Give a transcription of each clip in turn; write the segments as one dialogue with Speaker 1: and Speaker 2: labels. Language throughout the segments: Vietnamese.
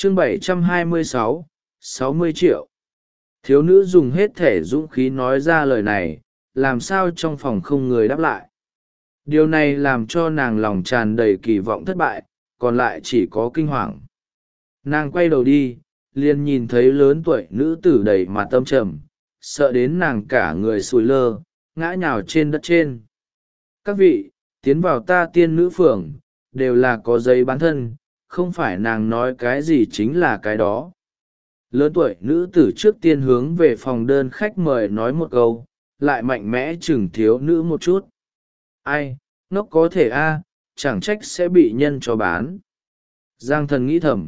Speaker 1: chương 726, 60 triệu. Thiếu nữ dùng hết thể dũng khí nói ra lời này, làm sao trong phòng không người đáp lại. Điều này làm cho nàng lòng tràn đầy kỳ vọng thất bại, còn lại chỉ có kinh hoàng. Nàng quay đầu đi, liền nhìn thấy lớn tuổi nữ tử đầy mặt tâm trầm, sợ đến nàng cả người sùi lơ, ngã nhào trên đất trên. Các vị, tiến vào ta tiên nữ phường, đều là có giấy bán thân, không phải nàng nói cái gì chính là cái đó. Lớn tuổi nữ tử trước tiên hướng về phòng đơn khách mời nói một câu, lại mạnh mẽ chừng thiếu nữ một chút. Ai, nó có thể chẳng trách sẽ bị nhân cho bán. Giang thần nghĩ thầm.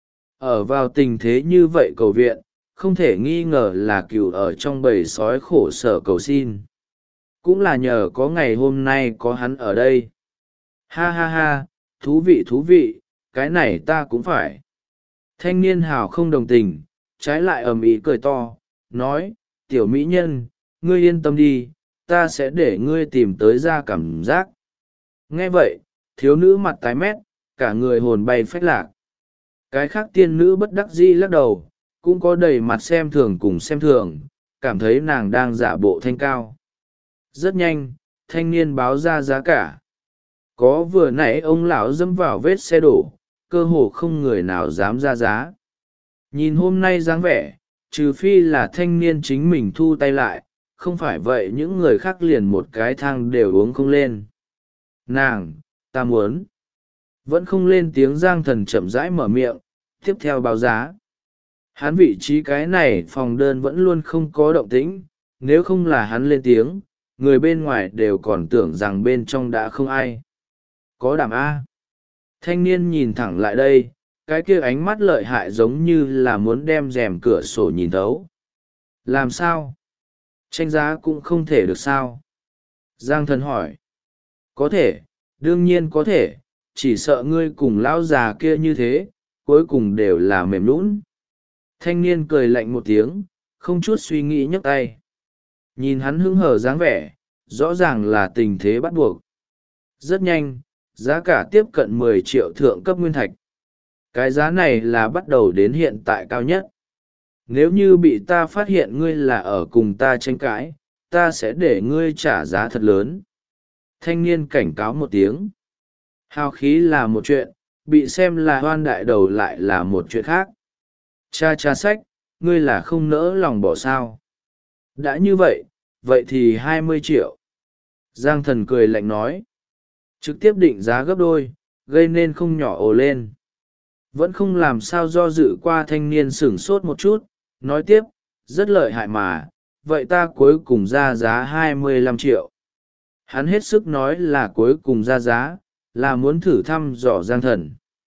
Speaker 1: Ở vào tình thế như vậy cầu viện, không thể nghi ngờ là cừu ở trong bầy sói khổ sở cầu xin. Cũng là nhờ có ngày hôm nay có hắn ở đây. Ha ha ha, thú vị, cái này ta cũng phải. Thanh niên hào không đồng tình, trái lại ầm ĩ cười to, nói, tiểu mỹ nhân, ngươi yên tâm đi, ta sẽ để ngươi tìm tới ra cảm giác. Nghe vậy, thiếu nữ mặt tái mét, cả người hồn bay phách lạc. Cái khác tiên nữ bất đắc dĩ lắc đầu, cũng có đầy mặt xem thường cùng xem thường, cảm thấy nàng đang giả bộ thanh cao. Rất nhanh, thanh niên báo ra giá cả. Có vừa nãy ông lão dẫm vào vết xe đổ, cơ hồ không người nào dám ra giá. Nhìn hôm nay dáng vẻ, trừ phi là thanh niên chính mình thu tay lại, không phải vậy những người khác liền một cái thang đều uống không lên. Nàng, ta muốn. Vẫn không lên tiếng. Giang thần chậm rãi mở miệng, tiếp theo báo giá. Hắn vị trí cái này phòng đơn vẫn luôn không có động tĩnh, nếu không là hắn lên tiếng, người bên ngoài đều còn tưởng rằng bên trong đã không ai. Có đảm A. Thanh niên nhìn thẳng lại đây, cái kia ánh mắt lợi hại giống như là muốn đem rèm cửa sổ nhìn thấu. Làm sao? Tranh giá cũng không thể được sao? Giang thần hỏi. Có thể, đương nhiên có thể, chỉ sợ ngươi cùng lão già kia như thế, cuối cùng đều là mềm lún. Thanh niên cười lạnh một tiếng, không chút suy nghĩ nhấc tay. Nhìn hắn hứng hở dáng vẻ, rõ ràng là tình thế bắt buộc. Rất nhanh, giá cả tiếp cận 10 triệu thượng cấp nguyên thạch. Cái giá này là bắt đầu đến hiện tại cao nhất. Nếu như bị ta phát hiện ngươi là ở cùng ta tranh cãi, ta sẽ để ngươi trả giá thật lớn. Thanh niên cảnh cáo một tiếng. Hào khí là một chuyện, bị xem là hoan đại đầu lại là một chuyện khác. Cha sách, ngươi là không nỡ lòng bỏ sao. Đã như vậy, vậy thì 20 triệu. Giang thần cười lạnh nói. Trực tiếp định giá gấp đôi, gây nên không nhỏ ồ lên. Vẫn không làm sao do dự qua. Thanh niên sửng sốt một chút, nói tiếp, rất lợi hại mà, vậy ta cuối cùng ra giá 25 triệu. Hắn hết sức nói là cuối cùng ra giá, là muốn thử thăm dò Giang thần.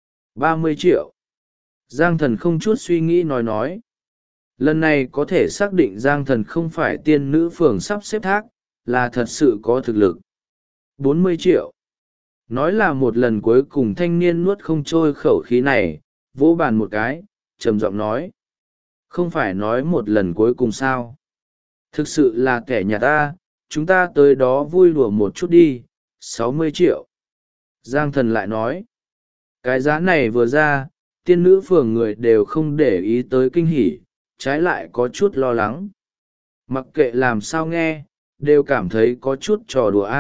Speaker 1: 30 triệu. Giang thần không chút suy nghĩ nói. Lần này có thể xác định Giang thần không phải tiên nữ phường sắp xếp thác, là thật sự có thực lực. 40 triệu. Nói là một lần cuối cùng. Thanh niên nuốt không trôi khẩu khí này, vỗ bàn một cái, trầm giọng nói. Không phải nói một lần cuối cùng sao? Thực sự là kẻ nhà ta, chúng ta tới đó vui đùa một chút đi. 60 triệu. Giang thần lại nói. Cái giá này vừa ra, tiên nữ phường người đều không để ý tới kinh hỉ, trái lại có chút lo lắng. Mặc kệ làm sao nghe, đều cảm thấy có chút trò đùa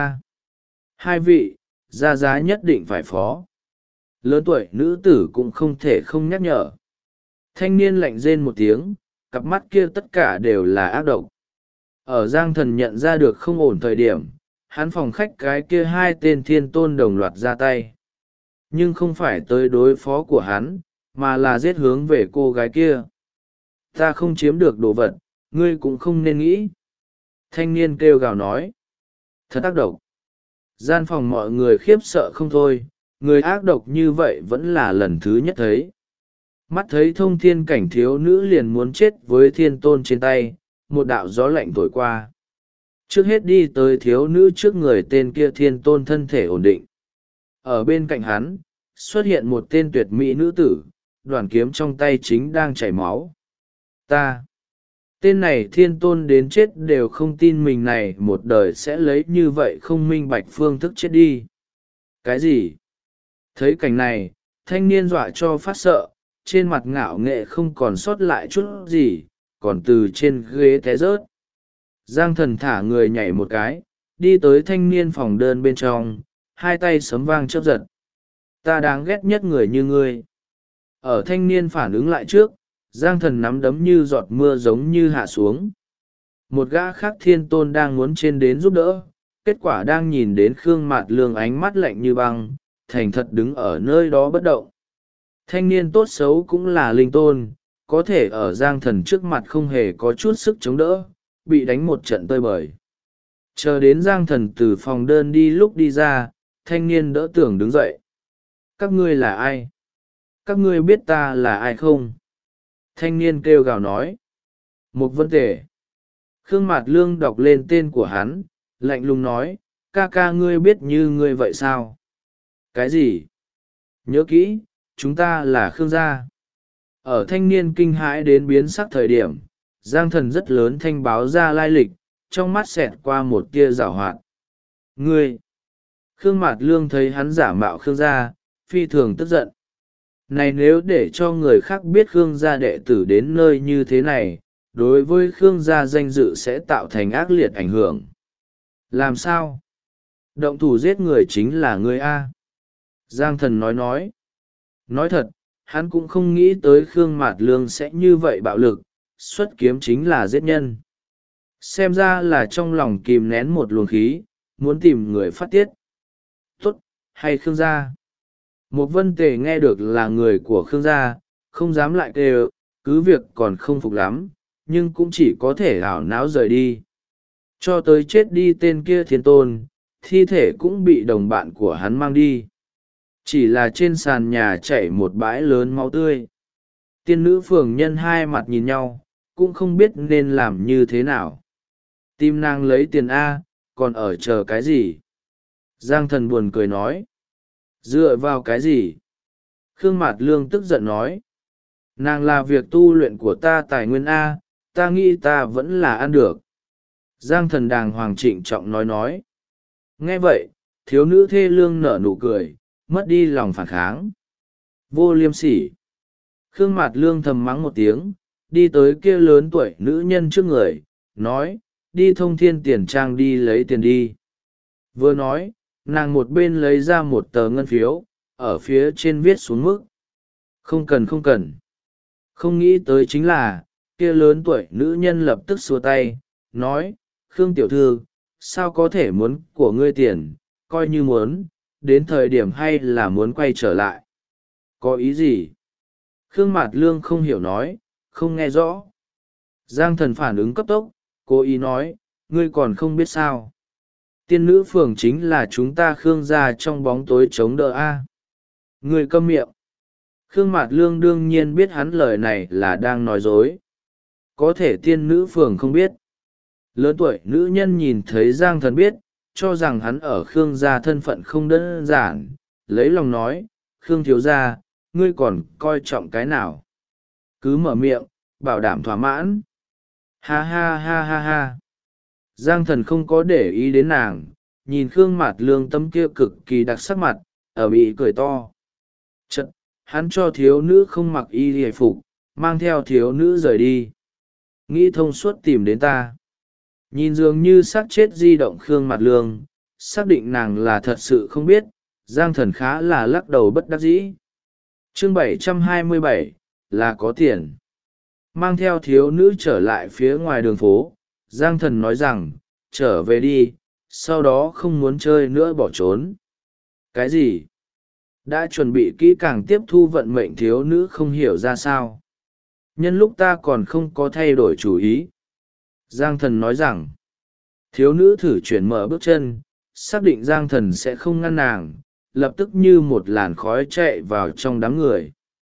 Speaker 1: Hai vị, ra giá nhất định phải phó. Lớn tuổi nữ tử cũng không thể không nhắc nhở. Thanh niên lạnh rên một tiếng, cặp mắt kia tất cả đều là ác độc. Ở Giang thần nhận ra được không ổn thời điểm, hắn phòng khách cái kia hai tên thiên tôn đồng loạt ra tay. Nhưng không phải tới đối phó của hắn, mà là giết hướng về cô gái kia. Ta không chiếm được đồ vật, ngươi cũng không nên nghĩ. Thanh niên kêu gào nói. Thật ác độc. Gian phòng mọi người khiếp sợ không thôi, người ác độc như vậy vẫn là lần thứ nhất thấy. Mắt thấy thông thiên cảnh thiếu nữ liền muốn chết với thiên tôn trên tay, một đạo gió lạnh thổi qua. Trước hết đi tới thiếu nữ trước người tên kia thiên tôn thân thể ổn định. Ở bên cạnh hắn, xuất hiện một tên tuyệt mỹ nữ tử, đoàn kiếm trong tay chính đang chảy máu. Tên này thiên tôn đến chết đều không tin mình này một đời sẽ lấy như vậy không minh bạch phương thức chết đi. Cái gì? Thấy cảnh này, thanh niên dọa cho phát sợ, trên mặt ngạo nghệ không còn sót lại chút gì, còn từ trên ghế té rớt. Giang Thần thả người nhảy một cái, đi tới thanh niên phòng đơn bên trong, hai tay sấm vang chớp giật. Ta đáng ghét nhất người như ngươi. Ở thanh niên phản ứng lại trước, Giang Thần nắm đấm như giọt mưa giống như hạ xuống. Một gã khác thiên tôn đang muốn trên đến giúp đỡ, kết quả đang nhìn đến Khương Mạt Lương ánh mắt lạnh như băng, thành thật đứng ở nơi đó bất động. Thanh niên tốt xấu cũng là linh tôn, có thể ở Giang Thần trước mặt không hề có chút sức chống đỡ, bị đánh một trận tơi bời. Chờ đến Giang Thần từ phòng đơn đi lúc đi ra, thanh niên đỡ tưởng đứng dậy. Các ngươi là ai? Các ngươi biết ta là ai không? Thanh niên kêu gào nói. Một vấn đề. Khương Mạt Lương đọc lên tên của hắn, lạnh lùng nói, ca ca ngươi biết như ngươi vậy sao? Cái gì? Nhớ kỹ, chúng ta là Khương gia. Ở thanh niên kinh hãi đến biến sắc thời điểm, Giang Thần rất lớn thanh báo ra lai lịch, trong mắt xẹt qua một tia giảo hoạt. Ngươi! Khương Mạt Lương thấy hắn giả mạo Khương gia, phi thường tức giận. Này nếu để cho người khác biết Khương gia đệ tử đến nơi như thế này, đối với Khương gia danh dự sẽ tạo thành ác liệt ảnh hưởng. Làm sao? Động thủ giết người chính là ngươi A. Giang Thần nói. Nói thật, hắn cũng không nghĩ tới Khương Mạt Lương sẽ như vậy bạo lực, xuất kiếm chính là giết nhân. Xem ra là trong lòng kìm nén một luồng khí, muốn tìm người phát tiết. Tốt, hay Khương gia? Một vân tề nghe được là người của Khương gia, không dám lại kêu, cứ việc còn không phục lắm, nhưng cũng chỉ có thể ảo não rời đi. Cho tới chết đi tên kia thiên tôn, thi thể cũng bị đồng bạn của hắn mang đi. Chỉ là trên sàn nhà chảy một bãi lớn máu tươi. Tiên nữ phường nhân hai mặt nhìn nhau, cũng không biết nên làm như thế nào. Tim nàng lấy tiền A, còn ở chờ cái gì? Giang Thần buồn cười nói. Dựa vào cái gì? Khương Mạt Lương tức giận nói. Nàng là việc tu luyện của ta tài nguyên A, ta nghĩ ta vẫn là ăn được. Giang Thần đàng hoàng trịnh trọng nói. Nghe vậy, thiếu nữ thê lương nở nụ cười, mất đi lòng phản kháng. Vô liêm sỉ. Khương Mạt Lương thầm mắng một tiếng, đi tới kia lớn tuổi nữ nhân trước người, nói, đi Thông Thiên tiền trang đi lấy tiền đi. Vừa nói, nàng một bên lấy ra một tờ ngân phiếu, ở phía trên viết xuống mức. Không cần không cần. Không nghĩ tới chính là, kia lớn tuổi nữ nhân lập tức xua tay, nói, Khương tiểu thư, sao có thể muốn của ngươi tiền, coi như muốn, đến thời điểm hay là muốn quay trở lại. Có ý gì? Khương Mạt Lương không hiểu nói, không nghe rõ. Giang Thần phản ứng cấp tốc, cố ý nói, ngươi còn không biết sao. Tiên nữ phường chính là chúng ta Khương gia trong bóng tối chống đỡ A. Ngươi câm miệng. Khương Mạt Lương đương nhiên biết hắn lời này là đang nói dối. Có thể tiên nữ phường không biết. Lớn tuổi nữ nhân nhìn thấy Giang Thần biết, cho rằng hắn ở Khương gia thân phận không đơn giản, lấy lòng nói, Khương thiếu gia, ngươi còn coi trọng cái nào? Cứ mở miệng, bảo đảm thỏa mãn. Ha ha ha ha ha. Giang Thần không có để ý đến nàng, nhìn Khương Mạt Lương tâm kia cực kỳ đặc sắc mặt, ở bị cười to. Chật, hắn cho thiếu nữ không mặc y hề phục, mang theo thiếu nữ rời đi. Nghĩ thông suốt tìm đến ta. Nhìn dường như xác chết di động Khương Mạt Lương, xác định nàng là thật sự không biết, Giang Thần khá là lắc đầu bất đắc dĩ. Chương 727, là có tiền. Mang theo thiếu nữ trở lại phía ngoài đường phố, Giang Thần nói rằng, trở về đi, sau đó không muốn chơi nữa bỏ trốn. Cái gì? Đã chuẩn bị kỹ càng tiếp thu vận mệnh thiếu nữ không hiểu ra sao. Nhân lúc ta còn không có thay đổi chủ ý. Giang Thần nói rằng, thiếu nữ thử chuyển mở bước chân, xác định Giang Thần sẽ không ngăn nàng, lập tức như một làn khói chạy vào trong đám người.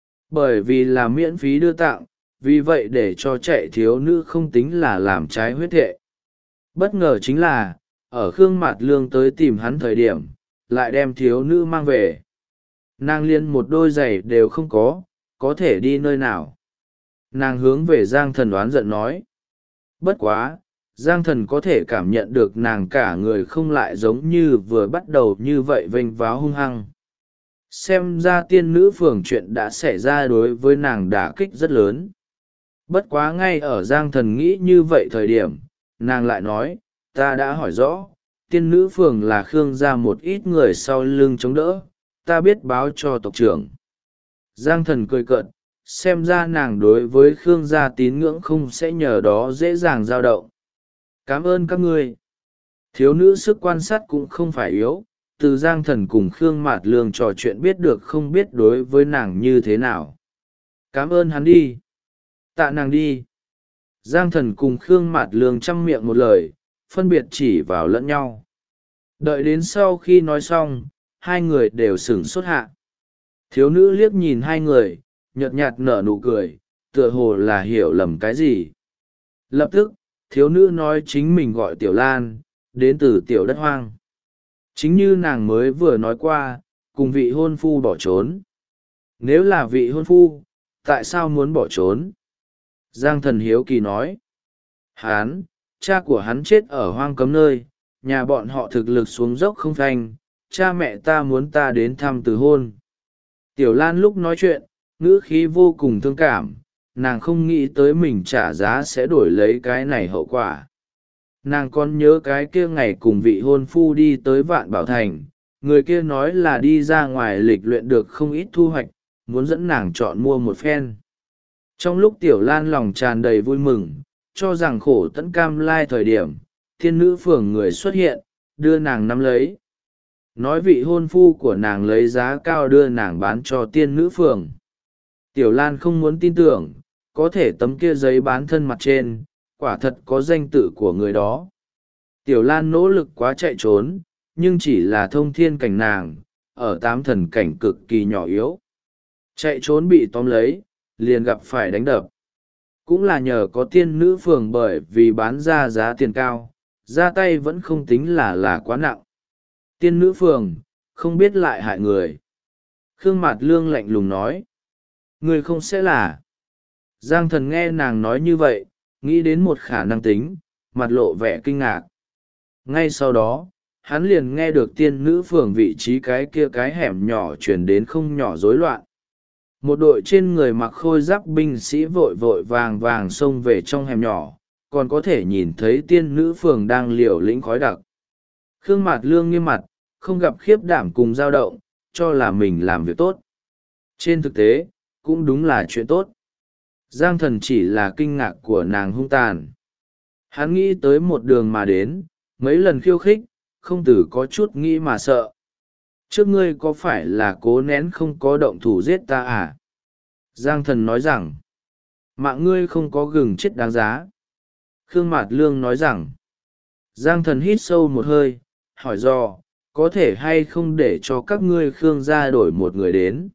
Speaker 1: Bởi vì là miễn phí đưa tặng, vì vậy để cho chạy thiếu nữ không tính là làm trái huyết thệ. Bất ngờ chính là, ở Khương Mạt Lương tới tìm hắn thời điểm, lại đem thiếu nữ mang về. Nàng liên một đôi giày đều không có thể đi nơi nào. Nàng hướng về Giang Thần oán giận nói. Bất quá, Giang Thần có thể cảm nhận được nàng cả người không lại giống như vừa bắt đầu như vậy vênh váo hung hăng. xem ra tiên nữ phường chuyện đã xảy ra đối với nàng đả kích rất lớn. Bất quá ngay ở Giang Thần nghĩ như vậy thời điểm, nàng lại nói, ta đã hỏi rõ, tiên nữ phường là Khương gia một ít người sau lưng chống đỡ, ta biết báo cho tộc trưởng. Giang Thần cười cợt, xem ra nàng đối với Khương gia tín ngưỡng không sẽ nhờ đó dễ dàng dao động. Cảm ơn các ngươi. Thiếu nữ sức quan sát cũng không phải yếu, từ Giang Thần cùng Khương Mạt Lương trò chuyện biết được không biết đối với nàng như thế nào. Cảm ơn hắn đi. Tạ nàng đi. Giang Thần cùng Khương Mạt Lương chăm miệng một lời, phân biệt chỉ vào lẫn nhau. Đợi đến sau khi nói xong, hai người đều sửng sốt hạ. Thiếu nữ liếc nhìn hai người, nhợt nhạt nở nụ cười, tựa hồ là hiểu lầm cái gì. Lập tức, thiếu nữ nói chính mình gọi Tiểu Lan, đến từ Tiểu Đất Hoang. Chính như nàng mới vừa nói qua, cùng vị hôn phu bỏ trốn. Nếu là vị hôn phu, tại sao muốn bỏ trốn? Giang Thần hiếu kỳ nói. Cha của hắn chết ở hoang cấm nơi, nhà bọn họ thực lực xuống dốc không phanh, cha mẹ ta muốn ta đến thăm từ hôn. Tiểu Lan lúc nói chuyện, ngữ khí vô cùng thương cảm, nàng không nghĩ tới mình trả giá sẽ đổi lấy cái này hậu quả. Nàng còn nhớ cái kia ngày cùng vị hôn phu đi tới Vạn Bảo Thành, người kia nói là đi ra ngoài lịch luyện được không ít thu hoạch, muốn dẫn nàng chọn mua một phen. Trong lúc Tiểu Lan lòng tràn đầy vui mừng, cho rằng khổ tẫn cam lai thời điểm, thiên nữ phường người xuất hiện, đưa nàng nắm lấy. Nói vị hôn phu của nàng lấy giá cao đưa nàng bán cho tiên nữ phường. Tiểu Lan không muốn tin tưởng, có thể tấm kia giấy bán thân mặt trên, quả thật có danh tự của người đó. Tiểu Lan nỗ lực quá chạy trốn, nhưng chỉ là thông thiên cảnh nàng, ở tám thần cảnh cực kỳ nhỏ yếu. Chạy trốn bị tóm lấy, liền gặp phải đánh đập. Cũng là nhờ có tiên nữ phường bởi vì bán ra giá tiền cao, ra tay vẫn không tính là quá nặng. Tiên nữ phường, không biết lại hại người. Khương Mạt Lương lạnh lùng nói. Người không sẽ là. Giang Thần nghe nàng nói như vậy, nghĩ đến một khả năng tính, mặt lộ vẻ kinh ngạc. Ngay sau đó, hắn liền nghe được tiên nữ phường vị trí cái kia cái hẻm nhỏ chuyển đến không nhỏ rối loạn. Một đội trên người mặc khôi giáp binh sĩ vội vội vàng vàng xông về trong hẻm nhỏ, còn có thể nhìn thấy tiên nữ phường đang liều lĩnh khói đặc. Khương Mạt Lương nghiêm mặt, không gặp khiếp đảm cùng dao động, cho là mình làm việc tốt. Trên thực tế, cũng đúng là chuyện tốt. Giang Thần chỉ là kinh ngạc của nàng hung tàn. Hắn nghĩ tới một đường mà đến, mấy lần khiêu khích, không từ có chút nghĩ mà sợ. Trước ngươi có phải là cố nén không có động thủ giết ta à? Giang Thần nói rằng, mạng ngươi không có gừng chết đáng giá. Khương Mạt Lương nói rằng, Giang Thần hít sâu một hơi, hỏi dò, có thể hay không để cho các ngươi Khương gia đổi một người đến?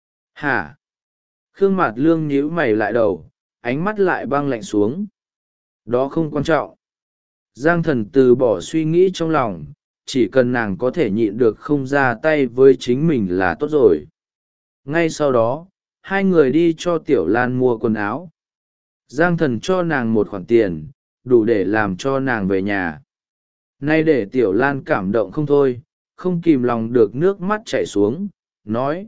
Speaker 1: Hả? Khương Mạt Lương nhíu mày lại đầu, ánh mắt lại băng lạnh xuống. Đó không quan trọng. Giang Thần từ bỏ suy nghĩ trong lòng, chỉ cần nàng có thể nhịn được không ra tay với chính mình là tốt rồi. Ngay sau đó, hai người đi cho Tiểu Lan mua quần áo. Giang Thần cho nàng một khoản tiền, đủ để làm cho nàng về nhà. Nay để Tiểu Lan cảm động không thôi, không kìm lòng được nước mắt chảy xuống, nói,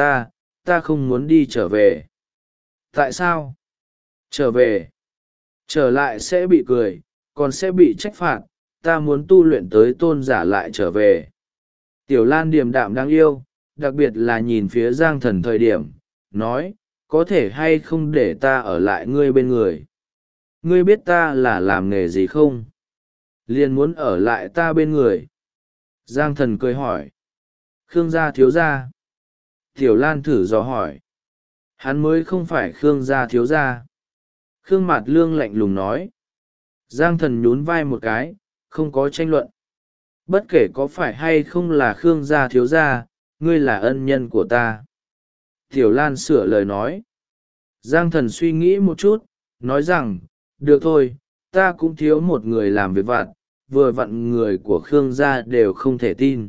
Speaker 1: ta không muốn đi trở về. Tại sao? Trở về. Trở lại sẽ bị cười, còn sẽ bị trách phạt, ta muốn tu luyện tới tôn giả lại trở về. Tiểu Lan điềm đạm đáng yêu, đặc biệt là nhìn phía Giang Thần thời điểm, nói, có thể hay không để ta ở lại ngươi bên người. Ngươi biết ta là làm nghề gì không? Liền muốn ở lại ta bên người. Giang Thần cười hỏi. Khương gia thiếu gia. Tiểu Lan thử dò hỏi. Hắn mới không phải Khương gia thiếu gia. Khương Mạt Lương lạnh lùng nói. Giang Thần nhún vai một cái, không có tranh luận. Bất kể có phải hay không là Khương gia thiếu gia, ngươi là ân nhân của ta. Tiểu Lan sửa lời nói. Giang Thần suy nghĩ một chút, nói rằng, được thôi, ta cũng thiếu một người làm việc vặt, vừa vặn người của Khương gia đều không thể tin.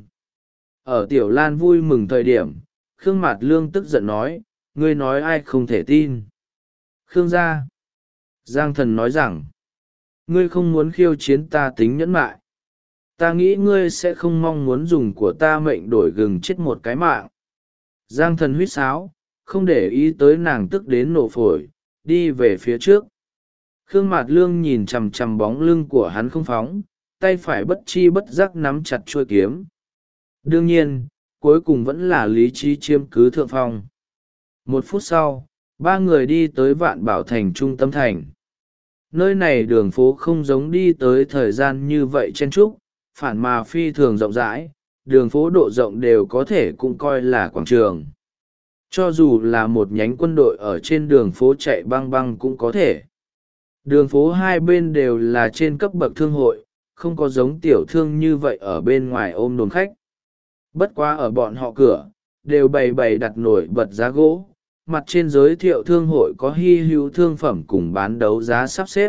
Speaker 1: Ở Tiểu Lan vui mừng thời điểm, Khương Mạt Lương tức giận nói, ngươi nói ai không thể tin. Khương gia. Giang Thần nói rằng, ngươi không muốn khiêu chiến ta tính nhẫn mại. Ta nghĩ ngươi sẽ không mong muốn dùng của ta mệnh đổi gừng chết một cái mạng. Giang Thần huýt sáo, không để ý tới nàng tức đến nổ phổi, đi về phía trước. Khương Mạt Lương nhìn chằm chằm bóng lưng của hắn không phóng, tay phải bất chi bất giác nắm chặt chuôi kiếm. Đương nhiên, cuối cùng vẫn là lý trí chiếm cứ thượng phong. 1 phút sau, ba người đi tới Vạn Bảo Thành trung tâm thành. Nơi này đường phố không giống đi tới thời gian như vậy chen chúc, phản mà phi thường rộng rãi, đường phố độ rộng đều có thể cũng coi là quảng trường. Cho dù là một nhánh quân đội ở trên đường phố chạy băng băng cũng có thể. Đường phố hai bên đều là trên cấp bậc thương hội, không có giống tiểu thương như vậy ở bên ngoài ôm đồn khách. Bất quá ở bọn họ cửa, đều bày đặt nổi bật giá gỗ, mặt trên giới thiệu thương hội có hy hữu thương phẩm cùng bán đấu giá sắp xếp.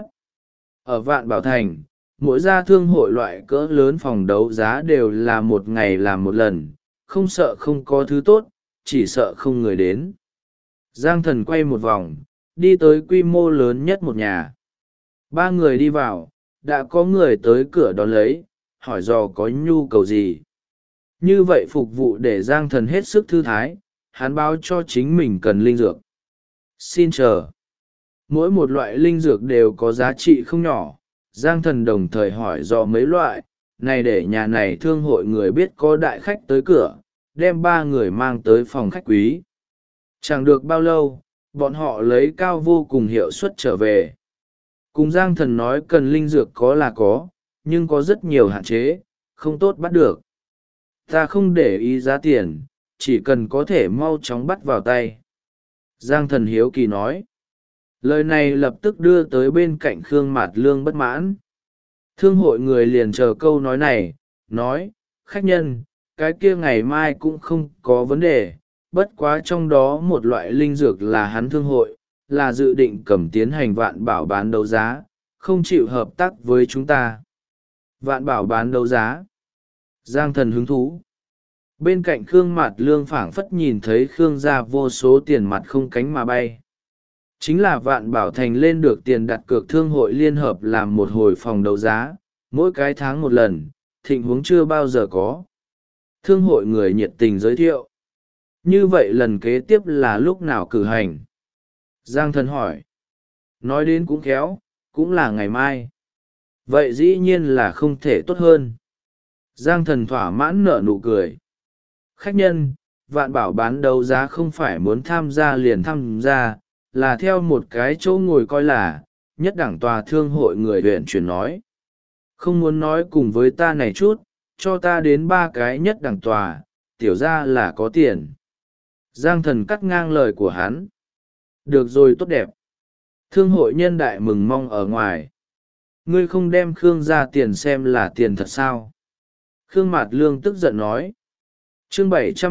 Speaker 1: Ở Vạn Bảo Thành, mỗi gia thương hội loại cỡ lớn phòng đấu giá đều là một ngày làm một lần, không sợ không có thứ tốt, chỉ sợ không người đến. Giang Thần quay một vòng, đi tới quy mô lớn nhất một nhà. Ba người đi vào, đã có người tới cửa đón lấy, hỏi dò có nhu cầu gì. Như vậy phục vụ để Giang Thần hết sức thư thái, hắn báo cho chính mình cần linh dược. Xin chờ. Mỗi một loại linh dược đều có giá trị không nhỏ, Giang Thần đồng thời hỏi dò mấy loại, này để nhà này thương hội người biết có đại khách tới cửa, đem ba người mang tới phòng khách quý. Chẳng được bao lâu, bọn họ lấy cao vô cùng hiệu suất trở về. Cùng Giang Thần nói cần linh dược có là có, nhưng có rất nhiều hạn chế, không tốt bắt được. Ta không để ý giá tiền, chỉ cần có thể mau chóng bắt vào tay. Giang Thần hiếu kỳ nói. Lời này lập tức đưa tới bên cạnh Khương Mạt Lương bất mãn. Thương hội người liền chờ câu nói này, nói, khách nhân, cái kia ngày mai cũng không có vấn đề, bất quá trong đó một loại linh dược là hắn thương hội, là dự định cầm tiến hành Vạn Bảo bán đấu giá, không chịu hợp tác với chúng ta. Vạn Bảo bán đấu giá. Giang Thần hứng thú. Bên cạnh Khương Mạt Lương phảng phất nhìn thấy Khương gia vô số tiền mặt không cánh mà bay. Chính là Vạn Bảo Thành lên được tiền đặt cược thương hội liên hợp làm một hồi phòng đấu giá, mỗi cái tháng một lần, thịnh huống chưa bao giờ có. Thương hội người nhiệt tình giới thiệu. Như vậy lần kế tiếp là lúc nào cử hành? Giang Thần hỏi. Nói đến cũng khéo, cũng là ngày mai. Vậy dĩ nhiên là không thể tốt hơn. Giang Thần thỏa mãn nở nụ cười. Khách nhân, Vạn Bảo bán đấu giá không phải muốn tham gia liền tham gia, là theo một cái chỗ ngồi coi là, nhất đẳng tòa thương hội người huyện chuyển nói. Không muốn nói cùng với ta này chút, cho ta đến 3 cái nhất đẳng tòa, tiểu ra là có tiền. Giang Thần cắt ngang lời của hắn. Được rồi, tốt đẹp. Thương hội nhân đại mừng mong ở ngoài. Ngươi không đem Khương ra tiền xem là tiền thật sao? Khương Mạt Lương tức giận nói. Chương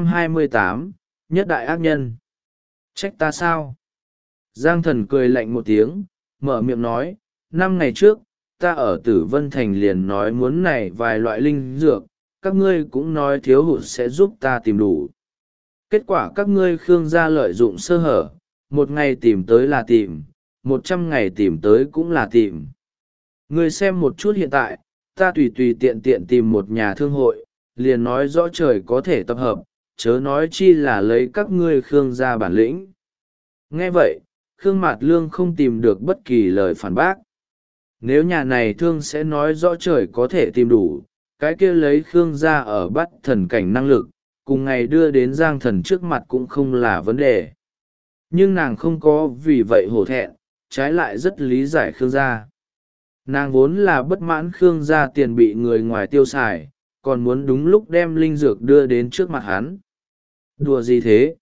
Speaker 1: 728, nhất đại ác nhân. Trách ta sao? Giang Thần cười lạnh một tiếng, mở miệng nói, 5 ngày trước, ta ở Tử Vân Thành liền nói muốn này vài loại linh dược, các ngươi cũng nói thiếu hụt sẽ giúp ta tìm đủ. Kết quả các ngươi Khương gia lợi dụng sơ hở, 1 ngày tìm tới là tìm, 100 ngày tìm tới cũng là tìm. Ngươi xem một chút hiện tại, ta tùy tùy tiện tiện tìm một nhà thương hội, liền nói rõ trời có thể tập hợp, chớ nói chi là lấy các ngươi Khương gia bản lĩnh. Nghe vậy, Khương Mạt Lương không tìm được bất kỳ lời phản bác. Nếu nhà này thương sẽ nói rõ trời có thể tìm đủ, cái kia lấy Khương gia ở bắt thần cảnh năng lực, cùng ngày đưa đến Giang Thần trước mặt cũng không là vấn đề. Nhưng nàng không có vì vậy hổ thẹn, trái lại rất lý giải Khương gia. Nàng vốn là bất mãn Khương gia tiền bị người ngoài tiêu xài, còn muốn đúng lúc đem linh dược đưa đến trước mặt hắn. Đùa gì thế?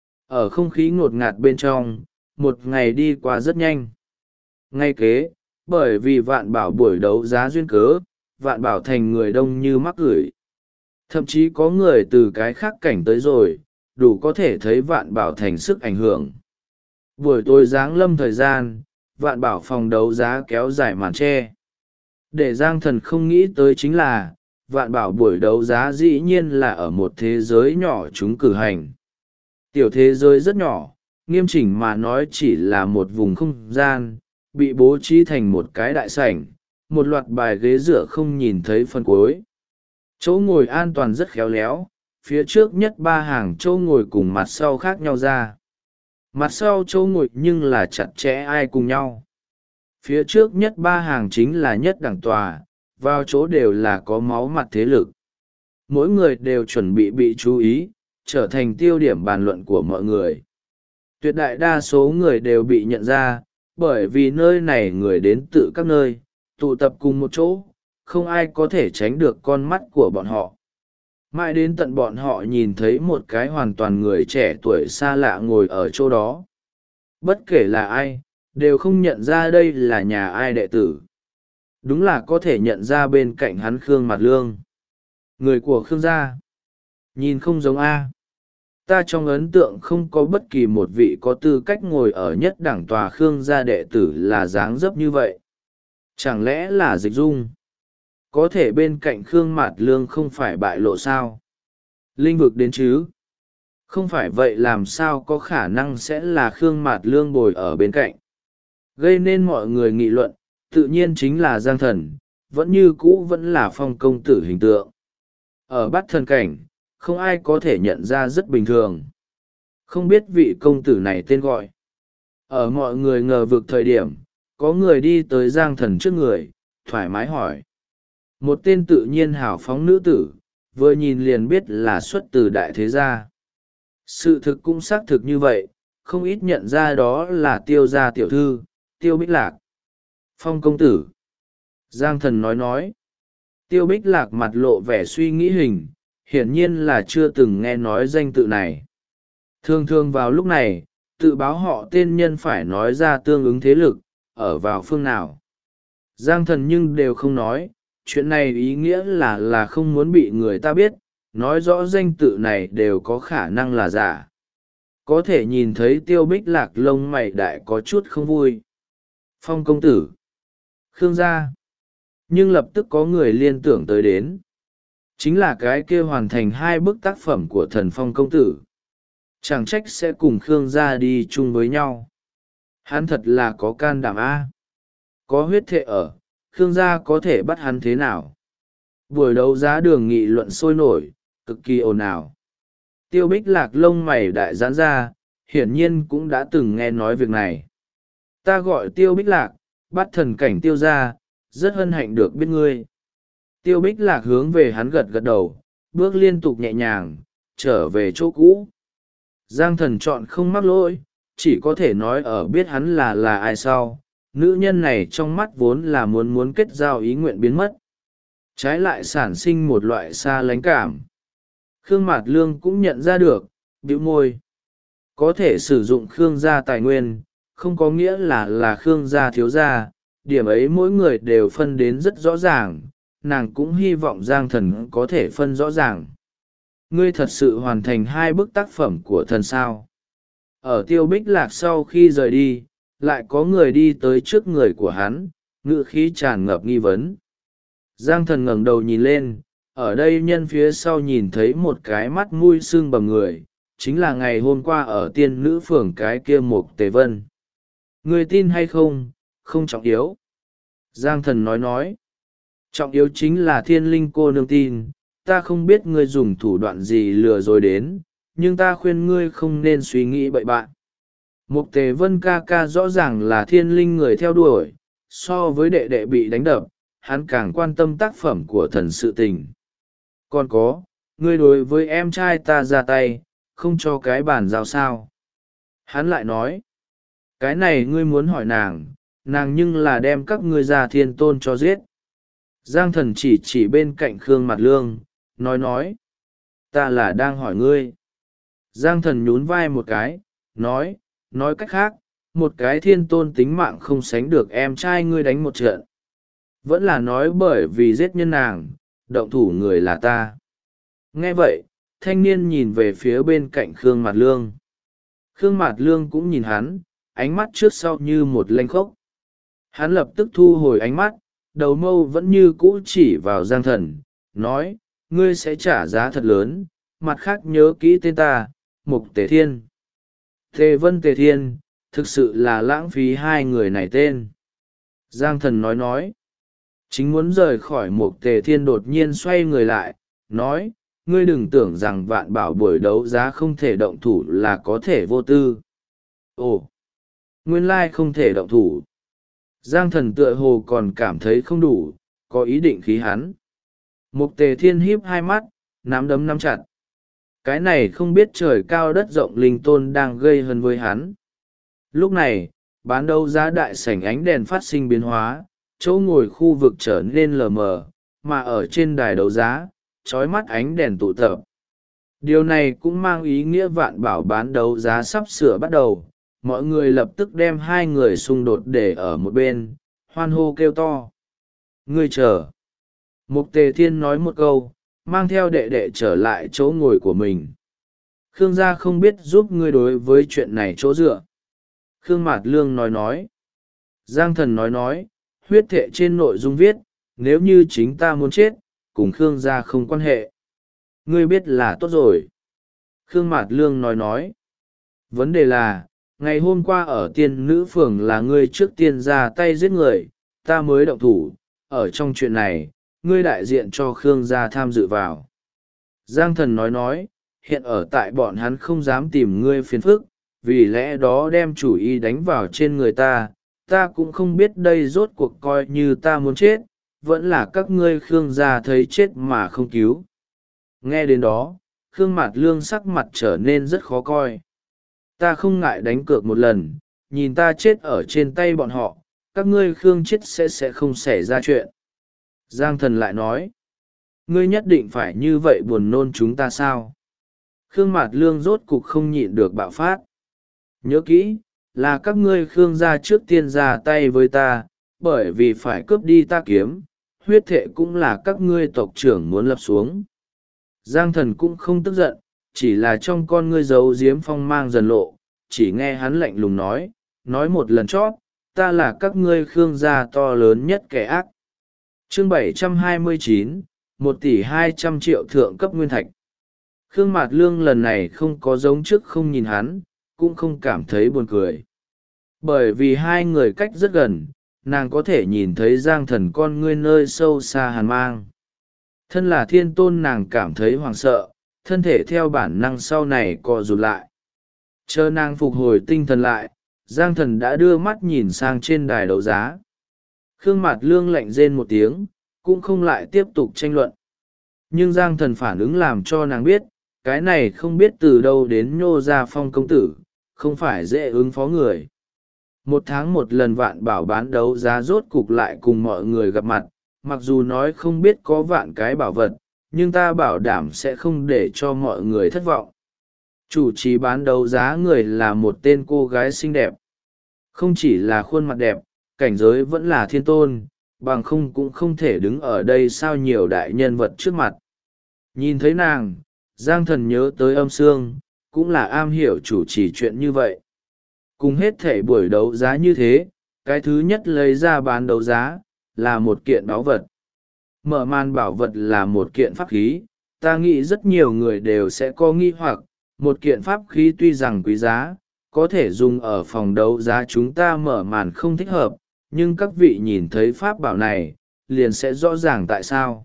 Speaker 1: Ở không khí ngột ngạt bên trong, một ngày đi qua rất nhanh. Ngay kế, bởi vì Vạn Bảo buổi đấu giá duyên cớ, Vạn Bảo Thành người đông như mắc gửi. Thậm chí có người từ cái khác cảnh tới rồi, đủ có thể thấy Vạn Bảo Thành sức ảnh hưởng. Buổi tối giáng lâm thời gian, Vạn Bảo phòng đấu giá kéo dài màn che. Để Giang Thần không nghĩ tới chính là, Vạn Bảo buổi đấu giá dĩ nhiên là ở một thế giới nhỏ chúng cử hành. Tiểu thế giới rất nhỏ, nghiêm chỉnh mà nói chỉ là một vùng không gian, bị bố trí thành một cái đại sảnh, một loạt bài ghế dựa không nhìn thấy phần cuối. Chỗ ngồi an toàn rất khéo léo, phía trước nhất ba hàng chỗ ngồi cùng mặt sau khác nhau ra. Mặt sau chỗ ngồi nhưng là chặt chẽ ai cùng nhau. Phía trước nhất ba hàng chính là nhất đẳng tòa, vào chỗ đều là có máu mặt thế lực. Mỗi người đều chuẩn bị chú ý, trở thành tiêu điểm bàn luận của mọi người. Tuyệt đại đa số người đều bị nhận ra, bởi vì nơi này người đến từ các nơi, tụ tập cùng một chỗ, không ai có thể tránh được con mắt của bọn họ. Mãi đến tận bọn họ nhìn thấy một cái hoàn toàn người trẻ tuổi xa lạ ngồi ở chỗ đó. Bất kể là ai, đều không nhận ra đây là nhà ai đệ tử. Đúng là có thể nhận ra bên cạnh hắn Khương Mạt Lương. Người của Khương gia. Nhìn không giống A. Ta trong ấn tượng không có bất kỳ một vị có tư cách ngồi ở nhất đẳng tòa Khương gia đệ tử là dáng dấp như vậy. Chẳng lẽ là Dịch Dung? Có thể bên cạnh Khương Mạt Lương không phải bại lộ sao? Linh vực đến chứ? Không phải vậy làm sao có khả năng sẽ là Khương Mạt Lương bồi ở bên cạnh? Gây nên mọi người nghị luận, tự nhiên chính là Giang Thần, vẫn như cũ vẫn là Phong công tử hình tượng. Ở Bát Thần cảnh, không ai có thể nhận ra rất bình thường. Không biết vị công tử này tên gọi. Ở mọi người ngờ vực thời điểm, có người đi tới Giang Thần trước người, thoải mái hỏi. Một tên tự nhiên hào phóng nữ tử, vừa nhìn liền biết là xuất từ đại thế gia. Sự thực cũng xác thực như vậy, không ít nhận ra đó là Tiêu gia tiểu thư, Tiêu Bích Lạc. Phong công tử. Giang Thần nói. Tiêu Bích Lạc mặt lộ vẻ suy nghĩ hình, hiển nhiên là chưa từng nghe nói danh tự này. Thường thường vào lúc này, tự báo họ tên nhân phải nói ra tương ứng thế lực, ở vào phương nào. Giang Thần nhưng đều không nói, chuyện này ý nghĩa là không muốn bị người ta biết, nói rõ danh tự này đều có khả năng là giả. Có thể nhìn thấy Tiêu Bích Lạc lông mày đại có chút không vui. Phong công tử. Khương gia. Nhưng lập tức có người liên tưởng tới đến. Chính là cái kia hoàn thành 2 bức tác phẩm của thần Phong công tử. Chẳng trách sẽ cùng Khương gia đi chung với nhau. Hắn thật là có can đảm A. Có huyết thệ ở, Khương gia có thể bắt hắn thế nào? Buổi đấu giá đường nghị luận sôi nổi, cực kỳ ồn ào. Tiêu Bích Lạc lông mày đại giãn ra, hiển nhiên cũng đã từng nghe nói việc này. Ta gọi Tiêu Bích Lạc, bắt thần cảnh Tiêu gia, rất hân hạnh được biết ngươi. Tiêu Bích Lạc hướng về hắn gật gật đầu, bước liên tục nhẹ nhàng, trở về chỗ cũ. Giang Thần chọn không mắc lỗi, chỉ có thể nói ở biết hắn là ai sau. Nữ nhân này trong mắt vốn là muốn kết giao ý nguyện biến mất. Trái lại sản sinh một loại xa lánh cảm. Khương Mạt Lương cũng nhận ra được, bĩu môi. Có thể sử dụng Khương gia tài nguyên, không có nghĩa là Khương gia thiếu gia, điểm ấy mỗi người đều phân đến rất rõ ràng, nàng cũng hy vọng Giang Thần có thể phân rõ ràng. Ngươi thật sự hoàn thành 2 bức tác phẩm của thần sao? Ở Tiêu Bích Lạc sau khi rời đi, lại có người đi tới trước người của hắn, ngữ khí tràn ngập nghi vấn. Giang Thần ngẩng đầu nhìn lên, ở đây nhân phía sau nhìn thấy một cái mắt mũi sưng bầm người, chính là ngày hôm qua ở tiên nữ phường cái kia Mục Tề Vân. Ngươi tin hay không, không trọng yếu. Giang Thần nói. Trọng yếu chính là Thiên Linh cô nương tin, ta không biết ngươi dùng thủ đoạn gì lừa dối đến, nhưng ta khuyên ngươi không nên suy nghĩ bậy bạn. Mục Tề Vân ca ca rõ ràng là Thiên Linh người theo đuổi, so với đệ đệ bị đánh đập, hắn càng quan tâm tác phẩm của thần sự tình. Còn có, ngươi đối với em trai ta ra tay, không cho cái bàn giao sao. Hắn lại nói, cái này ngươi muốn hỏi nàng nhưng là đem các ngươi ra thiên tôn cho giết. Giang Thần chỉ bên cạnh Khương Mạt Lương, nói, ta là đang hỏi ngươi. Giang Thần nhún vai một cái, nói cách khác, một cái thiên tôn tính mạng không sánh được em trai ngươi đánh một trận. Vẫn là nói bởi vì giết nhân nàng, động thủ người là ta. Nghe vậy, thanh niên nhìn về phía bên cạnh Khương Mạt Lương. Khương Mạt Lương cũng nhìn hắn, ánh mắt trước sau như một lanh khốc. Hắn lập tức thu hồi ánh mắt, đầu mâu vẫn như cũ chỉ vào Giang Thần, nói, ngươi sẽ trả giá thật lớn, mặt khác nhớ kỹ tên ta, Mục Tề Thiên. Tề Vân Tề Thiên, thực sự là lãng phí 2 người này tên. Giang Thần nói, chính muốn rời khỏi Mục Tề Thiên đột nhiên xoay người lại, nói, ngươi đừng tưởng rằng Vạn Bảo buổi đấu giá không thể động thủ là có thể vô tư. Ồ, nguyên lai không thể động thủ. Giang Thần tựa hồ còn cảm thấy không đủ, có ý định khí hắn. Mục Tề Thiên híp hai mắt, nắm đấm nắm chặt. Cái này không biết trời cao đất rộng linh tôn đang gây hấn với hắn. Lúc này, bán đấu giá đại sảnh ánh đèn phát sinh biến hóa, chỗ ngồi khu vực trở nên lờ mờ, mà ở trên đài đấu giá, trói mắt ánh đèn tụ tập. Điều này cũng mang ý nghĩa Vạn Bảo bán đấu giá sắp sửa bắt đầu. Mọi người lập tức đem hai người xung đột để ở một bên, hoan hô kêu to. Ngươi chờ. Mục Tề Thiên nói một câu, mang theo đệ đệ trở lại chỗ ngồi của mình. Khương gia không biết giúp ngươi đối với chuyện này chỗ dựa. Khương Mạt Lương nói. Giang Thần nói, huyết thệ trên nội dung viết, nếu như chính ta muốn chết, cùng Khương gia không quan hệ. Ngươi biết là tốt rồi. Khương Mạt Lương nói. Vấn đề là, ngày hôm qua ở tiên nữ phường là ngươi trước tiên ra tay giết người, ta mới động thủ, ở trong chuyện này, ngươi đại diện cho Khương gia tham dự vào. Giang Thần nói, hiện ở tại bọn hắn không dám tìm ngươi phiền phức, vì lẽ đó đem chủ ý đánh vào trên người ta, ta cũng không biết đây rốt cuộc coi như ta muốn chết, vẫn là các ngươi Khương gia thấy chết mà không cứu. Nghe đến đó, Khương Mạt Lương sắc mặt trở nên rất khó coi. Ta không ngại đánh cược một lần, nhìn ta chết ở trên tay bọn họ, các ngươi Khương chết sẽ không xảy ra chuyện. Giang Thần lại nói, ngươi nhất định phải như vậy buồn nôn chúng ta sao? Khương Mạt Lương rốt cục không nhịn được bạo phát. Nhớ kỹ, là các ngươi Khương gia trước tiên ra tay với ta, bởi vì phải cướp đi ta kiếm, huyết thệ cũng là các ngươi tộc trưởng muốn lập xuống. Giang Thần cũng không tức giận, chỉ là trong con ngươi giấu giếm phong mang dần lộ, chỉ nghe hắn lạnh lùng nói một lần chót, ta là các ngươi Khương gia to lớn nhất kẻ ác. Chương 729, 1,2 tỷ thượng cấp nguyên thạch. Khương Mạt Lương lần này không có giống trước không nhìn hắn, cũng không cảm thấy buồn cười. Bởi vì hai người cách rất gần, nàng có thể nhìn thấy Giang Thần con ngươi nơi sâu xa hàn mang. Thân là thiên tôn nàng cảm thấy hoảng sợ, thân thể theo bản năng sau này co rụt lại. Chờ nàng phục hồi tinh thần lại, Giang Thần đã đưa mắt nhìn sang trên đài đấu giá. Khương Mạt Lương lạnh rên một tiếng, cũng không lại tiếp tục tranh luận. Nhưng Giang Thần phản ứng làm cho nàng biết, cái này không biết từ đâu đến Nhô Gia Phong công tử, không phải dễ ứng phó người. 1 tháng một lần Vạn Bảo bán đấu giá rốt cục lại cùng mọi người gặp mặt, mặc dù nói không biết có vạn cái bảo vật, nhưng ta bảo đảm sẽ không để cho mọi người thất vọng. Chủ trì bán đấu giá người là một tên cô gái xinh đẹp. Không chỉ là khuôn mặt đẹp, cảnh giới vẫn là thiên tôn, bằng không cũng không thể đứng ở đây sao nhiều đại nhân vật trước mặt. Nhìn thấy nàng, Giang Thần nhớ tới Âm Sương, cũng là am hiểu chủ trì chuyện như vậy. Cùng hết thể buổi đấu giá như thế, cái thứ nhất lấy ra bán đấu giá, là một kiện báu vật. Mở màn bảo vật là một kiện pháp khí, ta nghĩ rất nhiều người đều sẽ có nghi hoặc, một kiện pháp khí tuy rằng quý giá, có thể dùng ở phòng đấu giá chúng ta mở màn không thích hợp, nhưng các vị nhìn thấy pháp bảo này, liền sẽ rõ ràng tại sao.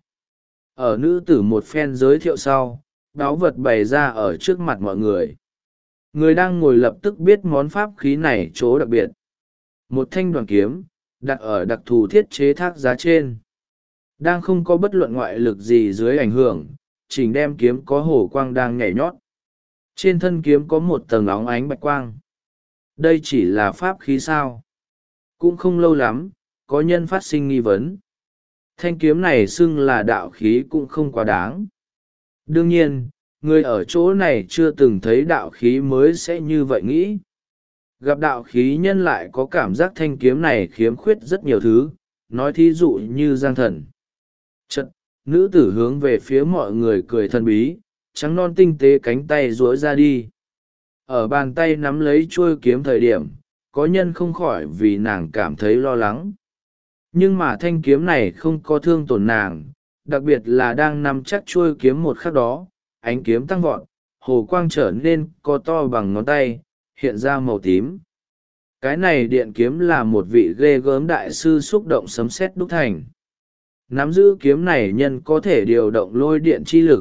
Speaker 1: Ở nữ tử một phen giới thiệu sau, báu vật bày ra ở trước mặt mọi người. Người đang ngồi lập tức biết món pháp khí này chỗ đặc biệt. Một thanh đoàn kiếm, đặt ở đặc thù thiết chế thác giá trên. Đang không có bất luận ngoại lực gì dưới ảnh hưởng, chỉnh đem kiếm có hổ quang đang nhảy nhót. Trên thân kiếm có một tầng óng ánh bạch quang. Đây chỉ là pháp khí sao? Cũng không lâu lắm, có nhân phát sinh nghi vấn. Thanh kiếm này xưng là đạo khí cũng không quá đáng. Đương nhiên, người ở chỗ này chưa từng thấy đạo khí mới sẽ như vậy nghĩ. Gặp đạo khí nhân lại có cảm giác thanh kiếm này khiếm khuyết rất nhiều thứ, nói thí dụ như Giang Thần. Chật, nữ tử hướng về phía mọi người cười thần bí, trắng non tinh tế cánh tay duỗi ra đi. Ở bàn tay nắm lấy chuôi kiếm thời điểm, có nhân không khỏi vì nàng cảm thấy lo lắng. Nhưng mà thanh kiếm này không có thương tổn nàng, đặc biệt là đang nắm chắc chuôi kiếm một khắc đó, ánh kiếm tăng vọt, hồ quang trở nên có to bằng ngón tay, hiện ra màu tím. Cái này điện kiếm là một vị ghê gớm đại sư xúc động sấm sét đúc thành. Nắm giữ kiếm này nhân có thể điều động lôi điện chi lực,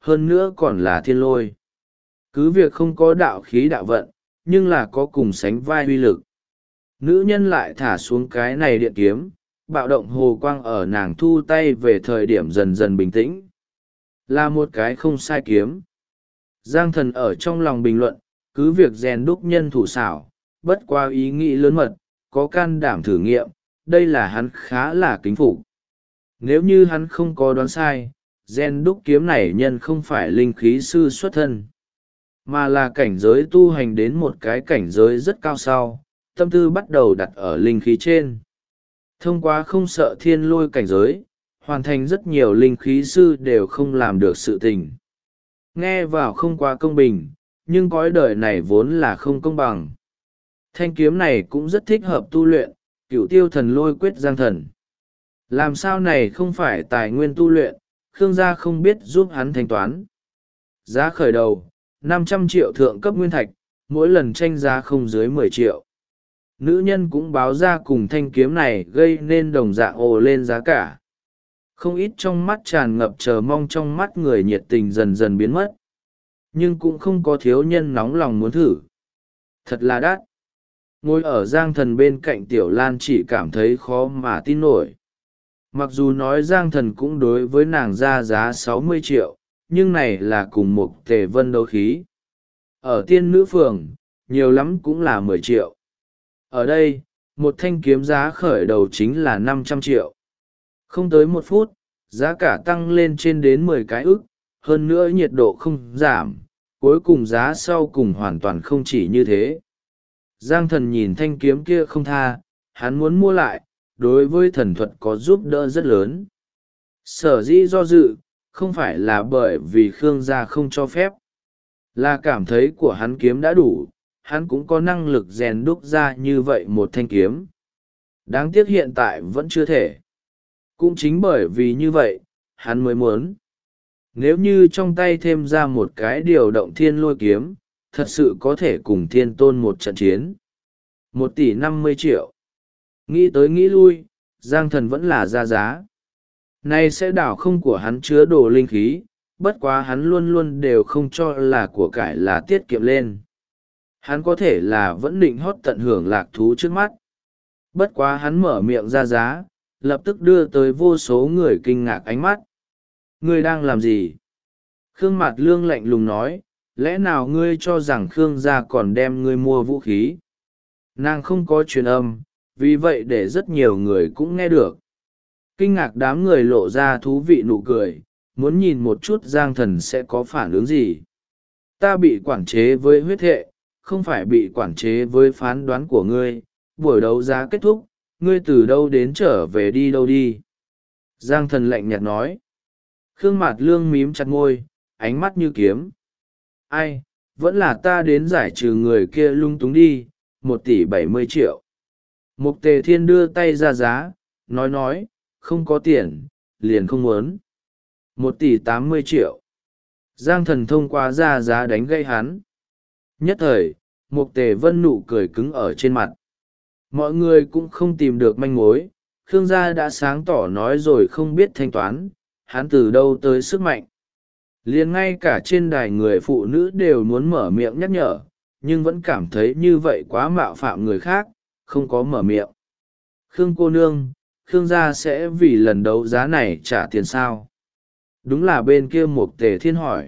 Speaker 1: hơn nữa còn là thiên lôi. Cứ việc không có đạo khí đạo vận, nhưng là có cùng sánh vai uy lực. Nữ nhân lại thả xuống cái này điện kiếm, bạo động hồ quang ở nàng thu tay về thời điểm dần dần bình tĩnh. Là một cái không sai kiếm. Giang Thần ở trong lòng bình luận, cứ việc rèn đúc nhân thủ xảo, bất qua ý nghĩ lớn mật, có can đảm thử nghiệm, đây là hắn khá là kính phục. Nếu như hắn không có đoán sai, rèn đúc kiếm này nhân không phải linh khí sư xuất thân, mà là cảnh giới tu hành đến một cái cảnh giới rất cao sau, tâm tư bắt đầu đặt ở linh khí trên. Thông qua không sợ thiên lôi cảnh giới, hoàn thành rất nhiều linh khí sư đều không làm được sự tình. Nghe vào không quá công bình, nhưng cõi đời này vốn là không công bằng. Thanh kiếm này cũng rất thích hợp tu luyện, Cửu Tiêu Thần Lôi Quyết Giang Thần. Làm sao này không phải tài nguyên tu luyện, Khương gia không biết giúp hắn thanh toán. Giá khởi đầu, 500 triệu thượng cấp nguyên thạch, mỗi lần tranh giá không dưới 10 triệu. Nữ nhân cũng báo ra cùng thanh kiếm này gây nên đồng dạng ồ lên giá cả. Không ít trong mắt tràn ngập chờ mong, trong mắt người nhiệt tình dần dần biến mất. Nhưng cũng không có thiếu nhân nóng lòng muốn thử. Thật là đắt. Ngồi ở Giang Thần bên cạnh Tiểu Lan chỉ cảm thấy khó mà tin nổi. Mặc dù nói Giang Thần cũng đối với nàng ra giá 60 triệu, nhưng này là cùng một tề vân đấu khí. Ở tiên nữ phường, nhiều lắm cũng là 10 triệu. Ở đây, một thanh kiếm giá khởi đầu chính là 500 triệu. Không tới một phút, giá cả tăng lên trên đến 10 cái ức, hơn nữa nhiệt độ không giảm, cuối cùng giá sau cùng hoàn toàn không chỉ như thế. Giang Thần nhìn thanh kiếm kia không tha, hắn muốn mua lại, đối với thần thuật có giúp đỡ rất lớn. Sở dĩ do dự, không phải là bởi vì Khương gia không cho phép, là cảm thấy của hắn kiếm đã đủ, hắn cũng có năng lực rèn đúc ra như vậy một thanh kiếm. Đáng tiếc hiện tại vẫn chưa thể. Cũng chính bởi vì như vậy, hắn mới muốn. Nếu như trong tay thêm ra một cái điều động thiên lôi kiếm, thật sự có thể cùng thiên tôn một trận chiến. 1,50 tỷ. Nghĩ tới nghĩ lui, Giang Thần vẫn là ra giá. Nay sẽ đảo không của hắn chứa đồ linh khí, bất quá hắn luôn luôn đều không cho là của cải là tiết kiệm lên. Hắn có thể là vẫn định hót tận hưởng lạc thú trước mắt. Bất quá hắn mở miệng ra giá, lập tức đưa tới vô số người kinh ngạc ánh mắt. Ngươi đang làm gì? Khương Mạt Lương lạnh lùng nói, lẽ nào ngươi cho rằng Khương gia còn đem ngươi mua vũ khí? Nàng không có truyền âm, vì vậy để rất nhiều người cũng nghe được. Kinh ngạc đám người lộ ra thú vị nụ cười, muốn nhìn một chút Giang Thần sẽ có phản ứng gì. Ta bị quản chế với huyết hệ, không phải bị quản chế với phán đoán của ngươi. Buổi đấu giá kết thúc, ngươi từ đâu đến trở về đi đâu đi. Giang Thần lạnh nhạt nói. Khương Mạt Lương mím chặt môi, ánh mắt như kiếm. Ai, vẫn là ta đến giải trừ người kia lung túng đi, 1,70 tỷ. Mục Tề Thiên đưa tay ra giá, nói, không có tiền, liền không muốn. 1,80 tỷ. Giang Thần thông qua ra giá đánh gây hắn. Nhất thời, Mục Tề Vân nụ cười cứng ở trên mặt. Mọi người cũng không tìm được manh mối, Khương gia đã sáng tỏ nói rồi không biết thanh toán, hắn từ đâu tới sức mạnh. Liền ngay cả trên đài người phụ nữ đều muốn mở miệng nhắc nhở, nhưng vẫn cảm thấy như vậy quá mạo phạm người khác, không có mở miệng. Khương cô nương, Khương gia sẽ vì lần đấu giá này trả tiền sao? Đúng là bên kia Mục Tề Thiên hỏi.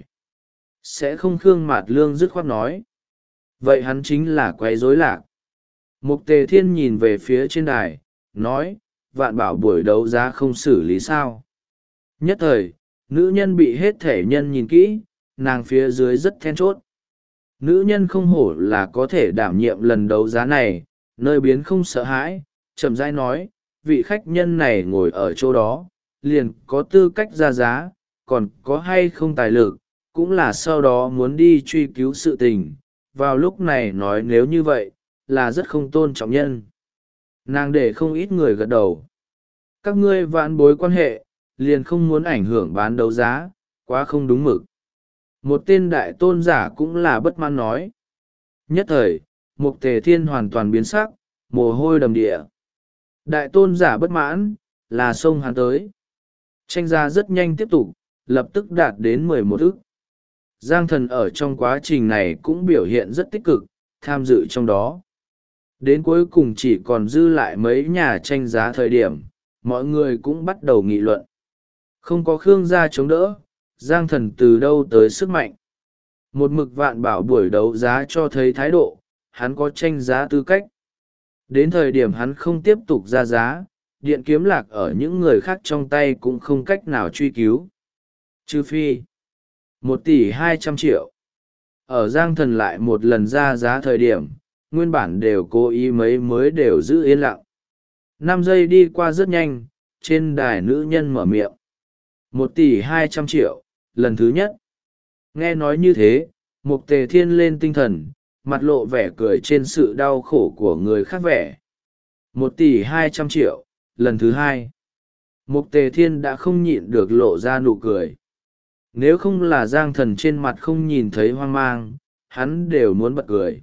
Speaker 1: Sẽ không. Khương Mạt Lương dứt khoát nói. Vậy hắn chính là quấy rối lạc. Mục Tề Thiên nhìn về phía trên đài, nói, Vạn bảo buổi đấu giá không xử lý sao. Nhất thời, nữ nhân bị hết thể nhân nhìn kỹ, nàng phía dưới rất then chốt. Nữ nhân không hổ là có thể đảm nhiệm lần đấu giá này, nơi biến không sợ hãi, chậm rãi nói, vị khách nhân này ngồi ở chỗ đó, liền có tư cách ra giá, còn có hay không tài lực, cũng là sau đó muốn đi truy cứu sự tình. Vào lúc này nói nếu như vậy, là rất không tôn trọng nhân. Nàng để không ít người gật đầu. Các ngươi vãn bối quan hệ, liền không muốn ảnh hưởng bán đấu giá, quá không đúng mực. Một tên đại tôn giả cũng là bất mãn nói. Nhất thời, Mục Tề Thiên hoàn toàn biến sắc, mồ hôi đầm địa. Đại tôn giả bất mãn, là xông hắn tới. Tranh giá rất nhanh tiếp tục, lập tức đạt đến 11 ức. Giang Thần ở trong quá trình này cũng biểu hiện rất tích cực, tham dự trong đó. Đến cuối cùng chỉ còn dư lại mấy nhà tranh giá thời điểm, mọi người cũng bắt đầu nghị luận. Không có Khương gia chống đỡ, Giang Thần từ đâu tới sức mạnh. Một mực Vạn Bảo buổi đấu giá cho thấy thái độ, hắn có tranh giá tư cách. Đến thời điểm hắn không tiếp tục ra giá, điện kiếm lạc ở những người khác trong tay cũng không cách nào truy cứu. Trừ phi 1,2 tỷ. Ở Giang Thần lại một lần ra giá thời điểm, nguyên bản đều cố ý mấy mới đều giữ yên lặng. 5 giây đi qua rất nhanh, trên đài nữ nhân mở miệng. 1,2 tỷ, lần thứ nhất. Nghe nói như thế, Mục Tề Thiên lên tinh thần, mặt lộ vẻ cười trên sự đau khổ của người khác vẻ. 1,2 tỷ, lần thứ hai. Mục Tề Thiên đã không nhịn được lộ ra nụ cười. Nếu không là Giang Thần trên mặt không nhìn thấy hoang mang, hắn đều muốn bật cười.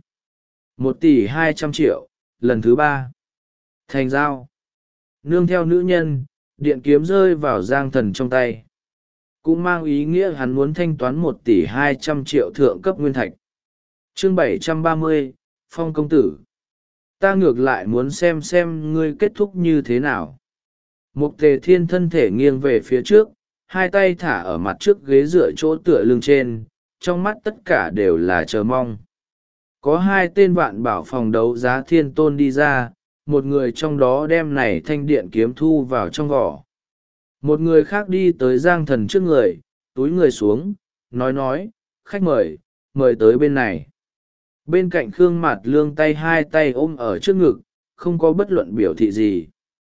Speaker 1: 1,2 tỷ, lần thứ ba. Thành giao. Nương theo nữ nhân, điện kiếm rơi vào Giang Thần trong tay. Cũng mang ý nghĩa hắn muốn thanh toán 1,2 tỷ thượng cấp nguyên thạch. Chương 730, Phong công tử. Ta ngược lại muốn xem ngươi kết thúc như thế nào. Mục Tề Thiên thân thể nghiêng về phía trước, hai tay thả ở mặt trước ghế dựa chỗ tựa lưng trên, trong mắt tất cả đều là chờ mong. Có hai tên Vạn Bảo phòng đấu giá Thiên Tôn đi ra, một người trong đó đem này thanh điện kiếm thu vào trong vỏ. Một người khác đi tới Giang Thần trước người, túi người xuống, nói, khách mời, mời tới bên này. Bên cạnh Khương Mạt Lương hai tay ôm ở trước ngực, không có bất luận biểu thị gì.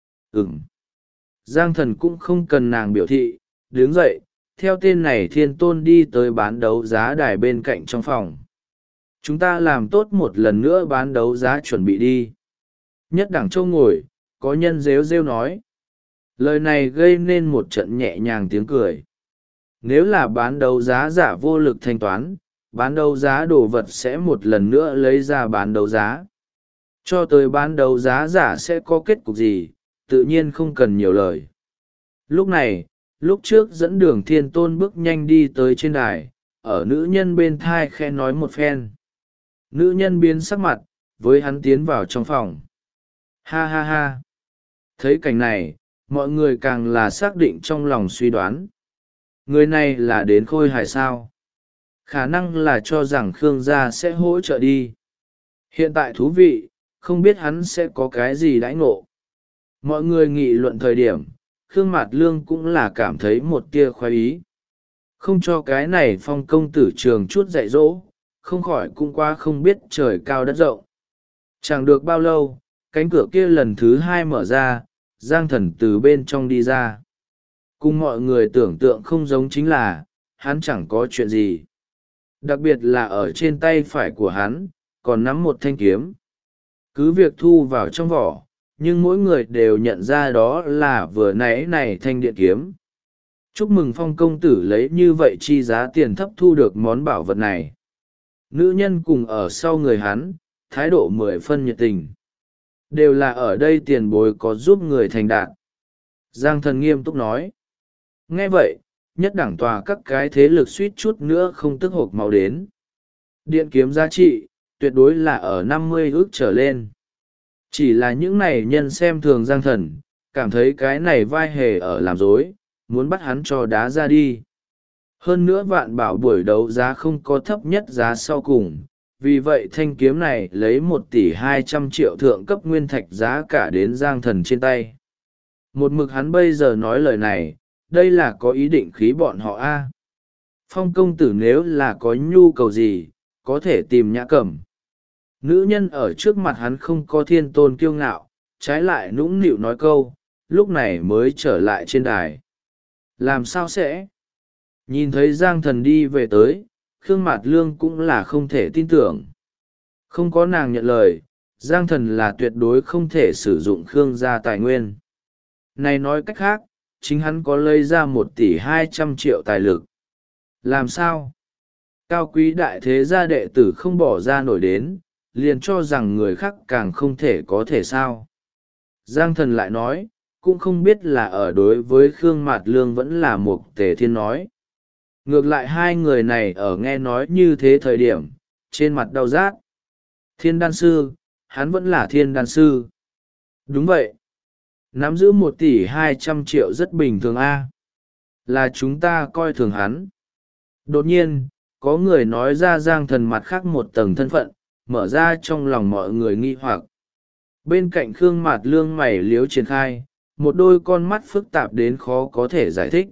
Speaker 1: Giang Thần cũng không cần nàng biểu thị, đứng dậy, theo tên này Thiên Tôn đi tới bán đấu giá đài bên cạnh trong phòng. Chúng ta làm tốt một lần nữa bán đấu giá chuẩn bị đi. Nhất đẳng châu ngồi, có nhân rêu rêu nói. Lời này gây nên một trận nhẹ nhàng tiếng cười. Nếu là bán đấu giá giả vô lực thanh toán, bán đấu giá đồ vật sẽ một lần nữa lấy ra bán đấu giá. Cho tới bán đấu giá giả sẽ có kết cục gì, tự nhiên không cần nhiều lời. Lúc này, lúc trước dẫn đường Thiên Tôn bước nhanh đi tới trên đài, ở nữ nhân bên thai khe nói một phen. Nữ nhân biến sắc mặt, với hắn tiến vào trong phòng. Ha ha ha. Thấy cảnh này, mọi người càng là xác định trong lòng suy đoán. Người này là đến Khôi Hải sao? Khả năng là cho rằng Khương gia sẽ hỗ trợ đi. Hiện tại thú vị, không biết hắn sẽ có cái gì đãi ngộ. Mọi người nghị luận thời điểm, Khương Mạt Lương cũng là cảm thấy một tia khoái ý. Không cho cái này Phong công tử trường chút dạy dỗ, không khỏi cũng qua không biết trời cao đất rộng. Chẳng được bao lâu, cánh cửa kia lần thứ hai mở ra, Giang Thần từ bên trong đi ra. Cùng mọi người tưởng tượng không giống chính là, hắn chẳng có chuyện gì. Đặc biệt là ở trên tay phải của hắn, còn nắm một thanh kiếm. Cứ việc thu vào trong vỏ, nhưng mỗi người đều nhận ra đó là vừa nãy này thanh điện kiếm. Chúc mừng Phong công tử lấy như vậy chi giá tiền thấp thu được món bảo vật này. Nữ nhân cùng ở sau người hắn, thái độ 10 phân nhiệt tình. Đều là ở đây tiền bối có giúp người thành đạt. Giang Thần nghiêm túc nói. Nghe vậy, nhất đẳng tòa các cái thế lực suýt chút nữa không tức hộc máu đến. Điện kiếm giá trị, tuyệt đối là ở 50 ức trở lên. Chỉ là những này nhân xem thường Giang Thần, cảm thấy cái này vai hề ở làm dối, muốn bắt hắn cho đá ra đi. Hơn nữa Vạn Bảo buổi đấu giá không có thấp nhất giá sau cùng, vì vậy thanh kiếm này lấy 1,2 tỷ thượng cấp nguyên thạch giá cả đến Giang Thần trên tay. Một mực hắn bây giờ nói lời này, đây là có ý định khí bọn họ a. Phong công tử nếu là có nhu cầu gì, có thể tìm Nhã Cẩm. Nữ nhân ở trước mặt hắn không có Thiên Tôn kiêu ngạo, trái lại nũng nịu nói câu, lúc này mới trở lại trên đài. Làm sao sẽ? Nhìn thấy Giang Thần đi về tới, Khương Mạt Lương cũng là không thể tin tưởng. Không có nàng nhận lời, Giang Thần là tuyệt đối không thể sử dụng Khương gia tài nguyên. Này nói cách khác, chính hắn có lấy ra 1,2 tỷ tài lực. Làm sao? Cao quý đại thế gia đệ tử không bỏ ra nổi đến, liền cho rằng người khác càng không thể có thể sao. Giang Thần lại nói, cũng không biết là ở đối với Khương Mạt Lương vẫn là Mục Tề Thiên nói. Ngược lại hai người này ở nghe nói như thế thời điểm trên mặt đau rát. Thiên đan sư, hắn vẫn là thiên đan sư. Đúng vậy. Nắm giữ 1,2 tỷ rất bình thường a. Là chúng ta coi thường hắn. Đột nhiên có người nói ra Giang Thần mặt khác một tầng thân phận, mở ra trong lòng mọi người nghi hoặc. Bên cạnh Khương Mạt Lương mày liếu triển khai, một đôi con mắt phức tạp đến khó có thể giải thích.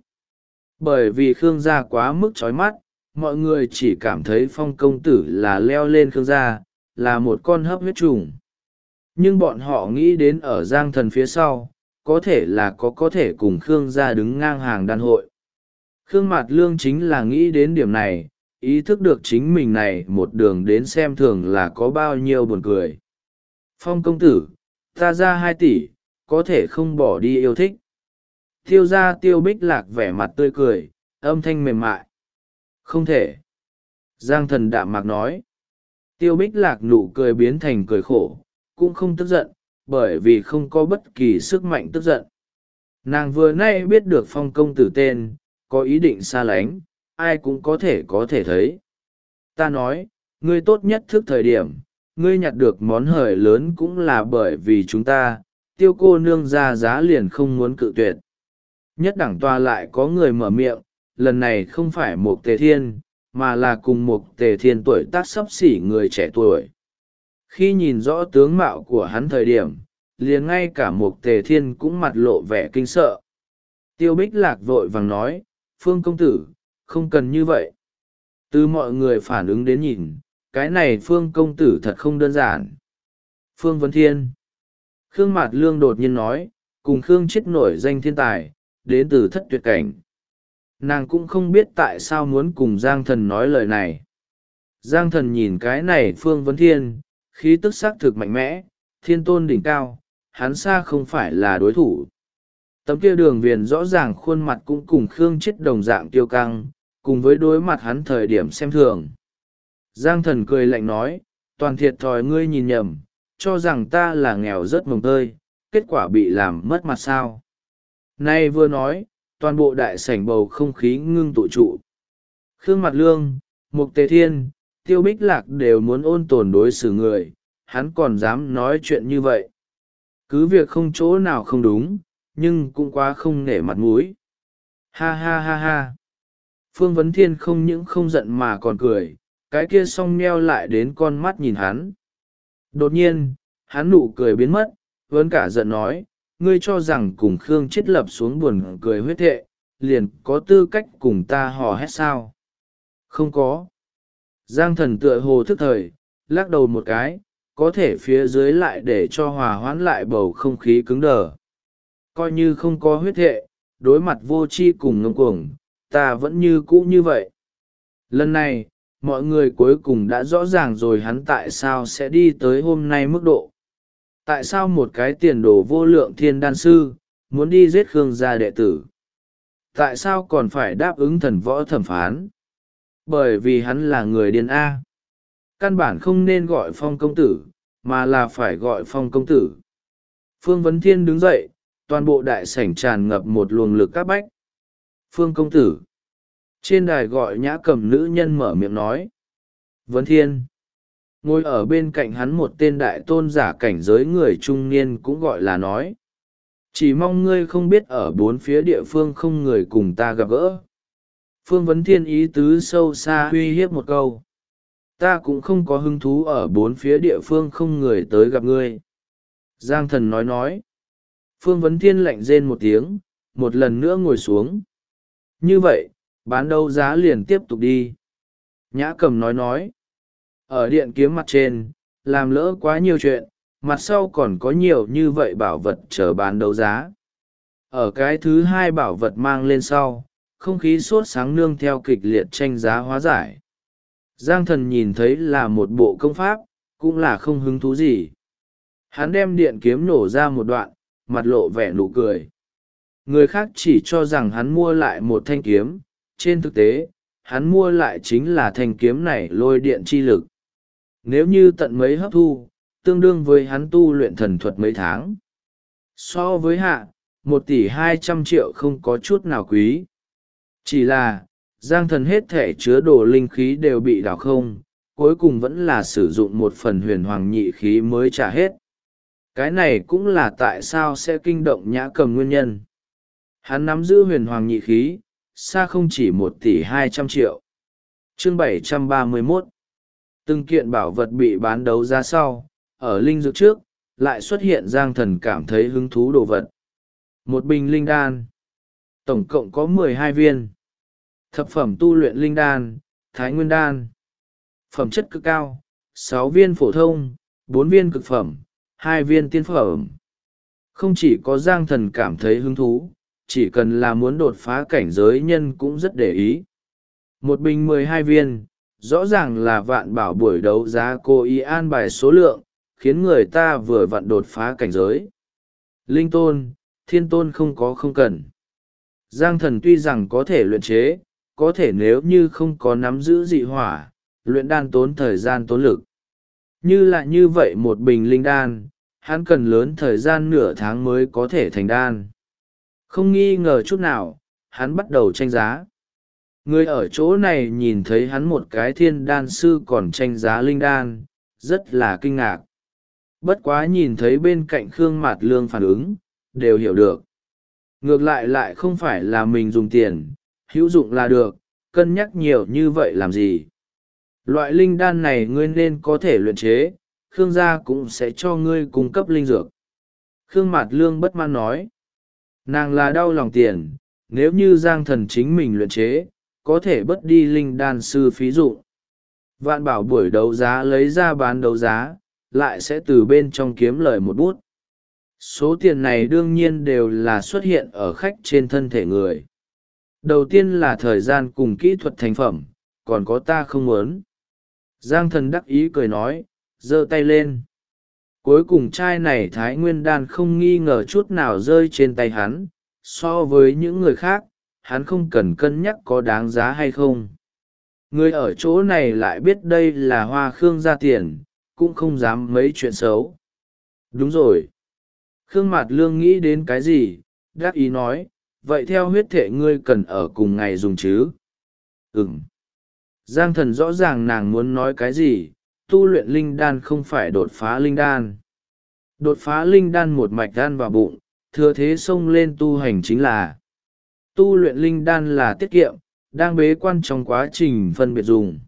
Speaker 1: Bởi vì Khương gia quá mức chói mắt, mọi người chỉ cảm thấy Phong công tử là leo lên Khương gia, là một con hấp huyết trùng. Nhưng bọn họ nghĩ đến ở Giang Thần phía sau, có thể là có thể cùng Khương gia đứng ngang hàng đan hội. Khương Mạt Lương chính là nghĩ đến điểm này, ý thức được chính mình này một đường đến xem thường là có bao nhiêu buồn cười. Phong công tử, ta ra 2 tỷ, có thể không bỏ đi yêu thích. Tiêu ra Tiêu Bích Lạc vẻ mặt tươi cười, âm thanh mềm mại. Không thể. Giang Thần đạm mạc nói. Tiêu Bích Lạc nụ cười biến thành cười khổ, cũng không tức giận, bởi vì không có bất kỳ sức mạnh tức giận. Nàng vừa nay biết được Phong công tử tên, có ý định xa lánh, ai cũng có thể thấy. Ta nói, ngươi tốt nhất thức thời điểm, ngươi nhặt được món hời lớn cũng là bởi vì chúng ta, Tiêu cô nương ra giá liền không muốn cự tuyệt. Nhất đẳng tòa lại có người mở miệng, lần này không phải Mục Tề Thiên, mà là cùng Mục Tề Thiên tuổi tác xấp xỉ người trẻ tuổi. Khi nhìn rõ tướng mạo của hắn thời điểm, liền ngay cả Mục Tề Thiên cũng mặt lộ vẻ kinh sợ. Tiêu Bích Lạc vội vàng nói, Phương công tử, không cần như vậy. Từ mọi người phản ứng đến nhìn, cái này Phương công tử thật không đơn giản. Phương Vấn Thiên. Khương Mạt Lương đột nhiên nói, cùng Khương chết nổi danh thiên tài, đến từ thất tuyệt cảnh. Nàng cũng không biết tại sao muốn cùng Giang Thần nói lời này. Giang Thần nhìn cái này Phương Vấn Thiên, khí tức sắc thực mạnh mẽ, thiên tôn đỉnh cao, hắn xa không phải là đối thủ. Tấm kia Đường Viền rõ ràng khuôn mặt cũng cùng Khương chết đồng dạng tiêu căng, cùng với đối mặt hắn thời điểm xem thường. Giang Thần cười lạnh nói, toàn thiệt thòi ngươi nhìn nhầm, cho rằng ta là nghèo rất mồng tơi, kết quả bị làm mất mặt sao. Nay vừa nói, toàn bộ đại sảnh bầu không khí ngưng tụ trụ. Khương Mạt Lương, Mục Tề Thiên, Tiêu Bích Lạc đều muốn ôn tồn đối xử người, hắn còn dám nói chuyện như vậy. Cứ việc không chỗ nào không đúng, nhưng cũng quá không nể mặt mũi. Ha ha ha ha. Phương Vấn Thiên không những không giận mà còn cười, cái kia song meo lại đến con mắt nhìn hắn. Đột nhiên, hắn nụ cười biến mất, vẫn cả giận nói, ngươi cho rằng cùng Khương Chiết lập xuống buồn cười huyết thệ, liền có tư cách cùng ta hò hét sao? Không có. Giang Thần tựa hồ thức thời, lắc đầu một cái, có thể phía dưới lại để cho hòa hoãn lại bầu không khí cứng đờ. Coi như không có huyết thệ, đối mặt vô tri cùng ngông cuồng, ta vẫn như cũ như vậy. Lần này, mọi người cuối cùng đã rõ ràng rồi hắn tại sao sẽ đi tới hôm nay mức độ. Tại sao một cái tiền đồ vô lượng thiên đan sư, muốn đi giết Khương gia đệ tử? Tại sao còn phải đáp ứng thần võ thẩm phán? Bởi vì hắn là người điên A. Căn bản không nên gọi Phong công tử, mà là phải gọi Phong công tử. Phương Vấn Thiên đứng dậy, toàn bộ đại sảnh tràn ngập một luồng lực các bách. Phương công tử. Trên đài gọi Nhã Cầm nữ nhân mở miệng nói. Vấn Thiên. Ngồi ở bên cạnh hắn một tên đại tôn giả cảnh giới người trung niên cũng gọi là nói. Chỉ mong ngươi không biết ở bốn phía địa phương không người cùng ta gặp gỡ. Phương Vấn Thiên ý tứ sâu xa uy hiếp một câu. Ta cũng không có hứng thú ở bốn phía địa phương không người tới gặp ngươi. Giang Thần nói. Phương Vấn Thiên lạnh rên một tiếng, một lần nữa ngồi xuống. Như vậy, bán đấu giá liền tiếp tục đi. Nhã Cầm nói. Ở điện kiếm mặt trên, làm lỡ quá nhiều chuyện, mặt sau còn có nhiều như vậy bảo vật chờ bán đấu giá. Ở cái thứ hai bảo vật mang lên sau, không khí sốt sáng nương theo kịch liệt tranh giá hóa giải. Giang Thần nhìn thấy là một bộ công pháp, cũng là không hứng thú gì. Hắn đem điện kiếm nổ ra một đoạn, mặt lộ vẻ nụ cười. Người khác chỉ cho rằng hắn mua lại một thanh kiếm, trên thực tế, hắn mua lại chính là thanh kiếm này lôi điện chi lực. Nếu như tận mấy hấp thu, tương đương với hắn tu luyện thần thuật mấy tháng. So với hạ, 1,2 tỷ không có chút nào quý. Chỉ là, Giang Thần hết thể chứa đồ linh khí đều bị đảo không, cuối cùng vẫn là sử dụng một phần huyền hoàng nhị khí mới trả hết. Cái này cũng là tại sao sẽ kinh động Nhã Cầm nguyên nhân. Hắn nắm giữ huyền hoàng nhị khí, xa không chỉ 1,2 tỷ chương 731. Từng kiện bảo vật bị bán đấu giá sau, ở linh dược trước, lại xuất hiện Giang Thần cảm thấy hứng thú đồ vật. Một bình linh đan. Tổng cộng có 12 viên. Thập phẩm tu luyện linh đan, Thái Nguyên đan. Phẩm chất cực cao, 6 viên phổ thông, 4 viên cực phẩm, 2 viên tiên phẩm. Không chỉ có Giang Thần cảm thấy hứng thú, chỉ cần là muốn đột phá cảnh giới nhân cũng rất để ý. Một bình 12 viên, rõ ràng là Vạn Bảo buổi đấu giá cố ý an bài số lượng, khiến người ta vừa vặn đột phá cảnh giới. Linh tôn, thiên tôn không cần. Giang Thần tuy rằng có thể luyện chế, có thể nếu như không có nắm giữ dị hỏa, luyện đan tốn thời gian tốn lực. Như vậy một bình linh đan, hắn cần lớn thời gian nửa tháng mới có thể thành đan. Không nghi ngờ chút nào, hắn bắt đầu tranh giá. Người ở chỗ này nhìn thấy hắn một cái thiên đan sư còn tranh giá linh đan, rất là kinh ngạc. Bất quá nhìn thấy bên cạnh Khương Mạt Lương phản ứng, đều hiểu được. Ngược lại không phải là mình dùng tiền, hữu dụng là được, cân nhắc nhiều như vậy làm gì. Loại linh đan này ngươi nên có thể luyện chế, Khương gia cũng sẽ cho ngươi cung cấp linh dược. Khương Mạt Lương bất mãn nói. Nàng là đau lòng tiền, nếu như Giang Thần chính mình luyện chế, có thể bớt đi linh đan sư phí dụng. Vạn Bảo buổi đấu giá lấy ra bán đấu giá, lại sẽ từ bên trong kiếm lời một bút. Số tiền này đương nhiên đều là xuất hiện ở khách trên thân thể người. Đầu tiên là thời gian cùng kỹ thuật thành phẩm, còn có ta không muốn. Giang Thần đắc ý cười nói, giơ tay lên. Cuối cùng chai này Thái Nguyên đan không nghi ngờ chút nào rơi trên tay hắn. So với những người khác, hắn không cần cân nhắc có đáng giá hay không. Người ở chỗ này lại biết đây là Hoa Khương ra tiền, cũng không dám mấy chuyện xấu. Đúng rồi. Khương Mạt Lương nghĩ đến cái gì, đắc ý nói, vậy theo huyết thể ngươi cần ở cùng ngày dùng chứ? Ừm. Giang Thần rõ ràng nàng muốn nói cái gì, tu luyện linh đan không phải đột phá linh đan. Đột phá linh đan một mạch đan vào bụng, thừa thế xông lên tu hành chính là. Tu luyện linh đan là tiết kiệm, đang bế quan trong quá trình phân biệt dùng.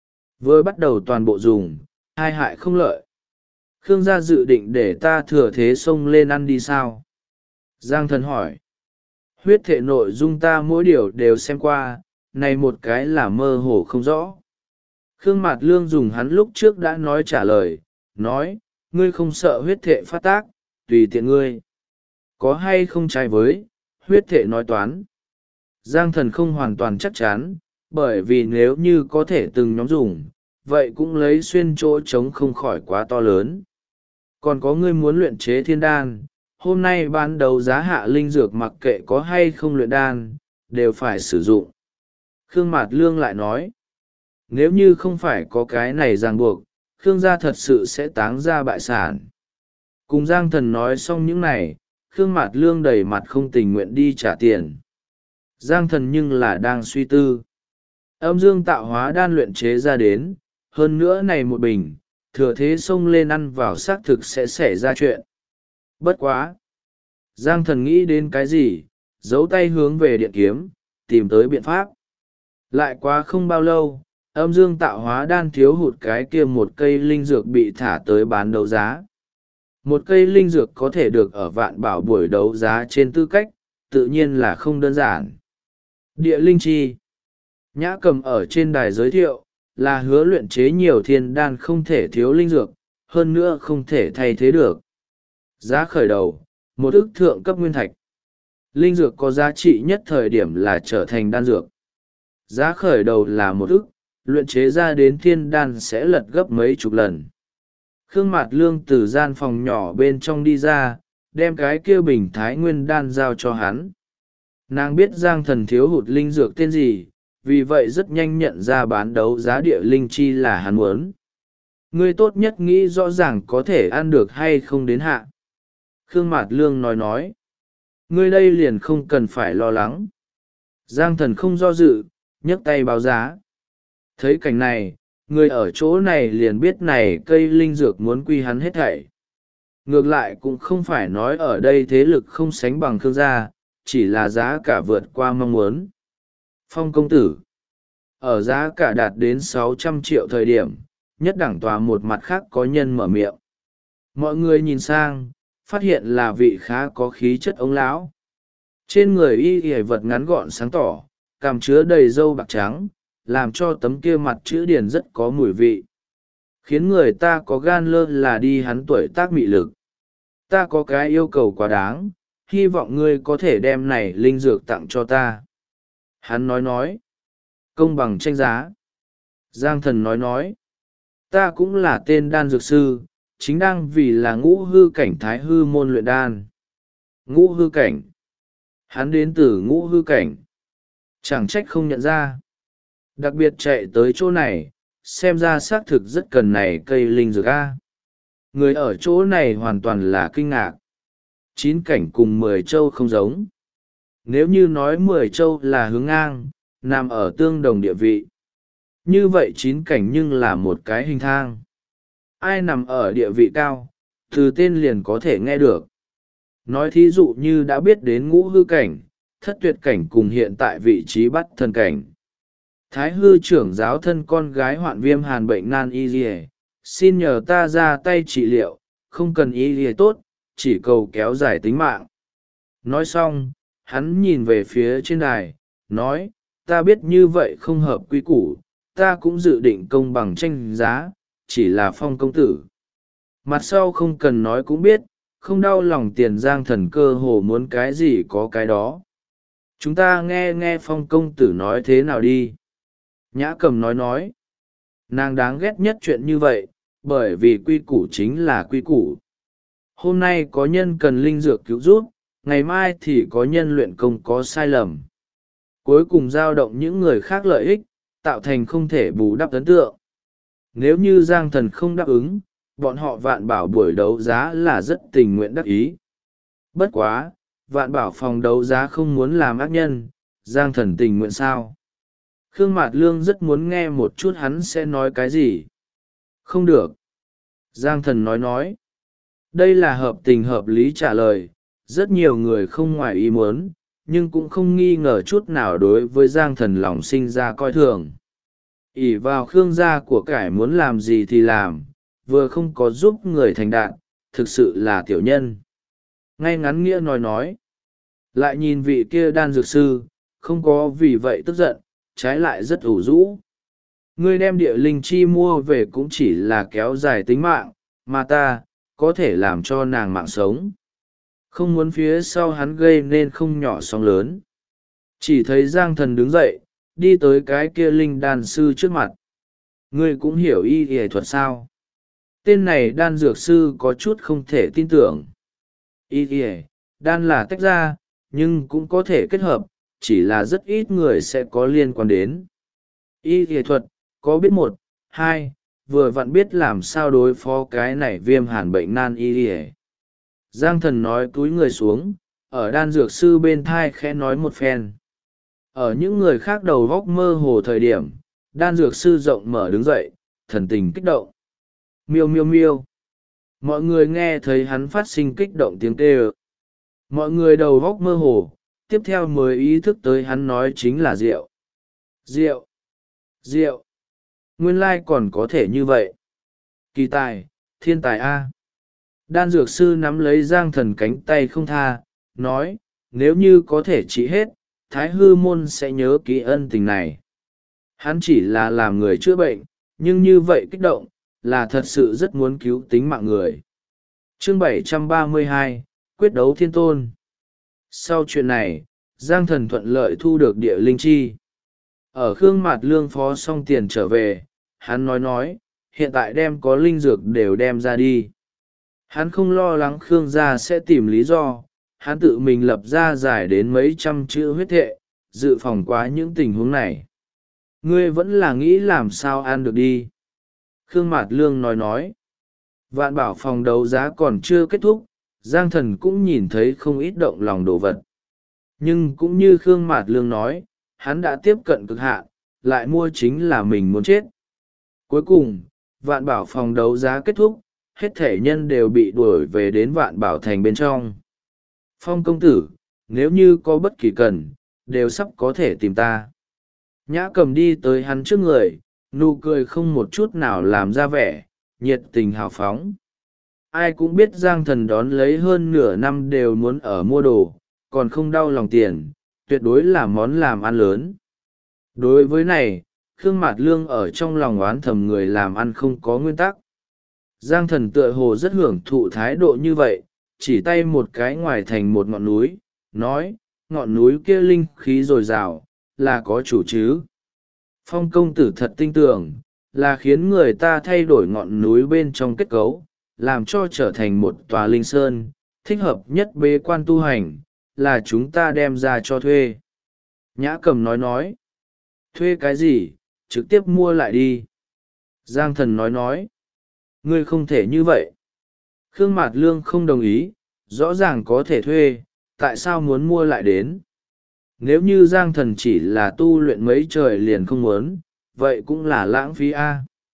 Speaker 1: Vừa bắt đầu toàn bộ dùng, hai hại không lợi. Khương gia dự định để ta thừa thế xông lên ăn đi sao? Giang Thần hỏi. Huyết thể nội dung ta mỗi điều đều xem qua, này một cái là mơ hồ không rõ. Khương Mạt Lương dùng hắn lúc trước đã nói trả lời, nói, ngươi không sợ huyết thể phát tác, tùy tiện ngươi. Có hay không trái với, huyết thể nói toán. Giang Thần không hoàn toàn chắc chắn, bởi vì nếu như có thể từng nhóm dùng, vậy cũng lấy xuyên chỗ trống không khỏi quá to lớn. Còn có ngươi muốn luyện chế thiên đan, hôm nay bán đấu giá hạ linh dược mặc kệ có hay không luyện đan, đều phải sử dụng. Khương Mạt Lương lại nói, nếu như không phải có cái này ràng buộc, Khương gia thật sự sẽ táng ra bại sản. Cùng Giang Thần nói xong những này, Khương Mạt Lương đầy mặt không tình nguyện đi trả tiền. Giang Thần nhưng là đang suy tư. Âm dương tạo hóa đan luyện chế ra đến, hơn nữa này một bình, thừa thế xông lên ăn vào xác thực sẽ xảy ra chuyện. Bất quá. Giang Thần nghĩ đến cái gì, giấu tay hướng về điện kiếm, tìm tới biện pháp. Lại quá không bao lâu, âm dương tạo hóa đan thiếu hụt cái kia một cây linh dược bị thả tới bán đấu giá. Một cây linh dược có thể được ở Vạn Bảo buổi đấu giá trên tư cách, tự nhiên là không đơn giản. Địa linh chi. Nhã Cầm ở trên đài giới thiệu, là hứa luyện chế nhiều thiên đan không thể thiếu linh dược, hơn nữa không thể thay thế được. Giá khởi đầu, một ức thượng cấp nguyên thạch. Linh dược có giá trị nhất thời điểm là trở thành đan dược. Giá khởi đầu là một ức, luyện chế ra đến thiên đan sẽ lật gấp mấy chục lần. Khương Mạt Lương từ gian phòng nhỏ bên trong đi ra, đem cái kia bình Thái Nguyên đan giao cho hắn. Nàng biết Giang Thần thiếu hụt linh dược tên gì, vì vậy rất nhanh nhận ra bán đấu giá địa linh chi là hắn muốn. Ngươi tốt nhất nghĩ rõ ràng có thể ăn được hay không đến hạ. Khương Mạt Lương nói. Ngươi đây liền không cần phải lo lắng. Giang Thần không do dự, nhấc tay báo giá. Thấy cảnh này, người ở chỗ này liền biết này cây linh dược muốn quy hắn hết thảy. Ngược lại cũng không phải nói ở đây thế lực không sánh bằng Khương gia, chỉ là giá cả vượt qua mong muốn. Phong công tử, ở giá cả đạt đến 600 triệu thời điểm, nhất đẳng tòa một mặt khác có nhân mở miệng. Mọi người nhìn sang, phát hiện là vị khá có khí chất ông lão. Trên người y y vật ngắn gọn sáng tỏ, cằm chứa đầy râu bạc trắng, làm cho tấm kia mặt chữ điển rất có mùi vị, khiến người ta có gan lơ là đi hắn tuổi tác mị lực. Ta có cái yêu cầu quá đáng, hy vọng ngươi có thể đem này linh dược tặng cho ta. Hắn nói công bằng tranh giá. Giang Thần nói ta cũng là tên đan dược sư, chính đang vì là ngũ hư cảnh thái hư môn luyện đan. Ngũ hư cảnh? Hắn đến từ ngũ hư cảnh, chẳng trách không nhận ra. Đặc biệt chạy tới chỗ này, xem ra xác thực rất cần này cây linh dược a. Người ở chỗ này hoàn toàn là kinh ngạc. 9 cảnh cùng 10 châu không giống. Nếu như nói 10 châu là hướng ngang, nằm ở tương đồng địa vị, như vậy 9 cảnh nhưng là một cái hình thang. Ai nằm ở địa vị cao, từ tên liền có thể nghe được. Nói thí dụ như đã biết đến ngũ hư cảnh, thất tuyệt cảnh cùng hiện tại vị trí bắt thần cảnh. Thái hư trưởng giáo thân con gái hoạn viêm hàn bệnh nan y dì, xin nhờ ta ra tay trị liệu, không cần y dì tốt, chỉ cầu kéo dài tính mạng. Nói xong, hắn nhìn về phía trên đài, nói, ta biết như vậy không hợp quy củ, ta cũng dự định công bằng tranh giá, chỉ là Phong công tử. Mặt sau không cần nói cũng biết, không đau lòng tiền. Giang Thần cơ hồ muốn cái gì có cái đó. Chúng ta nghe Phong công tử nói thế nào đi. Nhã Cầm nói nàng đáng ghét nhất chuyện như vậy, bởi vì quy củ chính là quy củ. Hôm nay có nhân cần linh dược cứu giúp, ngày mai thì có nhân luyện công có sai lầm, cuối cùng dao động những người khác lợi ích, tạo thành không thể bù đắp ấn tượng. Nếu như Giang Thần không đáp ứng, bọn họ Vạn Bảo buổi đấu giá là rất tình nguyện đắc ý. Bất quá, Vạn Bảo phòng đấu giá không muốn làm ác nhân, Giang Thần tình nguyện sao? Khương Mạt Lương rất muốn nghe một chút hắn sẽ nói cái gì. Không được. Giang Thần nói. Đây là hợp tình hợp lý trả lời, rất nhiều người không ngoài ý muốn, nhưng cũng không nghi ngờ chút nào đối với Giang Thần lòng sinh ra coi thường. ỷ vào Khương gia của cải muốn làm gì thì làm, vừa không có giúp người thành đạt, thực sự là tiểu nhân. Ngay ngắn nghĩa nói. Lại nhìn vị kia đan dược sư, không có vì vậy tức giận, trái lại rất ủ rũ. Ngươi đem địa linh chi mua về cũng chỉ là kéo dài tính mạng, mà ta, có thể làm cho nàng mạng sống. Không muốn phía sau hắn gây nên không nhỏ sóng lớn. Chỉ thấy Giang Thần đứng dậy, đi tới cái kia linh đan sư trước mặt. Ngươi cũng hiểu y y thuật sao? Tên này đan dược sư có chút không thể tin tưởng. Y y đan là tách ra, nhưng cũng có thể kết hợp, chỉ là rất ít người sẽ có liên quan đến. Y y thuật, có biết 1, 2, vừa vặn biết làm sao đối phó cái này viêm hàn bệnh nan y y. Giang Thần nói cúi người xuống, ở đan dược sư bên thai khẽ nói một phen. Ở những người khác đầu góc mơ hồ thời điểm, đan dược sư rộng mở đứng dậy, thần tình kích động. Miêu miêu miêu. Mọi người nghe thấy hắn phát sinh kích động tiếng kêu. Mọi người đầu góc mơ hồ, tiếp theo mới ý thức tới hắn nói chính là rượu. Rượu. Rượu. Nguyên lai còn có thể như vậy. Kỳ tài, thiên tài A. Đan dược sư nắm lấy Giang Thần cánh tay không tha, nói, nếu như có thể trị hết, Thái hư môn sẽ nhớ kỹ ân tình này. Hắn chỉ là làm người chữa bệnh, nhưng như vậy kích động, là thật sự rất muốn cứu tính mạng người. Chương 732, quyết đấu thiên tôn. Sau chuyện này, Giang Thần thuận lợi thu được địa linh chi. Ở Khương Mạt Lương phó xong tiền trở về, hắn nói, hiện tại đem có linh dược đều đem ra đi. Hắn không lo lắng Khương gia sẽ tìm lý do, hắn tự mình lập ra giải đến mấy trăm chữ huyết thệ, dự phòng quá những tình huống này. Ngươi vẫn là nghĩ làm sao ăn được đi. Khương Mạt Lương nói. Vạn Bảo phòng đấu giá còn chưa kết thúc, Giang Thần cũng nhìn thấy không ít động lòng đồ vật. Nhưng cũng như Khương Mạt Lương nói, hắn đã tiếp cận cực hạn, lại mua chính là mình muốn chết. Cuối cùng, vạn bảo phòng đấu giá kết thúc, hết thể nhân đều bị đuổi về đến vạn bảo thành bên trong. Phong công tử, nếu như có bất kỳ cần, đều sắp có thể tìm ta. Nhã Cầm đi tới hắn trước người, nụ cười không một chút nào làm ra vẻ, nhiệt tình hào phóng. Ai cũng biết Giang Thần đón lấy hơn nửa năm đều muốn ở mua đồ, còn không đau lòng tiền, tuyệt đối là món làm ăn lớn. Đối với này, Khương Mạt Lương ở trong lòng oán thầm người làm ăn không có nguyên tắc. Giang Thần tựa hồ rất hưởng thụ thái độ như vậy, chỉ tay một cái ngoài thành một ngọn núi, nói, ngọn núi kia linh khí dồi dào, là có chủ chứ. Phong công tử thật tinh tưởng, là khiến người ta thay đổi ngọn núi bên trong kết cấu, làm cho trở thành một tòa linh sơn, thích hợp nhất bế quan tu hành, là chúng ta đem ra cho thuê. Nhã Cầm nói, thuê cái gì, trực tiếp mua lại đi. Giang Thần nói, ngươi không thể như vậy. Khương Mạt Lương không đồng ý, rõ ràng có thể thuê, tại sao muốn mua lại đến? Nếu như Giang Thần chỉ là tu luyện mấy trời liền không muốn, vậy cũng là lãng phí a.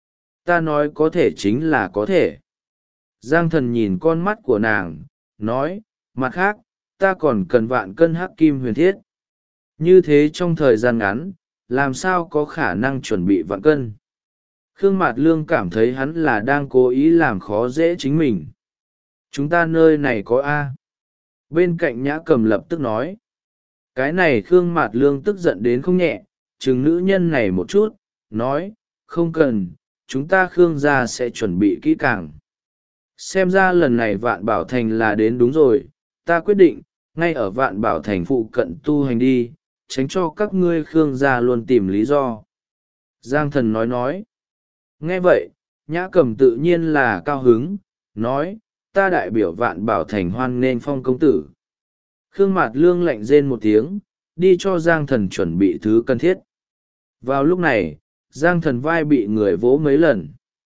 Speaker 1: Ta nói có thể chính là có thể. Giang Thần nhìn con mắt của nàng, nói, mặt khác, ta còn cần vạn cân hắc kim huyền thiết. Như thế trong thời gian ngắn, làm sao có khả năng chuẩn bị vạn cân? Khương Mạt Lương cảm thấy hắn là đang cố ý làm khó dễ chính mình. Chúng ta nơi này có A. Bên cạnh Nhã Cầm lập tức nói. Cái này Khương Mạt Lương tức giận đến không nhẹ, chừng nữ nhân này một chút, nói, không cần, chúng ta Khương gia sẽ chuẩn bị kỹ càng. Xem ra lần này Vạn Bảo Thành là đến đúng rồi, ta quyết định, ngay ở Vạn Bảo Thành phụ cận tu hành đi, tránh cho các ngươi Khương gia luôn tìm lý do. Giang Thần nói. Nghe vậy, Nhã Cầm tự nhiên là cao hứng, nói, ta đại biểu Vạn Bảo Thành hoan nghênh Phong công tử. Khương Mạt Lương lạnh rên một tiếng, đi cho Giang Thần chuẩn bị thứ cần thiết. Vào lúc này, Giang Thần vai bị người vỗ mấy lần.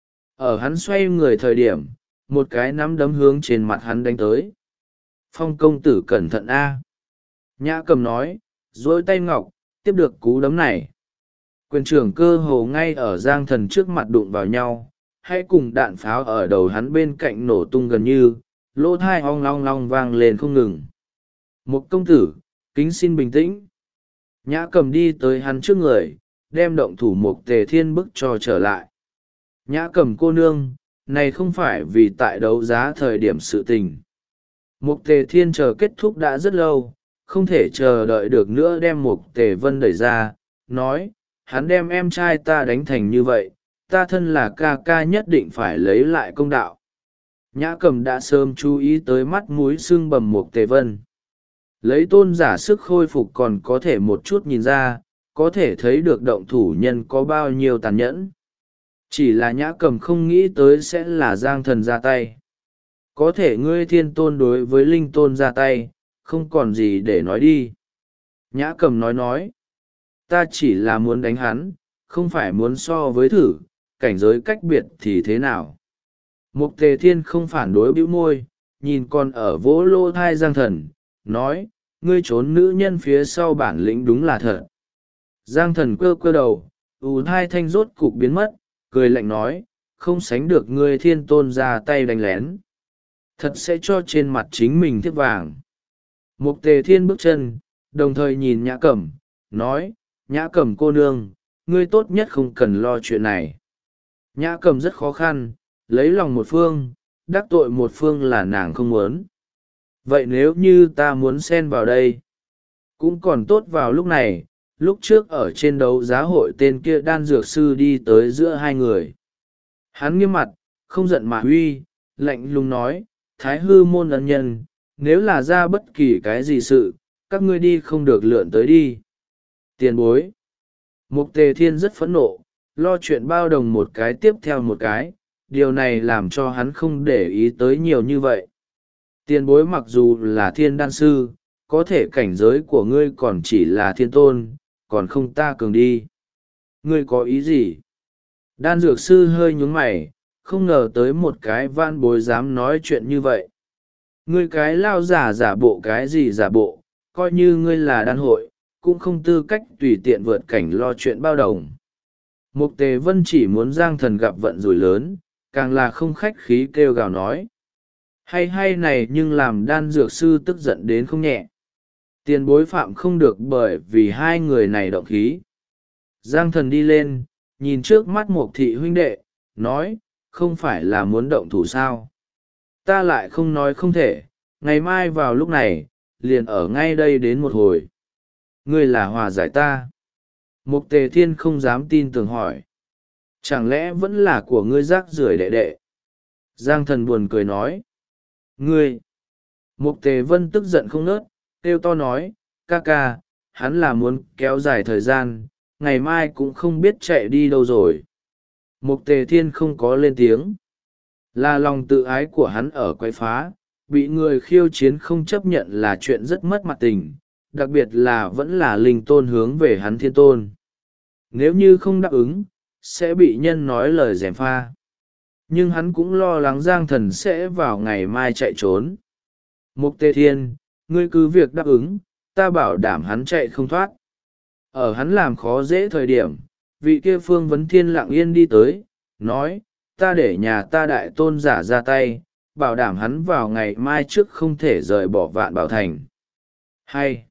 Speaker 1: Ở hắn xoay người thời điểm, một cái nắm đấm hướng trên mặt hắn đánh tới. Phong công tử cẩn thận a. Nhã Cầm nói, duỗi tay ngọc, tiếp được cú đấm này. Quyền trưởng cơ hồ ngay ở Giang Thần trước mặt đụng vào nhau, hay cùng đạn pháo ở đầu hắn bên cạnh nổ tung gần như, lỗ thai ong long long vang lên không ngừng. Một công tử, kính xin bình tĩnh. Nhã Cầm đi tới hắn trước người, đem động thủ Mục Tề Thiên bức cho trở lại. Nhã Cầm cô nương, này không phải vì tại đấu giá thời điểm sự tình. Mục Tề Thiên chờ kết thúc đã rất lâu, không thể chờ đợi được nữa đem Mục Tề Vân đẩy ra, nói, hắn đem em trai ta đánh thành như vậy, ta thân là ca ca nhất định phải lấy lại công đạo. Nhã Cầm đã sớm chú ý tới mắt mũi sưng bầm Mục Tề Vân. Lấy tôn giả sức khôi phục còn có thể một chút nhìn ra, có thể thấy được động thủ nhân có bao nhiêu tàn nhẫn. Chỉ là Nhã Cầm không nghĩ tới sẽ là Giang Thần ra tay. Có thể ngươi thiên tôn đối với linh tôn ra tay, không còn gì để nói đi. Nhã Cầm nói, ta chỉ là muốn đánh hắn, không phải muốn so với thử, cảnh giới cách biệt thì thế nào. Mục Tề Thiên không phản đối bĩu môi, nhìn con ở vỗ lô thai Giang Thần, nói, ngươi trốn nữ nhân phía sau bản lĩnh đúng là thật. Giang Thần cơ đầu, thai thanh rốt cục biến mất, cười lạnh nói, không sánh được ngươi thiên tôn ra tay đánh lén. Thật sẽ cho trên mặt chính mình thiếp vàng. Mục Tề Thiên bước chân, đồng thời nhìn Nhã Cẩm, nói, Nhã Cẩm cô nương, ngươi tốt nhất không cần lo chuyện này. Nhã Cẩm rất khó khăn, lấy lòng một phương, đắc tội một phương là nàng không muốn. Vậy nếu như ta muốn xen vào đây, cũng còn tốt vào lúc này, lúc trước ở trên đấu giá hội tên kia đan dược sư đi tới giữa hai người. Hắn nghiêm mặt, không giận mà huy, lạnh lùng nói, Thái Hư môn ân nhân, nếu là ra bất kỳ cái gì sự, các ngươi đi không được lượn tới đi. Tiền bối. Mục Tề Thiên rất phẫn nộ, lo chuyện bao đồng một cái tiếp theo một cái, điều này làm cho hắn không để ý tới nhiều như vậy. Tiền bối mặc dù là thiên đan sư, có thể cảnh giới của ngươi còn chỉ là thiên tôn, còn không ta cường đi. Ngươi có ý gì? Đan dược sư hơi nhún mày, không ngờ tới một cái van bối dám nói chuyện như vậy. Ngươi cái lao giả bộ cái gì giả bộ, coi như ngươi là đan hội, cũng không tư cách tùy tiện vượt cảnh lo chuyện bao đồng. Mục Tề Vân chỉ muốn Giang Thần gặp vận rủi lớn, càng là không khách khí kêu gào nói. Hay này nhưng làm đan dược sư tức giận đến không nhẹ. Tiền bối phạm không được bởi vì hai người này động khí. Giang Thần đi lên, nhìn trước mắt Mục thị huynh đệ, nói, không phải là muốn động thủ sao. Ta lại không nói không thể, ngày mai vào lúc này, liền ở ngay đây đến một hồi. Ngươi là hòa giải ta. Mục Tề Thiên không dám tin tưởng hỏi. Chẳng lẽ vẫn là của ngươi rác rưởi đệ đệ? Giang Thần buồn cười nói. Ngươi! Mục Tề Vân tức giận không nớt, kêu to nói, ca ca, hắn là muốn kéo dài thời gian, ngày mai cũng không biết chạy đi đâu rồi. Mục Tề Thiên không có lên tiếng. Là lòng tự ái của hắn ở quậy phá, bị người khiêu chiến không chấp nhận là chuyện rất mất mặt tình, đặc biệt là vẫn là linh tôn hướng về hắn thiên tôn. Nếu như không đáp ứng, sẽ bị nhân nói lời gièm pha. Nhưng hắn cũng lo lắng Giang Thần sẽ vào ngày mai chạy trốn. Mục Tề Thiên, ngươi cứ việc đáp ứng, ta bảo đảm hắn chạy không thoát. Ở hắn làm khó dễ thời điểm, vị kia Phương Vấn Thiên lặng yên đi tới, nói, ta để nhà ta đại tôn giả ra tay, bảo đảm hắn vào ngày mai trước không thể rời bỏ Vạn Bảo Thành. Hay!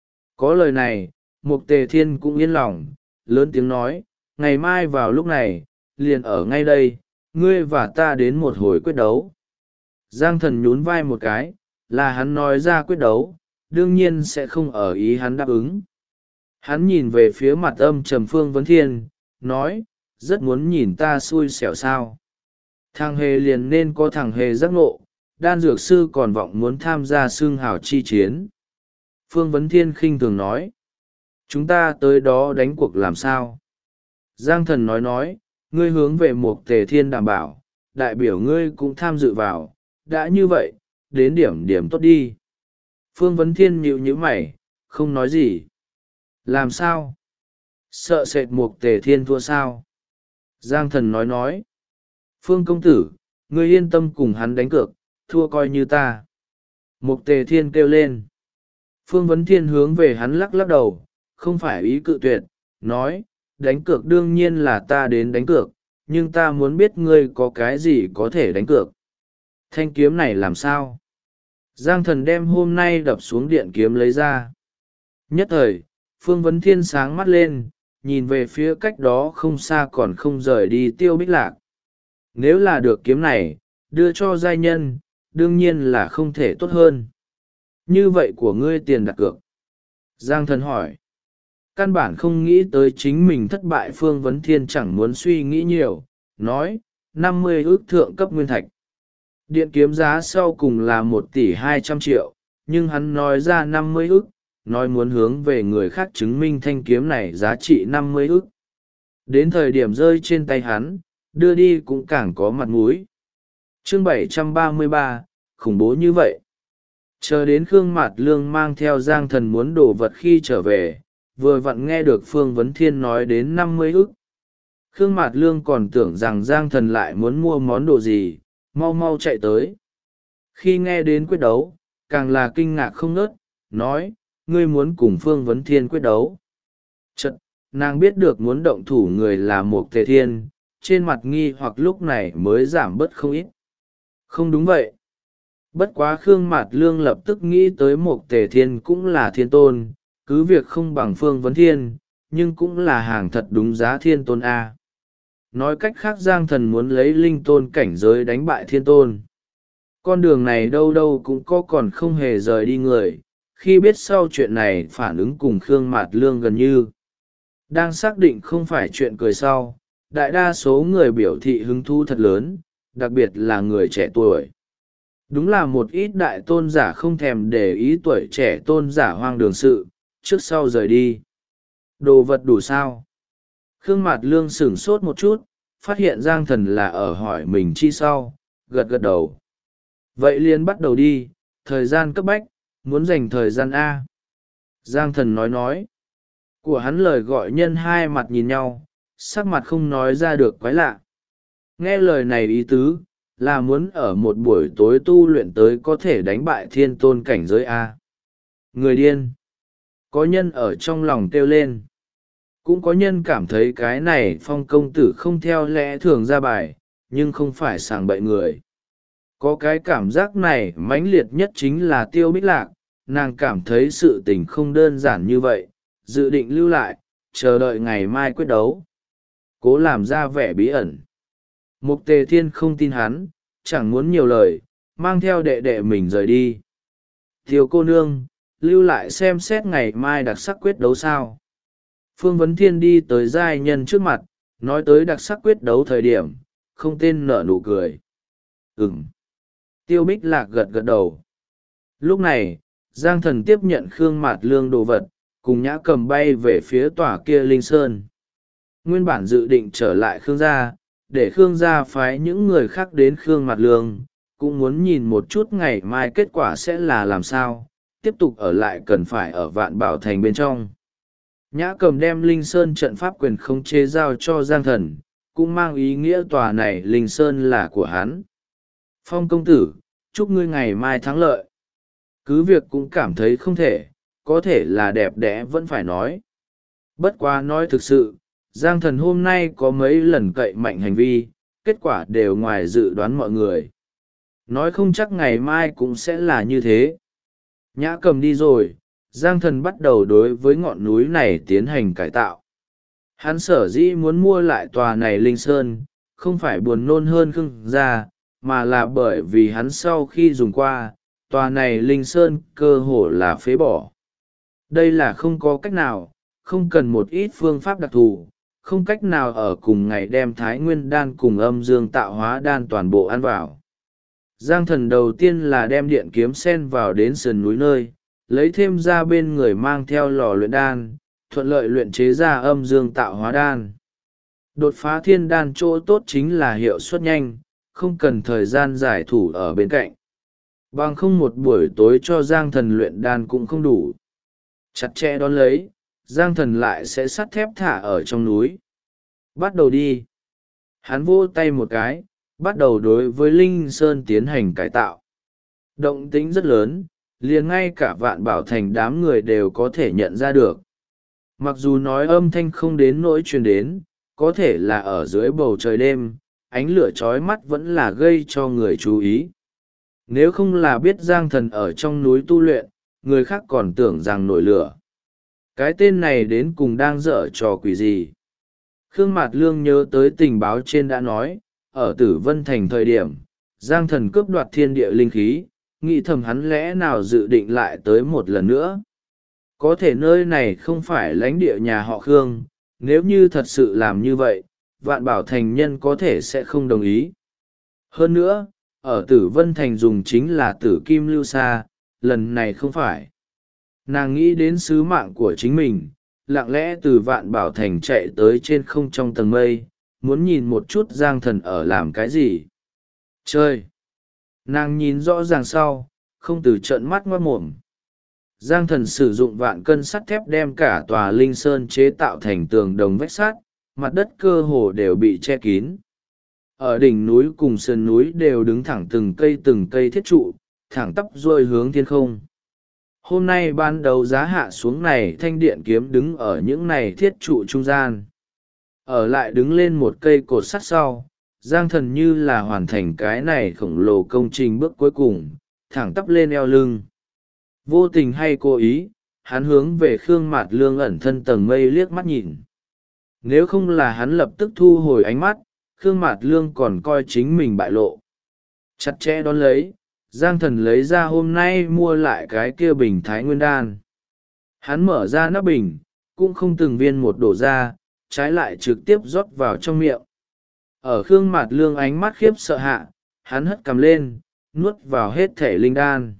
Speaker 1: Có lời này, Mục Tề Thiên cũng yên lòng, lớn tiếng nói, ngày mai vào lúc này, liền ở ngay đây, ngươi và ta đến một hồi quyết đấu. Giang Thần nhún vai một cái, là hắn nói ra quyết đấu, đương nhiên sẽ không ở ý hắn đáp ứng. Hắn nhìn về phía mặt âm trầm Phương Vấn Thiên, nói, rất muốn nhìn ta xui xẻo sao. Thằng hề liền nên có thằng hề giác ngộ, đan dược sư còn vọng muốn tham gia xương hào chi chiến. Phương Vấn Thiên khinh thường nói, chúng ta tới đó đánh cuộc làm sao? Giang Thần nói, ngươi hướng về Mục Tề Thiên đảm bảo, đại biểu ngươi cũng tham dự vào, đã như vậy, đến điểm tốt đi. Phương Vấn Thiên nhíu mày, không nói gì. Làm sao? Sợ sệt Mục Tề Thiên thua sao? Giang Thần nói, Phương công tử, ngươi yên tâm cùng hắn đánh cược, thua coi như ta. Mục Tề Thiên kêu lên. Phương Vấn Thiên hướng về hắn lắc lắc đầu, không phải ý cự tuyệt, nói, đánh cược đương nhiên là ta đến đánh cược, nhưng ta muốn biết ngươi có cái gì có thể đánh cược. Thanh kiếm này làm sao? Giang Thần đem hôm nay đập xuống điện kiếm lấy ra. Nhất thời, Phương Vấn Thiên sáng mắt lên, nhìn về phía cách đó không xa còn không rời đi Tiêu Bích Lạc. Nếu là được kiếm này, đưa cho giai nhân, đương nhiên là không thể tốt hơn. Như vậy của ngươi tiền đặt cược. Giang Thần hỏi. Căn bản không nghĩ tới chính mình thất bại. Phương Vấn Thiên chẳng muốn suy nghĩ nhiều, nói, 50 ức thượng cấp nguyên thạch. Điện kiếm giá sau cùng là 1,2 tỷ, nhưng hắn nói ra 50 ức, nói muốn hướng về người khác chứng minh thanh kiếm này giá trị 50 ức. Đến thời điểm rơi trên tay hắn, đưa đi cũng càng có mặt mũi. Chương 733, khủng bố như vậy. Chờ đến Khương Mạt Lương mang theo Giang Thần muốn đổ vật khi trở về, vừa vặn nghe được Phương Vấn Thiên nói đến 50 ức. Khương Mạt Lương còn tưởng rằng Giang Thần lại muốn mua món đồ gì, mau mau chạy tới. Khi nghe đến quyết đấu, càng là kinh ngạc không ngớt, nói, ngươi muốn cùng Phương Vấn Thiên quyết đấu. Chật, nàng biết được muốn động thủ người là Mục Tề Thiên, trên mặt nghi hoặc lúc này mới giảm bớt không ít. Không đúng vậy. Bất quá Khương Mạt Lương lập tức nghĩ tới Mục Tề Thiên cũng là thiên tôn, cứ việc không bằng Phương Vấn Thiên, nhưng cũng là hàng thật đúng giá thiên tôn A. Nói cách khác Giang Thần muốn lấy linh tôn cảnh giới đánh bại thiên tôn. Con đường này đâu đâu cũng có còn không hề rời đi người, khi biết sau chuyện này phản ứng cùng Khương Mạt Lương gần như. Đang xác định không phải chuyện cười sau, đại đa số người biểu thị hứng thú thật lớn, đặc biệt là người trẻ tuổi. Đúng là một ít đại tôn giả không thèm để ý tuổi trẻ tôn giả hoang đường sự, trước sau rời đi. Đồ vật đủ sao? Khương Mạt Lương sửng sốt một chút, phát hiện Giang Thần là ở hỏi mình chi sau, gật gật đầu. Vậy liền bắt đầu đi, thời gian cấp bách, muốn dành thời gian A. Giang Thần nói. Của hắn lời gọi nhân hai mặt nhìn nhau, sắc mặt không nói ra được quái lạ. Nghe lời này ý tứ, là muốn ở một buổi tối tu luyện tới có thể đánh bại thiên tôn cảnh giới A. Người điên. Có nhân ở trong lòng kêu lên. Cũng có nhân cảm thấy cái này Phong công tử không theo lẽ thường ra bài, nhưng không phải sàng bậy người. Có cái cảm giác này mãnh liệt nhất chính là Tiêu Bích Lạc, nàng cảm thấy sự tình không đơn giản như vậy, dự định lưu lại, chờ đợi ngày mai quyết đấu. Cố làm ra vẻ bí ẩn. Mục Tề Thiên không tin hắn, chẳng muốn nhiều lời, mang theo đệ đệ mình rời đi. Tiêu cô nương, lưu lại xem xét ngày mai đặc sắc quyết đấu sao. Phương Vấn Thiên đi tới giai nhân trước mặt, nói tới đặc sắc quyết đấu thời điểm, không tên nở nụ cười. Tiêu Bích Lạc gật gật đầu. Lúc này, Giang Thần tiếp nhận Khương Mạt Lương đồ vật, cùng Nhã Cầm bay về phía tòa kia Linh Sơn. Nguyên bản dự định trở lại Khương gia, để Khương gia phái những người khác đến Khương Mạt Lương, cũng muốn nhìn một chút ngày mai kết quả sẽ là làm sao, tiếp tục ở lại cần phải ở Vạn Bảo Thành bên trong. Nhã Cầm đem Linh Sơn trận pháp quyền khống chế giao cho Giang Thần, cũng mang ý nghĩa tòa này Linh Sơn là của hắn. Phong công tử, chúc ngươi ngày mai thắng lợi. Cứ việc cũng cảm thấy không thể, có thể là đẹp đẽ vẫn phải nói. Bất quá nói thực sự, Giang Thần hôm nay có mấy lần cậy mạnh hành vi, kết quả đều ngoài dự đoán mọi người. Nói không chắc ngày mai cũng sẽ là như thế. Nhã Cầm đi rồi, Giang Thần bắt đầu đối với ngọn núi này tiến hành cải tạo. Hắn sở dĩ muốn mua lại tòa này Linh Sơn, không phải buồn nôn hơn Khương gia, mà là bởi vì hắn sau khi dùng qua, tòa này Linh Sơn cơ hồ là phế bỏ. Đây là không có cách nào, không cần một ít phương pháp đặc thù, không cách nào ở cùng ngày đem Thái Nguyên đan cùng âm dương tạo hóa đan toàn bộ ăn vào. Giang Thần đầu tiên là đem điện kiếm sen vào đến sườn núi nơi, lấy thêm ra bên người mang theo lò luyện đan, thuận lợi luyện chế ra âm dương tạo hóa đan. Đột phá thiên đan chỗ tốt chính là hiệu suất nhanh, không cần thời gian giải thủ ở bên cạnh. Bằng không một buổi tối cho Giang Thần luyện đan cũng không đủ. Chặt chẽ đón lấy, Giang Thần lại sẽ sắt thép thả ở trong núi. Bắt đầu đi. Hắn vỗ tay một cái, bắt đầu đối với Linh Sơn tiến hành cải tạo. Động tĩnh rất lớn, liền ngay cả Vạn Bảo Thành đám người đều có thể nhận ra được. Mặc dù nói âm thanh không đến nỗi truyền đến, có thể là ở dưới bầu trời đêm, ánh lửa chói mắt vẫn là gây cho người chú ý. Nếu không là biết Giang Thần ở trong núi tu luyện, người khác còn tưởng rằng nổi lửa. Cái tên này đến cùng đang dở trò quỷ gì? Khương Mạt Lương nhớ tới tình báo trên đã nói, ở Tử Vân Thành thời điểm, Giang Thần cướp đoạt thiên địa linh khí, nghĩ thầm hắn lẽ nào dự định lại tới một lần nữa. Có thể nơi này không phải lãnh địa nhà họ Khương, nếu như thật sự làm như vậy, Vạn Bảo Thành nhân có thể sẽ không đồng ý. Hơn nữa, ở Tử Vân Thành dùng chính là Tử Kim Lưu Sa, lần này không phải. Nàng nghĩ đến sứ mạng của chính mình, lặng lẽ từ Vạn Bảo Thành chạy tới trên không trong tầng mây, muốn nhìn một chút Giang Thần ở làm cái gì. Chơi! Nàng nhìn rõ ràng sau, không từ trợn mắt ngoát mồm. Giang Thần sử dụng vạn cân sắt thép đem cả tòa Linh Sơn chế tạo thành tường đồng vách sắt, mặt đất cơ hồ đều bị che kín. Ở đỉnh núi cùng sườn núi đều đứng thẳng từng cây thiết trụ, thẳng tắp ruôi hướng thiên không. Hôm nay ban đầu giá hạ xuống này thanh điện kiếm đứng ở những này thiết trụ trung gian. Ở lại đứng lên một cây cột sắt sau, Giang Thần như là hoàn thành cái này khổng lồ công trình bước cuối cùng, thẳng tắp lên eo lưng. Vô tình hay cố ý, hắn hướng về Khương Mạt Lương ẩn thân tầng mây liếc mắt nhìn. Nếu không là hắn lập tức thu hồi ánh mắt, Khương Mạt Lương còn coi chính mình bại lộ. Chặt chẽ đón lấy, Giang Thần lấy ra hôm nay mua lại cái kia bình Thái Nguyên đan. Hắn mở ra nắp bình, cũng không từng viên một đổ ra, trái lại trực tiếp rót vào trong miệng. Ở Khương Mạt Lương ánh mắt khiếp sợ hạ, hắn hất cằm lên, nuốt vào hết thể linh đan.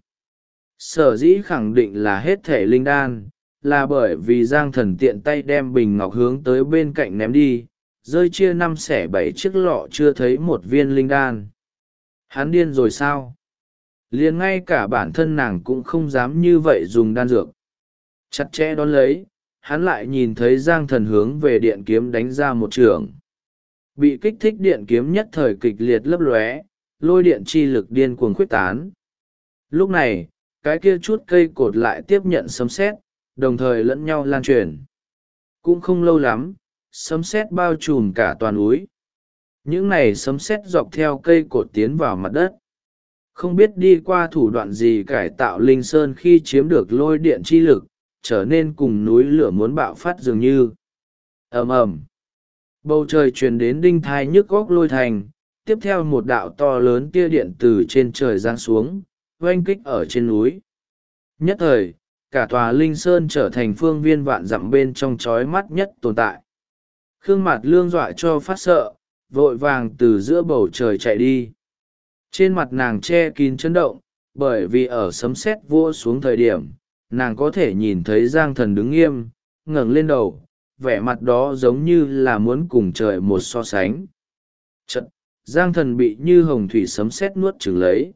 Speaker 1: Sở dĩ khẳng định là hết thể linh đan, là bởi vì Giang Thần tiện tay đem bình ngọc hướng tới bên cạnh ném đi, rơi chia 5/7 chiếc lọ chưa thấy một viên linh đan. Hắn điên rồi sao? Liền ngay cả bản thân nàng cũng không dám như vậy dùng đan dược. Chặt chẽ đón lấy, hắn lại nhìn thấy Giang Thần hướng về điện kiếm đánh ra một trường. Bị kích thích điện kiếm nhất thời kịch liệt lấp lóe, lôi điện chi lực điên cuồng khuếch tán. Lúc này, cái kia chút cây cột lại tiếp nhận sấm sét, đồng thời lẫn nhau lan truyền. Cũng không lâu lắm, sấm sét bao trùm cả toàn núi. Những này sấm sét dọc theo cây cột tiến vào mặt đất. Không biết đi qua thủ đoạn gì cải tạo linh sơn khi chiếm được lôi điện chi lực, trở nên cùng núi lửa muốn bạo phát dường như. Ầm ầm, bầu trời truyền đến đinh thai nhức góc lôi thành. Tiếp theo một đạo to lớn tia điện từ trên trời giáng xuống, oanh kích ở trên núi. Nhất thời, cả tòa linh sơn trở thành phương viên vạn dặm bên trong chói mắt nhất tồn tại. Khương Mạt Lương dọa cho phát sợ, vội vàng từ giữa bầu trời chạy đi. Trên mặt nàng che kín chấn động, bởi vì ở sấm sét vua xuống thời điểm, nàng có thể nhìn thấy Giang Thần đứng nghiêm, ngẩng lên đầu, vẻ mặt đó giống như là muốn cùng trời một so sánh. Chật, Giang Thần bị như hồng thủy sấm sét nuốt chửng lấy.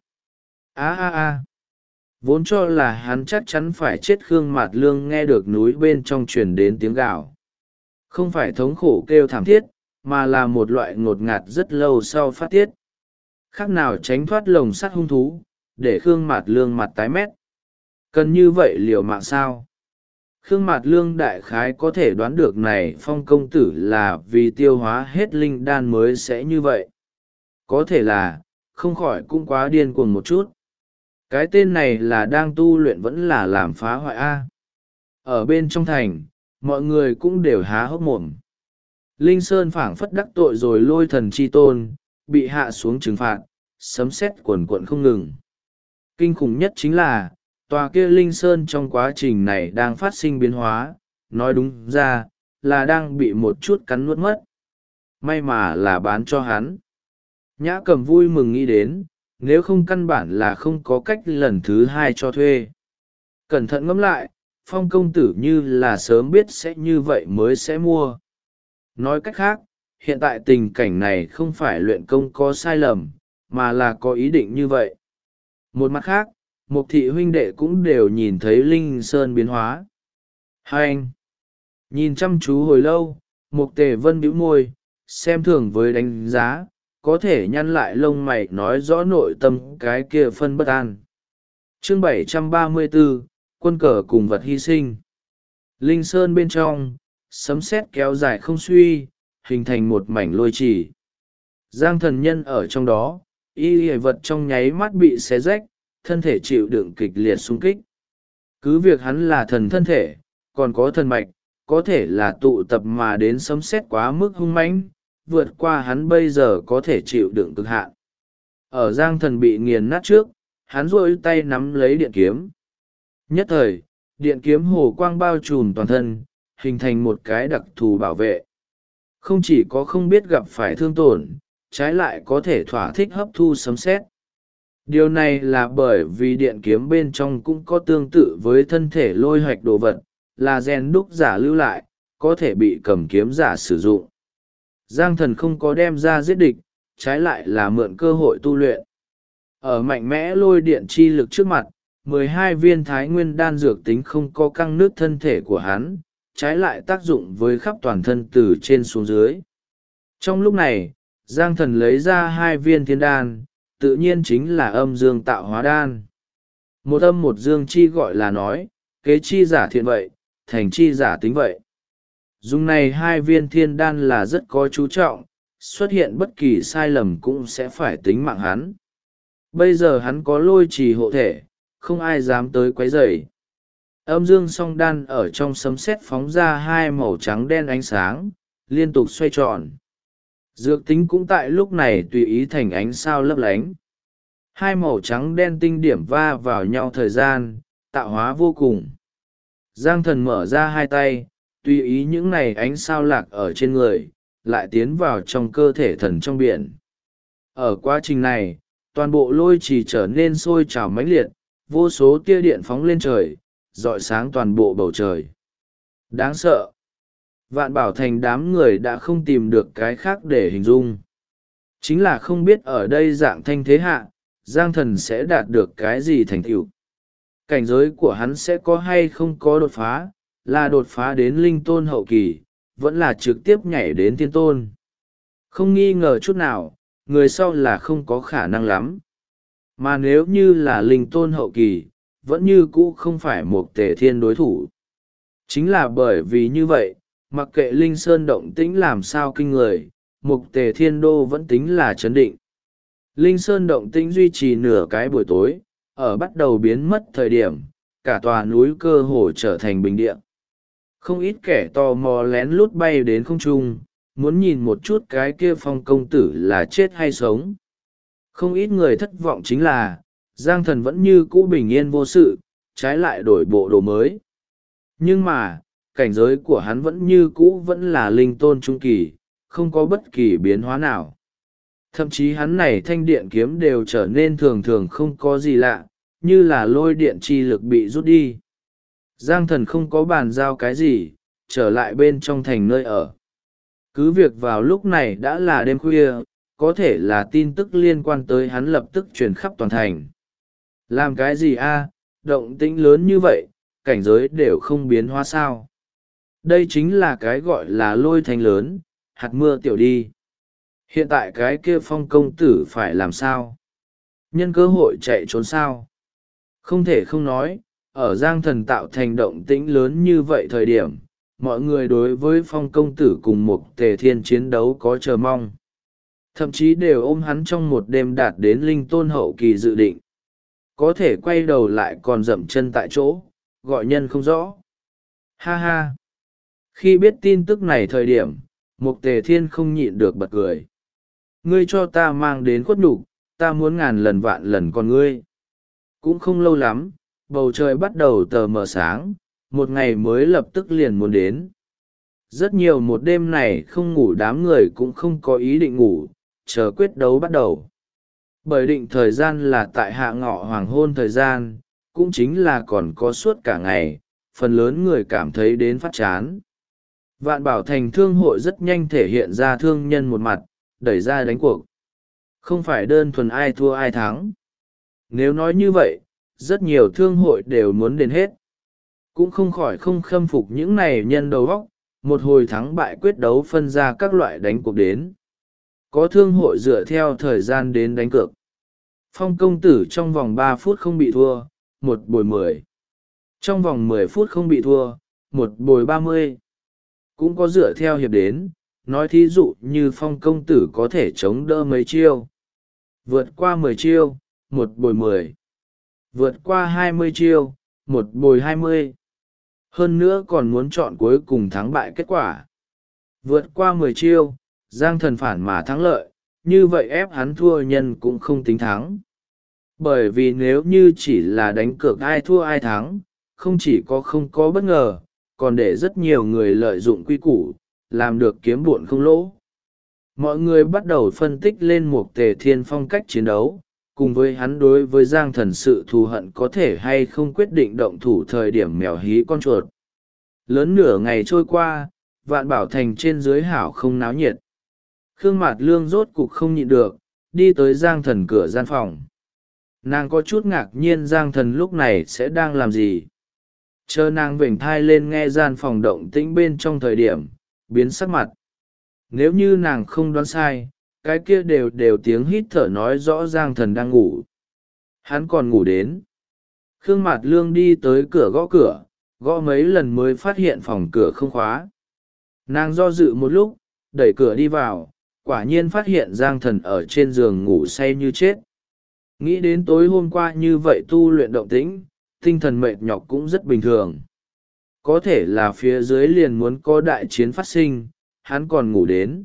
Speaker 1: A. Vốn cho là hắn chắc chắn phải chết, Khương Mạt Lương nghe được núi bên trong truyền đến tiếng gào. Không phải thống khổ kêu thảm thiết, mà là một loại ngột ngạt rất lâu sau phát tiết. Khác nào tránh thoát lồng sắt hung thú, để Khương Mạt Lương mặt tái mét. Cần như vậy liều mạng sao? Khương Mạt Lương đại khái có thể đoán được này Phong công tử là vì tiêu hóa hết linh đan mới sẽ như vậy. Có thể là, không khỏi cũng quá điên cuồng một chút. Cái tên này là đang tu luyện vẫn là làm phá hoại A. Ở bên trong thành, mọi người cũng đều há hốc mồm. Linh Sơn phảng phất đắc tội rồi Lôi Thần chi tôn, bị hạ xuống trừng phạt, sấm sét quần quận không ngừng. Kinh khủng nhất chính là, tòa kia Linh Sơn trong quá trình này đang phát sinh biến hóa, nói đúng ra, là đang bị một chút cắn nuốt mất. May mà là bán cho hắn. Nhã Cầm vui mừng nghĩ đến, nếu không căn bản là không có cách lần thứ hai cho thuê. Cẩn thận ngẫm lại, Phong công tử như là sớm biết sẽ như vậy mới sẽ mua. Nói cách khác, hiện tại tình cảnh này không phải luyện công có sai lầm, mà là có ý định như vậy. Một mặt khác, Mục thị huynh đệ cũng đều nhìn thấy Linh Sơn biến hóa. Hai anh nhìn chăm chú hồi lâu, Mục Tề Vân bĩu môi, xem thường với đánh giá, có thể nhăn lại lông mày nói rõ nội tâm cái kia phân bất an. Chương 734, quân cờ cùng vật hy sinh. Linh Sơn bên trong, sấm sét kéo dài không suy, hình thành một mảnh lôi trì. Giang Thần Nhân ở trong đó, y vật trong nháy mắt bị xé rách, thân thể chịu đựng kịch liệt xung kích. Cứ việc hắn là thần thân thể, còn có thần mạch, có thể là tụ tập mà đến sấm sét quá mức hung mãnh, vượt qua hắn bây giờ có thể chịu đựng cực hạn. Ở Giang Thần bị nghiền nát trước, hắn duỗi tay nắm lấy điện kiếm. Nhất thời, điện kiếm hồ quang bao trùm toàn thân, hình thành một cái đặc thù bảo vệ. Không chỉ có không biết gặp phải thương tổn, trái lại có thể thỏa thích hấp thu sấm sét. Điều này là bởi vì điện kiếm bên trong cũng có tương tự với thân thể lôi hoạch đồ vật, là gen đúc giả lưu lại, có thể bị cầm kiếm giả sử dụng. Giang Thần không có đem ra giết địch, trái lại là mượn cơ hội tu luyện. Ở mạnh mẽ lôi điện chi lực trước mặt, 12 viên thái nguyên đan dược tính không có căng nước thân thể của hắn, trái lại tác dụng với khắp toàn thân từ trên xuống dưới. Trong lúc này, Giang Thần lấy ra 2 viên thiên đan, tự nhiên chính là âm dương tạo hóa đan. Một âm một dương chi gọi là nói, kế chi giả thiện vậy, thành chi giả tính vậy. Dùng này 2 viên thiên đan là rất có chú trọng, xuất hiện bất kỳ sai lầm cũng sẽ phải tính mạng hắn. Bây giờ hắn có lôi trì hộ thể, không ai dám tới quấy rầy. Âm dương song đan ở trong sấm sét phóng ra 2 màu trắng đen ánh sáng, liên tục xoay tròn. Dược tính cũng tại lúc này tùy ý thành ánh sao lấp lánh. 2 màu trắng đen tinh điểm va vào nhau thời gian, tạo hóa vô cùng. Giang Thần mở ra 2 tay, tùy ý những này ánh sao lạc ở trên người, lại tiến vào trong cơ thể thần trong biển. Ở quá trình này, toàn bộ lôi trì trở nên sôi trào mãnh liệt, vô số tia điện phóng lên trời, rọi sáng toàn bộ bầu trời. Đáng sợ! Vạn Bảo Thành đám người đã không tìm được cái khác để hình dung. Chính là không biết ở đây dạng thanh thế hạ, Giang Thần sẽ đạt được cái gì thành tựu. Cảnh giới của hắn sẽ có hay không có đột phá, là đột phá đến linh tôn hậu kỳ, vẫn là trực tiếp nhảy đến thiên tôn. Không nghi ngờ chút nào, người sau là không có khả năng lắm. Mà nếu như là linh tôn hậu kỳ, vẫn như cũ không phải một Tề Thiên đối thủ. Chính là bởi vì như vậy, mặc kệ Linh Sơn động tĩnh làm sao kinh người, Mục Tề Thiên Đô vẫn tính là chấn định. Linh Sơn động tĩnh duy trì nửa cái buổi tối, ở bắt đầu biến mất thời điểm, cả tòa núi cơ hồ trở thành bình địa. Không ít kẻ tò mò lén lút bay đến không trung, muốn nhìn một chút cái kia Phong công tử là chết hay sống. Không ít người thất vọng chính là, Giang Thần vẫn như cũ bình yên vô sự, trái lại đổi bộ đồ mới. Nhưng mà, cảnh giới của hắn vẫn như cũ vẫn là linh tôn trung kỳ, không có bất kỳ biến hóa nào. Thậm chí hắn này thanh điện kiếm đều trở nên thường thường không có gì lạ, như là lôi điện chi lực bị rút đi. Giang Thần không có bàn giao cái gì, trở lại bên trong thành nơi ở. Cứ việc vào lúc này đã là đêm khuya, có thể là tin tức liên quan tới hắn lập tức truyền khắp toàn thành. Làm cái gì a? Động tĩnh lớn như vậy, cảnh giới đều không biến hóa sao. Đây chính là cái gọi là lôi thành lớn, hạt mưa tiểu đi. Hiện tại cái kia Phong công tử phải làm sao? Nhân cơ hội chạy trốn sao? Không thể không nói, ở Giang Thần tạo thành động tĩnh lớn như vậy thời điểm, mọi người đối với Phong công tử cùng Mục Tề Thiên chiến đấu có chờ mong. Thậm chí đều ôm hắn trong một đêm đạt đến linh tôn hậu kỳ dự định. Có thể quay đầu lại còn dậm chân tại chỗ, gọi nhân không rõ. Ha ha! Khi biết tin tức này thời điểm, Mục Tề Thiên không nhịn được bật cười. Ngươi cho ta mang đến khuất nhục, ta muốn ngàn lần vạn lần con ngươi. Cũng không lâu lắm, bầu trời bắt đầu tờ mờ sáng, một ngày mới lập tức liền muốn đến. Rất nhiều một đêm này không ngủ đám người cũng không có ý định ngủ, chờ quyết đấu bắt đầu. Bởi định thời gian là tại hạ ngọ hoàng hôn thời gian, cũng chính là còn có suốt cả ngày, phần lớn người cảm thấy đến phát chán. Vạn Bảo Thành thương hội rất nhanh thể hiện ra thương nhân một mặt, đẩy ra đánh cuộc. Không phải đơn thuần ai thua ai thắng. Nếu nói như vậy, rất nhiều thương hội đều muốn đền hết. Cũng không khỏi không khâm phục những này nhân đầu óc, một hồi thắng bại quyết đấu phân ra các loại đánh cuộc đến. Có thương hội dựa theo thời gian đến đánh cược. Phong công tử trong vòng 3 phút không bị thua, một bồi 10. Trong vòng 10 phút không bị thua, một bồi 30. Cũng có dựa theo hiệp đến, nói thí dụ như Phong công tử có thể chống đỡ mấy chiêu. Vượt qua 10 chiêu, một bồi 10. Vượt qua 20 chiêu, một bồi 20. Hơn nữa còn muốn chọn cuối cùng thắng bại kết quả. Vượt qua 10 chiêu, Giang Thần phản mà thắng lợi, như vậy ép hắn thua nhân cũng không tính thắng. Bởi vì nếu như chỉ là đánh cược ai thua ai thắng, không chỉ có không có bất ngờ, còn để rất nhiều người lợi dụng quy củ, làm được kiếm buồn không lỗ. Mọi người bắt đầu phân tích lên Mục Tề Thiên phong cách chiến đấu, cùng với hắn đối với Giang Thần sự thù hận có thể hay không quyết định động thủ thời điểm mèo hí con chuột. Lớn nửa ngày trôi qua, Vạn Bảo Thành trên dưới hảo không náo nhiệt. Khương Mạt Lương rốt cục không nhịn được, đi tới Giang Thần cửa gian phòng. Nàng có chút ngạc nhiên Giang Thần lúc này sẽ đang làm gì. Chờ nàng vểnh thai lên nghe gian phòng động tĩnh bên trong thời điểm, biến sắc mặt. Nếu như nàng không đoán sai, cái kia đều tiếng hít thở nói rõ Giang Thần đang ngủ. Hắn còn ngủ đến. Khương Mạt Lương đi tới cửa, gõ mấy lần mới phát hiện phòng cửa không khóa. Nàng do dự một lúc, đẩy cửa đi vào, quả nhiên phát hiện Giang Thần ở trên giường ngủ say như chết. Nghĩ đến tối hôm qua như vậy tu luyện động tĩnh, tinh thần mệt nhọc cũng rất bình thường. Có thể là phía dưới liền muốn có đại chiến phát sinh, hắn còn ngủ đến.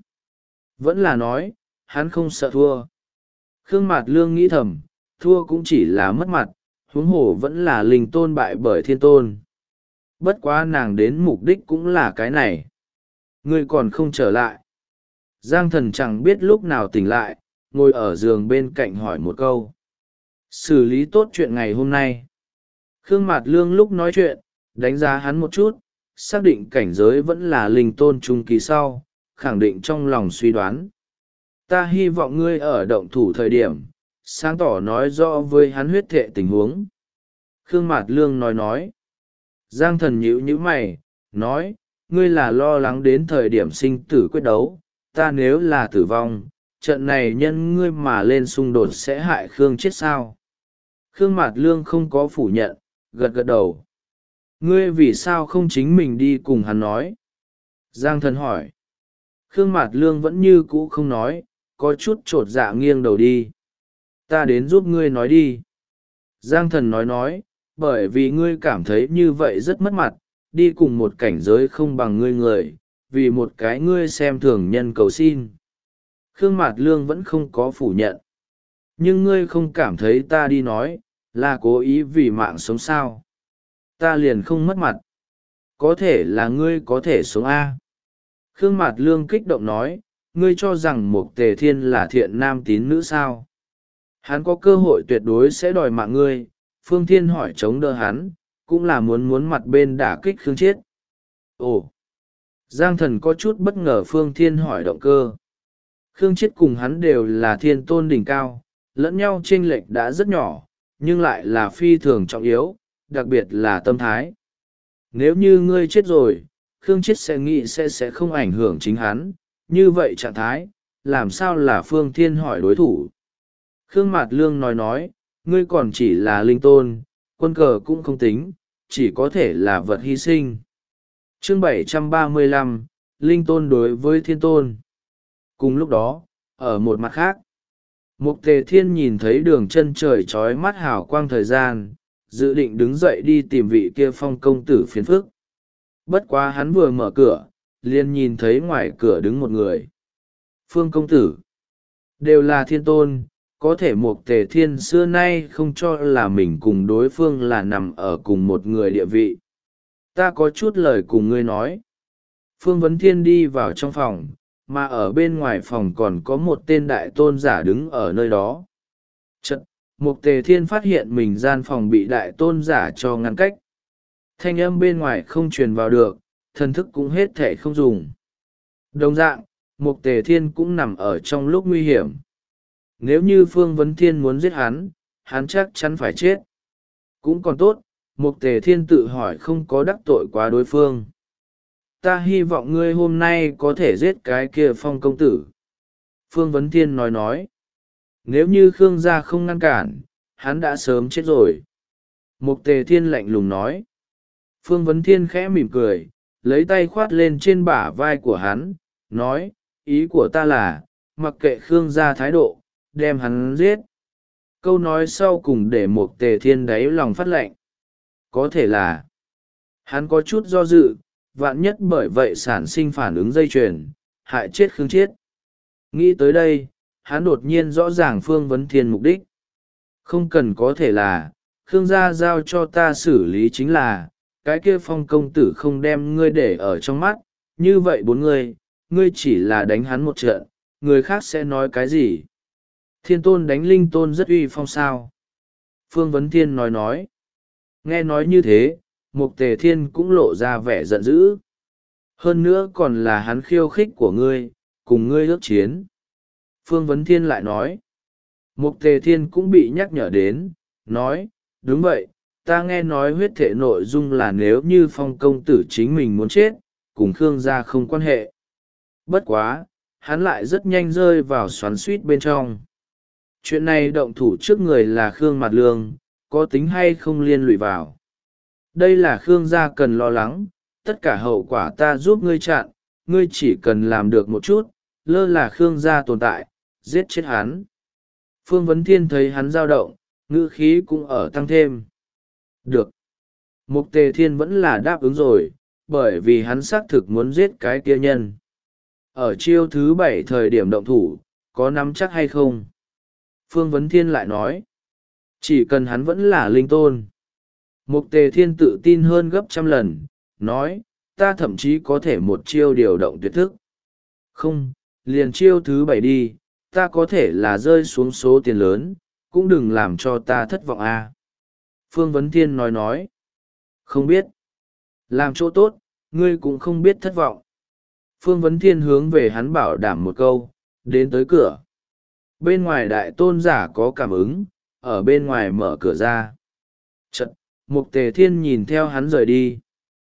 Speaker 1: Vẫn là nói, hắn không sợ thua. Khương Mạt Lương nghĩ thầm, thua cũng chỉ là mất mặt, huống hồ vẫn là linh tôn bại bởi thiên tôn. Bất quá nàng đến mục đích cũng là cái này. Ngươi còn không trở lại. Giang Thần chẳng biết lúc nào tỉnh lại, ngồi ở giường bên cạnh hỏi một câu. Xử lý tốt chuyện ngày hôm nay. Khương Mạt Lương lúc nói chuyện, đánh giá hắn một chút, xác định cảnh giới vẫn là linh tôn trung kỳ sau, khẳng định trong lòng suy đoán. Ta hy vọng ngươi ở động thủ thời điểm, sáng tỏ nói rõ với hắn huyết thệ tình huống. Khương Mạt Lương nói. Giang Thần nhíu mày, nói, ngươi là lo lắng đến thời điểm sinh tử quyết đấu, ta nếu là tử vong, trận này nhân ngươi mà lên xung đột sẽ hại Khương chết sao? Khương Mạt Lương không có phủ nhận, gật gật đầu. Ngươi vì sao không chính mình đi cùng hắn nói? Giang thần hỏi. Khương Mạt Lương vẫn như cũ không nói, có chút chột dạ nghiêng đầu đi. Ta đến giúp ngươi nói đi. Giang thần nói, bởi vì ngươi cảm thấy như vậy rất mất mặt, đi cùng một cảnh giới không bằng ngươi người, vì một cái ngươi xem thường nhân cầu xin. Khương Mạt Lương vẫn không có phủ nhận. Nhưng ngươi không cảm thấy ta đi nói, là cố ý vì mạng sống sao? Ta liền không mất mặt. Có thể là ngươi có thể sống A. Khương Mạt Lương kích động nói, ngươi cho rằng Mục Tề Thiên là thiện nam tín nữ sao? Hắn có cơ hội tuyệt đối sẽ đòi mạng ngươi. Phương Thiên hỏi chống đỡ hắn, cũng là muốn mặt bên đả kích Khương Chiết. Ồ! Giang thần có chút bất ngờ Phương Thiên hỏi động cơ. Khương Chiết cùng hắn đều là thiên tôn đỉnh cao, lẫn nhau chênh lệch đã rất nhỏ, nhưng lại là phi thường trọng yếu, đặc biệt là tâm thái. Nếu như ngươi chết rồi, Khương Chiết sẽ nghĩ sẽ không ảnh hưởng chính hắn, như vậy trạng thái, làm sao là Phương Thiên hỏi đối thủ. Khương Mạt Lương nói, ngươi còn chỉ là linh tôn, quân cờ cũng không tính, chỉ có thể là vật hy sinh. Chương 735, Linh tôn đối với thiên tôn. Cùng lúc đó, ở một mặt khác, Mục Tề Thiên nhìn thấy đường chân trời trói mắt hào quang thời gian, dự định đứng dậy đi tìm vị kia Phong công tử phiền phức. Bất quá hắn vừa mở cửa, liền nhìn thấy ngoài cửa đứng một người. Phương công tử. Đều là thiên tôn, có thể Mục Tề Thiên xưa nay không cho là mình cùng đối phương là nằm ở cùng một người địa vị. Ta có chút lời cùng ngươi nói. Phương Vấn Thiên đi vào trong phòng, mà ở bên ngoài phòng còn có một tên đại tôn giả đứng ở nơi đó. Chật, Mục Tề Thiên phát hiện mình gian phòng bị đại tôn giả cho ngăn cách. Thanh âm bên ngoài không truyền vào được, thần thức cũng hết thể không dùng. Đồng dạng, Mục Tề Thiên cũng nằm ở trong lúc nguy hiểm. Nếu như Phương Vấn Thiên muốn giết hắn, hắn chắc chắn phải chết. Cũng còn tốt, Mục Tề Thiên tự hỏi không có đắc tội quá đối phương. Ta hy vọng ngươi hôm nay có thể giết cái kia Phong công tử. Phương Vấn Thiên nói. Nếu như Khương gia không ngăn cản, hắn đã sớm chết rồi. Mục Tề Thiên lạnh lùng nói. Phương Vấn Thiên khẽ mỉm cười, lấy tay khoát lên trên bả vai của hắn, nói, ý của ta là, mặc kệ Khương gia thái độ, đem hắn giết. Câu nói sau cùng để Mục Tề Thiên đáy lòng phát lạnh. Có thể là, hắn có chút do dự, vạn nhất bởi vậy sản sinh phản ứng dây chuyền, hại chết Khương Chiết. Nghĩ tới đây, hắn đột nhiên rõ ràng Phương Vấn Thiên mục đích. Không cần có thể là, Khương gia giao cho ta xử lý chính là, cái kia Phong công tử không đem ngươi để ở trong mắt, như vậy bốn ngươi chỉ là đánh hắn một trận, người khác sẽ nói cái gì? Thiên tôn đánh linh tôn rất uy phong sao? Phương Vấn Thiên nói. Nghe nói như thế, Mục Tề Thiên cũng lộ ra vẻ giận dữ. Hơn nữa còn là hắn khiêu khích của ngươi, cùng ngươi ước chiến. Phương Vấn Thiên lại nói. Mục Tề Thiên cũng bị nhắc nhở đến, nói, đúng vậy, ta nghe nói huyết thể nội dung là nếu như Phong công tử chính mình muốn chết, cùng Khương gia không quan hệ. Bất quá, hắn lại rất nhanh rơi vào xoắn suýt bên trong. Chuyện này động thủ trước người là Khương Mạt Lương, có tính hay không liên lụy vào. Đây là Khương gia cần lo lắng, tất cả hậu quả ta giúp ngươi chặn, ngươi chỉ cần làm được một chút, lơ là Khương gia tồn tại, giết chết hắn. Phương Vấn Thiên thấy hắn dao động, ngữ khí cũng ở tăng thêm. Được. Mục Tề Thiên vẫn là đáp ứng rồi, bởi vì hắn xác thực muốn giết cái kia nhân. Ở chiêu thứ 7 thời điểm động thủ, có nắm chắc hay không? Phương Vấn Thiên lại nói. Chỉ cần hắn vẫn là linh tôn. Mục Tề Thiên tự tin hơn gấp trăm lần, nói, ta thậm chí có thể một chiêu điều động tuyệt thức. Không, liền chiêu thứ 7 đi, ta có thể là rơi xuống số tiền lớn, cũng đừng làm cho ta thất vọng a. Phương Vấn Thiên nói. Không biết. Làm chỗ tốt, ngươi cũng không biết thất vọng. Phương Vấn Thiên hướng về hắn bảo đảm một câu, đến tới cửa. Bên ngoài đại tôn giả có cảm ứng, ở bên ngoài mở cửa ra. Chật, Mục Tề Thiên nhìn theo hắn rời đi.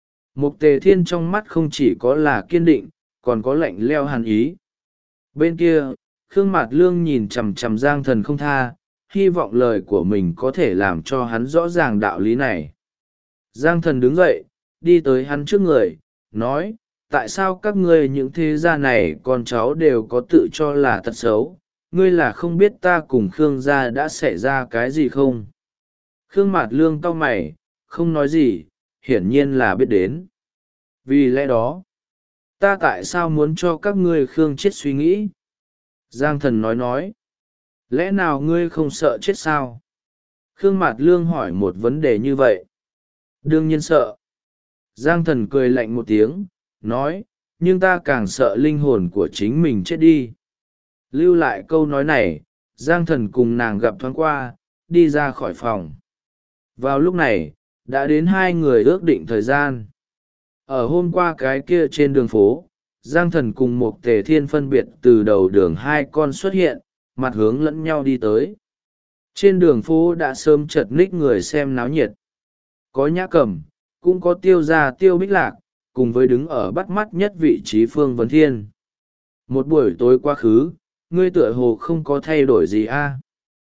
Speaker 1: Mục Tề Thiên trong mắt không chỉ có là kiên định, còn có lạnh leo hàn ý. Bên kia, Khương Mạt Lương nhìn chằm chằm Giang Thần không tha, hy vọng lời của mình có thể làm cho hắn rõ ràng đạo lý này. Giang Thần đứng dậy, đi tới hắn trước người, nói, tại sao các ngươi những thế gia này con cháu đều có tự cho là tật xấu, ngươi là không biết ta cùng Khương gia đã xảy ra cái gì không? Khương Mạt Lương cau mày, không nói gì, hiển nhiên là biết đến. Vì lẽ đó, ta tại sao muốn cho các ngươi Khương chết suy nghĩ? Giang Thần nói, lẽ nào ngươi không sợ chết sao? Khương Mạt Lương hỏi một vấn đề như vậy. Đương nhiên sợ. Giang Thần cười lạnh một tiếng, nói, nhưng ta càng sợ linh hồn của chính mình chết đi. Lưu lại câu nói này, Giang Thần cùng nàng gặp thoáng qua, đi ra khỏi phòng. Vào lúc này, đã đến hai người ước định thời gian. Ở hôm qua cái kia trên đường phố, Giang Thần cùng một Tề Thiên phân biệt từ đầu đường hai con xuất hiện, mặt hướng lẫn nhau đi tới. Trên đường phố đã sớm chật ních người xem náo nhiệt. Có Nhã Cẩm, cũng có Tiêu Gia Tiêu Bích Lạc, cùng với đứng ở bắt mắt nhất vị trí Phương Vấn Thiên. Một buổi tối quá khứ, ngươi tựa hồ không có thay đổi gì a?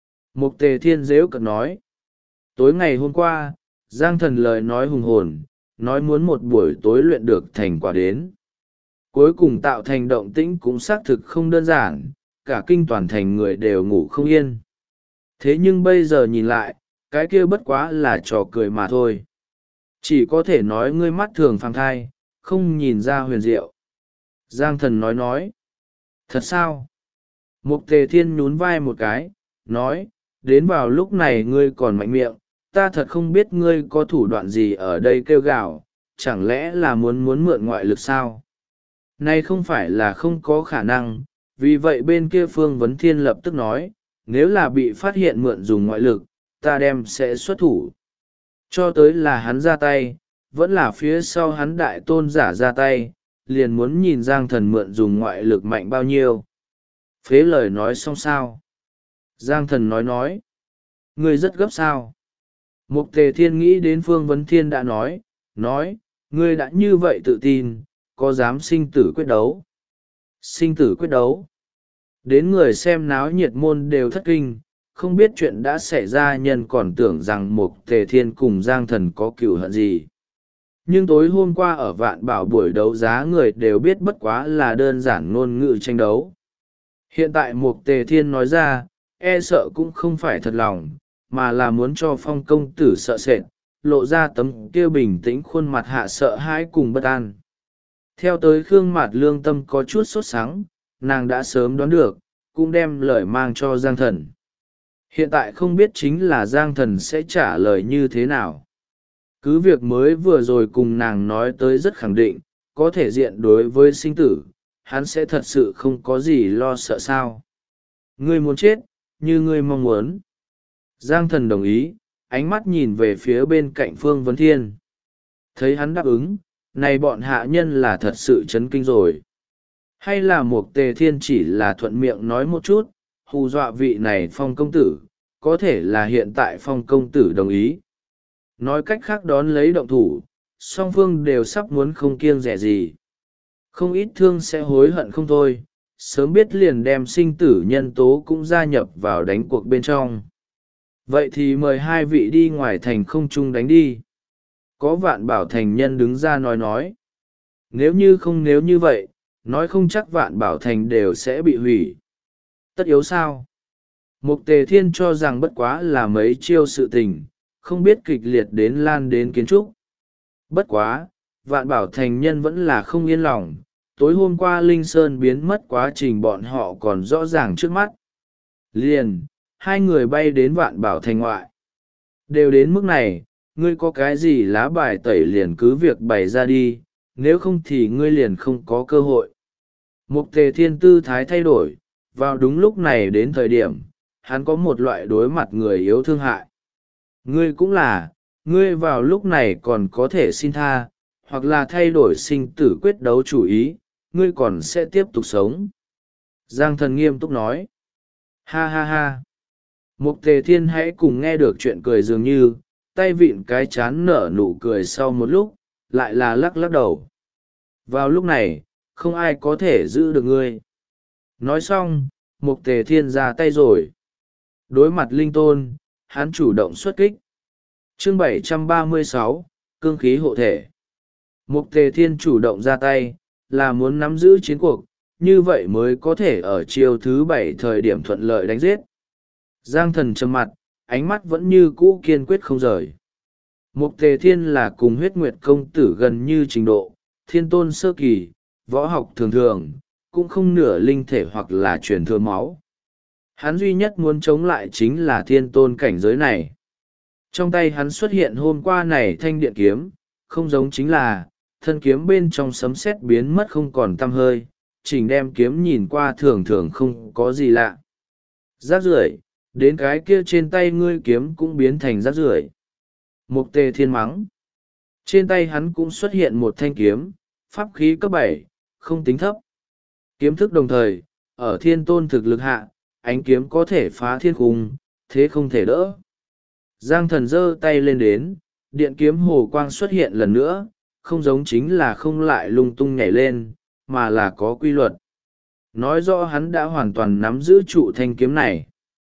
Speaker 1: Mục Tề Thiên rếu cợt nói. Tối ngày hôm qua, Giang Thần lời nói hùng hồn, nói muốn một buổi tối luyện được thành quả đến. Cuối cùng tạo thành động tĩnh cũng xác thực không đơn giản, cả kinh toàn thành người đều ngủ không yên. Thế nhưng bây giờ nhìn lại, cái kia bất quá là trò cười mà thôi. Chỉ có thể nói ngươi mắt thường phàm thai, không nhìn ra huyền diệu. Giang Thần nói. Thật sao? Mục Tề Thiên nhún vai một cái, nói, đến vào lúc này ngươi còn mạnh miệng, ta thật không biết ngươi có thủ đoạn gì ở đây kêu gào, chẳng lẽ là muốn mượn ngoại lực sao? Này không phải là không có khả năng, vì vậy bên kia Phương Vấn Thiên lập tức nói, nếu là bị phát hiện mượn dùng ngoại lực, ta đem sẽ xuất thủ. Cho tới là hắn ra tay, vẫn là phía sau hắn đại tôn giả ra tay, liền muốn nhìn Giang Thần mượn dùng ngoại lực mạnh bao nhiêu. Phế lời nói xong sao? Giang Thần nói, ngươi rất gấp sao? Mục Tề Thiên nghĩ đến Phương Vấn Thiên đã nói, ngươi đã như vậy tự tin, có dám sinh tử quyết đấu? Sinh tử quyết đấu? Đến người xem náo nhiệt môn đều thất kinh, không biết chuyện đã xảy ra, nhân còn tưởng rằng Mục Tề Thiên cùng Giang Thần có cừu hận gì. Nhưng tối hôm qua ở Vạn Bảo buổi đấu giá người đều biết bất quá là đơn giản ngôn ngữ tranh đấu. Hiện tại Mục Tề Thiên nói ra, e sợ cũng không phải thật lòng, mà là muốn cho Phong công tử sợ sệt, lộ ra tấm kia bình tĩnh khuôn mặt hạ sợ hãi cùng bất an. Theo tới Khương Mạt Lương tâm có chút sốt sắng, nàng đã sớm đoán được, cũng đem lời mang cho Giang Thần. Hiện tại không biết chính là Giang Thần sẽ trả lời như thế nào. Cứ việc mới vừa rồi cùng nàng nói tới rất khẳng định, có thể diện đối với sinh tử, hắn sẽ thật sự không có gì lo sợ sao. Ngươi muốn chết, như ngươi mong muốn. Giang Thần đồng ý, ánh mắt nhìn về phía bên cạnh Phương Vấn Thiên. Thấy hắn đáp ứng, này bọn hạ nhân là thật sự chấn kinh rồi. Hay là Mục Tề Thiên chỉ là thuận miệng nói một chút, hù dọa vị này Phong công tử, có thể là hiện tại Phong công tử đồng ý. Nói cách khác đón lấy động thủ, song phương đều sắp muốn không kiêng dè gì. Không ít thương sẽ hối hận không thôi, sớm biết liền đem sinh tử nhân tố cũng gia nhập vào đánh cuộc bên trong. Vậy thì mời hai vị đi ngoài thành không chung đánh đi. Có Vạn Bảo thành nhân đứng ra nói. Nếu như vậy, nói không chắc Vạn Bảo thành đều sẽ bị hủy. Tất yếu sao? Mục Tề Thiên cho rằng bất quá là mấy chiêu sự tình, không biết kịch liệt đến lan đến kiến trúc. Bất quá, Vạn Bảo thành nhân vẫn là không yên lòng, tối hôm qua Linh Sơn biến mất quá trình bọn họ còn rõ ràng trước mắt. Liền, hai người bay đến Vạn Bảo thành ngoại. Đều đến mức này, ngươi có cái gì lá bài tẩy liền cứ việc bày ra đi, nếu không thì ngươi liền không có cơ hội. Mục Tề Thiên tư thái thay đổi, vào đúng lúc này đến thời điểm, hắn có một loại đối mặt người yếu thương hại. Ngươi cũng là, ngươi vào lúc này còn có thể xin tha, hoặc là thay đổi sinh tử quyết đấu chủ ý, ngươi còn sẽ tiếp tục sống. Giang Thần nghiêm túc nói. Ha ha ha. Mục Tề Thiên hãy cùng nghe được chuyện cười dường như, tay vịn cái chán nở nụ cười sau một lúc, lại là lắc lắc đầu. Vào lúc này, không ai có thể giữ được ngươi. Nói xong, Mục Tề Thiên ra tay rồi. Đối mặt Linh Tôn, hắn chủ động xuất kích. Chương 736, cương khí hộ thể. Mục Tề Thiên chủ động ra tay, là muốn nắm giữ chiến cuộc, như vậy mới có thể ở chiêu thứ 7 thời điểm thuận lợi đánh giết. Giang Thần trầm mặt, ánh mắt vẫn như cũ kiên quyết không rời. Mục Tề Thiên là cùng Huyết Nguyệt công tử gần như trình độ, thiên tôn sơ kỳ, võ học thường thường, cũng không nửa linh thể hoặc là truyền thừa máu. Hắn duy nhất muốn chống lại chính là thiên tôn cảnh giới này. Trong tay hắn xuất hiện hôm qua này thanh điện kiếm, không giống chính là, thân kiếm bên trong sấm sét biến mất không còn tăm hơi, chỉnh đem kiếm nhìn qua thường thường không có gì lạ. Rác rưởi, đến cái kia trên tay ngươi kiếm cũng biến thành rác rưởi. Mục Tề Thiên mắng. Trên tay hắn cũng xuất hiện một thanh kiếm, pháp khí cấp 7, không tính thấp. Kiếm thức đồng thời, ở thiên tôn thực lực hạ, ánh kiếm có thể phá thiên khung, thế không thể đỡ. Giang Thần giơ tay lên đến, điện kiếm hồ quang xuất hiện lần nữa, không giống chính là không lại lung tung nhảy lên, mà là có quy luật. Nói rõ hắn đã hoàn toàn nắm giữ trụ thanh kiếm này.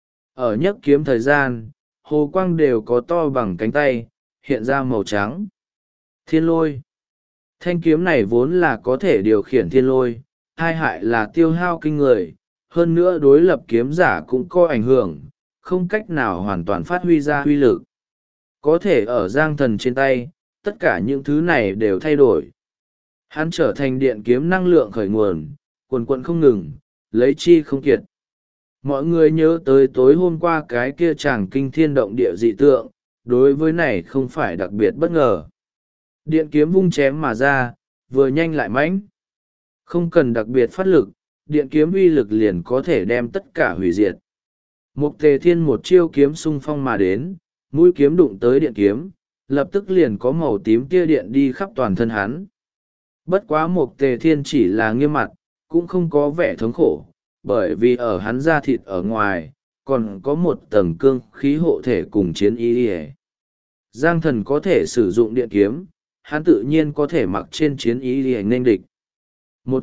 Speaker 1: Ở nhấc kiếm thời gian, hồ quang đều có to bằng cánh tay, hiện ra màu trắng. Thiên lôi. Thanh kiếm này vốn là có thể điều khiển thiên lôi, hai hại là tiêu hao kinh người, hơn nữa đối lập kiếm giả cũng có ảnh hưởng, không cách nào hoàn toàn phát huy ra huy lực. Có thể ở Giang Thần trên tay, tất cả những thứ này đều thay đổi. Hắn trở thành điện kiếm năng lượng khởi nguồn, quần quận không ngừng, lấy chi không kiệt. Mọi người nhớ tới tối hôm qua cái kia chàng kinh thiên động địa dị tượng, đối với này không phải đặc biệt bất ngờ. Điện kiếm vung chém mà ra, vừa nhanh lại mãnh. Không cần đặc biệt phát lực, điện kiếm uy lực liền có thể đem tất cả hủy diệt. Mục Tề Thiên một chiêu kiếm xung phong mà đến, mũi kiếm đụng tới điện kiếm, lập tức liền có màu tím tia điện đi khắp toàn thân hắn. Bất quá Mục Tề Thiên chỉ là nghiêm mặt, cũng không có vẻ thống khổ, bởi vì ở hắn da thịt ở ngoài, còn có một tầng cương khí hộ thể cùng chiến y. Giang Thần có thể sử dụng điện kiếm, hắn tự nhiên có thể mặc trên chiến y nên địch. Một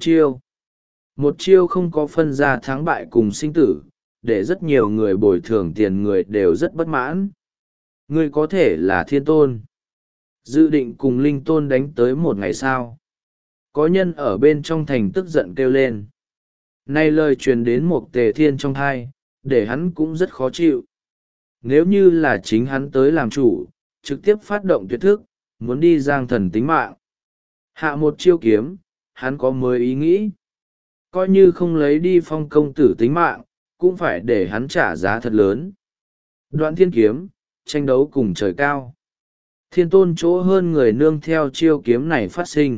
Speaker 1: chiêu không có phân ra thắng bại cùng sinh tử, để rất nhiều người bồi thường tiền người đều rất bất mãn. Ngươi có thể là thiên tôn, dự định cùng linh tôn đánh tới một ngày sao? Có nhân ở bên trong thành tức giận kêu lên. Nay lời truyền đến Mục Tề Thiên trong thai, để hắn cũng rất khó chịu. Nếu như là chính hắn tới làm chủ, trực tiếp phát động tuyệt thức, muốn đi Giang Thần tính mạng. Hạ một chiêu kiếm, hắn có mới ý nghĩ. Coi như không lấy đi Phong công tử tính mạng, cũng phải để hắn trả giá thật lớn. Đoạn thiên kiếm, tranh đấu cùng trời cao. Thiên tôn chỗ hơn người nương theo chiêu kiếm này phát sinh.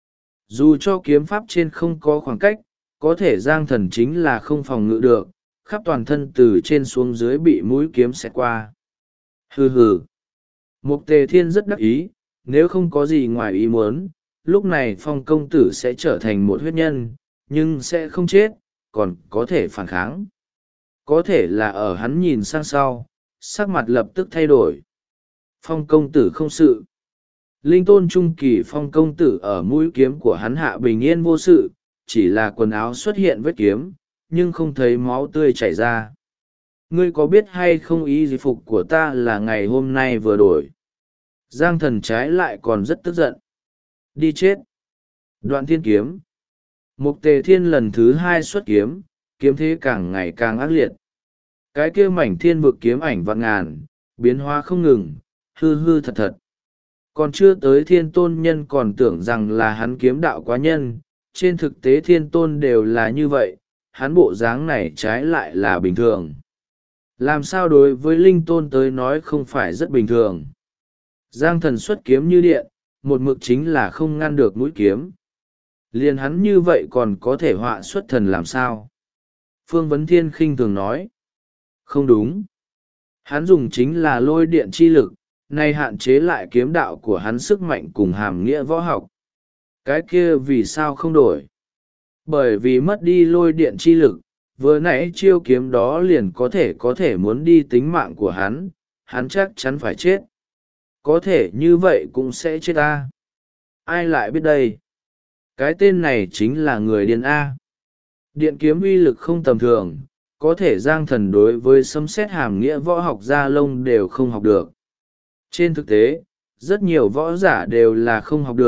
Speaker 1: Dù cho kiếm pháp trên không có khoảng cách, có thể Giang Thần chính là không phòng ngự được, khắp toàn thân từ trên xuống dưới bị mũi kiếm xẹt qua. Hừ hừ. Mục Tề Thiên rất đắc ý, nếu không có gì ngoài ý muốn, lúc này Phong công tử sẽ trở thành một huyết nhân, nhưng sẽ không chết, còn có thể phản kháng. Có thể là ở hắn nhìn sang sau, sắc mặt lập tức thay đổi. Phong công tử không sự. Linh tôn trung kỳ Phong công tử ở mũi kiếm của hắn hạ bình yên vô sự, chỉ là quần áo xuất hiện vết kiếm, nhưng không thấy máu tươi chảy ra. Ngươi có biết hay không y phục của ta là ngày hôm nay vừa đổi? Giang Thần trái lại còn rất tức giận. Đi chết. Đoạn thiên kiếm. Mục Tề Thiên lần thứ 2 xuất kiếm, kiếm thế càng ngày càng ác liệt. Cái kia mảnh thiên vực kiếm ảnh vạn ngàn, biến hóa không ngừng, hư hư thật thật. Còn chưa tới thiên tôn nhân còn tưởng rằng là hắn kiếm đạo quá nhân, trên thực tế thiên tôn đều là như vậy, hắn bộ dáng này trái lại là bình thường. Làm sao đối với linh tôn tới nói không phải rất bình thường. Giang Thần xuất kiếm như điện, một mực chính là không ngăn được mũi kiếm. Liền hắn như vậy còn có thể họa xuất thần làm sao? Phương Vấn Thiên khinh thường nói. Không đúng. Hắn dùng chính là lôi điện chi lực, nay hạn chế lại kiếm đạo của hắn sức mạnh cùng hàm nghĩa võ học. Cái kia vì sao không đổi? Bởi vì mất đi lôi điện chi lực, vừa nãy chiêu kiếm đó liền có thể muốn đi tính mạng của hắn chắc chắn phải chết. Có thể như vậy cũng sẽ chết ta. Ai lại biết đây? Cái tên này chính là người điên A. Điện kiếm uy lực không tầm thường, có thể Giang Thần đối với sấm sét hàm nghĩa võ học gia lông đều không học được. Trên thực tế, rất nhiều võ giả đều là không học được,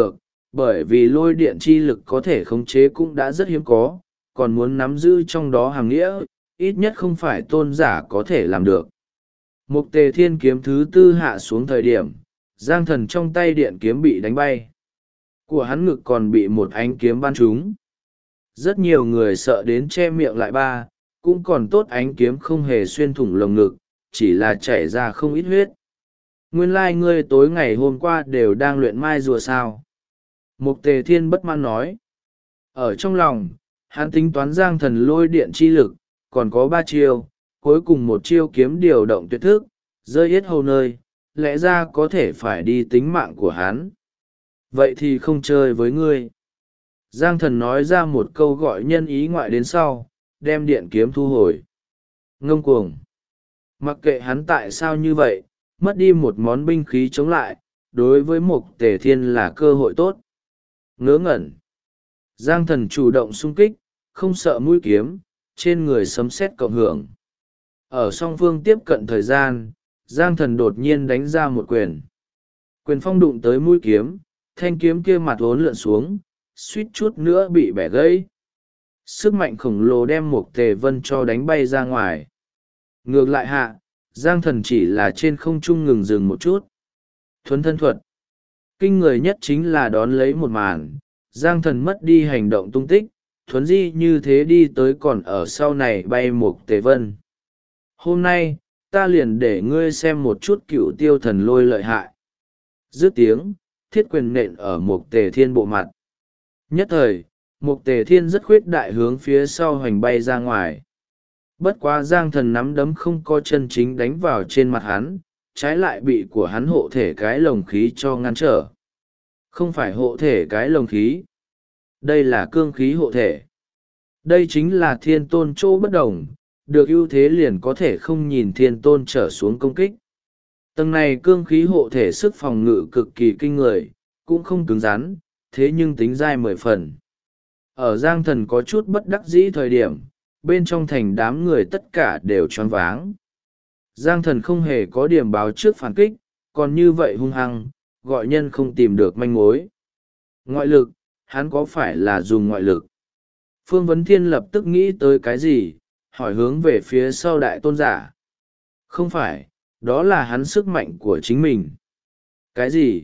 Speaker 1: bởi vì lôi điện chi lực có thể khống chế cũng đã rất hiếm có, còn muốn nắm giữ trong đó hàm nghĩa, ít nhất không phải tôn giả có thể làm được. Mục Tề Thiên kiếm thứ tư hạ xuống thời điểm, Giang Thần trong tay điện kiếm bị đánh bay. Của hắn ngực còn bị một ánh kiếm bắn trúng. Rất nhiều người sợ đến che miệng lại cũng còn tốt ánh kiếm không hề xuyên thủng lồng ngực, chỉ là chảy ra không ít huyết. Nguyên lai ngươi tối ngày hôm qua đều đang luyện mai rùa sao? Mục Tề Thiên bất mãn nói. Ở trong lòng, hắn tính toán Giang Thần lôi điện chi lực, còn có 3 chiêu, cuối cùng một chiêu kiếm điều động tuyệt thức, rơi yết hầu nơi, lẽ ra có thể phải đi tính mạng của hắn. Vậy thì không chơi với ngươi. Giang Thần nói ra một câu gọi nhân ý ngoại đến sau, đem điện kiếm thu hồi. Ngông cuồng. Mặc kệ hắn tại sao như vậy, mất đi một món binh khí chống lại, đối với Mục Tề Thiên là cơ hội tốt. Ngớ ngẩn. Giang Thần chủ động xung kích, không sợ mũi kiếm, trên người sấm sét cộng hưởng. Ở song phương tiếp cận thời gian, Giang Thần đột nhiên đánh ra một quyền. Quyền phong đụng tới mũi kiếm, thanh kiếm kia mặt vốn lượn xuống, suýt chút nữa bị bẻ gãy. Sức mạnh khổng lồ đem Mục Tề Vân cho đánh bay ra ngoài. Ngược lại hạ, Giang Thần chỉ là trên không trung ngừng dừng một chút. Thuấn thân thuật. Kinh người nhất chính là đón lấy một màn, Giang Thần mất đi hành động tung tích, thuấn di như thế đi tới còn ở sau này bay Mục Tề Vân. Hôm nay, ta liền để ngươi xem một chút Cựu Tiêu Thần Lôi lợi hại. Dứt tiếng, thiết quyền nện ở Mục Tề Thiên bộ mặt. Nhất thời, Mục Tề Thiên rất khuyết đại hướng phía sau hoành bay ra ngoài. Bất quá Giang Thần nắm đấm không có chân chính đánh vào trên mặt hắn, trái lại bị của hắn hộ thể cái lồng khí cho ngăn trở. Không phải hộ thể cái lồng khí. Đây là cương khí hộ thể. Đây chính là thiên tôn chỗ bất đồng, được ưu thế liền có thể không nhìn thiên tôn trở xuống công kích. Tầng này cương khí hộ thể sức phòng ngự cực kỳ kinh người, cũng không cứng rắn, thế nhưng tính dai 10 phần. Ở Giang Thần có chút bất đắc dĩ thời điểm, bên trong thành đám người tất cả đều choáng váng. Giang Thần không hề có điểm báo trước phản kích, còn như vậy hung hăng, gọi nhân không tìm được manh mối. Ngoại lực, hắn có phải là dùng ngoại lực? Phương Vấn Thiên lập tức nghĩ tới cái gì, hỏi hướng về phía sau đại tôn giả. Không phải, đó là hắn sức mạnh của chính mình. Cái gì?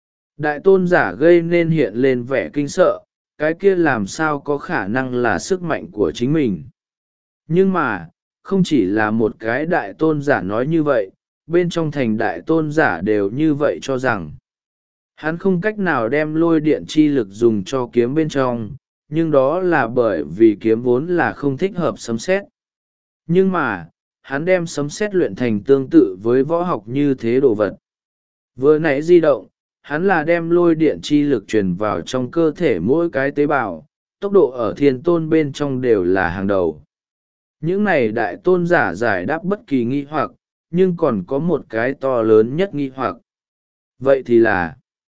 Speaker 1: Đại tôn giả gây nên hiện lên vẻ kinh sợ, cái kia làm sao có khả năng là sức mạnh của chính mình. Nhưng mà, không chỉ là một cái đại tôn giả nói như vậy, bên trong thành đại tôn giả đều như vậy cho rằng hắn không cách nào đem lôi điện chi lực dùng cho kiếm bên trong, nhưng đó là bởi vì kiếm vốn là không thích hợp sấm sét. Nhưng mà, hắn đem sấm sét luyện thành tương tự với võ học như thế đồ vật. Vừa nãy di động, hắn là đem lôi điện chi lực truyền vào trong cơ thể mỗi cái tế bào, tốc độ ở thiên tôn bên trong đều là hàng đầu. Những này đại tôn giả giải đáp bất kỳ nghi hoặc, nhưng còn có một cái to lớn nhất nghi hoặc. Vậy thì là,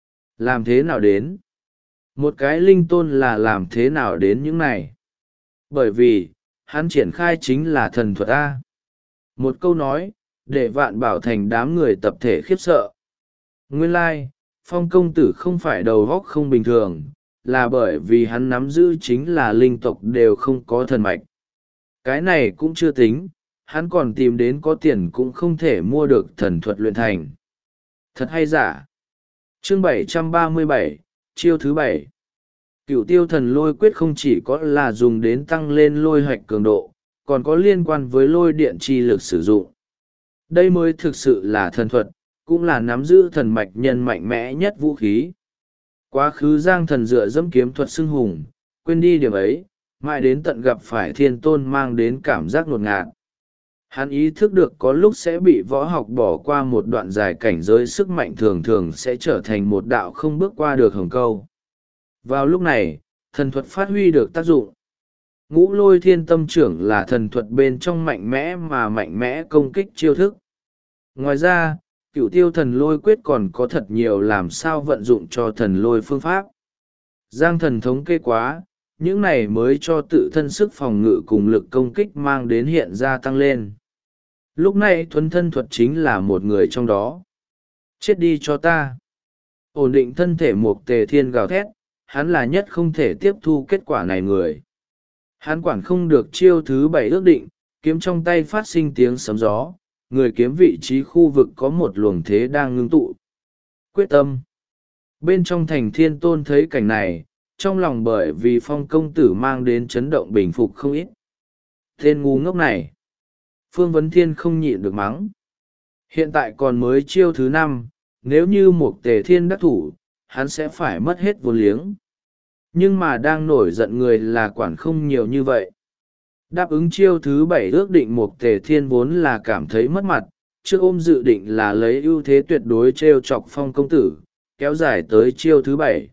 Speaker 1: làm thế nào đến? Một cái linh tôn là làm thế nào đến những này? Bởi vì, hắn triển khai chính là thần thuật A. Một câu nói, để Vạn Bảo Thành đám người tập thể khiếp sợ. Nguyên lai, Phong công tử không phải đầu óc không bình thường, là bởi vì hắn nắm giữ chính là linh tộc đều không có thần mạch. Cái này cũng chưa tính, hắn còn tìm đến có tiền cũng không thể mua được thần thuật luyện thành. Thật hay giả? Chương 737, chiêu thứ 7. Cửu Tiêu Thần Lôi quyết không chỉ có là dùng đến tăng lên lôi hoạch cường độ, còn có liên quan với lôi điện chi lực sử dụng. Đây mới thực sự là thần thuật, cũng là nắm giữ thần mạch nhân mạnh mẽ nhất vũ khí. Quá khứ Giang Thần dựa dẫm kiếm thuật xưng hùng, quên đi điểm ấy, mãi đến tận gặp phải thiên tôn mang đến cảm giác ngột ngạt. Hắn ý thức được có lúc sẽ bị võ học bỏ qua một đoạn dài cảnh giới sức mạnh thường thường sẽ trở thành một đạo không bước qua được hồng câu. Vào lúc này, thần thuật phát huy được tác dụng. Ngũ Lôi Thiên Tâm Trưởng là thần thuật bên trong mạnh mẽ mà mạnh mẽ công kích chiêu thức. Ngoài ra, Cửu Tiêu Thần Lôi quyết còn có thật nhiều làm sao vận dụng cho thần lôi phương pháp. Giang Thần thống kê quá, những này mới cho tự thân sức phòng ngự cùng lực công kích mang đến hiện ra tăng lên. Lúc này thuấn thân thuật chính là một người trong đó. Chết đi cho ta. Ổn định thân thể Mục Tề Thiên gào thét, hắn là nhất không thể tiếp thu kết quả này người. Hắn quản không được chiêu thứ 7 ước định, kiếm trong tay phát sinh tiếng sấm gió, người kiếm vị trí khu vực có một luồng thế đang ngưng tụ. Quyết tâm. Bên trong thành Thiên Tôn thấy cảnh này, trong lòng bởi vì Phong công tử mang đến chấn động bình phục không ít. Tên ngu ngốc này. Phương Vấn Thiên không nhịn được mắng. Hiện tại còn mới chiêu thứ 5, nếu như Mục Tề Thiên đắc thủ, hắn sẽ phải mất hết vốn liếng. Nhưng mà đang nổi giận người là quản không nhiều như vậy. Đáp ứng chiêu thứ 7 ước định Mục Tề Thiên vốn là cảm thấy mất mặt, trước ôm dự định là lấy ưu thế tuyệt đối trêu chọc Phong công tử, kéo dài tới chiêu thứ 7.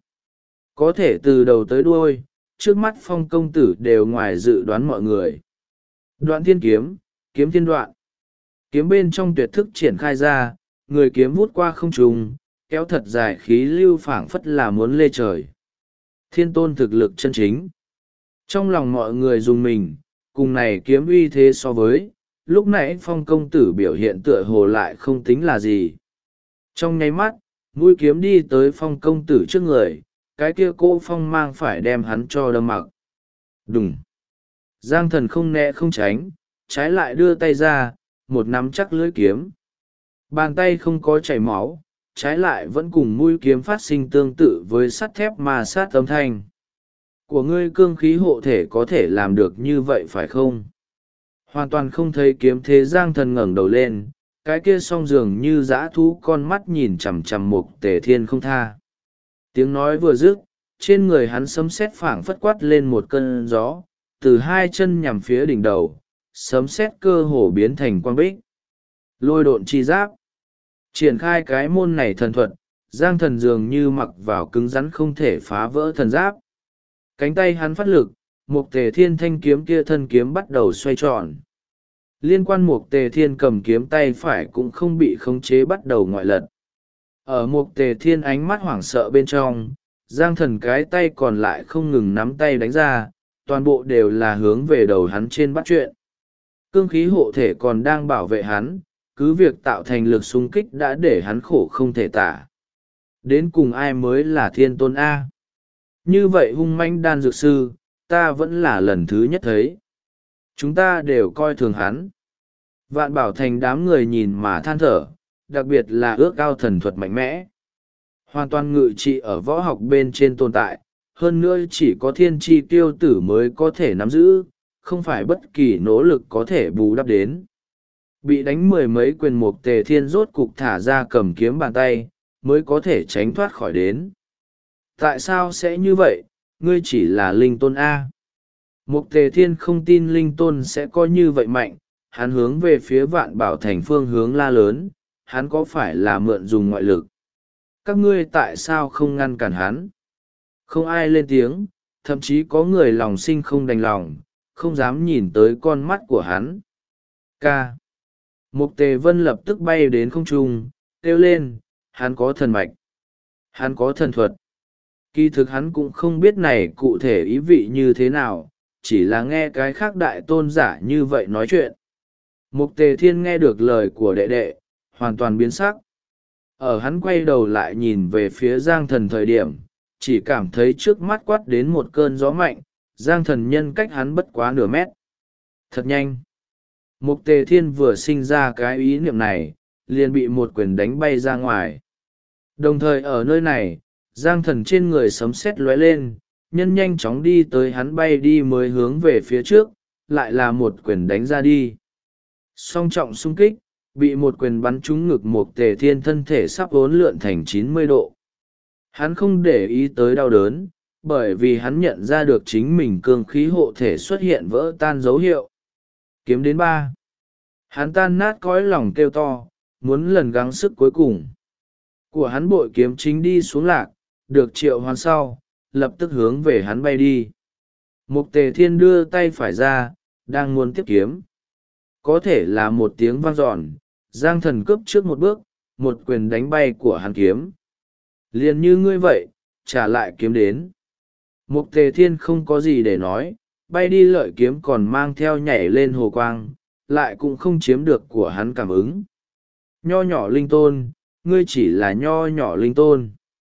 Speaker 1: Có thể từ đầu tới đuôi, trước mắt Phong công tử đều ngoài dự đoán mọi người. Đoạn thiên kiếm, kiếm thiên đoạn. Kiếm bên trong tuyệt thức triển khai ra, người kiếm vút qua không trung, kéo thật dài khí lưu phảng phất là muốn lê trời. Thiên Tôn thực lực chân chính. Trong lòng mọi người dùng mình, cùng này kiếm uy thế so với, lúc nãy Phong công tử biểu hiện tựa hồ lại không tính là gì. Trong nháy mắt, mũi kiếm đi tới Phong công tử trước người, cái kia cô Phong mang phải đem hắn cho đâm mặc. Đùng. Giang Thần không né không tránh, trái lại đưa tay ra, một nắm chắc lưỡi kiếm. Bàn tay không có chảy máu, trái lại vẫn cùng mũi kiếm phát sinh tương tự với sắt thép mà sát âm thanh. Của ngươi cương khí hộ thể có thể làm được như vậy phải không? Hoàn toàn không thấy kiếm thế. Giang Thần ngẩng đầu lên, cái kia song dường như dã thú con mắt nhìn chằm chằm Mục Tề Thiên không tha. Tiếng nói vừa dứt, trên người hắn sấm sét phảng phất quát lên một cơn gió, từ hai chân nhằm phía đỉnh đầu, sấm sét cơ hồ biến thành quang bích. Lôi độn chi giáp. Triển khai cái môn này thần thuật, Giang Thần dường như mặc vào cứng rắn không thể phá vỡ thần giáp. Cánh tay hắn phát lực, Mục Tề Thiên thanh kiếm kia thân kiếm bắt đầu xoay tròn. Liên quan Mục Tề Thiên cầm kiếm tay phải cũng không bị khống chế bắt đầu ngoại lật. Ở Mục Tề Thiên ánh mắt hoảng sợ bên trong, Giang Thần cái tay còn lại không ngừng nắm tay đánh ra, toàn bộ đều là hướng về đầu hắn trên bắt chuyện. Cương khí hộ thể còn đang bảo vệ hắn, cứ việc tạo thành lực xung kích đã để hắn khổ không thể tả. Đến cùng ai mới là Thiên Tôn A? Như vậy hung manh đan dược sư, ta vẫn là lần thứ nhất thấy. Chúng ta đều coi thường hắn. Vạn Bảo Thành đám người nhìn mà than thở, đặc biệt là ước ao thần thuật mạnh mẽ. Hoàn toàn ngự trị ở võ học bên trên tồn tại, hơn nữa chỉ có thiên tri tiêu tử mới có thể nắm giữ, không phải bất kỳ nỗ lực có thể bù đắp đến. Bị đánh mười mấy quyền Mục Tề Thiên rốt cục thả ra cầm kiếm bàn tay, mới có thể tránh thoát khỏi đến. Tại sao sẽ như vậy, ngươi chỉ là linh tôn A? Mục Tề Thiên không tin linh tôn sẽ có như vậy mạnh, hắn hướng về phía Vạn Bảo Thành phương hướng la lớn, hắn có phải là mượn dùng ngoại lực? Các ngươi tại sao không ngăn cản hắn? Không ai lên tiếng, thậm chí có người lòng sinh không đành lòng, không dám nhìn tới con mắt của hắn. Ca. Mục Tề Vân lập tức bay đến không trung, kêu lên, hắn có thần mạch. Hắn có thần thuật. Kỳ thực hắn cũng không biết này cụ thể ý vị như thế nào, chỉ là nghe cái khác đại tôn giả như vậy nói chuyện. Mục Tề Thiên nghe được lời của đệ đệ, hoàn toàn biến sắc. Ở hắn quay đầu lại nhìn về phía Giang Thần thời điểm, chỉ cảm thấy trước mắt quát đến một cơn gió mạnh, Giang Thần nhân cách hắn bất quá nửa mét. Thật nhanh. Mục Tề Thiên vừa sinh ra cái ý niệm này, liền bị một quyền đánh bay ra ngoài. Đồng thời ở nơi này, Giang Thần trên người sấm sét lóe lên, nhân nhanh chóng đi tới hắn bay đi mới hướng về phía trước, lại là một quyền đánh ra đi. Song trọng xung kích, bị một quyền bắn trúng ngực Mục Tề Thiên thân thể sắp uốn lượn thành 90 độ. Hắn không để ý tới đau đớn, bởi vì hắn nhận ra được chính mình cương khí hộ thể xuất hiện vỡ tan dấu hiệu. Kiếm đến 3. Hắn tan nát cõi lòng kêu to, muốn lần gắng sức cuối cùng. Của hắn bội kiếm chính đi xuống lạc, được triệu hoán sau, lập tức hướng về hắn bay đi. Mục Tề Thiên đưa tay phải ra, đang muốn tiếp kiếm. Có thể là một tiếng vang dọn, Giang Thần cướp trước một bước, một quyền đánh bay của hắn kiếm. Liền như ngươi vậy, trả lại kiếm đến. Mục Tề Thiên không có gì để nói, bay đi lợi kiếm còn mang theo nhảy lên hồ quang, lại cũng không chiếm được của hắn cảm ứng. Nho nhỏ linh tôn, ngươi chỉ là nho nhỏ linh tôn.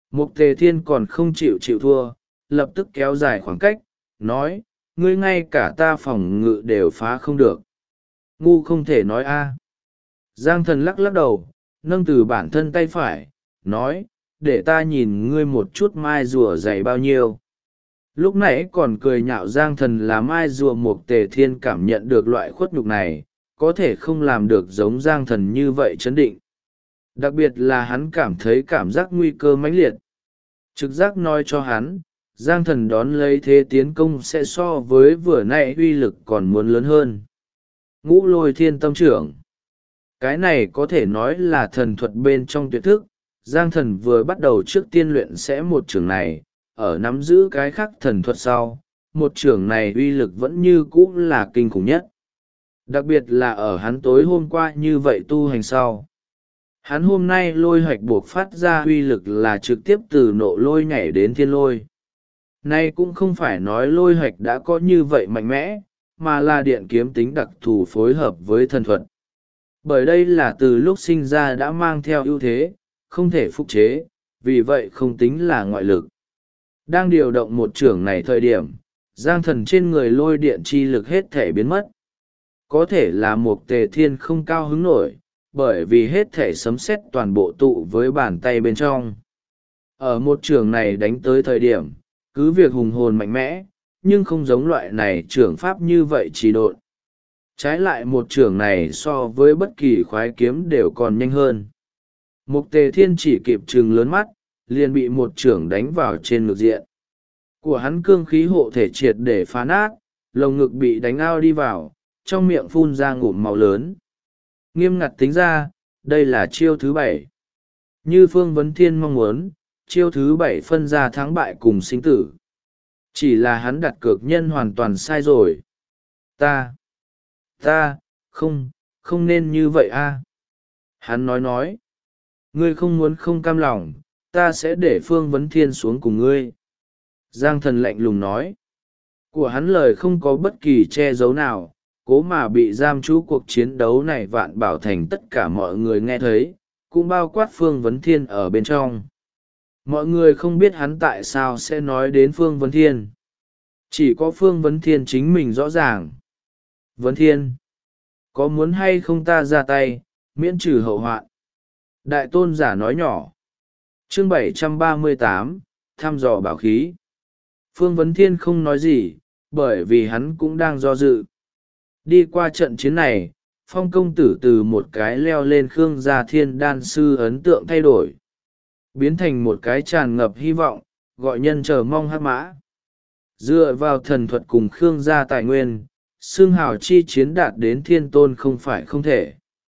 Speaker 1: Mục tề thiên còn không chịu thua, lập tức kéo dài khoảng cách, nói, ngươi ngay cả ta phòng ngự đều phá không được. Ngu không thể nói a. Giang thần lắc lắc đầu, nâng từ bản thân tay phải, nói, để ta nhìn ngươi một chút mai rùa dày bao nhiêu. Lúc nãy còn cười nhạo Giang thần là mai rùa. Mục tề thiên cảm nhận được loại khuất nhục này, có thể không làm được giống Giang thần như vậy chấn định. Đặc biệt là hắn cảm thấy cảm giác nguy cơ mãnh liệt. Trực giác nói cho hắn, Giang thần đón lấy thế tiến công sẽ so với vừa nãy uy lực còn muốn lớn hơn. Ngũ lôi thiên tâm trưởng. Cái này có thể nói là thần thuật bên trong tuyệt thức. Giang thần vừa bắt đầu trước tiên luyện sẽ một trưởng này, ở nắm giữ cái khác thần thuật sau, một trưởng này uy lực vẫn như cũ là kinh khủng nhất. Đặc biệt là ở hắn tối hôm qua như vậy tu hành sau. Hắn hôm nay lôi hoạch buộc phát ra uy lực là trực tiếp từ nộ lôi nhảy đến thiên lôi. Nay cũng không phải nói lôi hoạch đã có như vậy mạnh mẽ, mà là điện kiếm tính đặc thù phối hợp với thần thuật. Bởi đây là từ lúc sinh ra đã mang theo ưu thế, không thể phục chế, vì vậy không tính là ngoại lực. Đang điều động một trưởng này thời điểm, Giang thần trên người lôi điện chi lực hết thể biến mất. Có thể là một tề thiên không cao hứng nổi, bởi vì hết thể sấm sét toàn bộ tụ với bàn tay bên trong. Ở một trường này đánh tới thời điểm, cứ việc hùng hồn mạnh mẽ, nhưng không giống loại này trường pháp như vậy chỉ độn. Trái lại một trường này so với bất kỳ khoái kiếm đều còn nhanh hơn. Mục tề thiên chỉ kịp trừng lớn mắt, liền bị một trường đánh vào trên ngực diện. Của hắn cương khí hộ thể triệt để phá nát, lồng ngực bị đánh ao đi vào, trong miệng phun ra ngụm máu lớn. Nghiêm ngặt tính ra, đây là chiêu thứ 7. Như Phương Vấn Thiên mong muốn, chiêu thứ 7 phân ra thắng bại cùng sinh tử. Chỉ là hắn đặt cược nhân hoàn toàn sai rồi. Ta, không nên như vậy a. Hắn nói, ngươi không muốn không cam lòng, ta sẽ để Phương Vấn Thiên xuống cùng ngươi. Giang thần lạnh lùng nói, của hắn lời không có bất kỳ che giấu nào, cố mà bị giam trú cuộc chiến đấu này Vạn Bảo Thành tất cả mọi người nghe thấy, cũng bao quát Phương Vấn Thiên ở bên trong. Mọi người không biết hắn tại sao sẽ nói đến Phương Vấn Thiên. Chỉ có Phương Vấn Thiên chính mình rõ ràng. Vấn Thiên, có muốn hay không ta ra tay, miễn trừ hậu hoạn? Đại tôn giả nói nhỏ. Chương 738, thăm dò bảo khí. Phương Vấn Thiên không nói gì, bởi vì hắn cũng đang do dự. Đi qua trận chiến này, Phong công tử từ một cái leo lên Khương Gia Thiên Đan sư ấn tượng thay đổi, biến thành một cái tràn ngập hy vọng, gọi nhân chờ mong hắc mã. Dựa vào thần thuật cùng Khương Gia tài nguyên, xương hào chi chiến đạt đến thiên tôn không phải không thể.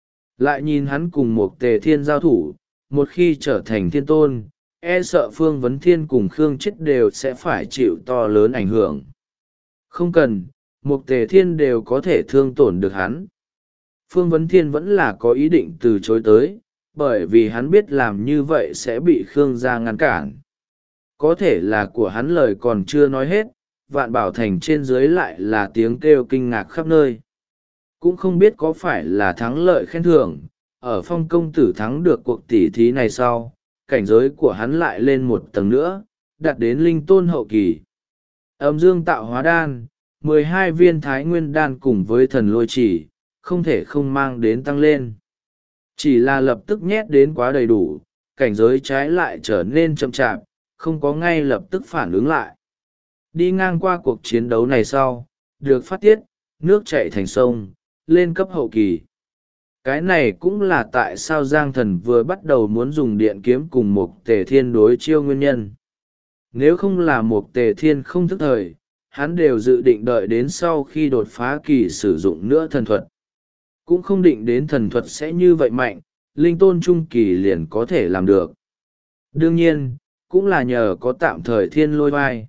Speaker 1: Lại nhìn hắn cùng một tề thiên giao thủ, một khi trở thành thiên tôn, e sợ Phương Vấn Thiên cùng Khương chết đều sẽ phải chịu to lớn ảnh hưởng. Không cần, một tề thiên đều có thể thương tổn được hắn. Phương Vấn Thiên vẫn là có ý định từ chối tới, bởi vì hắn biết làm như vậy sẽ bị Khương gia ngăn cản. Có thể là của hắn lời còn chưa nói hết, Vạn Bảo Thành trên dưới lại là tiếng kêu kinh ngạc khắp nơi. Cũng không biết có phải là thắng lợi khen thưởng, ở Phong công tử thắng được cuộc tỉ thí này sau, cảnh giới của hắn lại lên một tầng nữa, đạt đến linh tôn hậu kỳ. Âm dương tạo hóa đan, 12 viên thái nguyên đan cùng với thần lôi chỉ, không thể không mang đến tăng lên. Chỉ là lập tức nhét đến quá đầy đủ, cảnh giới trái lại trở nên chậm chạp, không có ngay lập tức phản ứng lại. Đi ngang qua cuộc chiến đấu này sau, được phát tiết, nước chảy thành sông, lên cấp hậu kỳ. Cái này cũng là tại sao Giang Thần vừa bắt đầu muốn dùng điện kiếm cùng một tề thiên đối chiêu nguyên nhân. Nếu không là một tề thiên không thức thời, hắn đều dự định đợi đến sau khi đột phá kỳ sử dụng nữa thần thuật. Cũng không định đến thần thuật sẽ như vậy mạnh, linh tôn trung kỳ liền có thể làm được. Đương nhiên, cũng là nhờ có tạm thời thiên lôi vai.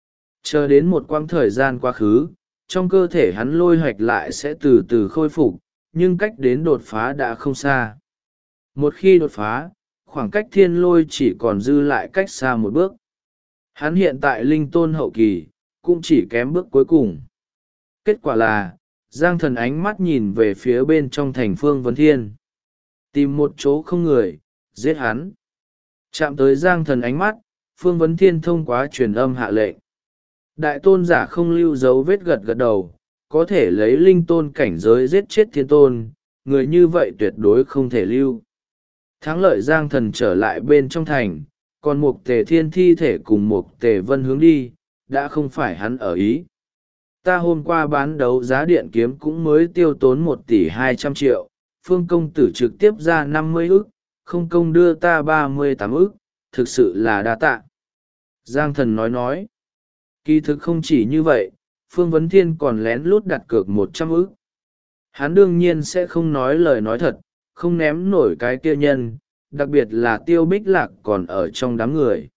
Speaker 1: Chờ đến một quãng thời gian quá khứ, trong cơ thể hắn lôi hoạch lại sẽ từ từ khôi phục, nhưng cách đến đột phá đã không xa. Một khi đột phá, khoảng cách thiên lôi chỉ còn dư lại cách xa một bước. Hắn hiện tại linh tôn hậu kỳ, cũng chỉ kém bước cuối cùng. Kết quả là, Giang Thần ánh mắt nhìn về phía bên trong thành Phương Vấn Thiên. Tìm một chỗ không người, giết hắn. Chạm tới Giang Thần ánh mắt, Phương Vấn Thiên thông qua truyền âm hạ lệnh. Đại tôn giả không lưu dấu vết gật gật đầu, có thể lấy linh tôn cảnh giới giết chết thiên tôn, người như vậy tuyệt đối không thể lưu. Thắng lợi Giang Thần trở lại bên trong thành, còn Mục Tề Thiên thi thể cùng Mục Tề Vân hướng đi, đã không phải hắn ở ý. Ta hôm qua bán đấu giá điện kiếm cũng mới tiêu tốn 1,2 tỷ, Phương công tử trực tiếp ra 50 ức, không công đưa ta 38 ức, thực sự là đa tạ. Giang Thần nói. Kỳ thực không chỉ như vậy, Phương Vấn Thiên còn lén lút đặt cược 100 ức. Hắn đương nhiên sẽ không nói lời nói thật, không ném nổi cái kia nhân, đặc biệt là Tiêu Bích Lạc còn ở trong đám người.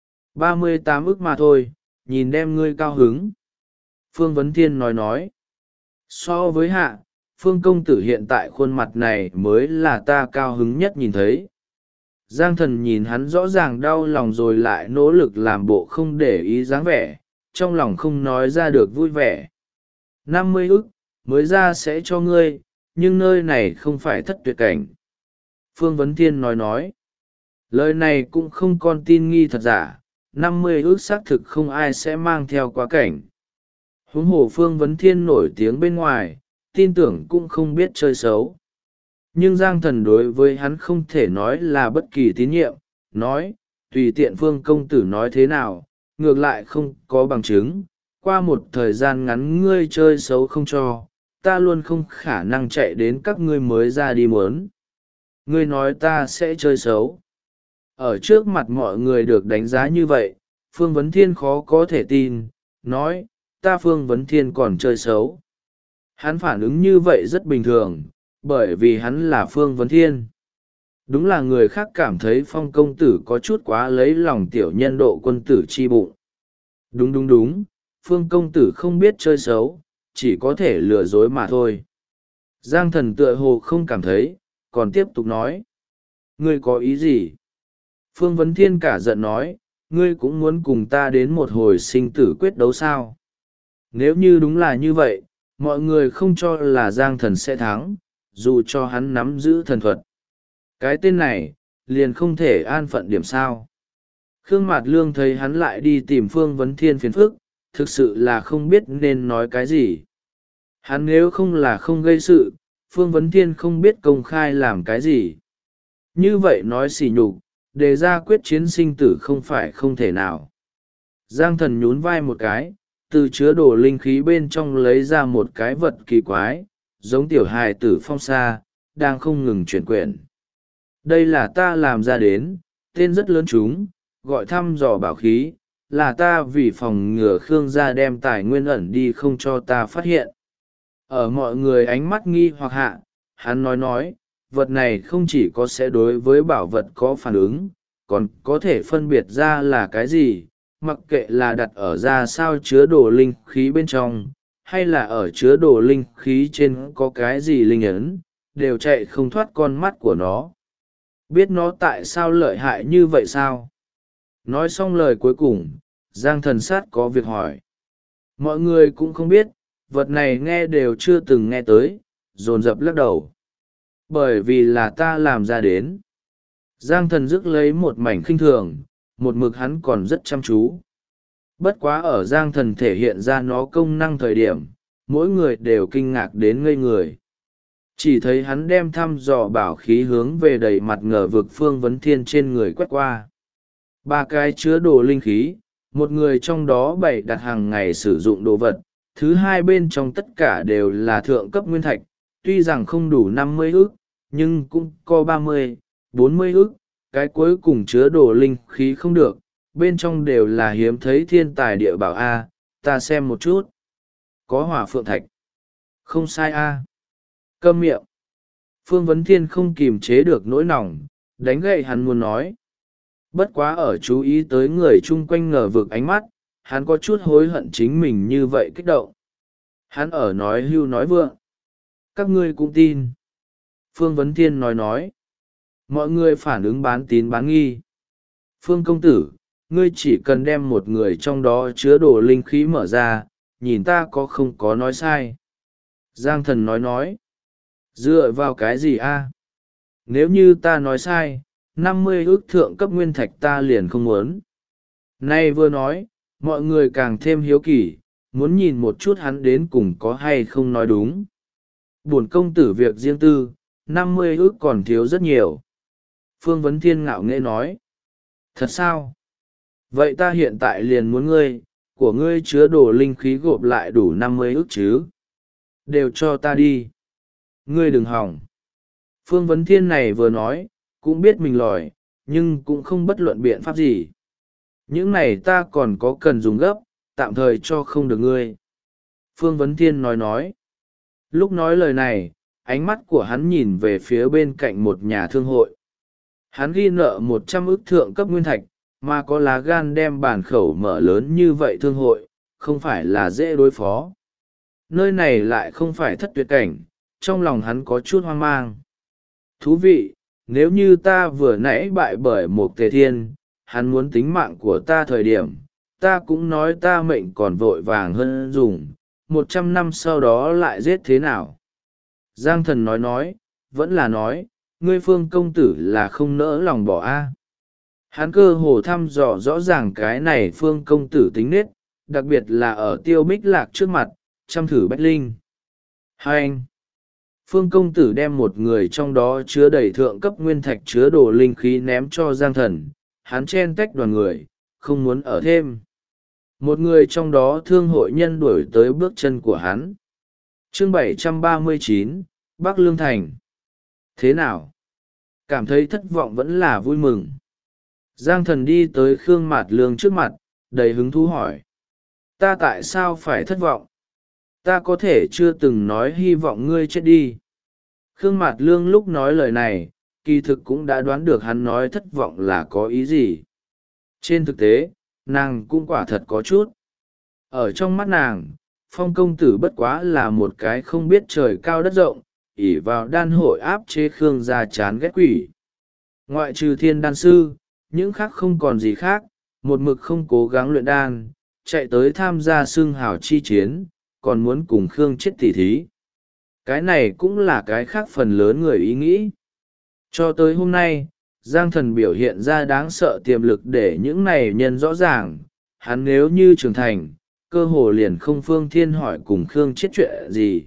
Speaker 1: 38 ức mà thôi, nhìn đem ngươi cao hứng. Phương Vấn Thiên nói. So với hạ, Phương công tử hiện tại khuôn mặt này mới là ta cao hứng nhất nhìn thấy. Giang Thần nhìn hắn rõ ràng đau lòng rồi lại nỗ lực làm bộ không để ý dáng vẻ, trong lòng không nói ra được vui vẻ. 50 ức, mới ra sẽ cho ngươi, nhưng nơi này không phải thất tuyệt cảnh. Phương Vấn Thiên nói. Lời này cũng không con tin nghi thật giả, 50 ức xác thực không ai sẽ mang theo quá cảnh. Huống hồ Phương Vấn Thiên nổi tiếng bên ngoài, tin tưởng cũng không biết chơi xấu. Nhưng Giang Thần đối với hắn không thể nói là bất kỳ tín nhiệm, nói, tùy tiện Phương công tử nói thế nào, ngược lại không có bằng chứng, qua một thời gian ngắn ngươi chơi xấu không cho, ta luôn không khả năng chạy đến các ngươi mới ra đi muốn. Ngươi nói ta sẽ chơi xấu. Ở trước mặt mọi người được đánh giá như vậy, Phương Vấn Thiên khó có thể tin, nói, ta Phương Vấn Thiên còn chơi xấu. Hắn phản ứng như vậy rất bình thường, bởi vì hắn là Phương Vấn Thiên. Đúng là người khác cảm thấy Phong công tử có chút quá lấy lòng tiểu nhân độ quân tử chi bụng. Đúng, Phương công tử không biết chơi xấu, chỉ có thể lừa dối mà thôi. Giang Thần tựa hồ không cảm thấy, còn tiếp tục nói. Ngươi có ý gì? Phương Vấn Thiên cả giận nói, ngươi cũng muốn cùng ta đến một hồi sinh tử quyết đấu sao? Nếu như đúng là như vậy, mọi người không cho là Giang Thần sẽ thắng, dù cho hắn nắm giữ thần thuật. Cái tên này, liền không thể an phận điểm sao. Khương Mạt Lương thấy hắn lại đi tìm Phương Vấn Thiên phiền phức, thực sự là không biết nên nói cái gì. Hắn nếu không là không gây sự, Phương Vấn Thiên không biết công khai làm cái gì. Như vậy nói xỉ nhục, đề ra quyết chiến sinh tử không phải không thể nào. Giang Thần nhún vai một cái, từ chứa đồ linh khí bên trong lấy ra một cái vật kỳ quái, giống tiểu hài tử phong sa, đang không ngừng chuyển quyển. Đây là ta làm ra đến, tên rất lớn chúng, gọi thăm dò bảo khí, là ta vì phòng ngừa Khương gia đem tài nguyên ẩn đi không cho ta phát hiện. Ở mọi người ánh mắt nghi hoặc hạ, hắn nói, vật này không chỉ có sẽ đối với bảo vật có phản ứng, còn có thể phân biệt ra là cái gì, mặc kệ là đặt ở ra sao chứa đồ linh khí bên trong, hay là ở chứa đồ linh khí trên có cái gì linh ấn, đều chạy không thoát con mắt của nó. Biết nó tại sao lợi hại như vậy sao? Nói xong lời cuối cùng, Giang Thần sát có việc hỏi. Mọi người cũng không biết, vật này nghe đều chưa từng nghe tới, dồn dập lắc đầu. Bởi vì là ta làm ra đến. Giang Thần rước lấy một mảnh khinh thường, một mực hắn còn rất chăm chú. Bất quá ở Giang Thần thể hiện ra nó công năng thời điểm, mỗi người đều kinh ngạc đến ngây người. Chỉ thấy hắn đem thăm dò bảo khí hướng về đầy mặt ngờ vực Phương Vấn Thiên trên người quét qua. 3 cái chứa đồ linh khí, một người trong đó bày đặt hàng ngày sử dụng đồ vật, thứ hai bên trong tất cả đều là thượng cấp nguyên thạch, tuy rằng không đủ 50 ức, nhưng cũng có 30, 40 ức, cái cuối cùng chứa đồ linh khí không được, bên trong đều là hiếm thấy thiên tài địa bảo A, ta xem một chút. Có hỏa phượng thạch. Không sai A. Câm miệng. Phương Vấn Thiên không kìm chế được nỗi lòng, đánh gậy hắn muốn nói. Bất quá ở chú ý tới người chung quanh ngờ vực ánh mắt, hắn có chút hối hận chính mình như vậy kích động. Hắn ở nói hưu nói vượng. Các ngươi cũng tin. Phương Vấn Thiên nói. Mọi người phản ứng bán tín bán nghi. Phương công tử, ngươi chỉ cần đem một người trong đó chứa đồ linh khí mở ra, nhìn ta có không có nói sai. Giang Thần nói. Dựa vào cái gì a? Nếu như ta nói sai, 50 ức thượng cấp nguyên thạch ta liền không muốn. Nay vừa nói, mọi người càng thêm hiếu kỳ, muốn nhìn một chút hắn đến cùng có hay không nói đúng. Bổn công tử việc riêng tư, 50 ức còn thiếu rất nhiều. Phương Vấn Thiên ngạo nghễ nói. Thật sao? Vậy ta hiện tại liền muốn ngươi, của ngươi chứa đồ linh khí gộp lại đủ 50 ức chứ? Đều cho ta đi. Ngươi đừng hỏng. Phương Vấn Thiên này vừa nói, cũng biết mình lòi, nhưng cũng không bất luận biện pháp gì. Những này ta còn có cần dùng gấp, tạm thời cho không được ngươi. Phương Vấn Thiên nói. Lúc nói lời này, ánh mắt của hắn nhìn về phía bên cạnh một nhà thương hội. Hắn ghi nợ 100 ức thượng cấp nguyên thạch, mà có lá gan đem bản khẩu mở lớn như vậy thương hội, không phải là dễ đối phó. Nơi này lại không phải thất tuyệt cảnh, trong lòng hắn có chút hoang mang. Thú vị, nếu như ta vừa nãy bại bởi một tề thiên, hắn muốn tính mạng của ta thời điểm, ta cũng nói ta mệnh còn vội vàng hơn dùng, 100 năm sau đó lại giết thế nào. Giang Thần nói, vẫn là nói, ngươi Phương công tử là không nỡ lòng bỏ a. Hắn cơ hồ thăm dò rõ ràng cái này Phương công tử tính nết, đặc biệt là ở Tiêu Bích Lạc trước mặt, chăm thử bách linh. Hai anh. Phương công tử đem một người trong đó chứa đầy thượng cấp nguyên thạch chứa đồ linh khí ném cho Giang Thần, hắn chen tách đoàn người, không muốn ở thêm. Một người trong đó thương hội nhân đuổi tới bước chân của hắn. Chương 739, Bắc Lương Thành. Thế nào? Cảm thấy thất vọng vẫn là vui mừng. Giang Thần đi tới Khương Mạt Lương trước mặt, đầy hứng thú hỏi. Ta tại sao phải thất vọng? Ta có thể chưa từng nói hy vọng ngươi chết đi. Khương Mạt Lương lúc nói lời này, kỳ thực cũng đã đoán được hắn nói thất vọng là có ý gì. Trên thực tế, nàng cũng quả thật có chút. Ở trong mắt nàng, Phong công tử bất quá là một cái không biết trời cao đất rộng, ỷ vào đan hội áp chế Khương gia chán ghét quỷ. Ngoại trừ thiên đan sư, những khác không còn gì khác, một mực không cố gắng luyện đan, chạy tới tham gia xương hào chi chiến, còn muốn cùng Khương chết tỉ thí. Cái này cũng là cái khác phần lớn người ý nghĩ. Cho tới hôm nay, Giang Thần biểu hiện ra đáng sợ tiềm lực để những này nhân rõ ràng, hắn nếu như trưởng thành, cơ hồ liền không Phương Thiên hỏi cùng Khương chết chuyện gì.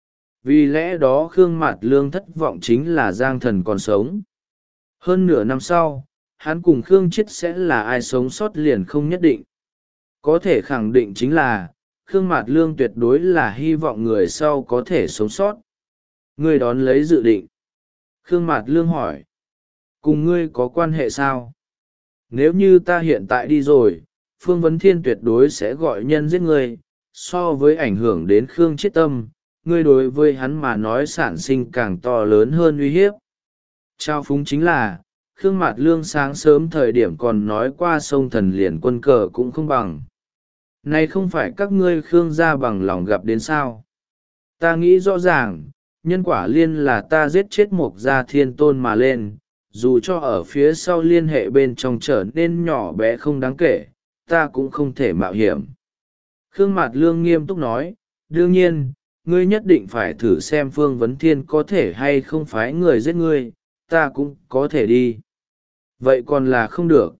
Speaker 1: Vì lẽ đó Khương Mạt Lương thất vọng chính là Giang Thần còn sống. Hơn nửa năm sau, hắn cùng Khương chết sẽ là ai sống sót liền không nhất định. Có thể khẳng định chính là, Khương Mạt Lương tuyệt đối là hy vọng người sau có thể sống sót. Ngươi đón lấy dự định. Khương Mạt Lương hỏi. Cùng ngươi có quan hệ sao? Nếu như ta hiện tại đi rồi, Phương Vấn Thiên tuyệt đối sẽ gọi nhân giết ngươi. So với ảnh hưởng đến Khương Chiết Tâm, ngươi đối với hắn mà nói sản sinh càng to lớn hơn uy hiếp. Trao phúng chính là, Khương Mạt Lương sáng sớm thời điểm còn nói qua sông Thần liền quân cờ cũng không bằng. Này không phải các ngươi Khương gia bằng lòng gặp đến sao? Ta nghĩ rõ ràng, nhân quả liên là ta giết chết Mộc Gia Thiên Tôn mà lên, dù cho ở phía sau liên hệ bên trong trở nên nhỏ bé không đáng kể, ta cũng không thể mạo hiểm. Khương Mạt Lương nghiêm túc nói, đương nhiên, ngươi nhất định phải thử xem Phương Vấn Thiên có thể hay không phái người giết ngươi, ta cũng có thể đi. Vậy còn là không được.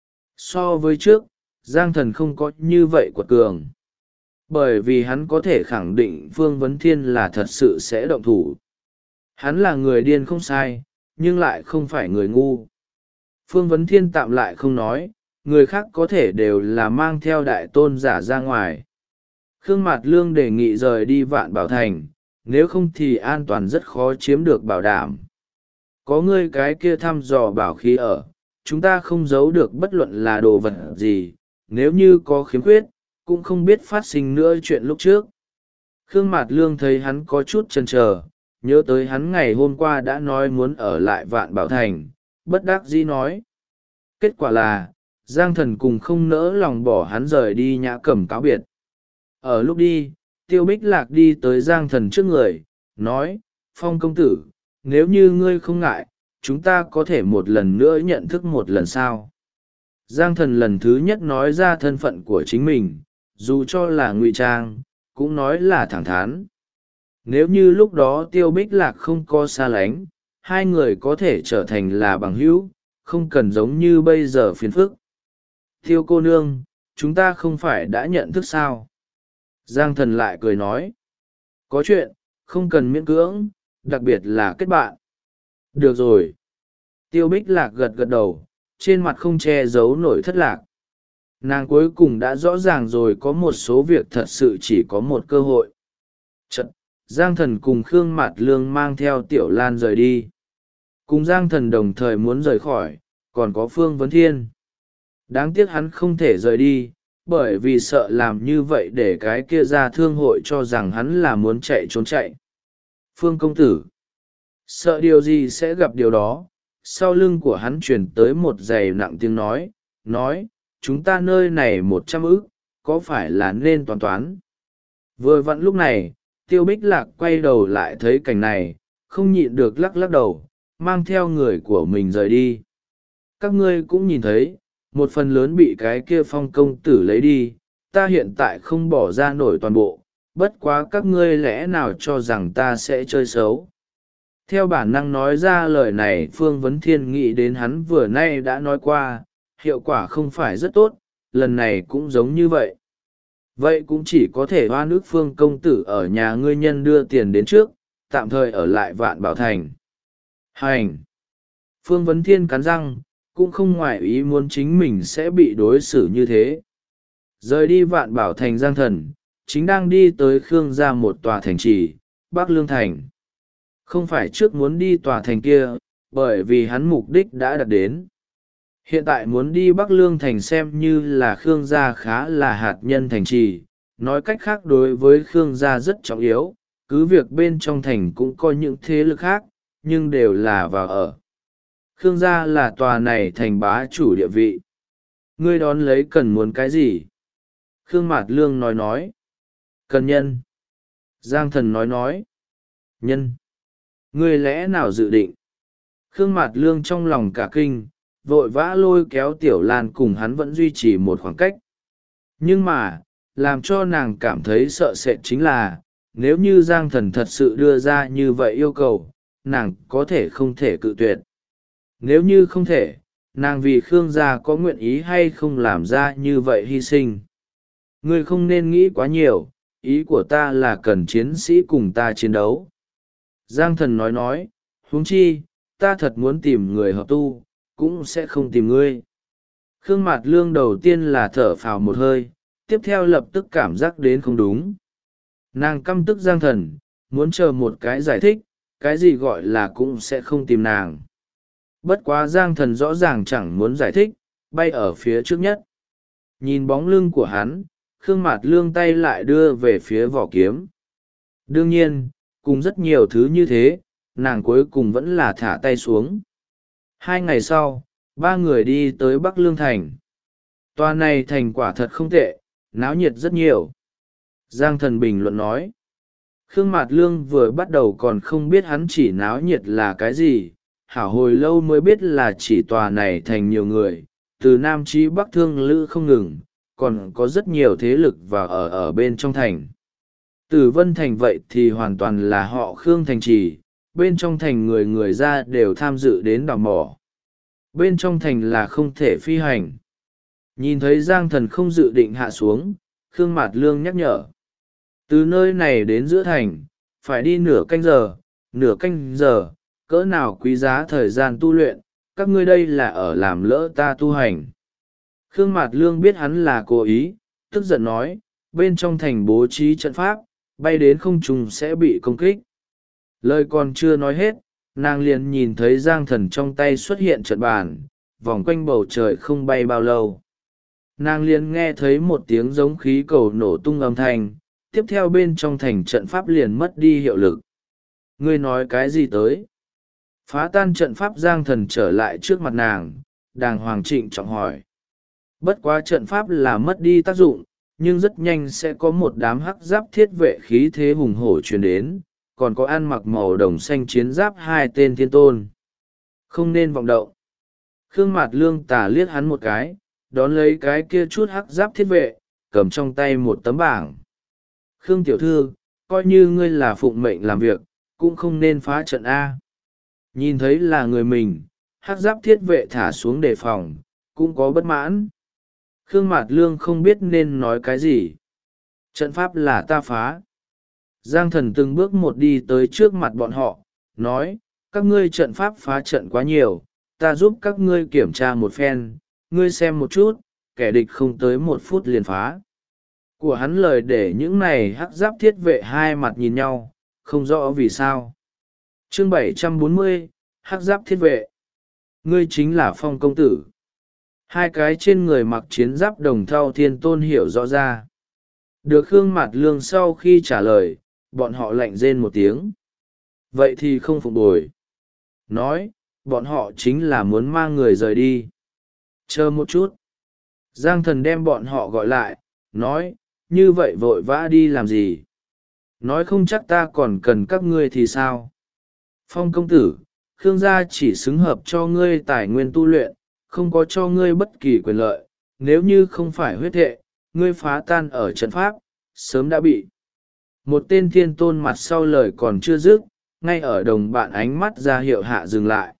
Speaker 1: So với trước, Giang Thần không có như vậy quật cường. Bởi vì hắn có thể khẳng định Phương Vấn Thiên là thật sự sẽ động thủ. Hắn là người điên không sai, nhưng lại không phải người ngu. Phương Vấn Thiên tạm lại không nói, người khác có thể đều là mang theo đại tôn giả ra ngoài. Khương Mạt Lương đề nghị rời đi Vạn Bảo Thành, nếu không thì an toàn rất khó chiếm được bảo đảm. Có ngươi cái kia thăm dò bảo khí ở, chúng ta không giấu được bất luận là đồ vật gì, nếu như có khiếm khuyết, cũng không biết phát sinh nữa chuyện lúc trước. Khương Mạt Lương thấy hắn có chút chần chờ, nhớ tới hắn ngày hôm qua đã nói muốn ở lại Vạn Bảo Thành, bất đắc dĩ nói. Kết quả là, Giang Thần cùng không nỡ lòng bỏ hắn rời đi Nhã Cẩm cáo biệt. Ở lúc đi, Tiêu Bích Lạc đi tới Giang Thần trước người, nói, Phong công tử, nếu như ngươi không ngại, chúng ta có thể một lần nữa nhận thức một lần sau. Giang Thần lần thứ nhất nói ra thân phận của chính mình, dù cho là ngụy trang, cũng nói là thẳng thắn. Nếu như lúc đó Tiêu Bích Lạc không có xa lánh, hai người có thể trở thành là bằng hữu, không cần giống như bây giờ phiền phức. Tiêu cô nương, chúng ta không phải đã nhận thức sao? Giang Thần lại cười nói. Có chuyện, không cần miễn cưỡng, đặc biệt là kết bạn. Được rồi. Tiêu Bích Lạc gật gật đầu, trên mặt không che giấu nổi thất lạc. Nàng cuối cùng đã rõ ràng rồi, có một số việc thật sự chỉ có một cơ hội. Chật, Giang Thần cùng Khương Mạt Lương mang theo Tiểu Lan rời đi. Cùng Giang Thần đồng thời muốn rời khỏi, còn có Phương Vấn Thiên. Đáng tiếc hắn không thể rời đi, bởi vì sợ làm như vậy để cái kia ra thương hội cho rằng hắn là muốn chạy trốn chạy. Phương công tử sợ điều gì sẽ gặp điều đó. Sau lưng của hắn chuyển tới một giày nặng tiếng nói chúng ta nơi này 100 ức, có phải là nên toán toán. Vừa vặn lúc này, Tiêu Bích Lạc quay đầu lại thấy cảnh này, không nhịn được lắc lắc đầu, mang theo người của mình rời đi. Các ngươi cũng nhìn thấy, một phần lớn bị cái kia Phong công tử lấy đi, ta hiện tại không bỏ ra nổi toàn bộ, bất quá các ngươi lẽ nào cho rằng ta sẽ chơi xấu. Theo bản năng nói ra lời này, Phương Vấn Thiên nghĩ đến hắn vừa nay đã nói qua, hiệu quả không phải rất tốt, lần này cũng giống như vậy. Vậy cũng chỉ có thể oan ức Phương công tử ở nhà ngươi nhân đưa tiền đến trước, tạm thời ở lại Vạn Bảo Thành. Hành! Phương Vấn Thiên cắn răng, cũng không ngoại ý muốn chính mình sẽ bị đối xử như thế. Rời đi Vạn Bảo Thành, Giang Thần chính đang đi tới Khương gia một tòa thành trì, Bắc Lương Thành. Không phải trước muốn đi tòa thành kia, bởi vì hắn mục đích đã đạt đến. Hiện tại muốn đi Bắc Lương Thành xem như là Khương gia khá là hạt nhân thành trì, nói cách khác đối với Khương gia rất trọng yếu, cứ việc bên trong thành cũng có những thế lực khác, nhưng đều là vào ở. Khương gia là tòa này thành bá chủ địa vị. Ngươi đón lấy cần muốn cái gì? Khương Mạt Lương nói. Cần nhân. Giang Thần nói. Nhân. Ngươi lẽ nào dự định? Khương Mạt Lương trong lòng cả kinh, vội vã lôi kéo Tiểu Lan cùng hắn vẫn duy trì một khoảng cách. Nhưng mà, làm cho nàng cảm thấy sợ sệt chính là, nếu như Giang Thần thật sự đưa ra như vậy yêu cầu, nàng có thể không thể cự tuyệt. Nếu như không thể, nàng vì Khương gia có nguyện ý hay không làm ra như vậy hy sinh. Ngươi không nên nghĩ quá nhiều, ý của ta là cần chiến sĩ cùng ta chiến đấu. Giang Thần nói, huống chi, ta thật muốn tìm người hợp tu, cũng sẽ không tìm ngươi. Khương Mạt Lương đầu tiên là thở phào một hơi, tiếp theo lập tức cảm giác đến không đúng. Nàng căm tức Giang Thần, muốn chờ một cái giải thích, cái gì gọi là cũng sẽ không tìm nàng. Bất quá Giang Thần rõ ràng chẳng muốn giải thích, bay ở phía trước nhất. Nhìn bóng lưng của hắn, Khương Mạt Lương tay lại đưa về phía vỏ kiếm. Đương nhiên, cùng rất nhiều thứ như thế, nàng cuối cùng vẫn là thả tay xuống. 2 ngày sau, 3 người đi tới Bắc Lương Thành. Tòa này thành quả thật không tệ, náo nhiệt rất nhiều. Giang Thần bình luận nói. Khương Mạt Lương vừa bắt đầu còn không biết hắn chỉ náo nhiệt là cái gì, hảo hồi lâu mới biết là chỉ tòa này thành nhiều người, từ Nam chí Bắc thương lữ không ngừng, còn có rất nhiều thế lực vào ở bên trong thành. Từ Vân Thành vậy thì hoàn toàn là họ Khương thành trì, bên trong thành người người ra đều tham dự đến đào mỏ. Bên trong thành là không thể phi hành. Nhìn thấy Giang Thần không dự định hạ xuống, Khương Mạt Lương nhắc nhở. Từ nơi này đến giữa thành, phải đi nửa canh giờ, cỡ nào quý giá thời gian tu luyện, các ngươi đây là ở làm lỡ ta tu hành. Khương Mạt Lương biết hắn là cố ý, tức giận nói, bên trong thành bố trí trận pháp, bay đến không trung sẽ bị công kích. Lời còn chưa nói hết, nàng liền nhìn thấy Giang Thần trong tay xuất hiện trận bàn, vòng quanh bầu trời không bay bao lâu. Nàng liền nghe thấy một tiếng giống khí cầu nổ tung âm thanh, tiếp theo bên trong thành trận pháp liền mất đi hiệu lực. Ngươi nói cái gì tới? Phá tan trận pháp, Giang Thần trở lại trước mặt nàng, đàng hoàng trịnh trọng hỏi. Bất quá trận pháp là mất đi tác dụng, nhưng rất nhanh sẽ có một đám hắc giáp thiết vệ khí thế hùng hổ truyền đến, còn có ăn mặc màu đồng xanh chiến giáp 2 tên thiên tôn. Không nên vọng động. Khương Mạt Lương tà liếc hắn một cái, đón lấy cái kia chút hắc giáp thiết vệ, cầm trong tay một tấm bảng. Khương tiểu thư, coi như ngươi là phụng mệnh làm việc, cũng không nên phá trận A. Nhìn thấy là người mình, hắc giáp thiết vệ thả xuống đề phòng, cũng có bất mãn. Khương Mạt Lương không biết nên nói cái gì. Trận pháp là ta phá. Giang Thần từng bước một đi tới trước mặt bọn họ, nói, các ngươi trận pháp phá trận quá nhiều, ta giúp các ngươi kiểm tra một phen, ngươi xem một chút, kẻ địch không tới 1 phút liền phá. Của hắn lời để những này hắc giáp thiết vệ hai mặt nhìn nhau, không rõ vì sao. Chương 740, hắc giáp thiết vệ. Ngươi chính là Phong công tử. Hai cái trên người mặc chiến giáp đồng thau Thiên Tôn hiểu rõ ra. Được Khương Mạt Lương sau khi trả lời, bọn họ lạnh rên một tiếng. Vậy thì không phục bồi. Nói, bọn họ chính là muốn mang người rời đi. Chờ một chút. Giang Thần đem bọn họ gọi lại, nói, như vậy vội vã đi làm gì? Nói không chắc ta còn cần các ngươi thì sao? Phong công tử, Khương gia chỉ xứng hợp cho ngươi tài nguyên tu luyện, không có cho ngươi bất kỳ quyền lợi. Nếu như không phải huyết hệ, ngươi phá tan ở trận pháp, sớm đã bị. Một tên Thiên Tôn mặt sau lời còn chưa dứt, ngay ở đồng bạn ánh mắt ra hiệu hạ dừng lại.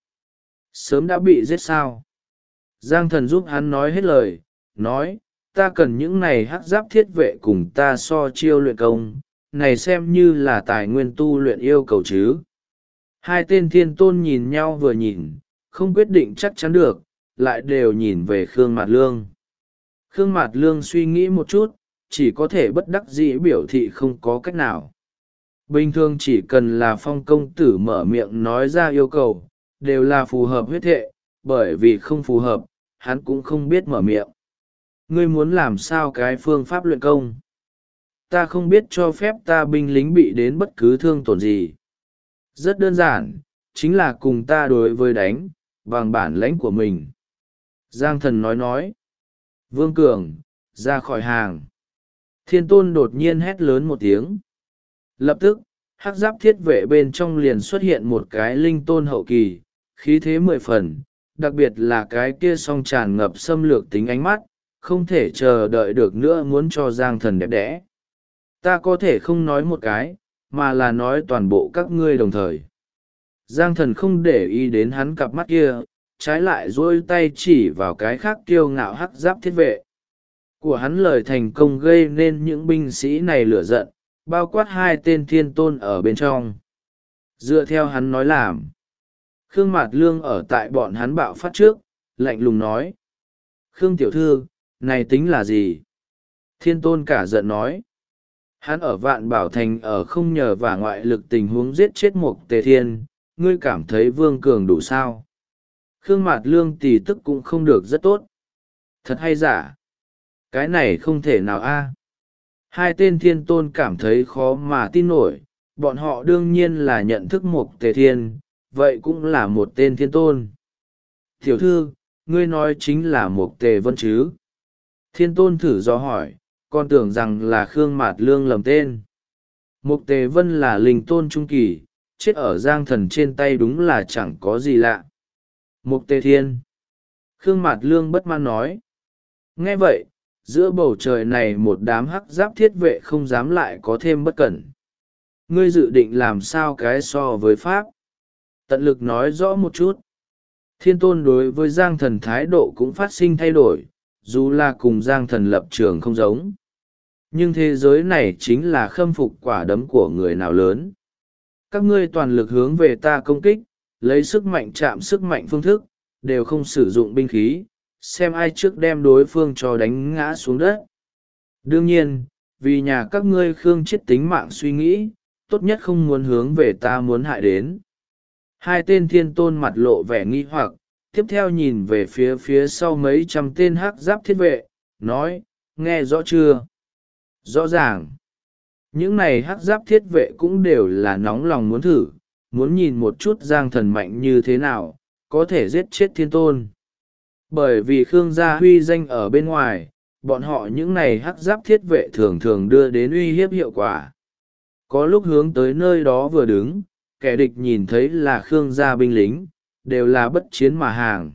Speaker 1: Sớm đã bị giết sao? Giang Thần giúp hắn nói hết lời, nói, ta cần những này hắc giáp thiết vệ cùng ta so chiêu luyện công, này xem như là tài nguyên tu luyện yêu cầu chứ. Hai tên Thiên Tôn nhìn nhau vừa nhìn, không quyết định chắc chắn được, lại đều nhìn về Khương Mạt Lương. Khương Mạt Lương suy nghĩ một chút, chỉ có thể bất đắc dĩ biểu thị không có cách nào. Bình thường chỉ cần là Phong công tử mở miệng nói ra yêu cầu, đều là phù hợp huyết hệ, bởi vì không phù hợp, hắn cũng không biết mở miệng. Ngươi muốn làm sao cái phương pháp luyện công? Ta không biết cho phép ta binh lính bị đến bất cứ thương tổn gì. Rất đơn giản, chính là cùng ta đối với đánh, bằng bản lãnh của mình. Giang Thần nói. Vương Cường, ra khỏi hàng. Thiên Tôn đột nhiên hét lớn một tiếng. Lập tức, hắc giáp thiết vệ bên trong liền xuất hiện một cái linh tôn hậu kỳ, khí thế 10 phần, đặc biệt là cái kia song tràn ngập xâm lược tính ánh mắt, không thể chờ đợi được nữa muốn cho Giang Thần đẹp đẽ. Ta có thể không nói một cái, mà là nói toàn bộ các ngươi đồng thời. Giang Thần không để ý đến hắn cặp mắt kia, trái lại duỗi tay chỉ vào cái khác kiêu ngạo hắc giáp thiết vệ. Của hắn lời thành công gây nên những binh sĩ này lửa giận, bao quát hai tên Thiên Tôn ở bên trong. Dựa theo hắn nói làm. Khương Mạt Lương ở tại bọn hắn bạo phát trước, lạnh lùng nói. Khương tiểu thư, này tính là gì? Thiên Tôn cả giận nói. Hắn ở Vạn Bảo Thành ở không nhờ vả ngoại lực tình huống giết chết một Tề Thiên, ngươi cảm thấy Vương Cường đủ sao? Khương Mạt Lương tì tức cũng không được rất tốt. Thật hay giả? Cái này không thể nào a. Hai tên Thiên Tôn cảm thấy khó mà tin nổi, bọn họ đương nhiên là nhận thức một Tề Thiên, vậy cũng là một tên Thiên Tôn. Tiểu thư, ngươi nói chính là một Tề Vân chứ? Thiên Tôn thử dò hỏi, còn tưởng rằng là Khương Mạt Lương lầm tên. Mục Tề Vân là linh tôn trung kỳ, chết ở Giang Thần trên tay đúng là chẳng có gì lạ. Mục Tề Thiên. Khương Mạt Lương bất mãn nói. Nghe vậy, giữa bầu trời này một đám hắc giáp thiết vệ không dám lại có thêm bất cẩn. Ngươi dự định làm sao cái so với Pháp? Tận lực nói rõ một chút. Thiên Tôn đối với Giang Thần thái độ cũng phát sinh thay đổi, dù là cùng Giang Thần lập trường không giống. Nhưng thế giới này chính là khâm phục quả đấm của người nào lớn. Các ngươi toàn lực hướng về ta công kích, lấy sức mạnh chạm sức mạnh phương thức, đều không sử dụng binh khí, xem ai trước đem đối phương cho đánh ngã xuống đất. Đương nhiên, vì nhà các ngươi Khương chết tính mạng suy nghĩ, tốt nhất không muốn hướng về ta muốn hại đến. Hai tên Thiên Tôn mặt lộ vẻ nghi hoặc, tiếp theo nhìn về phía sau mấy trăm tên hắc giáp thiết vệ, nói, nghe rõ chưa? Rõ ràng, những này hắc giáp thiết vệ cũng đều là nóng lòng muốn thử, muốn nhìn một chút Giang Thần mạnh như thế nào, có thể giết chết Thiên Tôn. Bởi vì Khương gia huy danh ở bên ngoài, bọn họ những này hắc giáp thiết vệ thường thường đưa đến uy hiếp hiệu quả. Có lúc hướng tới nơi đó vừa đứng, kẻ địch nhìn thấy là Khương gia binh lính, đều là bất chiến mà hàng.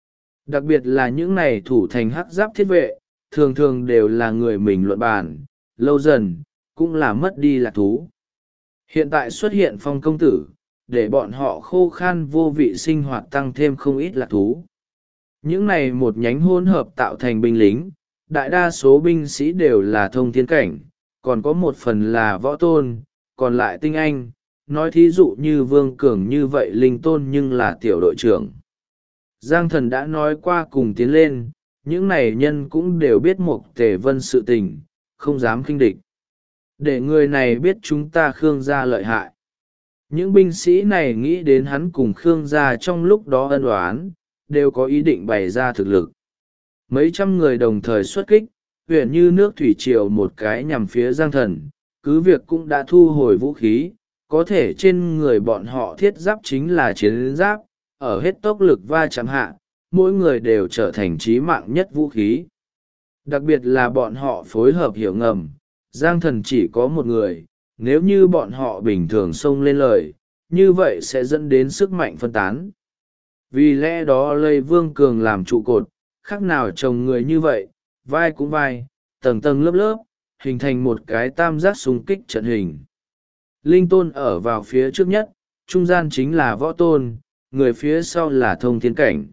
Speaker 1: Đặc biệt là những này thủ thành hắc giáp thiết vệ, thường thường đều là người mình luận bàn, lâu dần, cũng là mất đi lạc thú. Hiện tại xuất hiện Phong công tử, để bọn họ khô khan vô vị sinh hoạt tăng thêm không ít lạc thú. Những này một nhánh hỗn hợp tạo thành binh lính, đại đa số binh sĩ đều là thông thiên cảnh, còn có một phần là võ tôn, còn lại tinh anh, nói thí dụ như Vương Cường như vậy linh tôn nhưng là tiểu đội trưởng. Giang Thần đã nói qua cùng tiến lên, những này nhân cũng đều biết Mục Tề Vân sự tình, không dám khinh địch. Để người này biết chúng ta Khương gia lợi hại. Những binh sĩ này nghĩ đến hắn cùng Khương gia trong lúc đó ân oán, đều có ý định bày ra thực lực. Mấy trăm người đồng thời xuất kích, huyện như nước thủy triều một cái nhằm phía Giang Thần, cứ việc cũng đã thu hồi vũ khí, có thể trên người bọn họ thiết giáp chính là chiến giáp, ở hết tốc lực va chạm hạ, mỗi người đều trở thành chí mạng nhất vũ khí. Đặc biệt là bọn họ phối hợp hiểu ngầm, Giang Thần chỉ có một người, nếu như bọn họ bình thường xông lên lời, như vậy sẽ dẫn đến sức mạnh phân tán. Vì lẽ đó lấy Vương Cường làm trụ cột, khác nào chồng người như vậy, vai cũng vai, tầng tầng lớp lớp, hình thành một cái tam giác xung kích trận hình. Linh tôn ở vào phía trước nhất, trung gian chính là võ tôn, người phía sau là thông thiên cảnh.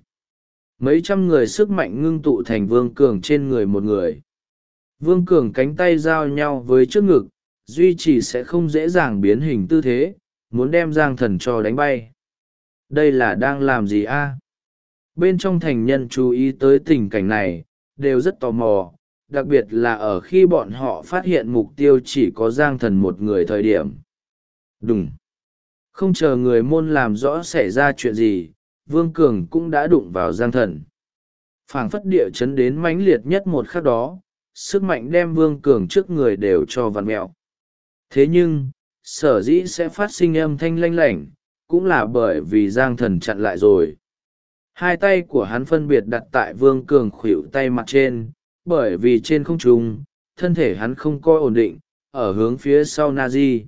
Speaker 1: Mấy trăm người sức mạnh ngưng tụ thành Vương Cường trên người một người. Vương Cường cánh tay giao nhau với trước ngực, duy trì sẽ không dễ dàng biến hình tư thế, muốn đem Giang Thần cho đánh bay. Đây là đang làm gì a? Bên trong thành nhân chú ý tới tình cảnh này, đều rất tò mò, đặc biệt là ở khi bọn họ phát hiện mục tiêu chỉ có Giang Thần một người thời điểm. Đùng! Không chờ người môn làm rõ xảy ra chuyện gì, Vương Cường cũng đã đụng vào Giang Thần. Phảng phất địa chấn đến mãnh liệt nhất một khắc đó, sức mạnh đem Vương Cường trước người đều cho vặn mẹo. Thế nhưng, sở dĩ sẽ phát sinh âm thanh lanh lảnh, cũng là bởi vì Giang Thần chặn lại rồi. Hai tay của hắn phân biệt đặt tại Vương Cường khuỷu tay mặt trên, bởi vì trên không trung, thân thể hắn không coi ổn định, ở hướng phía sau Nazi.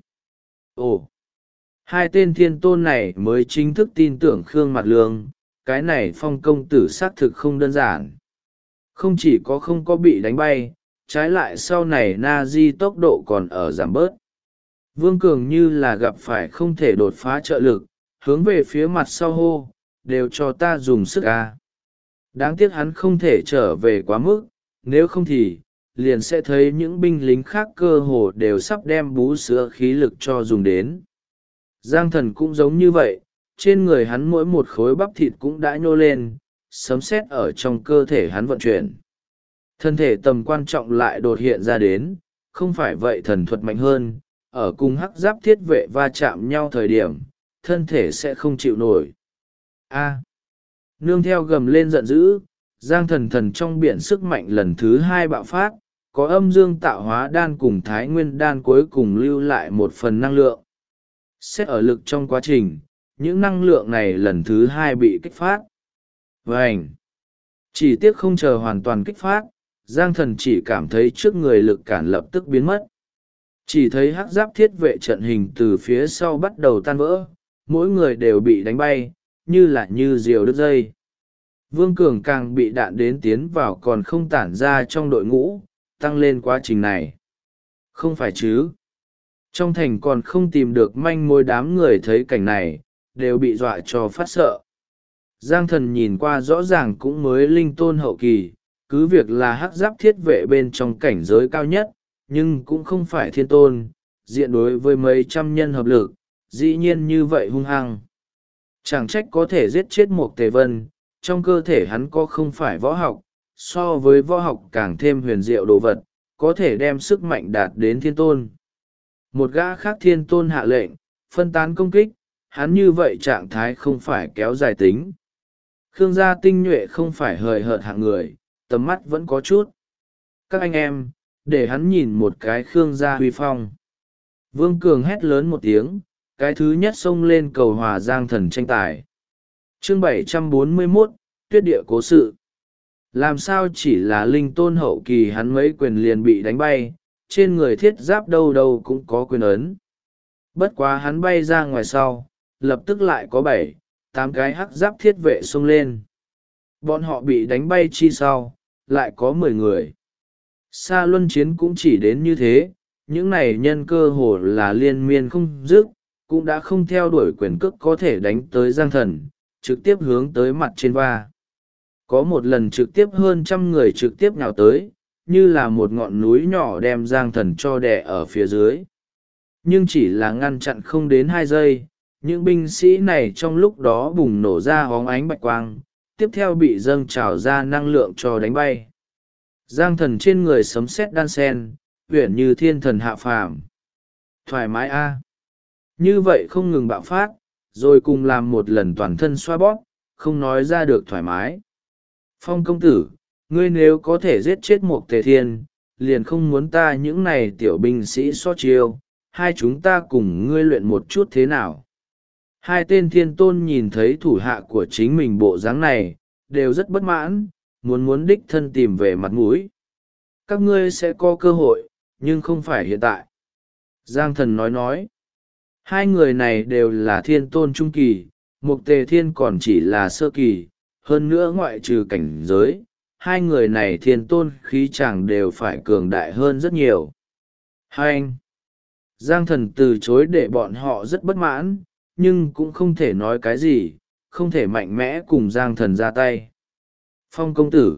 Speaker 1: Ồ! Hai tên thiên tôn này mới chính thức tin tưởng Khương Mặt Lương, cái này Phong công tử xác thực không đơn giản. Không chỉ có không có bị đánh bay, trái lại sau này Nazi tốc độ còn ở giảm bớt. Vương Cường như là gặp phải không thể đột phá trợ lực, hướng về phía mặt sau hô, đều cho ta dùng sức a. Đáng tiếc hắn không thể trở về quá mức, nếu không thì, liền sẽ thấy những binh lính khác cơ hồ đều sắp đem bú sữa khí lực cho dùng đến. Giang Thần cũng giống như vậy, trên người hắn mỗi một khối bắp thịt cũng đã nhô lên, sấm sét ở trong cơ thể hắn vận chuyển. Thân thể tầm quan trọng lại đột hiện ra đến, không phải vậy thần thuật mạnh hơn, ở cùng hắc giáp thiết vệ va chạm nhau thời điểm, thân thể sẽ không chịu nổi. A. Nương theo gầm lên giận dữ, Giang Thần trong biển sức mạnh lần thứ hai bạo phát, có âm dương tạo hóa đan cùng thái nguyên đan cuối cùng lưu lại một phần năng lượng. Xét ở lực trong quá trình, những năng lượng này lần thứ hai bị kích phát. Vành! Chỉ tiếc không chờ hoàn toàn kích phát, Giang Thần chỉ cảm thấy trước người lực cản lập tức biến mất. Chỉ thấy hắc giáp thiết vệ trận hình từ phía sau bắt đầu tan vỡ, mỗi người đều bị đánh bay, như diều đứt dây. Vương Cường càng bị đạn đến tiến vào còn không tản ra trong đội ngũ, tăng lên quá trình này. Không phải chứ? Trong thành còn không tìm được manh mối, đám người thấy cảnh này, đều bị dọa cho phát sợ. Giang Thần nhìn qua rõ ràng cũng mới linh tôn hậu kỳ, cứ việc là hắc giáp thiết vệ bên trong cảnh giới cao nhất, nhưng cũng không phải thiên tôn, diện đối với mấy trăm nhân hợp lực, dĩ nhiên như vậy hung hăng. Chẳng trách có thể giết chết Mục Tề Vân, trong cơ thể hắn có không phải võ học, so với võ học càng thêm huyền diệu đồ vật, có thể đem sức mạnh đạt đến thiên tôn. Một gã khác thiên tôn hạ lệnh, phân tán công kích, hắn như vậy trạng thái không phải kéo dài tính. Khương gia tinh nhuệ không phải hời hợt hạng người, tầm mắt vẫn có chút. Các anh em, để hắn nhìn một cái Khương gia huy phong. Vương Cường hét lớn một tiếng, cái thứ nhất xông lên cầu hòa Giang Thần tranh tài. Chương 741, Tuyết địa cố sự. Làm sao chỉ là linh tôn hậu kỳ hắn mấy quyền liền bị đánh bay, trên người thiết giáp đâu đâu cũng có quyền ấn. Bất quá hắn bay ra ngoài sau, lập tức lại có 7-8 cái hắc giáp thiết vệ xông lên. Bọn họ bị đánh bay chi sau, lại có 10 người. Sa luân chiến cũng chỉ đến như thế, những này nhân cơ hồ là liên miên không dứt, cũng đã không theo đuổi quyền cước có thể đánh tới Giang Thần, trực tiếp hướng tới mặt trên va. Có một lần trực tiếp hơn 100 người trực tiếp nhào tới, như là một ngọn núi nhỏ đem Giang Thần cho đè ở phía dưới. Nhưng chỉ là ngăn chặn không đến 2 giây, những binh sĩ này trong lúc đó bùng nổ ra hóng ánh bạch quang, tiếp theo bị dâng trào ra năng lượng cho đánh bay. Giang Thần trên người sấm sét đan sen, uyển như thiên thần hạ phàm. Thoải mái a. Như vậy không ngừng bạo phát, rồi cùng làm một lần toàn thân xoa bóp, không nói ra được thoải mái. Phong công tử, ngươi nếu có thể giết chết một Tề Thiên, liền không muốn ta những này tiểu binh sĩ so chiêu, hai chúng ta cùng ngươi luyện một chút thế nào. Hai tên thiên tôn nhìn thấy thủ hạ của chính mình bộ dáng này, đều rất bất mãn, muốn đích thân tìm về mặt mũi. Các ngươi sẽ có cơ hội, nhưng không phải hiện tại. Giang Thần nói. Hai người này đều là thiên tôn trung kỳ, Mục Tề Thiên còn chỉ là sơ kỳ, hơn nữa ngoại trừ cảnh giới, hai người này thiên tôn khí chàng đều phải cường đại hơn rất nhiều. Hai anh! Giang Thần từ chối để bọn họ rất bất mãn, nhưng cũng không thể nói cái gì, không thể mạnh mẽ cùng Giang Thần ra tay. Phong công tử!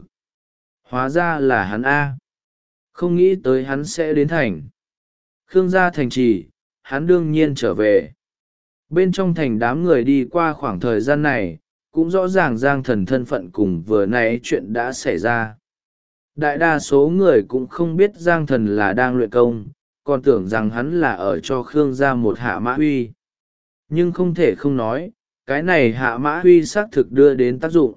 Speaker 1: Hóa ra là hắn A. Không nghĩ tới hắn sẽ đến thành. Khương gia thành trì, hắn đương nhiên trở về. Bên trong thành đám người đi qua khoảng thời gian này, cũng rõ ràng Giang Thần thân phận cùng vừa nãy chuyện đã xảy ra. Đại đa số người cũng không biết Giang Thần là đang luyện công, còn tưởng rằng hắn là ở cho Khương gia một hạ mã huy. Nhưng không thể không nói, cái này hạ mã huy xác thực đưa đến tác dụng.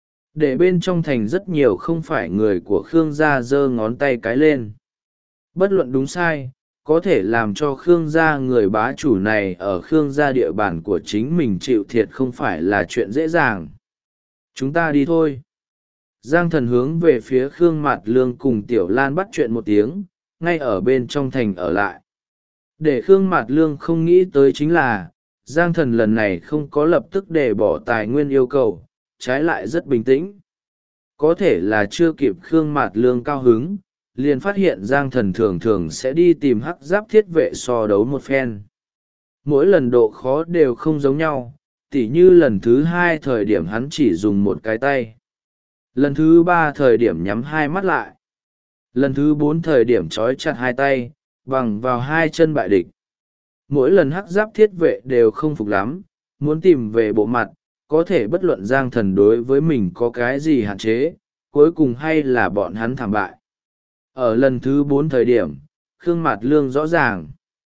Speaker 1: Để bên trong thành rất nhiều không phải người của Khương gia giơ ngón tay cái lên. Bất luận đúng sai, có thể làm cho Khương gia người bá chủ này ở Khương gia địa bàn của chính mình chịu thiệt không phải là chuyện dễ dàng. Chúng ta đi thôi. Giang Thần hướng về phía Khương Mạt Lương cùng Tiểu Lan bắt chuyện một tiếng, ngay ở bên trong thành ở lại. Để Khương Mạt Lương không nghĩ tới chính là, Giang Thần lần này không có lập tức để bỏ tài nguyên yêu cầu, trái lại rất bình tĩnh. Có thể là chưa kịp Khương Mạt Lương cao hứng, liền phát hiện Giang Thần thường thường sẽ đi tìm hắc giáp thiết vệ so đấu một phen. Mỗi lần độ khó đều không giống nhau, tỉ như lần thứ 2 thời điểm hắn chỉ dùng một cái tay. Lần thứ 3 thời điểm nhắm 2 mắt lại. Lần thứ 4 thời điểm trói chặt 2 tay, bằng vào 2 chân bại địch. Mỗi lần hắc giáp thiết vệ đều không phục lắm, muốn tìm về bộ mặt, có thể bất luận Giang Thần đối với mình có cái gì hạn chế, cuối cùng hay là bọn hắn thảm bại. Ở lần thứ 4 thời điểm, Khương Mạt Lương rõ ràng.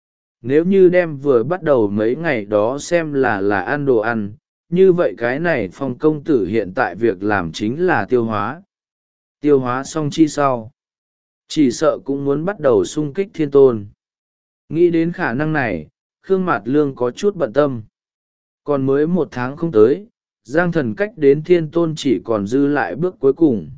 Speaker 1: Nếu như đem vừa bắt đầu mấy ngày đó xem là ăn đồ ăn, như vậy cái này Phong công tử hiện tại việc làm chính là tiêu hóa. Tiêu hóa xong chi sau. Chỉ sợ cũng muốn bắt đầu xung kích thiên tôn. Nghĩ đến khả năng này, Khương Mạt Lương có chút bận tâm. Còn mới 1 tháng không tới, Giang Thần cách đến thiên tôn chỉ còn dư lại bước cuối cùng.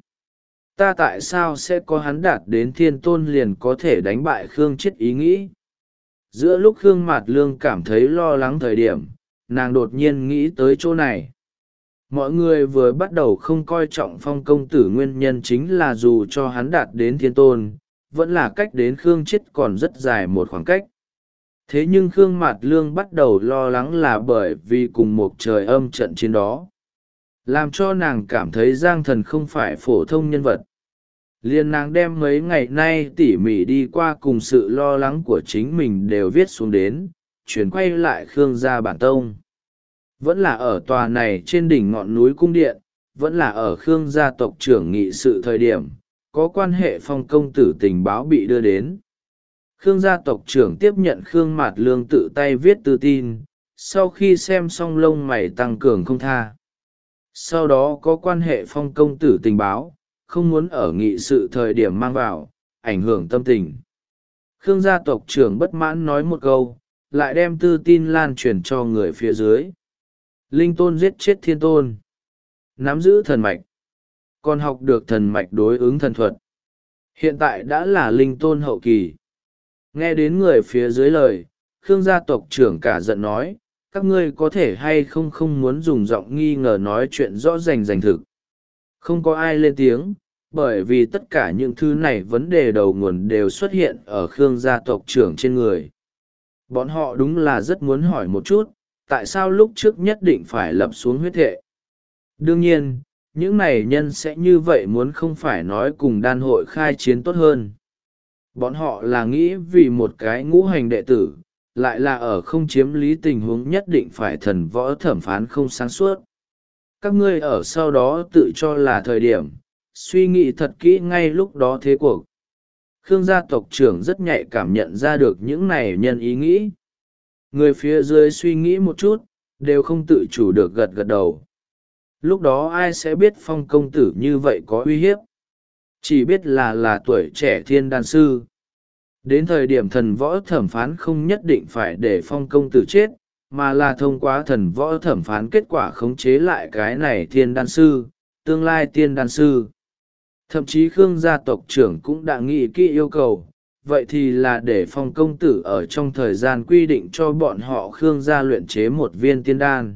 Speaker 1: Ta tại sao sẽ có hắn đạt đến thiên tôn liền có thể đánh bại Khương Chết ý nghĩ? Giữa lúc Khương Mạt Lương cảm thấy lo lắng thời điểm, nàng đột nhiên nghĩ tới chỗ này. Mọi người vừa bắt đầu không coi trọng Phong công tử nguyên nhân chính là dù cho hắn đạt đến thiên tôn, vẫn là cách đến Khương Chết còn rất dài một khoảng cách. Thế nhưng Khương Mạt Lương bắt đầu lo lắng là bởi vì cùng một trời âm trận chiến đó. Làm cho nàng cảm thấy Giang Thần không phải phổ thông nhân vật. Liên nàng đem mấy ngày nay tỉ mỉ đi qua cùng sự lo lắng của chính mình đều viết xuống đến, chuyển quay lại Khương gia bản tông. Vẫn là ở tòa này trên đỉnh ngọn núi cung điện, vẫn là ở Khương gia tộc trưởng nghị sự thời điểm, có quan hệ Phong công tử tình báo bị đưa đến. Khương gia tộc trưởng tiếp nhận Khương Mạt Lương tự tay viết thư tin, sau khi xem xong lông mày tăng cường không tha. Sau đó có quan hệ Phong công tử tình báo, không muốn ở nghị sự thời điểm mang vào, ảnh hưởng tâm tình. Khương gia tộc trưởng bất mãn nói một câu, lại đem thư tin lan truyền cho người phía dưới. Linh tôn giết chết thiên tôn. Nắm giữ thần mạch. Còn học được thần mạch đối ứng thần thuật. Hiện tại đã là linh tôn hậu kỳ. Nghe đến người phía dưới lời, Khương gia tộc trưởng cả giận nói, các ngươi có thể hay không muốn dùng giọng nghi ngờ nói chuyện rõ rành rành thực. Không có ai lên tiếng, bởi vì tất cả những thứ này vấn đề đầu nguồn đều xuất hiện ở Khương gia tộc trưởng trên người. Bọn họ đúng là rất muốn hỏi một chút, tại sao lúc trước nhất định phải lập xuống huyết thệ. Đương nhiên, những này nhân sẽ như vậy muốn không phải nói cùng đan hội khai chiến tốt hơn. Bọn họ là nghĩ vì một cái ngũ hành đệ tử, lại là ở không chiếm lý tình huống nhất định phải thần võ thẩm phán không sáng suốt. Các ngươi ở sau đó tự cho là thời điểm, suy nghĩ thật kỹ ngay lúc đó thế cuộc. Khương gia tộc trưởng rất nhạy cảm nhận ra được những này nhân ý nghĩ. Người phía dưới suy nghĩ một chút, đều không tự chủ được gật gật đầu. Lúc đó ai sẽ biết phong công tử như vậy có uy hiếp? Chỉ biết là tuổi trẻ thiên đan sư. Đến thời điểm thần võ thẩm phán không nhất định phải để phong công tử chết, mà là thông qua thần võ thẩm phán kết quả khống chế lại cái này thiên đan sư, tương lai tiên đan sư. Thậm chí Khương gia tộc trưởng cũng đã nghĩ kỹ yêu cầu, vậy thì là để phong công tử ở trong thời gian quy định cho bọn họ Khương gia luyện chế một viên tiên đan.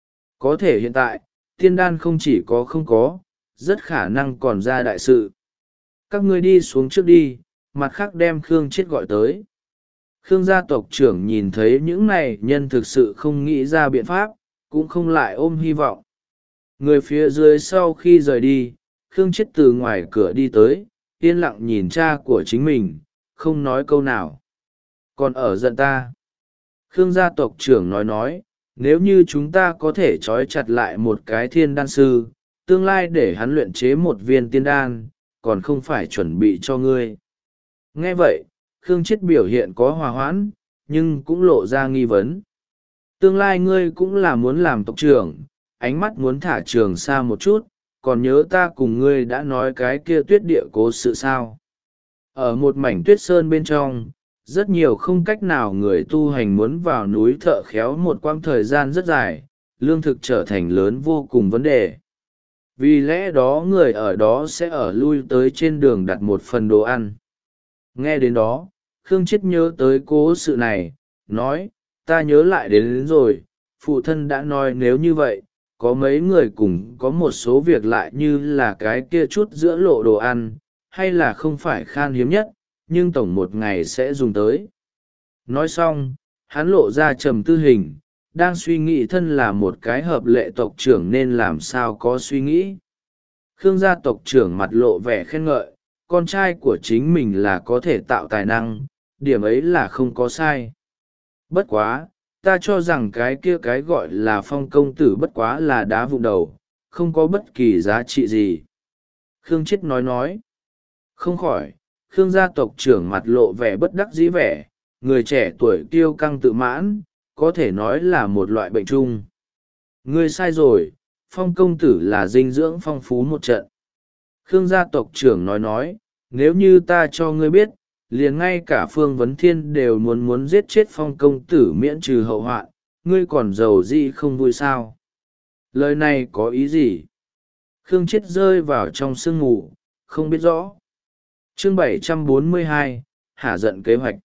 Speaker 1: Có thể hiện tại, tiên đan không chỉ có không có, rất khả năng còn ra đại sự. Các ngươi đi xuống trước đi, mặt khác đem Khương chết gọi tới. Khương gia tộc trưởng nhìn thấy những này nhân thực sự không nghĩ ra biện pháp, cũng không lại ôm hy vọng. Người phía dưới sau khi rời đi, Khương chết từ ngoài cửa đi tới, yên lặng nhìn cha của chính mình, không nói câu nào. Còn ở giận ta. Khương gia tộc trưởng nói, nếu như chúng ta có thể trói chặt lại một cái thiên đan sư, tương lai để hắn luyện chế một viên tiên đan, còn không phải chuẩn bị cho ngươi. Nghe vậy, Khương chết biểu hiện có hòa hoãn, nhưng cũng lộ ra nghi vấn. Tương lai ngươi cũng là muốn làm tộc trưởng, ánh mắt muốn thả trường xa một chút, còn nhớ ta cùng ngươi đã nói cái kia tuyết địa cố sự sao. Ở một mảnh tuyết sơn bên trong, rất nhiều không cách nào người tu hành muốn vào núi thợ khéo một quãng thời gian rất dài, lương thực trở thành lớn vô cùng vấn đề. Vì lẽ đó người ở đó sẽ ở lui tới trên đường đặt một phần đồ ăn. Nghe đến đó, Khương chết nhớ tới cố sự này, nói, ta nhớ lại đến rồi, phụ thân đã nói nếu như vậy, có mấy người cùng có một số việc lại như là cái kia chút giữa lộ đồ ăn, hay là không phải khan hiếm nhất, nhưng tổng một ngày sẽ dùng tới. Nói xong, hắn lộ ra trầm tư hình, đang suy nghĩ thân là một cái hợp lệ tộc trưởng nên làm sao có suy nghĩ. Khương gia tộc trưởng mặt lộ vẻ khen ngợi, con trai của chính mình là có thể tạo tài năng, điểm ấy là không có sai. Bất quá, ta cho rằng cái kia cái gọi là phong công tử bất quá là đá vụn đầu, không có bất kỳ giá trị gì. Khương chết nói. Không khỏi, Khương gia tộc trưởng mặt lộ vẻ bất đắc dĩ vẻ, người trẻ tuổi kiêu căng tự mãn, có thể nói là một loại bệnh chung. Ngươi sai rồi, phong công tử là dinh dưỡng phong phú một trận. Khương gia tộc trưởng nói, nếu như ta cho ngươi biết, liền ngay cả Phương Vấn Thiên đều muốn giết chết phong công tử miễn trừ hậu hoạn, ngươi còn giàu gì không vui sao? Lời này có ý gì? Khương chết rơi vào trong sương ngủ, không biết rõ. Chương 742, hả giận kế hoạch.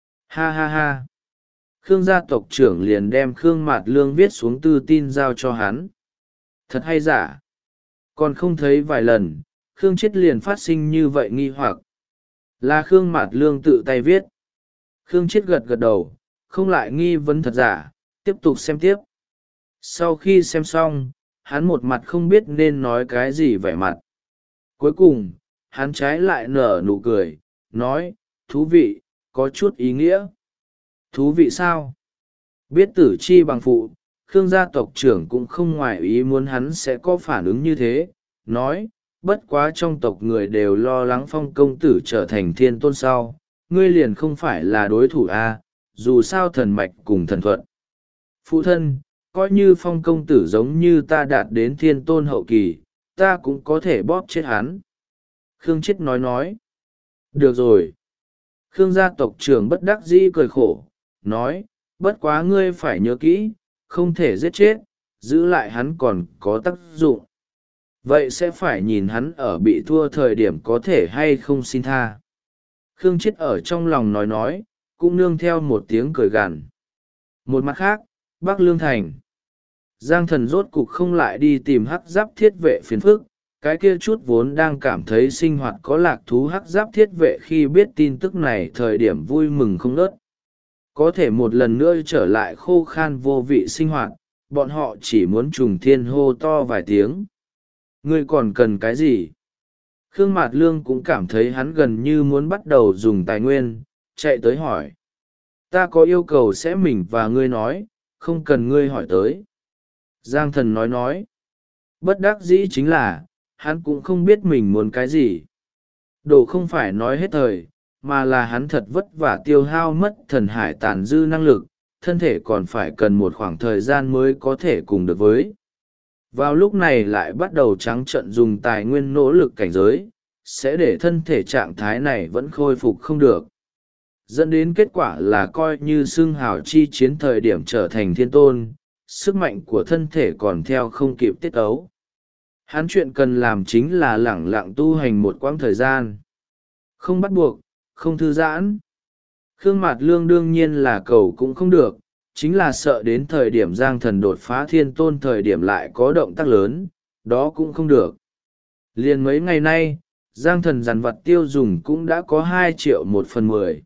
Speaker 1: Ha ha ha. Khương gia tộc trưởng liền đem Khương Mạt Lương viết xuống thư tin giao cho hắn. Thật hay giả? Còn không thấy vài lần, Khương chết liền phát sinh như vậy nghi hoặc. Là Khương Mạt Lương tự tay viết. Khương chết gật gật đầu, không lại nghi vấn thật giả, tiếp tục xem tiếp. Sau khi xem xong, hắn một mặt không biết nên nói cái gì vẻ mặt. Cuối cùng, hắn trái lại nở nụ cười, nói, thú vị, có chút ý nghĩa. Thú vị sao? Biết tử chi bằng phụ, Khương gia tộc trưởng cũng không ngoài ý muốn hắn sẽ có phản ứng như thế, nói, bất quá trong tộc người đều lo lắng phong công tử trở thành thiên tôn sau, ngươi liền không phải là đối thủ a, dù sao thần mạch cùng thần thuật. Phụ thân, coi như phong công tử giống như ta đạt đến thiên tôn hậu kỳ, ta cũng có thể bóp chết hắn. Khương chết nói. Được rồi. Khương gia tộc trưởng bất đắc dĩ cười khổ, nói, bất quá ngươi phải nhớ kỹ, không thể giết chết, giữ lại hắn còn có tác dụng. Vậy sẽ phải nhìn hắn ở bị thua thời điểm có thể hay không xin tha. Khương chết ở trong lòng nói, cũng nương theo một tiếng cười gằn. Một mặt khác, Bắc Lương Thành. Giang Thần rốt cục không lại đi tìm hắc giáp thiết vệ phiền phức, cái kia chút vốn đang cảm thấy sinh hoạt có lạc thú hắc giáp thiết vệ khi biết tin tức này thời điểm vui mừng không nớt. có thể một lần nữa trở lại khô khan vô vị sinh hoạt, bọn họ chỉ muốn trùng thiên hô to vài tiếng. Ngươi còn cần cái gì? Khương Mạt Lương cũng cảm thấy hắn gần như muốn bắt đầu dùng tài nguyên, chạy tới hỏi. Ta có yêu cầu sẽ mình và ngươi nói, không cần ngươi hỏi tới. Giang Thần nói. Bất đắc dĩ chính là, hắn cũng không biết mình muốn cái gì. Đồ không phải nói hết thời, mà là hắn thật vất vả tiêu hao mất thần hải tàn dư năng lực, thân thể còn phải cần một khoảng thời gian mới có thể cùng được với. Vào lúc này lại bắt đầu trắng trợn dùng tài nguyên nỗ lực cảnh giới, sẽ để thân thể trạng thái này vẫn khôi phục không được. Dẫn đến kết quả là coi như xưng hào chi chiến thời điểm trở thành thiên tôn, sức mạnh của thân thể còn theo không kịp tiết ấu. Hắn chuyện cần làm chính là lẳng lặng tu hành một quãng thời gian. Không bắt buộc, không thư giãn. Khương Mạt Lương đương nhiên là cầu cũng không được, chính là sợ đến thời điểm Giang Thần đột phá thiên tôn thời điểm lại có động tác lớn, đó cũng không được. Liền mấy ngày nay, Giang Thần dằn vặt tiêu dùng cũng đã có 2 triệu 1/10.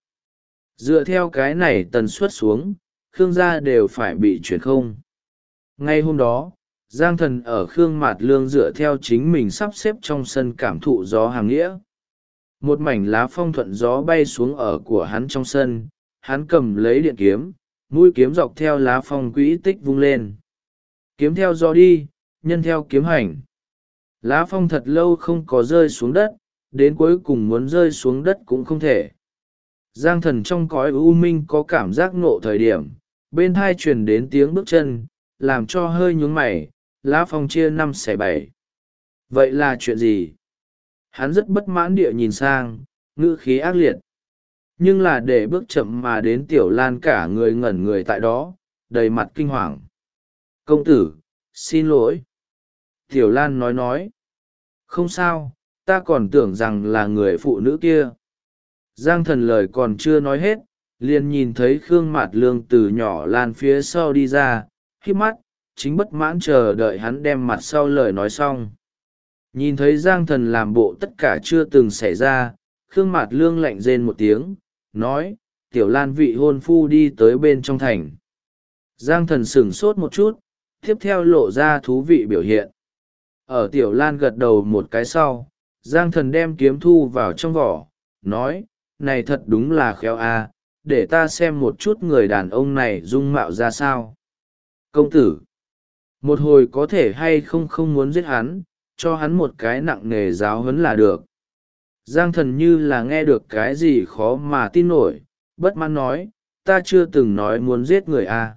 Speaker 1: Dựa theo cái này tần suất xuống, Khương gia đều phải bị chuyển không. Ngay hôm đó, Giang Thần ở Khương Mạt Lương dựa theo chính mình sắp xếp trong sân cảm thụ gió hàng nghĩa. Một mảnh lá phong thuận gió bay xuống ở của hắn trong sân, hắn cầm lấy điện kiếm, mũi kiếm dọc theo lá phong quỹ tích vung lên. Kiếm theo gió đi, nhân theo kiếm hành. Lá phong thật lâu không có rơi xuống đất, đến cuối cùng muốn rơi xuống đất cũng không thể. Giang Thần trong cõi u minh có cảm giác ngộ thời điểm, bên thai truyền đến tiếng bước chân, làm cho hơi nhún mày, lá phong chia 5/7. Vậy là chuyện gì? Hắn rất bất mãn địa nhìn sang, ngữ khí ác liệt. Nhưng là để bước chậm mà đến Tiểu Lan cả người ngẩn người tại đó, đầy mặt kinh hoàng. Công tử, xin lỗi. Tiểu Lan nói. Không sao, ta còn tưởng rằng là người phụ nữ kia. Giang Thần lời còn chưa nói hết, liền nhìn thấy Khương Mạt Lương từ nhỏ Lan phía sau đi ra, híp mắt, chính bất mãn chờ đợi hắn đem mặt sau lời nói xong. Nhìn thấy Giang Thần làm bộ tất cả chưa từng xảy ra, Khương Mạt Lương lạnh rên một tiếng, nói, Tiểu Lan vị hôn phu đi tới bên trong thành. Giang Thần sửng sốt một chút, tiếp theo lộ ra thú vị biểu hiện. Ở Tiểu Lan gật đầu một cái sau, Giang Thần đem kiếm thu vào trong vỏ, nói, này thật đúng là khéo a, để ta xem một chút người đàn ông này dung mạo ra sao. Công tử, một hồi có thể hay không muốn giết hắn, cho hắn một cái nặng nề giáo huấn là được. Giang Thần như là nghe được cái gì khó mà tin nổi, bất mãn nói, ta chưa từng nói muốn giết người a.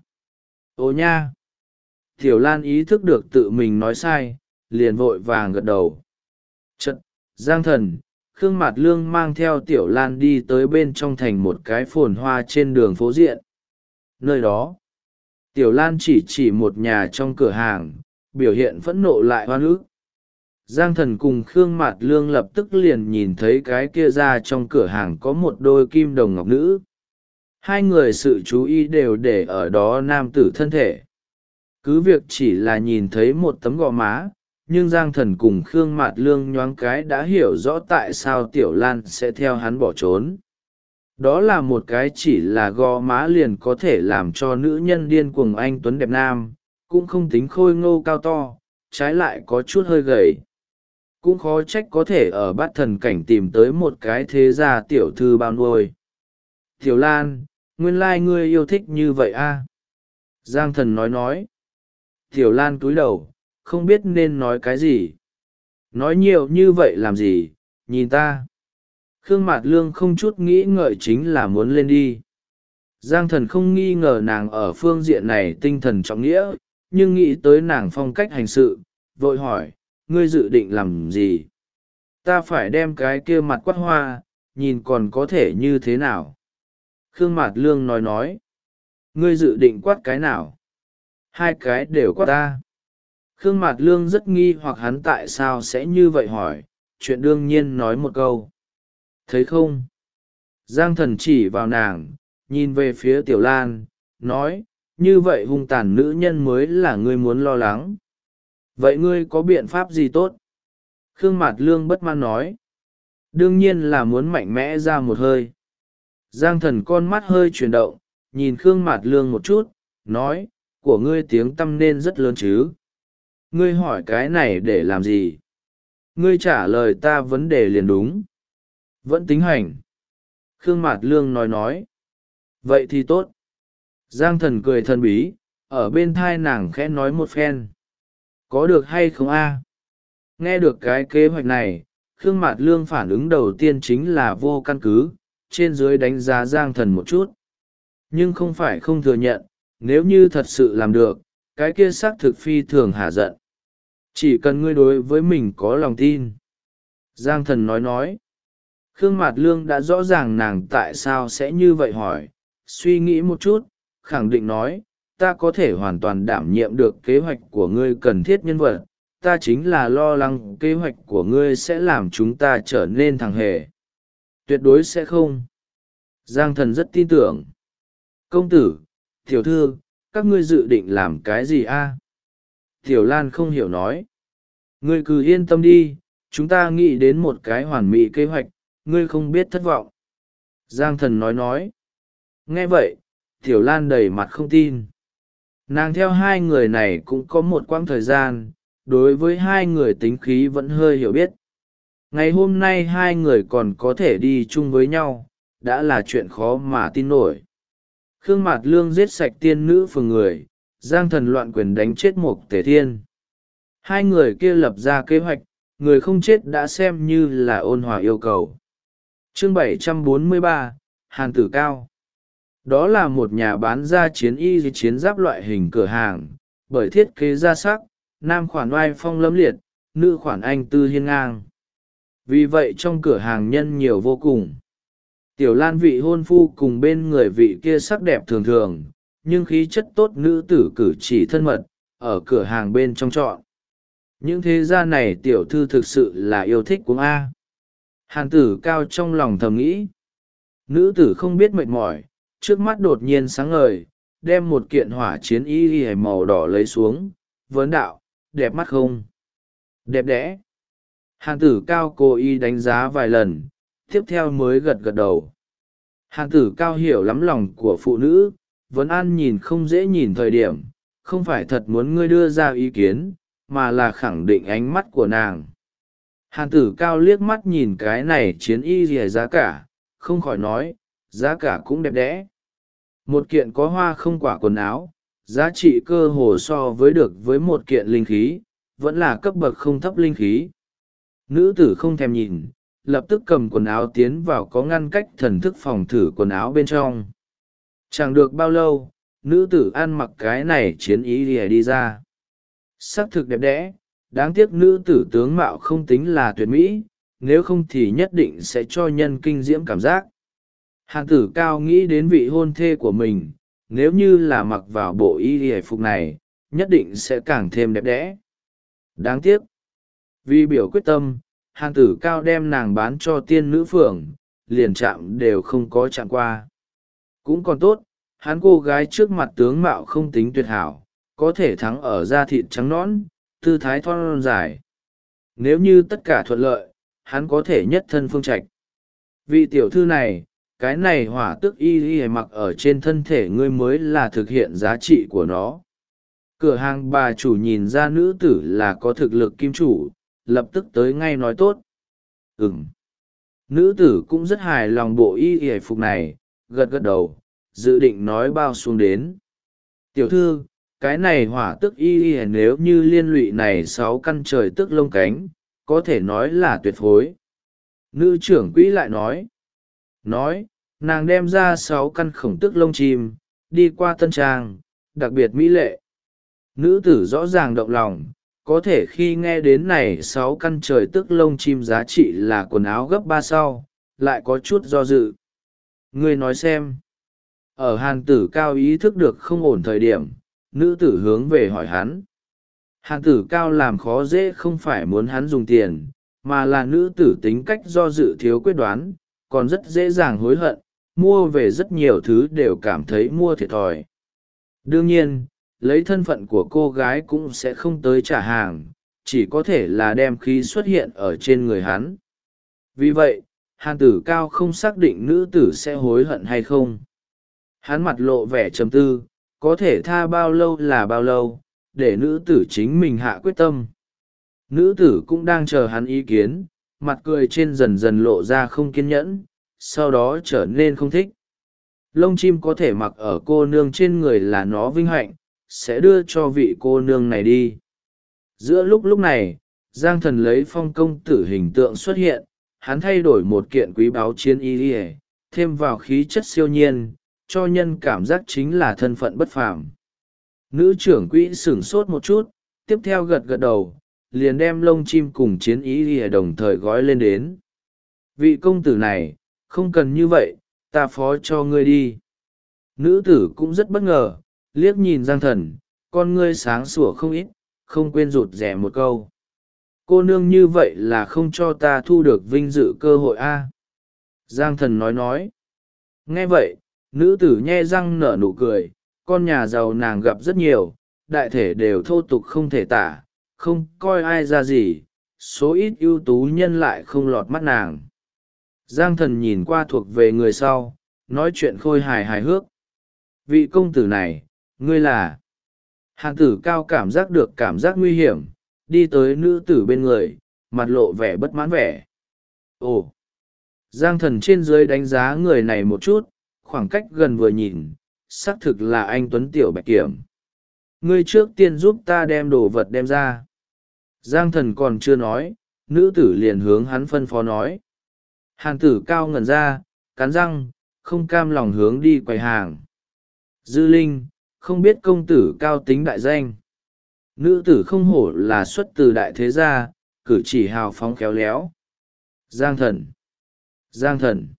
Speaker 1: Ô nha! Tiểu Lan ý thức được tự mình nói sai, liền vội vàng gật đầu. Chật, Giang Thần, Khương Mạt Lương mang theo Tiểu Lan đi tới bên trong thành một cái phồn hoa trên đường phố diện. Nơi đó, Tiểu Lan chỉ một nhà trong cửa hàng, biểu hiện phẫn nộ lại oan ức. Giang Thần cùng Khương Mạt Lương lập tức liền nhìn thấy cái kia ra trong cửa hàng có một đôi kim đồng ngọc nữ. Hai người sự chú ý đều để ở đó nam tử thân thể. Cứ việc chỉ là nhìn thấy một tấm gò má, nhưng Giang Thần cùng Khương Mạt Lương nhoáng cái đã hiểu rõ tại sao Tiểu Lan sẽ theo hắn bỏ trốn. Đó là một cái chỉ là gò má liền có thể làm cho nữ nhân điên cuồng anh tuấn đẹp nam, cũng không tính khôi ngô cao to, trái lại có chút hơi gầy. Cũng khó trách có thể ở bát thần cảnh tìm tới một cái thế gia tiểu thư bao nuôi. Tiểu Lan, nguyên lai ngươi yêu thích như vậy a? Giang Thần nói. Tiểu Lan cúi đầu, không biết nên nói cái gì. Nói nhiều như vậy làm gì, nhìn ta. Khương Mạt Lương không chút nghĩ ngợi chính là muốn lên đi. Giang Thần không nghi ngờ nàng ở phương diện này tinh thần trọng nghĩa, nhưng nghĩ tới nàng phong cách hành sự, vội hỏi, ngươi dự định làm gì? Ta phải đem cái kia mặt quát hoa, nhìn còn có thể như thế nào? Khương Mạt Lương nói. Ngươi dự định quát cái nào? Hai cái đều quát ta. Khương Mạt Lương rất nghi hoặc hắn tại sao sẽ như vậy hỏi, chuyện đương nhiên nói một câu. Thấy không? Giang Thần chỉ vào nàng, nhìn về phía Tiểu Lan, nói, như vậy hung tàn nữ nhân mới là ngươi muốn lo lắng. Vậy ngươi có biện pháp gì tốt? Khương Mạt Lương bất mãn nói. Đương nhiên là muốn mạnh mẽ ra một hơi. Giang Thần con mắt hơi chuyển động, nhìn Khương Mạt Lương một chút, nói, của ngươi tiếng tăm nên rất lớn chứ. Ngươi hỏi cái này để làm gì? Ngươi trả lời ta vấn đề liền đúng. Vẫn tính hành. Khương Mạt Lương nói. Vậy thì tốt. Giang Thần cười thần bí, ở bên thai nàng khẽ nói một phen. Có được hay không a? Nghe được cái kế hoạch này, Khương Mạt Lương phản ứng đầu tiên chính là vô căn cứ, trên dưới đánh giá Giang Thần một chút. Nhưng không phải không thừa nhận, nếu như thật sự làm được, cái kia xác thực phi thường hả giận. Chỉ cần ngươi đối với mình có lòng tin. Giang Thần nói. Khương Mạt Lương đã rõ ràng nàng tại sao sẽ như vậy hỏi, suy nghĩ một chút, khẳng định nói, ta có thể hoàn toàn đảm nhiệm được kế hoạch của ngươi cần thiết nhân vật, ta chính là lo lắng kế hoạch của ngươi sẽ làm chúng ta trở nên thằng hề. Tuyệt đối sẽ không. Giang Thần rất tin tưởng. Công tử, tiểu thư, các ngươi dự định làm cái gì a? Tiểu Lan không hiểu nói. Ngươi cứ yên tâm đi, chúng ta nghĩ đến một cái hoàn mỹ kế hoạch, ngươi không biết thất vọng. Giang Thần nói. Nghe vậy, Tiểu Lan đầy mặt không tin. Nàng theo hai người này cũng có một quãng thời gian, đối với hai người tính khí vẫn hơi hiểu biết. Ngày hôm nay hai người còn có thể đi chung với nhau, đã là chuyện khó mà tin nổi. Khương Mạt Lương giết sạch tiên nữ phường người, Giang Thần loạn quyền đánh chết Mục Tề Thiên. Hai người kia lập ra kế hoạch, người không chết đã xem như là ôn hòa yêu cầu. Chương 743, Hàn Tử Cao. Đó là một nhà bán ra chiến y chiến giáp loại hình cửa hàng, bởi thiết kế ra sắc, nam khoản oai phong lẫm liệt, nữ khoản anh tư hiên ngang. Vì vậy trong cửa hàng nhân nhiều vô cùng. Tiểu Lan vị hôn phu cùng bên người vị kia sắc đẹp thường thường, nhưng khí chất tốt nữ tử cử chỉ thân mật, ở cửa hàng bên trong chọn. Những thế gia này tiểu thư thực sự là yêu thích của A. Hàn Tử Cao trong lòng thầm nghĩ. Nữ tử không biết mệt mỏi, trước mắt đột nhiên sáng ngời, đem một kiện hỏa chiến y màu đỏ lấy xuống, vấn đạo, đẹp mắt không? Đẹp đẽ. Hàn Tử Cao cố ý đánh giá vài lần, tiếp theo mới gật gật đầu. Hàn Tử Cao hiểu lắm lòng của phụ nữ, vấn an nhìn không dễ nhìn thời điểm, không phải thật muốn ngươi đưa ra ý kiến, mà là khẳng định ánh mắt của nàng. Hàn Tử Cao liếc mắt nhìn cái này chiến y rìa giá cả, không khỏi nói, giá cả cũng đẹp đẽ. Một kiện có hoa không quả quần áo, giá trị cơ hồ so với được với một kiện linh khí, vẫn là cấp bậc không thấp linh khí. Nữ tử không thèm nhìn, lập tức cầm quần áo tiến vào có ngăn cách thần thức phòng thử quần áo bên trong. Chẳng được bao lâu, nữ tử ăn mặc cái này chiến ý đi ra. Sắc thực đẹp đẽ, đáng tiếc nữ tử tướng mạo không tính là tuyệt mỹ, nếu không thì nhất định sẽ cho nhân kinh diễm cảm giác. Hàn Tử Cao nghĩ đến vị hôn thê của mình, nếu như là mặc vào bộ y hề phục này, nhất định sẽ càng thêm đẹp đẽ. Đáng tiếc. Vì biểu quyết tâm, Hàn Tử Cao đem nàng bán cho tiên nữ phường, liền chạm đều không có chạm qua. Cũng còn tốt, hắn cô gái trước mặt tướng mạo không tính tuyệt hảo, có thể thắng ở da thịt trắng nõn, tư thái thon dài. Nếu như tất cả thuận lợi, hắn có thể nhất thân phương trạch. Vị tiểu thư này, cái này hỏa tức y mặc ở trên thân thể ngươi mới là thực hiện giá trị của nó. Cửa hàng bà chủ nhìn ra nữ tử là có thực lực kim chủ, lập tức tới ngay nói tốt. Nữ tử cũng rất hài lòng bộ y phục này, gật gật đầu, dự định nói bao xuống đến. Tiểu thư, cái này hỏa tức y nếu như liên lụy này 6 căn trời tức lông cánh, có thể nói là tuyệt phối. Nữ trưởng quỹ lại nói, nàng đem ra 6 căn khổng tức lông chim, đi qua tân trang, đặc biệt mỹ lệ. Nữ tử rõ ràng động lòng, có thể khi nghe đến này 6 căn trời tức lông chim giá trị là quần áo gấp 3 sau, lại có chút do dự. Ngươi nói xem. Ở Hàn Tử Cao ý thức được không ổn thời điểm, nữ tử hướng về hỏi hắn. Hàn Tử Cao làm khó dễ không phải muốn hắn dùng tiền, mà là nữ tử tính cách do dự thiếu quyết đoán, còn rất dễ dàng hối hận, mua về rất nhiều thứ đều cảm thấy mua thiệt thòi. Đương nhiên, lấy thân phận của cô gái cũng sẽ không tới trả hàng, chỉ có thể là đem khí xuất hiện ở trên người hắn. Vì vậy, Hàn Tử Cao không xác định nữ tử sẽ hối hận hay không. Hắn mặt lộ vẻ trầm tư, có thể tha bao lâu là bao lâu, để nữ tử chính mình hạ quyết tâm. Nữ tử cũng đang chờ hắn ý kiến, mặt cười trên dần dần lộ ra không kiên nhẫn, sau đó trở nên không thích. Lông chim có thể mặc ở cô nương trên người là nó vinh hạnh, sẽ đưa cho vị cô nương này đi. Giữa lúc này, Giang Thần lấy phong công tử hình tượng xuất hiện, hắn thay đổi một kiện quý báu chiến y, thêm vào khí chất siêu nhiên, cho nhân cảm giác chính là thân phận bất phàm. Nữ trưởng quỹ sửng sốt một chút, tiếp theo gật gật đầu, liền đem lông chim cùng chiến y đồng thời gói lên đến. Vị công tử này, không cần như vậy, ta phó cho ngươi đi. Nữ tử cũng rất bất ngờ, liếc nhìn Giang Thần, con ngươi sáng sủa không ít, không quên rụt rẻ một câu. Cô nương như vậy là không cho ta thu được vinh dự cơ hội a. Giang Thần nói. Nghe vậy, nữ tử nhe răng nở nụ cười, con nhà giàu nàng gặp rất nhiều, đại thể đều thô tục không thể tả, không coi ai ra gì, số ít ưu tú nhân lại không lọt mắt nàng. Giang Thần nhìn qua thuộc về người sau, nói chuyện khôi hài hài hước. Vị công tử này, ngươi là... Hàn tử cao cảm giác được cảm giác nguy hiểm, đi tới nữ tử bên người, mặt lộ vẻ bất mãn vẻ. Ồ! Giang Thần trên dưới đánh giá người này một chút, khoảng cách gần vừa nhìn, xác thực là anh Tuấn Tiểu Bạch Kiểm. Ngươi trước tiên giúp ta đem đồ vật đem ra. Giang Thần còn chưa nói, nữ tử liền hướng hắn phân phó nói. Hàn tử cao ngẩn ra, cắn răng, không cam lòng hướng đi quầy hàng. Dư Linh, không biết công tử cao tính đại danh. Nữ tử không hổ là xuất từ đại thế gia, cử chỉ hào phóng khéo léo. Giang Thần. Giang Thần.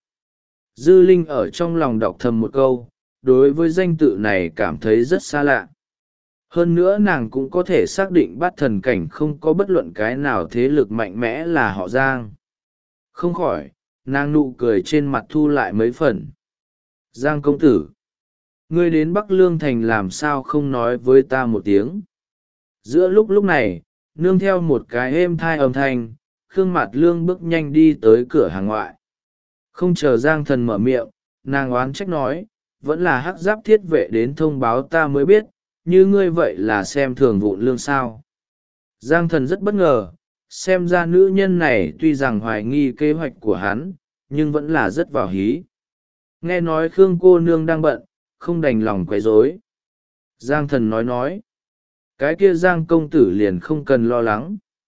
Speaker 1: Dư Linh ở trong lòng đọc thầm một câu, đối với danh tự này cảm thấy rất xa lạ. Hơn nữa nàng cũng có thể xác định Bát Thần Cảnh không có bất luận cái nào thế lực mạnh mẽ là họ Giang. Không khỏi, nàng nụ cười trên mặt thu lại mấy phần. Giang công tử, ngươi đến Bắc Lương Thành làm sao không nói với ta một tiếng. Giữa lúc này, nương theo một cái êm thai âm thanh, Khương Mạt Lương bước nhanh đi tới cửa hàng ngoại. Không chờ Giang Thần mở miệng, nàng oán trách nói, vẫn là hắc giáp thiết vệ đến thông báo ta mới biết, như ngươi vậy là xem thường vụn lương sao. Giang Thần rất bất ngờ, xem ra nữ nhân này tuy rằng hoài nghi kế hoạch của hắn, nhưng vẫn là rất vào hí. Nghe nói Khương cô nương đang bận, không đành lòng quấy rối. Giang Thần nói, cái kia Giang công tử liền không cần lo lắng.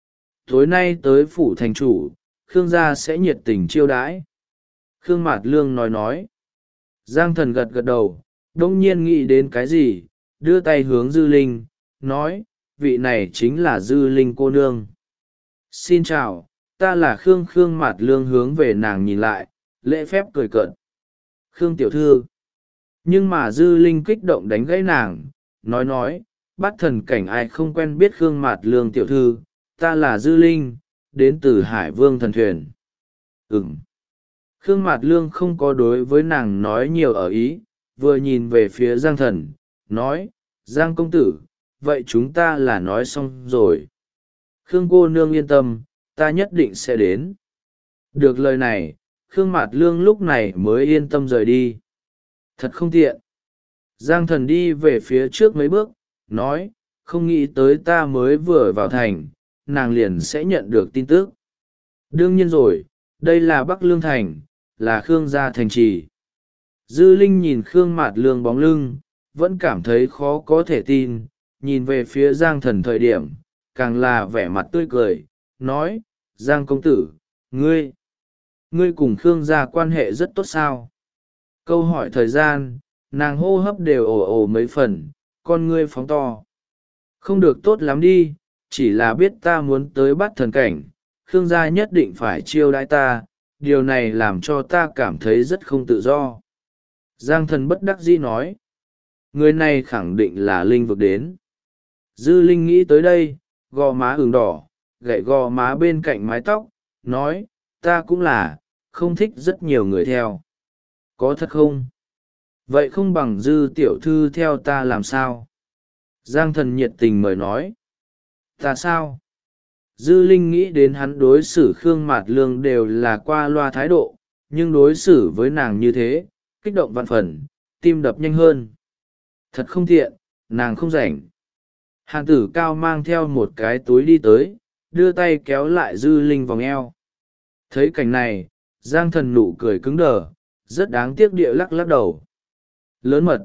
Speaker 1: Tối nay tới phủ thành chủ, Khương gia sẽ nhiệt tình chiêu đãi. Khương Mạt Lương nói. Giang Thần gật gật đầu, đông nhiên nghĩ đến cái gì, đưa tay hướng Dư Linh, nói, vị này chính là Dư Linh cô nương. Xin chào, ta là Khương Mạt Lương hướng về nàng nhìn lại, lễ phép cười cợt. Khương tiểu thư. Nhưng mà Dư Linh kích động đánh gãy nàng, nói, Bát Thần Cảnh ai không quen biết Khương Mạt Lương tiểu thư, ta là Dư Linh, đến từ Hải Vương thần thuyền. Khương Mạt Lương không có đối với nàng nói nhiều ở ý, vừa nhìn về phía Giang Thần, nói, Giang công tử, vậy chúng ta là nói xong rồi. Khương cô nương yên tâm, ta nhất định sẽ đến. Được lời này, Khương Mạt Lương lúc này mới yên tâm rời đi. Thật không tiện. Giang Thần đi về phía trước mấy bước, nói, không nghĩ tới ta mới vừa vào thành, nàng liền sẽ nhận được tin tức. Đương nhiên rồi, đây là Bắc Lương Thành, là Khương gia thành trì. Dư Linh nhìn Khương Mạt Lương bóng lưng, vẫn cảm thấy khó có thể tin, nhìn về phía Giang Thần thời điểm, càng là vẻ mặt tươi cười, nói, Giang công tử, ngươi cùng Khương gia quan hệ rất tốt sao? Câu hỏi thời gian, nàng hô hấp đều ồ mấy phần, con ngươi phóng to. Không được tốt lắm đi, chỉ là biết ta muốn tới Bát Thần Cảnh, Khương gia nhất định phải chiêu đãi ta, điều này làm cho ta cảm thấy rất không tự do. Giang Thần bất đắc dĩ nói, người này khẳng định là linh vực đến. Dư Linh nghĩ tới đây, gò má ửng đỏ, gậy gò má bên cạnh mái tóc, nói, ta cũng là, không thích rất nhiều người theo. Có thật không? Vậy không bằng Dư tiểu thư theo ta làm sao? Giang Thần nhiệt tình mời nói. Ta sao? Dư Linh nghĩ đến hắn đối xử Khương Mạt Lương đều là qua loa thái độ, nhưng đối xử với nàng như thế, kích động vạn phần, tim đập nhanh hơn. Thật không tiện, nàng không rảnh. Hàn tử cao mang theo một cái túi đi tới, đưa tay kéo lại dư linh vòng eo. Thấy cảnh này, Giang Thần nụ cười cứng đờ, rất đáng tiếc địa lắc lắc đầu. Lớn mật.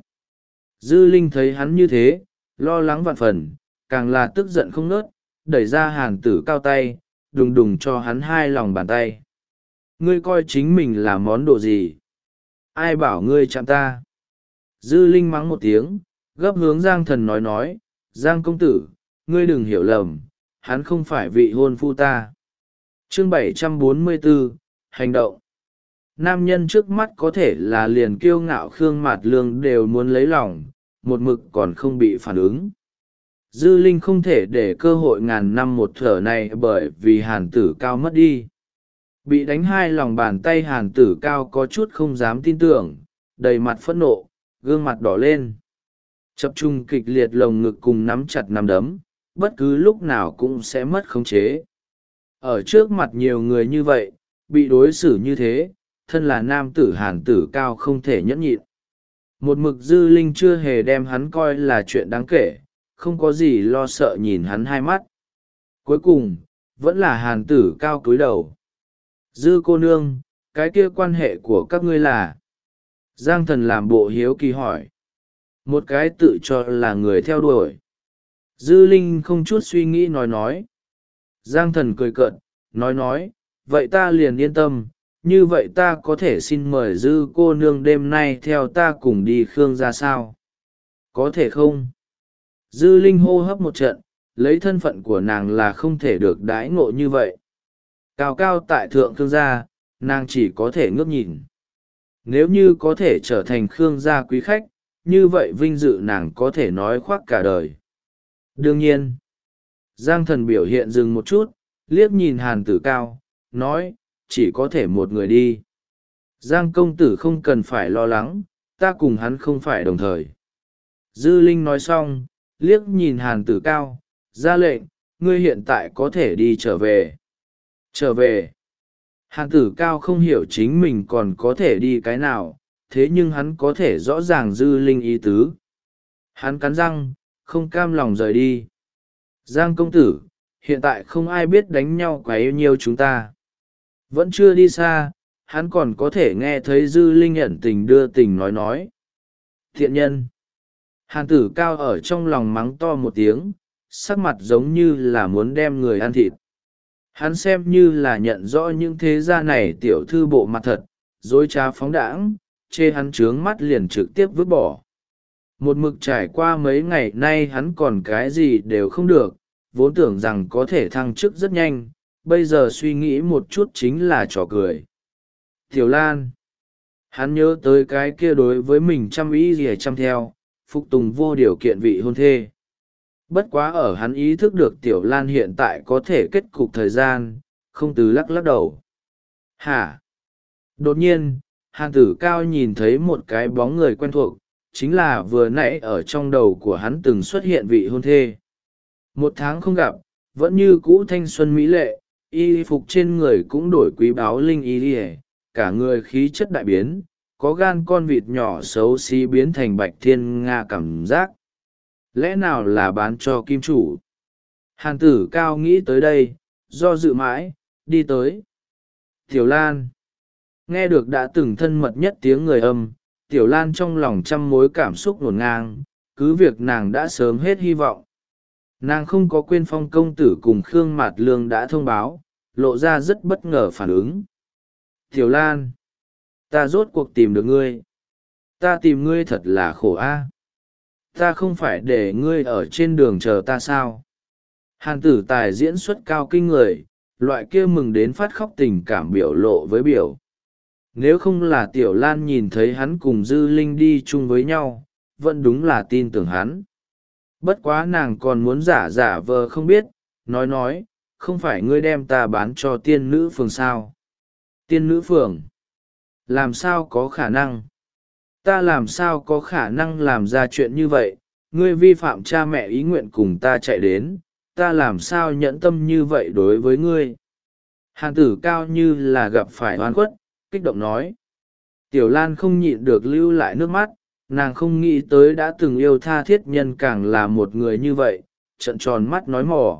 Speaker 1: Dư linh thấy hắn như thế, lo lắng vạn phần, càng là tức giận không ngớt, đẩy ra hàn tử cao tay, đùng đùng cho hắn hai lòng bàn tay. Ngươi coi chính mình là món đồ gì? Ai bảo ngươi chạm ta? Dư linh mắng một tiếng, gấp hướng Giang Thần nói, Giang công tử, ngươi đừng hiểu lầm, hắn không phải vị hôn phu ta. Chương 744, hành động. Nam nhân trước mắt có thể là liền kiêu ngạo Khương Mạt Lương đều muốn lấy lòng, một mực còn không bị phản ứng. Dư linh không thể để cơ hội ngàn năm một thở này bởi vì hàn tử cao mất đi. Bị đánh hai lòng bàn tay hàn tử cao có chút không dám tin tưởng, đầy mặt phẫn nộ, gương mặt đỏ lên. Chập trung kịch liệt lồng ngực cùng nắm chặt nắm đấm, bất cứ lúc nào cũng sẽ mất khống chế. Ở trước mặt nhiều người như vậy, bị đối xử như thế, thân là nam tử hàn tử cao không thể nhẫn nhịn. Một mực dư linh chưa hề đem hắn coi là chuyện đáng kể, không có gì lo sợ nhìn hắn hai mắt. Cuối cùng, vẫn là hàn tử cao cúi đầu. Dư cô nương, cái kia quan hệ của các ngươi là? Giang Thần làm bộ hiếu kỳ hỏi. Một cái tự cho là người theo đuổi. Dư linh không chút suy nghĩ nói. Giang Thần cười cợt, nói, vậy ta liền yên tâm, như vậy ta có thể xin mời dư cô nương đêm nay theo ta cùng đi Khương ra sao? Có thể không? Dư linh hô hấp một trận, lấy thân phận của nàng là không thể được đãi ngộ như vậy. Cao cao tại thượng Khương gia, nàng chỉ có thể ngước nhìn. Nếu như có thể trở thành Khương gia quý khách, như vậy vinh dự nàng có thể nói khoác cả đời. Đương nhiên, Giang Thần biểu hiện dừng một chút, liếc nhìn hàn tử cao, nói, chỉ có thể một người đi. Giang công tử không cần phải lo lắng, ta cùng hắn không phải đồng thời. Dư linh nói xong, liếc nhìn hàn tử cao, ra lệnh, ngươi hiện tại có thể đi trở về. Trở về. Hàn tử cao không hiểu chính mình còn có thể đi cái nào, thế nhưng hắn có thể rõ ràng dư linh ý tứ. Hắn cắn răng, không cam lòng rời đi. Giang công tử, hiện tại không ai biết đánh nhau quá yêu nhiều chúng ta. Vẫn chưa đi xa, hắn còn có thể nghe thấy dư linh ẩn tình đưa tình nói. Thiện nhân. Hàn tử cao ở trong lòng mắng to một tiếng, sắc mặt giống như là muốn đem người ăn thịt. Hắn xem như là nhận rõ những thế gia này tiểu thư bộ mặt thật, dối trá phóng đãng, chê hắn trướng mắt liền trực tiếp vứt bỏ. Một mực trải qua mấy ngày nay hắn còn cái gì đều không được, vốn tưởng rằng có thể thăng chức rất nhanh, bây giờ suy nghĩ một chút chính là trò cười. Tiểu Lan. Hắn nhớ tới cái kia đối với mình chăm ý gì chăm theo, phục tùng vô điều kiện vị hôn thê. Bất quá ở hắn ý thức được Tiểu Lan hiện tại có thể kết cục thời gian, không từ lắc lắc đầu. Hả? Đột nhiên, hàn tử cao nhìn thấy một cái bóng người quen thuộc, chính là vừa nãy ở trong đầu của hắn từng xuất hiện vị hôn thê. Một tháng không gặp, vẫn như cũ thanh xuân mỹ lệ, y phục trên người cũng đổi quý báu linh y, cả người khí chất đại biến, có gan con vịt nhỏ xấu xí biến thành bạch thiên nga cảm giác. Lẽ nào là bán cho kim chủ? Hàn tử cao nghĩ tới đây, do dự mãi, đi tới. Tiểu Lan. Nghe được đã từng thân mật nhất tiếng người âm, Tiểu Lan trong lòng trăm mối cảm xúc ngổn ngang, cứ việc nàng đã sớm hết hy vọng. Nàng không có quên Phong công tử cùng Khương Mạt Lương đã thông báo, lộ ra rất bất ngờ phản ứng. Tiểu Lan. Ta rốt cuộc tìm được ngươi. Ta tìm ngươi thật là khổ a. Ta không phải để ngươi ở trên đường chờ ta sao? Hàn tử tài diễn xuất cao kinh người, loại kia mừng đến phát khóc tình cảm biểu lộ với biểu. Nếu không là Tiểu Lan nhìn thấy hắn cùng Dư Linh đi chung với nhau, vẫn đúng là tin tưởng hắn. Bất quá nàng còn muốn giả vờ không biết, nói, không phải ngươi đem ta bán cho tiên nữ phường sao? Tiên nữ phường? Làm sao có khả năng? Ta làm sao có khả năng làm ra chuyện như vậy? Ngươi vi phạm cha mẹ ý nguyện cùng ta chạy đến, ta làm sao nhẫn tâm như vậy đối với ngươi? Hàn tử cao như là gặp phải oan khuất, kích động nói. Tiểu Lan không nhịn được lưu lại nước mắt, nàng không nghĩ tới đã từng yêu tha thiết nhân càng là một người như vậy, trợn tròn mắt nói mỏ.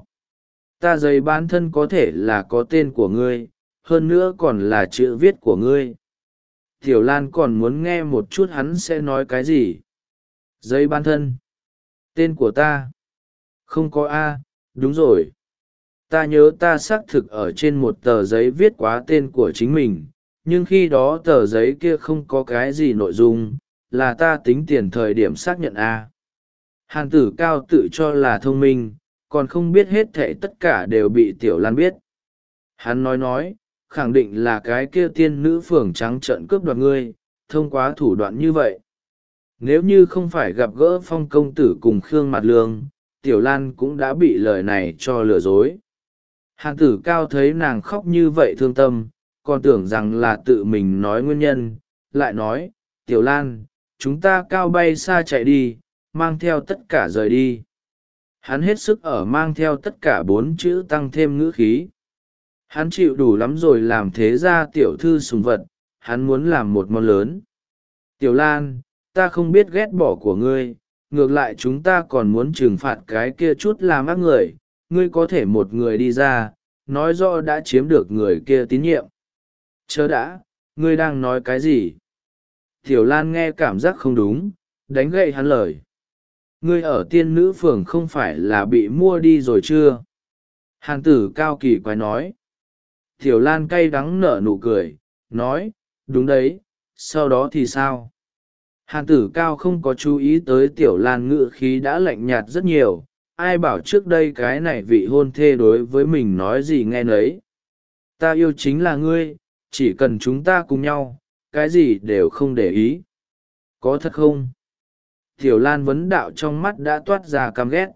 Speaker 1: Ta giấy bán thân có thể là có tên của ngươi, hơn nữa còn là chữ viết của ngươi. Tiểu Lan còn muốn nghe một chút hắn sẽ nói cái gì. Giấy bán thân? Tên của ta? Không có A, đúng rồi. Ta nhớ ta xác thực ở trên một tờ giấy viết quá tên của chính mình, nhưng khi đó tờ giấy kia không có cái gì nội dung, là ta tính tiền thời điểm xác nhận A. Hàn Tử Cao tự cho là thông minh, còn không biết hết thảy tất cả đều bị Tiểu Lan biết. Hắn nói, khẳng định là cái kia tiên nữ phường trắng trợn cướp đoạt ngươi, thông qua thủ đoạn như vậy. Nếu như không phải gặp gỡ Phong công tử cùng Khương Mạt Lương, Tiểu Lan cũng đã bị lời này cho lừa dối. Hàn Tử Cao thấy nàng khóc như vậy thương tâm, còn tưởng rằng là tự mình nói nguyên nhân, lại nói, Tiểu Lan, chúng ta cao bay xa chạy đi, mang theo tất cả rời đi. Hắn hết sức ở mang theo tất cả 4 chữ tăng thêm ngữ khí. Hắn chịu đủ lắm rồi làm thế ra tiểu thư sùng vật, hắn muốn làm một món lớn. Tiểu Lan, ta không biết ghét bỏ của ngươi, ngược lại chúng ta còn muốn trừng phạt cái kia chút làm ác người, ngươi có thể một người đi ra, nói rõ đã chiếm được người kia tín nhiệm. Chớ đã, ngươi đang nói cái gì? Tiểu Lan nghe cảm giác không đúng, đánh gậy hắn lời. Ngươi ở tiên nữ phường không phải là bị mua đi rồi chưa? Hàn Tử Cao kỳ quái nói. Tiểu Lan cay đắng nở nụ cười, nói, đúng đấy, sau đó thì sao? Hàn Tử Cao không có chú ý tới Tiểu Lan ngữ khí đã lạnh nhạt rất nhiều, ai bảo trước đây cái này vị hôn thê đối với mình nói gì nghe nấy. Ta yêu chính là ngươi, chỉ cần chúng ta cùng nhau, cái gì đều không để ý. Có thật không? Tiểu Lan vấn đạo trong mắt đã toát ra căm ghét.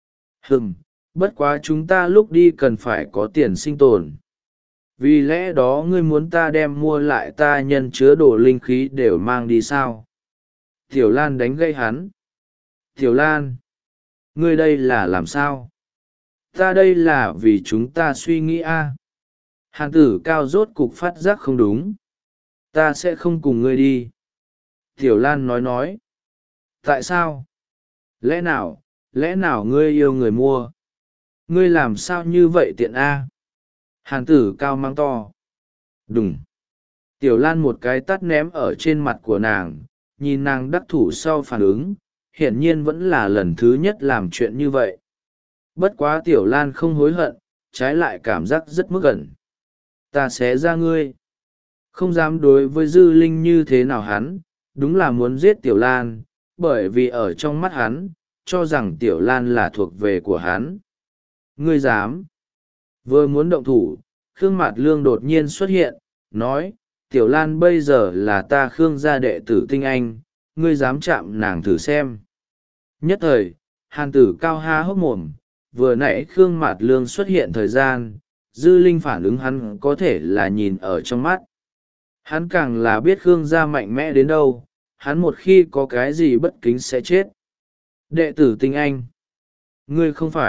Speaker 1: Bất quá chúng ta lúc đi cần phải có tiền sinh tồn. Vì lẽ đó ngươi muốn ta đem mua lại ta nhân chứa đồ linh khí đều mang đi sao? Tiểu Lan đánh gây hắn. Tiểu Lan, ngươi đây là làm sao? Ta đây là vì chúng ta suy nghĩ a. Hàn Tử Cao rốt cục phát giác không đúng. Ta sẽ không cùng ngươi đi. Tiểu Lan nói. Tại sao? Lẽ nào ngươi yêu người mua? Ngươi làm sao như vậy tiện a? Hàn Tử Cao mang to. Đùng. Tiểu Lan một cái tát ném ở trên mặt của nàng, nhìn nàng đắc thủ sau phản ứng, hiển nhiên vẫn là lần thứ nhất làm chuyện như vậy. Bất quá Tiểu Lan không hối hận, trái lại cảm giác rất mức ẩn. Ta sẽ ra ngươi. Không dám đối với Dư Linh như thế nào hắn, đúng là muốn giết Tiểu Lan, bởi vì ở trong mắt hắn, cho rằng Tiểu Lan là thuộc về của hắn. Ngươi dám. Vừa muốn động thủ, Khương Mạt Lương đột nhiên xuất hiện, nói, Tiểu Lan bây giờ là ta Khương gia đệ tử tinh anh, ngươi dám chạm nàng thử xem. Nhất thời, Hàn Tử Cao há hốc mồm, vừa nãy Khương Mạt Lương xuất hiện thời gian, Dư Linh phản ứng hắn có thể là nhìn ở trong mắt. Hắn càng là biết Khương gia mạnh mẽ đến đâu, hắn một khi có cái gì bất kính sẽ chết. Đệ tử tinh anh. Ngươi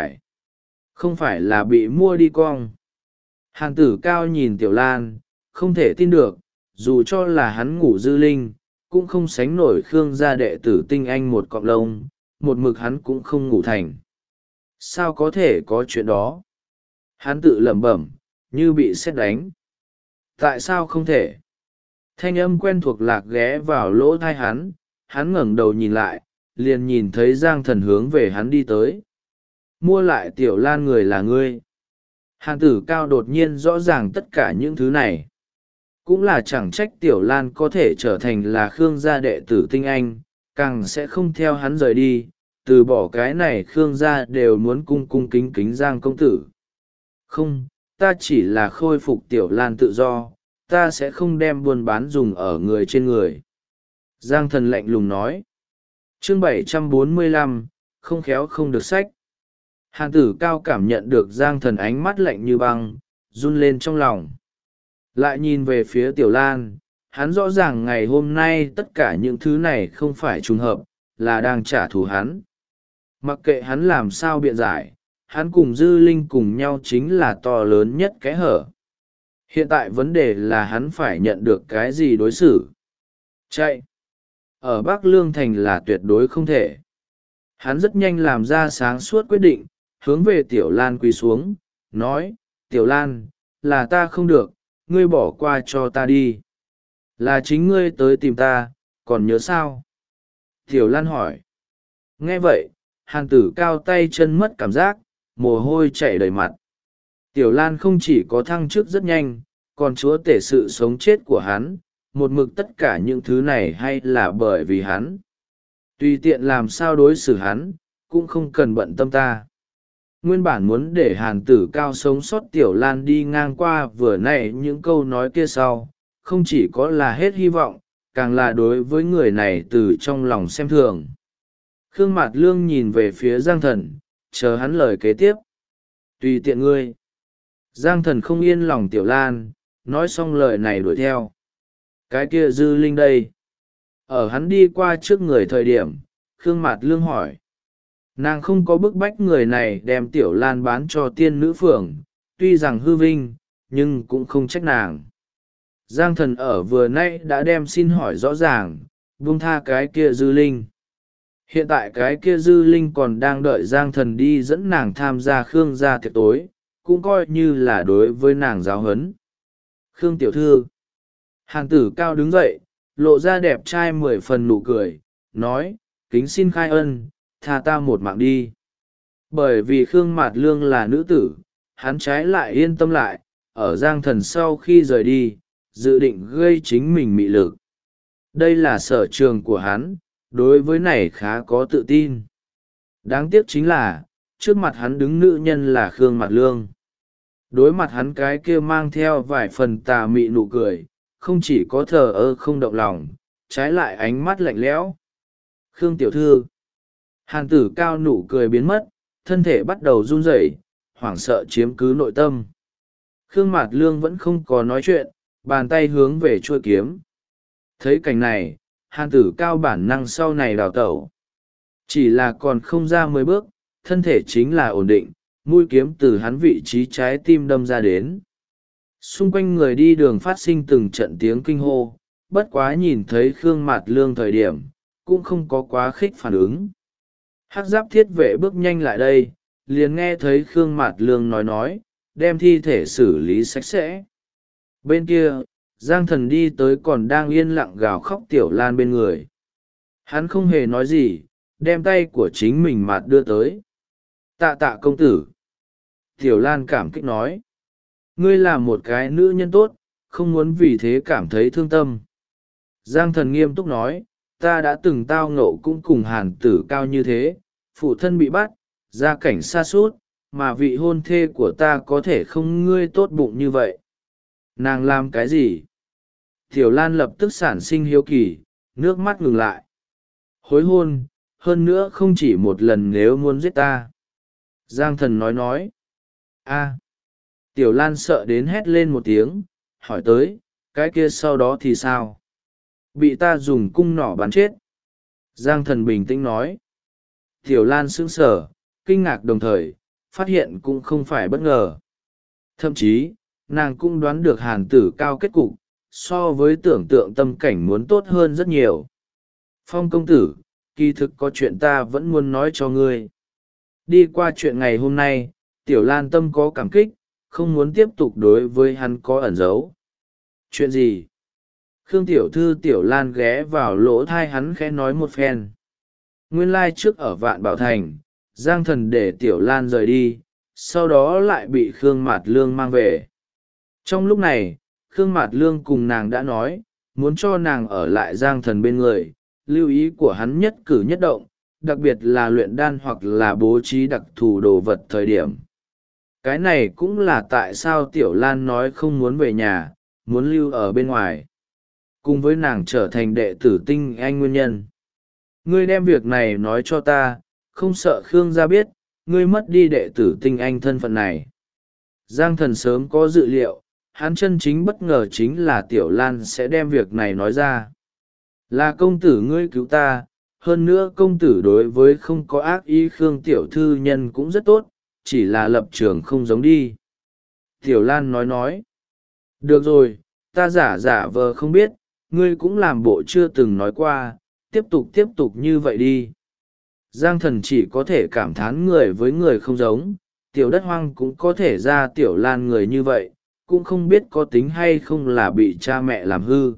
Speaker 1: không phải là bị mua đi cong. Hàn Tử Cao nhìn Tiểu Lan, không thể tin được, dù cho là hắn ngủ Dư Linh, cũng không sánh nổi Khương gia đệ tử tinh anh một cọng lông, một mực hắn cũng không ngủ thành. Sao có thể có chuyện đó? Hắn tự lẩm bẩm, như bị sét đánh. Tại sao không thể? Thanh âm quen thuộc lạc ghé vào lỗ tai hắn ngẩng đầu nhìn lại, liền nhìn thấy Giang Thần hướng về hắn đi tới. Mua lại Tiểu Lan người là ngươi. Hàn Tử Cao đột nhiên rõ ràng tất cả những thứ này. Cũng là chẳng trách Tiểu Lan có thể trở thành là Khương gia đệ tử tinh anh, càng sẽ không theo hắn rời đi, từ bỏ cái này Khương gia đều muốn cung cung kính kính Giang công tử. Không, ta chỉ là khôi phục Tiểu Lan tự do, ta sẽ không đem buôn bán dùng ở người trên người. Giang Thần lạnh lùng nói. Chương 745, không khéo không được sách. Hàn Tử Cao cảm nhận được Giang Thần ánh mắt lạnh như băng, run lên trong lòng. Lại nhìn về phía Tiểu Lan, hắn rõ ràng ngày hôm nay tất cả những thứ này không phải trùng hợp, là đang trả thù hắn. Mặc kệ hắn làm sao biện giải, hắn cùng Dư Linh cùng nhau chính là to lớn nhất kẽ hở. Hiện tại vấn đề là hắn phải nhận được cái gì đối xử. Chạy! ở Bắc Lương Thành là tuyệt đối không thể. Hắn rất nhanh làm ra sáng suốt quyết định, hướng về Tiểu Lan quỳ xuống, nói, Tiểu Lan, là ta không được, ngươi bỏ qua cho ta đi. Là chính ngươi tới tìm ta, còn nhớ sao? Tiểu Lan hỏi. Nghe vậy, Hàn Tử Cao tay chân mất cảm giác, mồ hôi chảy đầy mặt. Tiểu Lan không chỉ có thăng chức rất nhanh, còn chúa tể sự sống chết của hắn, một mực tất cả những thứ này hay là bởi vì hắn. Tùy tiện làm sao đối xử hắn, cũng không cần bận tâm ta. Nguyên bản muốn để Hàn Tử Cao sống sót Tiểu Lan đi ngang qua vừa nãy những câu nói kia sau, không chỉ có là hết hy vọng, càng là đối với người này từ trong lòng xem thường. Khương Mạt Lương nhìn về phía Giang Thần, chờ hắn lời kế tiếp. Tùy tiện ngươi. Giang Thần không yên lòng Tiểu Lan, nói xong lời này đuổi theo. Cái kia Dư Linh đây. Ở hắn đi qua trước người thời điểm, Khương Mạt Lương hỏi. Nàng không có bức bách người này đem Tiểu Lan bán cho tiên nữ phường, tuy rằng hư vinh, nhưng cũng không trách nàng. Giang Thần ở vừa nãy đã đem xin hỏi rõ ràng, buông tha cái kia Dư Linh. Hiện tại cái kia Dư Linh còn đang đợi Giang Thần đi dẫn nàng tham gia Khương gia tiệc tối, cũng coi như là đối với nàng giáo huấn. Khương tiểu thư. Hàn Tử Cao đứng dậy, lộ ra đẹp trai 10 phần nụ cười, nói, kính xin khai ân, tha ta một mạng đi. Bởi vì Khương Mạt Lương là nữ tử, hắn trái lại yên tâm lại, ở Giang Thần sau khi rời đi, dự định gây chính mình mị lực. Đây là sở trường của hắn, đối với này khá có tự tin. Đáng tiếc chính là, trước mặt hắn đứng nữ nhân là Khương Mạt Lương. Đối mặt hắn cái kia mang theo vài phần tà mị nụ cười, không chỉ có thờ ơ không động lòng, trái lại ánh mắt lạnh lẽo. Khương tiểu thư. Hàn Tử Cao nụ cười biến mất, thân thể bắt đầu run rẩy, hoảng sợ chiếm cứ nội tâm. Khương Mạt Lương vẫn không có nói chuyện, bàn tay hướng về chuôi kiếm. Thấy cảnh này, Hàn Tử Cao bản năng sau này đào tẩu. Chỉ là còn không ra 10 bước, thân thể chính là ổn định, mũi kiếm từ hắn vị trí trái tim đâm ra đến. Xung quanh người đi đường phát sinh từng trận tiếng kinh hô, bất quá nhìn thấy Khương Mạt Lương thời điểm, cũng không có quá khích phản ứng. Hắc giáp thiết vệ bước nhanh lại đây, liền nghe thấy Khương Mạt Lương nói, đem thi thể xử lý sạch sẽ. Bên kia, Giang Thần đi tới còn đang yên lặng gào khóc Tiểu Lan bên người. Hắn không hề nói gì, đem tay của chính mình Mạt đưa tới. Tạ tạ công tử. Tiểu Lan cảm kích nói. Ngươi là một cái nữ nhân tốt, không muốn vì thế cảm thấy thương tâm. Giang Thần nghiêm túc nói, ta đã từng tao ngộ cũng cùng Hàn Tử Cao như thế, phụ thân bị bắt, gia cảnh xa suốt, mà vị hôn thê của ta có thể không ngươi tốt bụng như vậy. Nàng làm cái gì? Tiểu Lan lập tức sản sinh hiếu kỳ, nước mắt ngừng lại. Hối hôn, hơn nữa không chỉ một lần nếu muốn giết ta. Giang Thần nói. A. Tiểu Lan sợ đến hét lên một tiếng, hỏi tới, cái kia sau đó thì sao? Bị ta dùng cung nỏ bắn chết. Giang Thần bình tĩnh nói. Tiểu Lan sững sờ, kinh ngạc đồng thời, phát hiện cũng không phải bất ngờ. Thậm chí, nàng cũng đoán được Hàn Tử Cao kết cục, so với tưởng tượng tâm cảnh muốn tốt hơn rất nhiều. Phong công tử, kỳ thực có chuyện ta vẫn muốn nói cho ngươi. Đi qua chuyện ngày hôm nay, Tiểu Lan tâm có cảm kích, không muốn tiếp tục đối với hắn có ẩn giấu. Chuyện gì? Khương tiểu thư Tiểu Lan ghé vào lỗ thai hắn khẽ nói một phen. Nguyên lai trước ở Vạn Bảo Thành, Giang Thần để Tiểu Lan rời đi, sau đó lại bị Khương Mạt Lương mang về. Trong lúc này, Khương Mạt Lương cùng nàng đã nói, muốn cho nàng ở lại Giang Thần bên người, lưu ý của hắn nhất cử nhất động, đặc biệt là luyện đan hoặc là bố trí đặc thù đồ vật thời điểm. Cái này cũng là tại sao Tiểu Lan nói không muốn về nhà, muốn lưu ở bên ngoài. Cùng với nàng trở thành đệ tử Tinh Anh nguyên nhân. Ngươi đem việc này nói cho ta, không sợ Khương gia biết, ngươi mất đi đệ tử Tinh Anh thân phận này. Giang Thần sớm có dự liệu, hắn chân chính bất ngờ chính là Tiểu Lan sẽ đem việc này nói ra. Là công tử ngươi cứu ta, hơn nữa công tử đối với không có ác ý Khương tiểu thư nhân cũng rất tốt, chỉ là lập trường không giống đi. Tiểu Lan nói. Được rồi, ta giả vờ không biết, ngươi cũng làm bộ chưa từng nói qua, tiếp tục như vậy đi. Giang Thần chỉ có thể cảm thán người với người không giống, tiểu đất hoang cũng có thể ra tiểu lan người như vậy, cũng không biết có tính hay không là bị cha mẹ làm hư.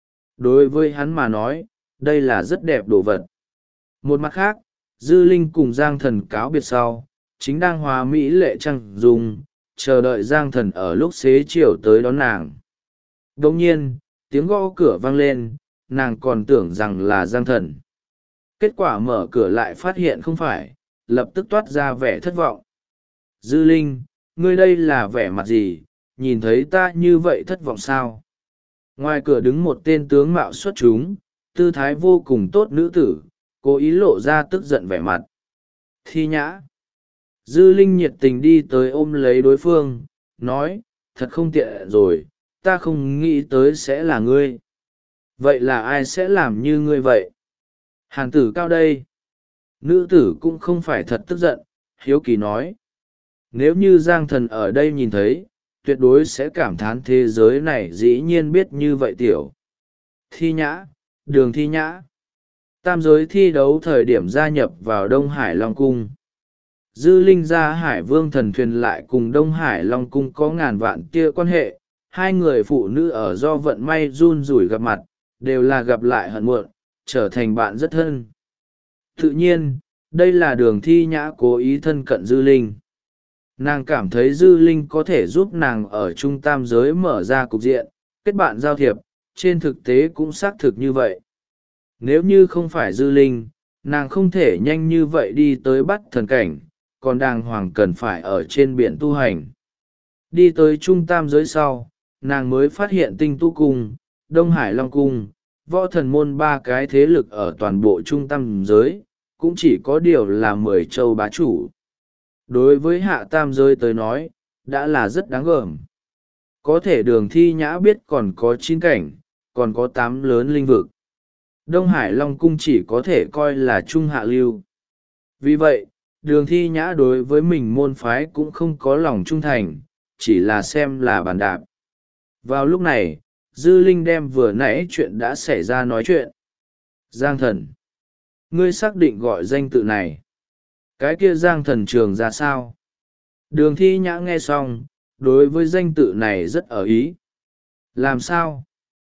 Speaker 1: Đối với hắn mà nói, đây là rất đẹp đồ vật. Một mặt khác, Dư Linh cùng Giang Thần cáo biệt sau, chính đang hòa mỹ lệ trăng dùng, chờ đợi Giang Thần ở lúc xế chiều tới đón nàng. Đồng nhiên, tiếng gõ cửa vang lên, nàng còn tưởng rằng là Giang Thần. Kết quả mở cửa lại phát hiện không phải, lập tức toát ra vẻ thất vọng. Dư Linh, ngươi đây là vẻ mặt gì, nhìn thấy ta như vậy thất vọng sao? Ngoài cửa đứng một tên tướng mạo xuất chúng, tư thái vô cùng tốt nữ tử, cố ý lộ ra tức giận vẻ mặt. Thi Nhã. Dư Linh nhiệt tình đi tới ôm lấy đối phương, nói, thật không tiện rồi, ta không nghĩ tới sẽ là ngươi. Vậy là ai sẽ làm như ngươi vậy? Hàn tử cao đây. Nữ tử cũng không phải thật tức giận, hiếu kỳ nói. Nếu như Giang Thần ở đây nhìn thấy, tuyệt đối sẽ cảm thán thế giới này dĩ nhiên biết như vậy tiểu. Thi Nhã, Đường Thi Nhã. Tam giới thi đấu thời điểm gia nhập vào Đông Hải Long Cung. Dư Linh ra Hải Vương thần thuyền lại cùng Đông Hải Long Cung có ngàn vạn kia quan hệ, hai người phụ nữ ở do vận may run rủi gặp mặt, đều là gặp lại hận muộn, trở thành bạn rất thân. Tự nhiên, đây là Đường Thi Nhã cố ý thân cận Dư Linh. Nàng cảm thấy Dư Linh có thể giúp nàng ở trung tam giới mở ra cục diện, kết bạn giao thiệp, trên thực tế cũng xác thực như vậy. Nếu như không phải Dư Linh, nàng không thể nhanh như vậy đi tới bắt thần cảnh, còn đàng hoàng cần phải ở trên biển tu hành. Đi tới trung tam giới sau, nàng mới phát hiện Tinh Tu Cung, Đông Hải Long Cung, võ thần môn ba cái thế lực ở toàn bộ trung tam giới, cũng chỉ có điều là 10 châu bá chủ. Đối với hạ tam giới tới nói, đã là rất đáng gờm. Có thể Đường Thi Nhã biết còn có 9 cảnh, còn có 8 lớn linh vực. Đông Hải Long Cung chỉ có thể coi là trung hạ lưu. Vì vậy, Đường Thi Nhã đối với mình môn phái cũng không có lòng trung thành, chỉ là xem là bàn đạp. Vào lúc này, Dư Linh đem vừa nãy chuyện đã xảy ra nói chuyện. Giang Thần, ngươi xác định gọi danh tự này. Cái kia Giang Thần Trường ra sao? Đường Thi Nhã nghe xong, đối với danh tự này rất ở ý. Làm sao?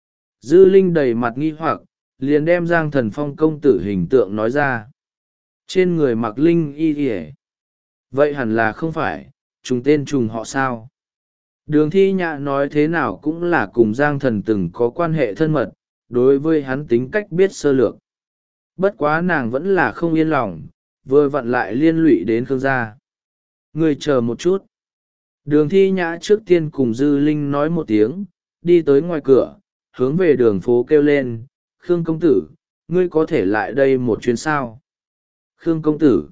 Speaker 1: Dư Linh đầy mặt nghi hoặc, liền đem Giang Thần Phong công tử hình tượng nói ra. Trên người mặc linh y kìa. Vậy hẳn là không phải, trùng tên trùng họ sao? Đường Thi Nhã nói thế nào cũng là cùng Giang Thần từng có quan hệ thân mật, đối với hắn tính cách biết sơ lược. Bất quá nàng vẫn là không yên lòng, vừa vặn lại liên lụy đến Khương gia. Người chờ một chút. Đường Thi Nhã trước tiên cùng Dư Linh nói một tiếng, đi tới ngoài cửa, hướng về đường phố kêu lên, Khương công tử, ngươi có thể lại đây một chuyến sao? Khương công tử.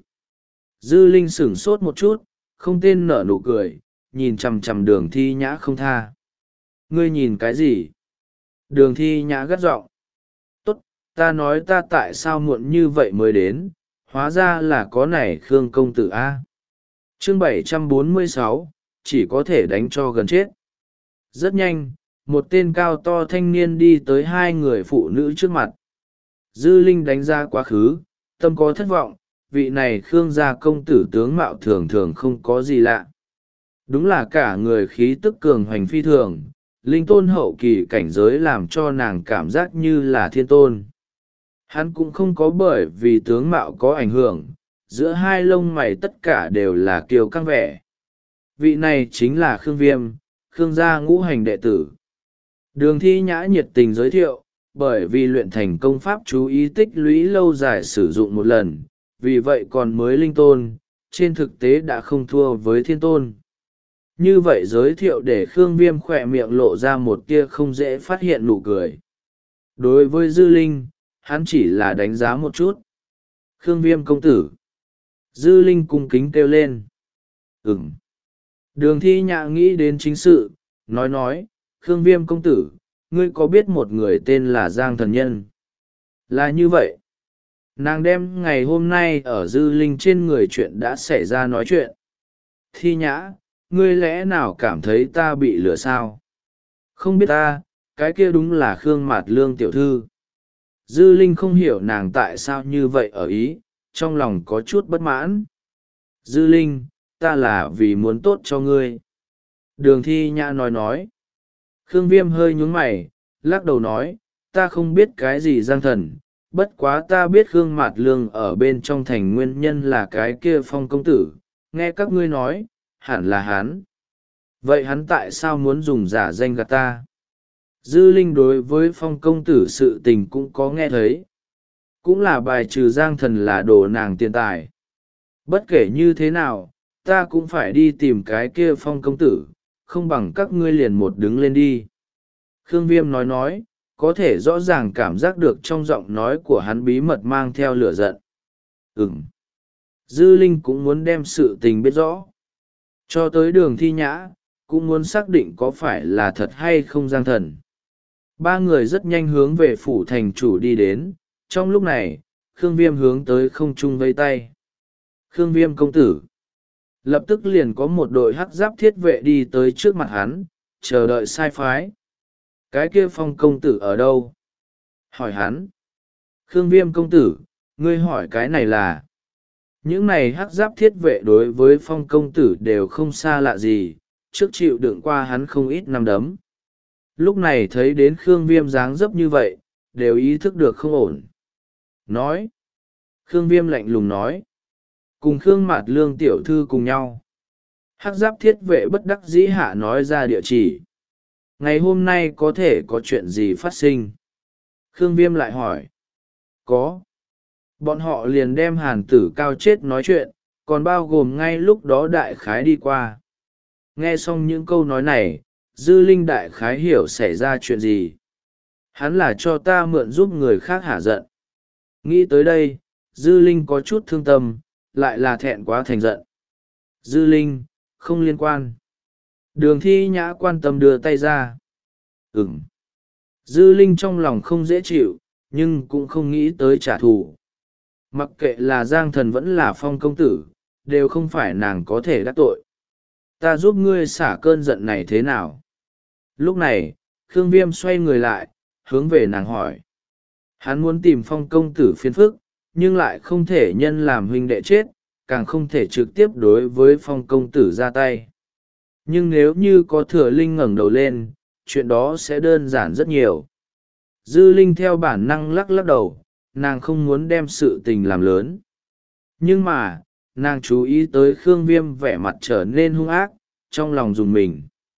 Speaker 1: Dư Linh sửng sốt một chút, không tên nở nụ cười, nhìn chằm chằm Đường Thi Nhã không tha. Ngươi nhìn cái gì? Đường Thi Nhã gắt giọng. Tốt, ta nói ta tại sao muộn như vậy mới đến, hóa ra là có này Khương công tử A. Chương 746, chỉ có thể đánh cho gần chết. Rất nhanh, một tên cao to thanh niên đi tới hai người phụ nữ trước mặt. Dư Linh đánh ra quá khứ, tâm có thất vọng, vị này Khương gia công tử tướng mạo thường thường không có gì lạ. Đúng là cả người khí tức cường hoành phi thường, linh tôn hậu kỳ cảnh giới làm cho nàng cảm giác như là thiên tôn. Hắn cũng không có bởi vì tướng mạo có ảnh hưởng, giữa hai lông mày tất cả đều là kiêu căng vẻ. Vị này chính là Khương Viêm, Khương gia ngũ hành đệ tử. Đường Thi Nhã nhiệt tình giới thiệu, bởi vì luyện thành công pháp chú ý tích lũy lâu dài sử dụng một lần, vì vậy còn mới linh tôn, trên thực tế đã không thua với thiên tôn. Như vậy giới thiệu để Khương Viêm khỏe miệng lộ ra một tia không dễ phát hiện nụ cười. Đối với Dư Linh, hắn chỉ là đánh giá một chút. Khương Viêm công tử. Dư Linh cung kính kêu lên. Ừm. Đường Thi Nhã nghĩ đến chính sự, nói, Khương Viêm công tử, ngươi có biết một người tên là Giang Thần Nhân? Là như vậy. Nàng đem ngày hôm nay ở Dư Linh trên người chuyện đã xảy ra nói chuyện. Thi Nhã, ngươi lẽ nào cảm thấy ta bị lừa sao? Không biết ta, cái kia đúng là Khương Mạt Lương tiểu thư. Dư Linh không hiểu nàng tại sao như vậy ở ý, trong lòng có chút bất mãn. Dư Linh, ta là vì muốn tốt cho ngươi. Đường Thi Nhã nói. Khương Viêm hơi nhún mày, lắc đầu nói, ta không biết cái gì Giang Thần, bất quá ta biết Khương Mạt Lương ở bên trong thành nguyên nhân là cái kia Phong công tử, nghe các ngươi nói, hẳn là hắn. Vậy hắn tại sao muốn dùng giả danh gạt ta? Dư Linh đối với Phong công tử sự tình cũng có nghe thấy. Cũng là bài trừ Giang Thần là đồ nàng tiền tài. Bất kể như thế nào, ta cũng phải đi tìm cái kia Phong công tử, không bằng các ngươi liền một đứng lên đi. Khương Viêm nói, có thể rõ ràng cảm giác được trong giọng nói của hắn bí mật mang theo lửa giận. Dư Linh cũng muốn đem sự tình biết rõ. Cho tới Đường Thi Nhã, cũng muốn xác định có phải là thật hay không Giang Thần. Ba người rất nhanh hướng về phủ thành chủ đi đến. Trong lúc này, Khương Viêm hướng tới không trung vây tay. Khương Viêm công tử. Lập tức liền có một đội hắc giáp thiết vệ đi tới trước mặt hắn, chờ đợi sai phái. Cái kia Phong công tử ở đâu? Hỏi hắn. Khương Viêm công tử, ngươi hỏi cái này là... Những này hắc giáp thiết vệ đối với Phong công tử đều không xa lạ gì, trước chịu đựng qua hắn không ít năm đấm. Lúc này thấy đến Khương Viêm dáng dấp như vậy, đều ý thức được không ổn. Nói. Khương Viêm lạnh lùng nói. Cùng Khương Mạt Lương tiểu thư cùng nhau. Hắc giáp thiết vệ bất đắc dĩ hạ nói ra địa chỉ. Ngày hôm nay có thể có chuyện gì phát sinh? Khương Viêm lại hỏi. Có. Bọn họ liền đem Hàn Tử Cao chết nói chuyện, còn bao gồm ngay lúc đó đại khái đi qua. Nghe xong những câu nói này, Dư Linh đại khái hiểu xảy ra chuyện gì. Hắn là cho ta mượn giúp người khác hả giận. Nghĩ tới đây, Dư Linh có chút thương tâm, lại là thẹn quá thành giận. Dư Linh, không liên quan. Đường Thi Nhã quan tâm đưa tay ra. Dư Linh trong lòng không dễ chịu, nhưng cũng không nghĩ tới trả thù. Mặc kệ là Giang Thần vẫn là Phong công tử, đều không phải nàng có thể đắc tội. Ta giúp ngươi xả cơn giận này thế nào? Lúc này, Khương Viêm xoay người lại, hướng về nàng hỏi. Hắn muốn tìm Phong công tử phiền phức, nhưng lại không thể nhân làm huynh đệ chết, càng không thể trực tiếp đối với Phong công tử ra tay. Nhưng nếu như có Thừa Linh ngẩng đầu lên, chuyện đó sẽ đơn giản rất nhiều. Dư Linh theo bản năng lắc lắc đầu, nàng không muốn đem sự tình làm lớn. Nhưng mà, nàng chú ý tới Khương Viêm vẻ mặt trở nên hung ác, trong lòng dùng mình.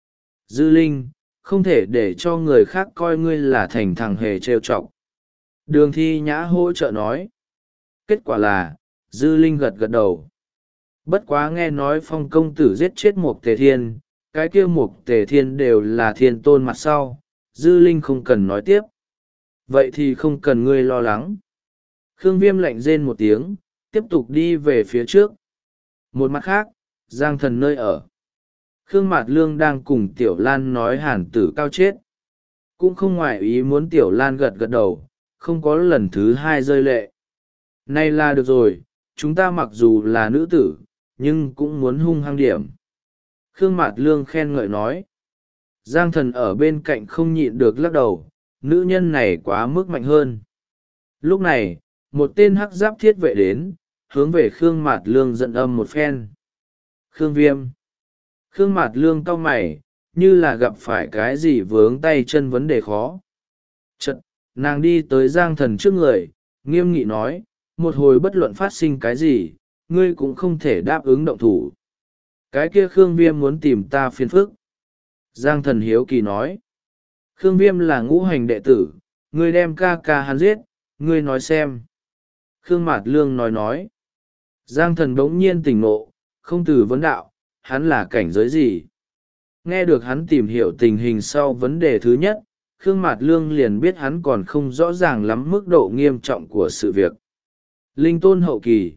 Speaker 1: Dư Linh, không thể để cho người khác coi ngươi là thành thằng hề trêu chọc. Đường Thi Nhã hỗ trợ nói. Kết quả là, Dư Linh gật gật đầu. Bất quá nghe nói Phong công tử giết chết Mục Tề Thiên, cái kia Mục Tề Thiên đều là thiên tôn mặt sau, Dư Linh không cần nói tiếp. Vậy thì không cần ngươi lo lắng. Khương Viêm lạnh rên một tiếng, tiếp tục đi về phía trước. Một mặt khác, Giang Thần nơi ở. Khương Mạt Lương đang cùng Tiểu Lan nói Hàn Tử Cao chết. Cũng không ngoại ý muốn Tiểu Lan gật gật đầu, không có lần thứ hai rơi lệ. Này là được rồi, chúng ta mặc dù là nữ tử, nhưng cũng muốn hung hăng điểm. Khương Mạt Lương khen ngợi nói. Giang Thần ở bên cạnh không nhịn được lắc đầu, nữ nhân này quá mức mạnh hơn. Lúc này, một tên hắc giáp thiết vệ đến, hướng về Khương Mạt Lương giận âm một phen. Khương Viêm. Khương Mạt Lương cau mày, như là gặp phải cái gì vướng tay chân vấn đề khó. Chật, nàng đi tới Giang Thần trước người, nghiêm nghị nói, một hồi bất luận phát sinh cái gì, ngươi cũng không thể đáp ứng động thủ. Cái kia Khương Viêm muốn tìm ta phiền phức. Giang Thần hiếu kỳ nói. Khương Viêm là ngũ hành đệ tử, ngươi đem ca ca hắn giết, ngươi nói xem. Khương Mạt Lương nói. Giang Thần bỗng nhiên tỉnh ngộ, không từ vấn đạo, hắn là cảnh giới gì? Nghe được hắn tìm hiểu tình hình sau vấn đề thứ nhất, Khương Mạt Lương liền biết hắn còn không rõ ràng lắm mức độ nghiêm trọng của sự việc. Linh tôn hậu kỳ.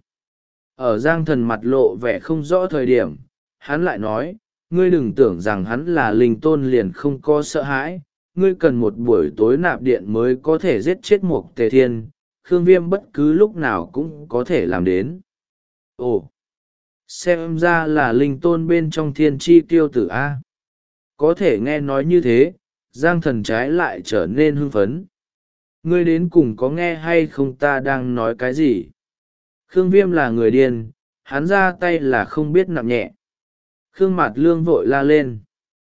Speaker 1: Ở Giang Thần mặt lộ vẻ không rõ thời điểm, hắn lại nói, ngươi đừng tưởng rằng hắn là linh tôn liền không có sợ hãi, ngươi cần một buổi tối nạp điện mới có thể giết chết Mục Tề Thiên, Khương Viêm bất cứ lúc nào cũng có thể làm đến. Ồ, xem ra là linh tôn bên trong thiên chi tiêu tử A. Có thể nghe nói như thế, Giang Thần trái lại trở nên hưng phấn. Ngươi đến cùng có nghe hay không ta đang nói cái gì? Khương Viêm là người điên, hắn ra tay là không biết nặng nhẹ. Khương Mạt Lương vội la lên.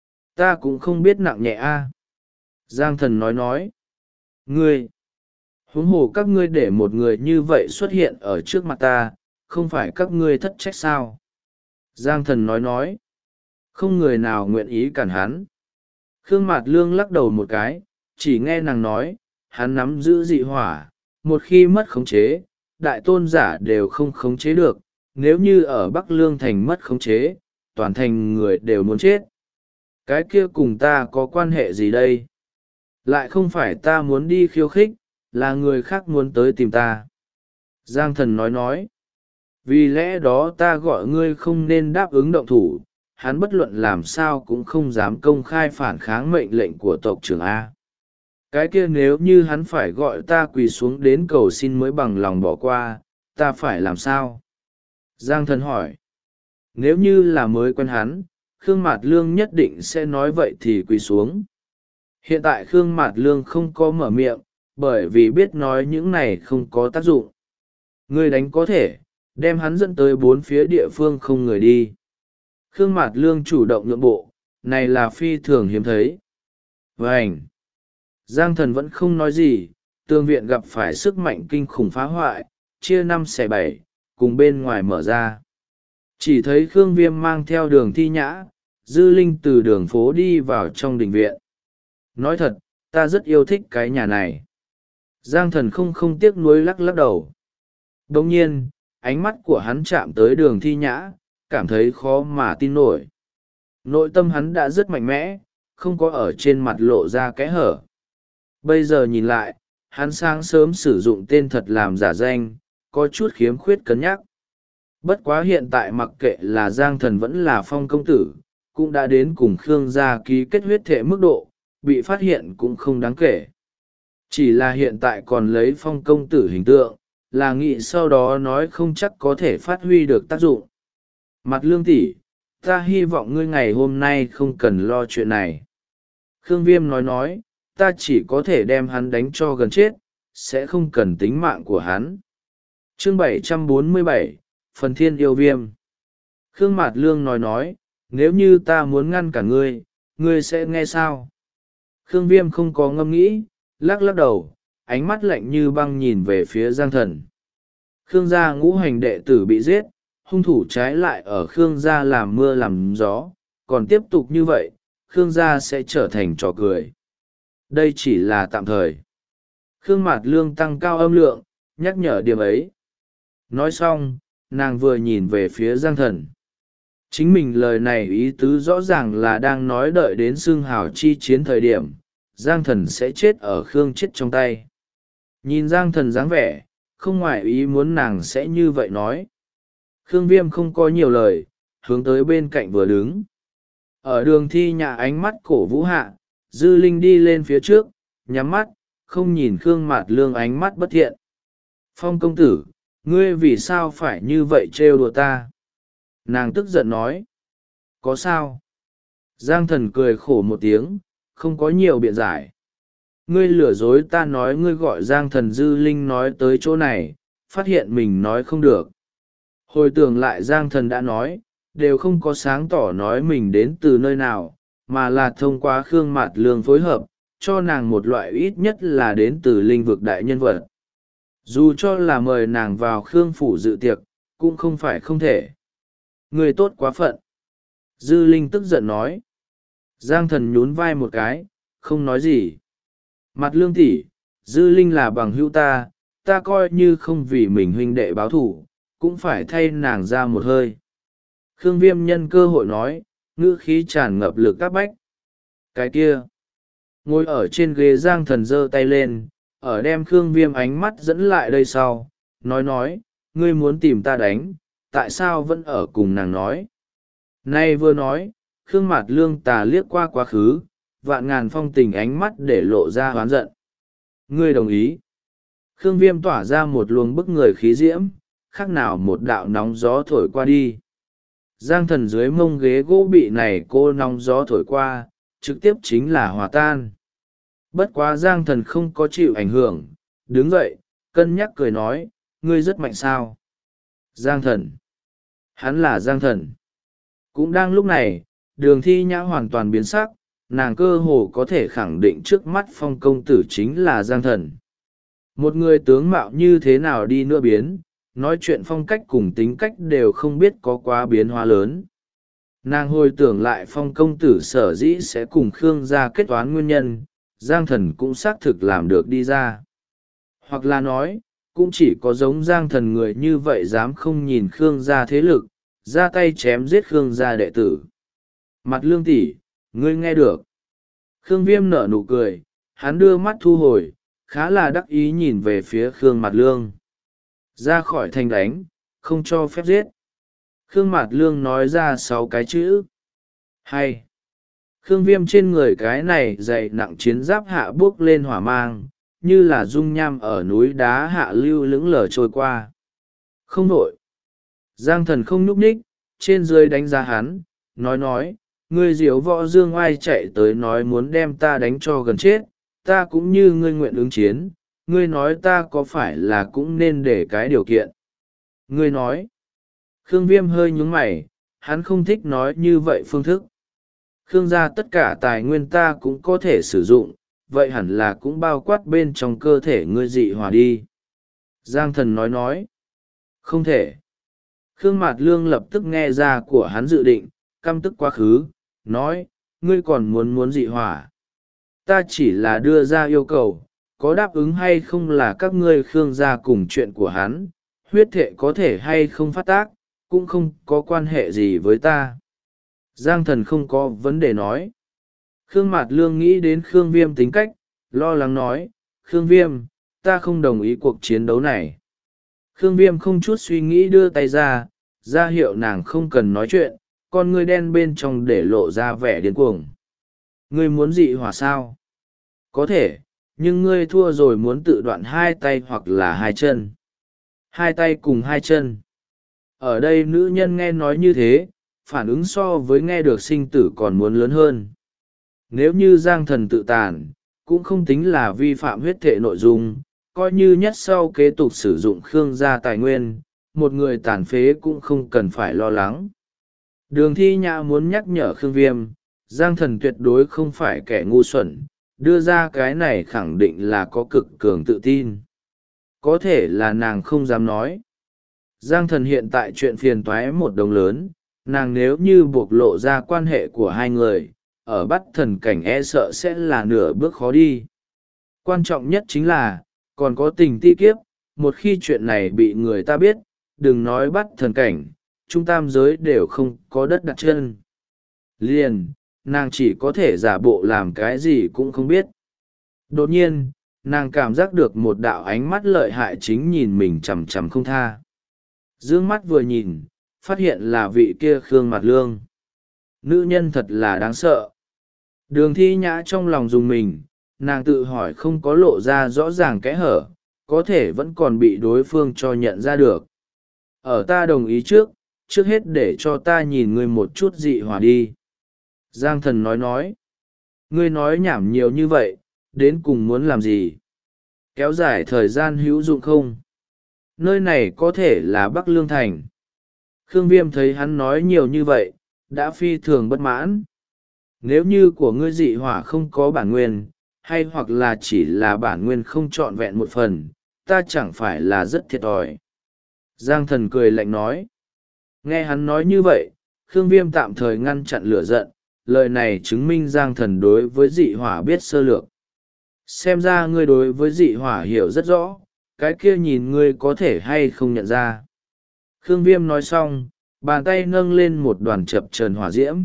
Speaker 1: Ta cũng không biết nặng nhẹ a. Giang Thần nói. Ngươi! Huống hồ các ngươi để một người như vậy xuất hiện ở trước mặt ta, không phải các ngươi thất trách sao? Giang Thần nói. Không người nào nguyện ý cản hắn. Khương Mạt Lương lắc đầu một cái, chỉ nghe nàng nói, hắn nắm giữ dị hỏa, một khi mất khống chế, đại tôn giả đều không khống chế được, nếu như ở Bắc Lương Thành mất khống chế, toàn thành người đều muốn chết. Cái kia cùng ta có quan hệ gì đây? Lại không phải ta muốn đi khiêu khích, là người khác muốn tới tìm ta. Giang Thần nói. Vì lẽ đó ta gọi ngươi không nên đáp ứng động thủ, hắn bất luận làm sao cũng không dám công khai phản kháng mệnh lệnh của tộc trưởng A. Cái kia nếu như hắn phải gọi ta quỳ xuống đến cầu xin mới bằng lòng bỏ qua, ta phải làm sao? Giang Thần hỏi. Nếu như là mới quen hắn, Khương Mạt Lương nhất định sẽ nói vậy thì quỳ xuống. Hiện tại Khương Mạt Lương không có mở miệng, bởi vì biết nói những này không có tác dụng. Ngươi đánh có thể, đem hắn dẫn tới bốn phía địa phương không người đi. Khương Mạt Lương chủ động nhượng bộ, này là phi thường hiếm thấy. Vânh! Giang Thần vẫn không nói gì, tường viện gặp phải sức mạnh kinh khủng phá hoại, chia 5/7, cùng bên ngoài mở ra. Chỉ thấy Khương Viêm mang theo Đường Thi Nhã, Dư Linh từ đường phố đi vào trong đình viện. Nói thật, ta rất yêu thích cái nhà này. Giang Thần không tiếc nuối lắc lắc đầu. Đồng nhiên, ánh mắt của hắn chạm tới Đường Thi Nhã, cảm thấy khó mà tin nổi. Nội tâm hắn đã rất mạnh mẽ, không có ở trên mặt lộ ra kẽ hở. Bây giờ nhìn lại, hắn sáng sớm sử dụng tên thật làm giả danh, có chút khiếm khuyết cân nhắc. Bất quá hiện tại mặc kệ là Giang Thần vẫn là Phong công tử, cũng đã đến cùng Khương gia ký kết huyết thể mức độ, bị phát hiện cũng không đáng kể. Chỉ là hiện tại còn lấy Phong công tử hình tượng, là nghĩ sau đó nói không chắc có thể phát huy được tác dụng. Mặt Lương tỷ, ta hy vọng ngươi ngày hôm nay không cần lo chuyện này. Khương Viêm nói, ta chỉ có thể đem hắn đánh cho gần chết, sẽ không cần tính mạng của hắn. Chương 747, Phần Thiên Yêu Viêm. Khương Mạt Lương nói, nếu như ta muốn ngăn cả ngươi, ngươi sẽ nghe sao? Khương Viêm không có ngâm nghĩ, lắc lắc đầu, ánh mắt lạnh như băng nhìn về phía Giang Thần. Khương gia ngũ hành đệ tử bị giết, hung thủ trái lại ở Khương gia làm mưa làm gió, còn tiếp tục như vậy, Khương gia sẽ trở thành trò cười. Đây chỉ là tạm thời. Khương Mạt Lương tăng cao âm lượng, nhắc nhở điểm ấy. Nói xong, nàng vừa nhìn về phía Giang Thần. Chính mình lời này ý tứ rõ ràng là đang nói đợi đến xương hào chi chiến thời điểm, Giang Thần sẽ chết ở Khương chết trong tay. Nhìn Giang Thần dáng vẻ, không ngoại ý muốn nàng sẽ như vậy nói. Khương Viêm không có nhiều lời, hướng tới bên cạnh vừa đứng. Ở Đường Thi Nhã ánh mắt cổ vũ hạ, Dư Linh đi lên phía trước, nhắm mắt, không nhìn Khương Mạt Lương ánh mắt bất thiện. Phong công tử, ngươi vì sao phải như vậy trêu đùa ta? Nàng tức giận nói. Có sao? Giang Thần cười khổ một tiếng, không có nhiều biện giải. Ngươi lừa dối ta nói ngươi gọi Giang Thần. Dư Linh nói tới chỗ này, phát hiện mình nói không được. Hồi tưởng lại Giang Thần đã nói, đều không có sáng tỏ nói mình đến từ nơi nào, mà là thông qua Khương Mạt Lương phối hợp, cho nàng một loại ít nhất là đến từ linh vực đại nhân vật. Dù cho là mời nàng vào Khương phủ dự tiệc, cũng không phải không thể. Người tốt quá phận. Dư Linh tức giận nói. Giang Thần nhún vai một cái, không nói gì. Mặt Lương tỷ, Dư Linh là bằng hữu ta, ta coi như không vì mình huynh đệ báo thủ, cũng phải thay nàng ra một hơi. Khương Viêm nhân cơ hội nói, ngữ khí tràn ngập lực các bách. Cái kia, ngồi ở trên ghế Giang Thần giơ tay lên, ở đem Khương Viêm ánh mắt dẫn lại đây sau, nói, ngươi muốn tìm ta đánh, tại sao vẫn ở cùng nàng nói. Nay vừa nói, Khương Mạt Lương tà liếc qua quá khứ, vạn ngàn phong tình ánh mắt để lộ ra hoán giận. Ngươi đồng ý. Khương Viêm tỏa ra một luồng bức người khí diễm, khác nào một đạo nóng gió thổi qua đi. Giang Thần dưới mông ghế gỗ bị này cô nóng gió thổi qua, trực tiếp chính là hòa tan. Bất quá Giang Thần không có chịu ảnh hưởng, đứng dậy, cân nhắc cười nói, ngươi rất mạnh sao? Giang Thần. Hắn là Giang Thần. Cũng đang lúc này, Đường Thi Nhã hoàn toàn biến sắc, nàng cơ hồ có thể khẳng định trước mắt Phong công tử chính là Giang Thần. Một người tướng mạo như thế nào đi nữa biến, nói chuyện phong cách cùng tính cách đều không biết có quá biến hóa lớn. Nàng hồi tưởng lại Phong công tử sở dĩ sẽ cùng Khương gia kết toán nguyên nhân, Giang Thần cũng xác thực làm được đi ra. Hoặc là nói, cũng chỉ có giống Giang Thần người như vậy dám không nhìn Khương gia thế lực, ra tay chém giết Khương gia đệ tử. Mặt Lương tỷ, ngươi nghe được. Khương Viêm nở nụ cười, hắn đưa mắt thu hồi, khá là đắc ý nhìn về phía Khương Mặt Lương. Ra khỏi thành đánh, không cho phép giết. Khương Mặt Lương nói ra 6 cái chữ. Hay. Khương Viêm trên người cái này dày nặng chiến giáp hạ bước lên hỏa mang, như là dung nham ở núi đá hạ lưu lững lờ trôi qua. Không nổi. Giang Thần không nhúc nhích, trên dưới đánh giá hắn, nói, ngươi diếu võ dương oai chạy tới nói muốn đem ta đánh cho gần chết, ta cũng như ngươi nguyện ứng chiến, ngươi nói ta có phải là cũng nên để cái điều kiện. Ngươi nói. Khương Viêm hơi nhúng mày, hắn không thích nói như vậy phương thức. Khương gia tất cả tài nguyên ta cũng có thể sử dụng, vậy hẳn là cũng bao quát bên trong cơ thể ngươi dị hỏa đi. Giang Thần nói. Không thể. Khương Mạt Lương lập tức nghe ra của hắn dự định, căm tức quá khứ, nói, ngươi còn muốn dị hỏa. Ta chỉ là đưa ra yêu cầu, có đáp ứng hay không là các ngươi Khương gia cùng chuyện của hắn, huyết thệ có thể hay không phát tác, cũng không có quan hệ gì với ta. Giang Thần không có vấn đề nói. Khương Mạt Lương nghĩ đến Khương Viêm tính cách, lo lắng nói, Khương Viêm, ta không đồng ý cuộc chiến đấu này. Khương Viêm không chút suy nghĩ đưa tay ra hiệu nàng không cần nói chuyện, con ngươi đen bên trong để lộ ra vẻ điên cuồng. Ngươi muốn dị hỏa sao? Có thể, nhưng ngươi thua rồi muốn tự đoạn 2 tay hoặc là 2 chân. 2 tay cùng 2 chân. Ở đây nữ nhân nghe nói như thế, phản ứng so với nghe được sinh tử còn muốn lớn hơn. Nếu như Giang Thần tự tàn, cũng không tính là vi phạm huyết thệ nội dung, coi như nhất sau kế tục sử dụng Khương gia tài nguyên, một người tàn phế cũng không cần phải lo lắng. Đường Thi Nhã muốn nhắc nhở Khương Viêm, Giang Thần tuyệt đối không phải kẻ ngu xuẩn, đưa ra cái này khẳng định là có cực cường tự tin. Có thể là nàng không dám nói. Giang Thần hiện tại chuyện phiền toái một đồng lớn, nàng nếu như buộc lộ ra quan hệ của hai người, ở bắt thần cảnh e sợ sẽ là nửa bước khó đi. Quan trọng nhất chính là, còn có tình ti kiếp, một khi chuyện này bị người ta biết, đừng nói bắt thần cảnh, trung tam giới đều không có đất đặt chân. Liền, nàng chỉ có thể giả bộ làm cái gì cũng không biết. Đột nhiên, nàng cảm giác được một đạo ánh mắt lợi hại chính nhìn mình chằm chằm không tha. Dương mắt vừa nhìn, phát hiện là vị kia Khương Mạt Lương. Nữ nhân thật là đáng sợ. Đường Thi Nhã trong lòng dùng mình, nàng tự hỏi không có lộ ra rõ ràng kẽ hở, có thể vẫn còn bị đối phương cho nhận ra được. Ở ta đồng ý trước hết để cho ta nhìn ngươi một chút dị hỏa đi. Giang Thần nói. Ngươi nói nhảm nhiều như vậy, đến cùng muốn làm gì? Kéo dài thời gian hữu dụng không? Nơi này có thể là Bắc Lương Thành. Khương Viêm thấy hắn nói nhiều như vậy, đã phi thường bất mãn. Nếu như của ngươi dị hỏa không có bản nguyên, hay hoặc là chỉ là bản nguyên không trọn vẹn một phần, ta chẳng phải là rất thiệt thòi. Giang Thần cười lạnh nói. Nghe hắn nói như vậy, Khương Viêm tạm thời ngăn chặn lửa giận, lời này chứng minh Giang Thần đối với dị hỏa biết sơ lược. Xem ra ngươi đối với dị hỏa hiểu rất rõ, cái kia nhìn ngươi có thể hay không nhận ra. Khương Viêm nói xong, bàn tay nâng lên một đoàn chập chờn hỏa diễm.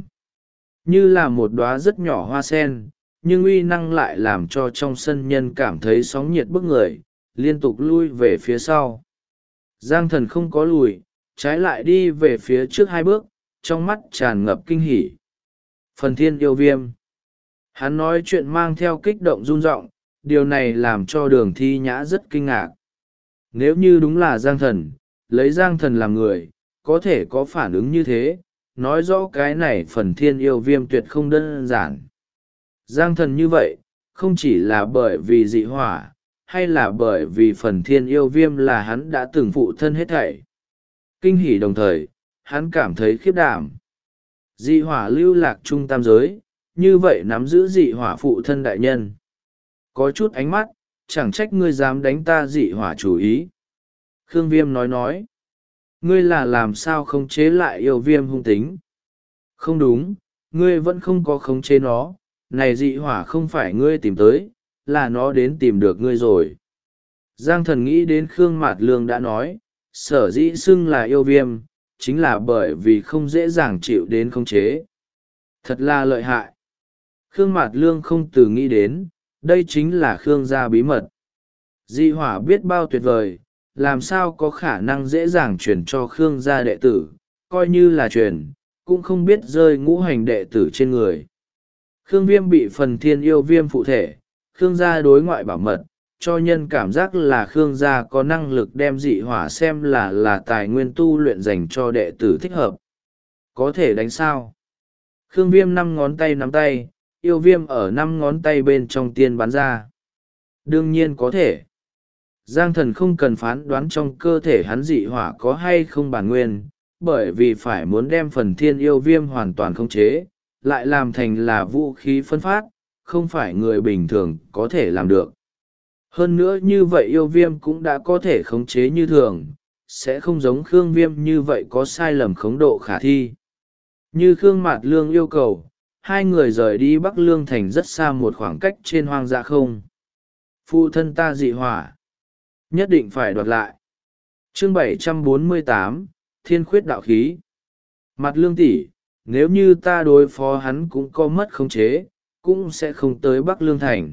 Speaker 1: Như là một đóa rất nhỏ hoa sen, nhưng uy năng lại làm cho trong sân nhân cảm thấy sóng nhiệt bức người, liên tục lui về phía sau. Giang Thần không có lùi, trái lại đi về phía trước 2 bước, trong mắt tràn ngập kinh hỉ. Phần Thiên Yêu Viêm. Hắn nói chuyện mang theo kích động run rộng, điều này làm cho Đường Thi Nhã rất kinh ngạc. Nếu như đúng là Giang Thần, lấy Giang Thần làm người, có thể có phản ứng như thế, nói rõ cái này Phần Thiên Yêu Viêm tuyệt không đơn giản. Giang Thần như vậy, không chỉ là bởi vì dị hỏa, hay là bởi vì phần thiên yêu viêm là hắn đã từng phụ thân hết thảy. Kinh hỉ đồng thời, hắn cảm thấy khiếp đảm. Dị hỏa lưu lạc trung tam giới, như vậy nắm giữ dị hỏa phụ thân đại nhân. Có chút ánh mắt, chẳng trách ngươi dám đánh ta dị hỏa chủ ý. Khương Viêm nói. Ngươi là làm sao khống chế lại yêu viêm hung tính? Không đúng, ngươi vẫn không có khống chế nó, này dị hỏa không phải ngươi tìm tới, là nó đến tìm được ngươi rồi. Giang Thần nghĩ đến Khương Mạt Lương đã nói, sở dĩ xưng là yêu viêm, chính là bởi vì không dễ dàng chịu đến khống chế. Thật là lợi hại. Khương Mạt Lương không từ nghĩ đến, đây chính là Khương gia bí mật. Dị hỏa biết bao tuyệt vời, làm sao có khả năng dễ dàng truyền cho Khương gia đệ tử, coi như là truyền, cũng không biết rơi ngũ hành đệ tử trên người. Khương Viêm bị phần thiên yêu viêm phụ thể, Khương gia đối ngoại bảo mật, cho nhân cảm giác là Khương gia có năng lực đem dị hỏa xem là tài nguyên tu luyện dành cho đệ tử thích hợp. Có thể đánh sao? Khương Viêm 5 ngón tay nắm tay, yêu viêm ở 5 ngón tay bên trong tiên bắn ra. Đương nhiên có thể. Giang Thần không cần phán đoán trong cơ thể hắn dị hỏa có hay không bản nguyên, bởi vì phải muốn đem phần thiên yêu viêm hoàn toàn khống chế, lại làm thành là vũ khí phân phát, không phải người bình thường có thể làm được. Hơn nữa như vậy yêu viêm cũng đã có thể khống chế như thường, sẽ không giống Khương Viêm như vậy có sai lầm khống độ khả thi. Như Khương Mạt Lương yêu cầu, hai người rời đi Bắc Lương Thành rất xa một khoảng cách trên hoang dã không. Phụ thân ta dị hỏa, nhất định phải đoạt lại. Chương 748, Thiên Khuyết Đạo Khí. Mạt Lương tỷ, nếu như ta đối phó hắn cũng có mất khống chế, cũng sẽ không tới Bắc Lương Thành.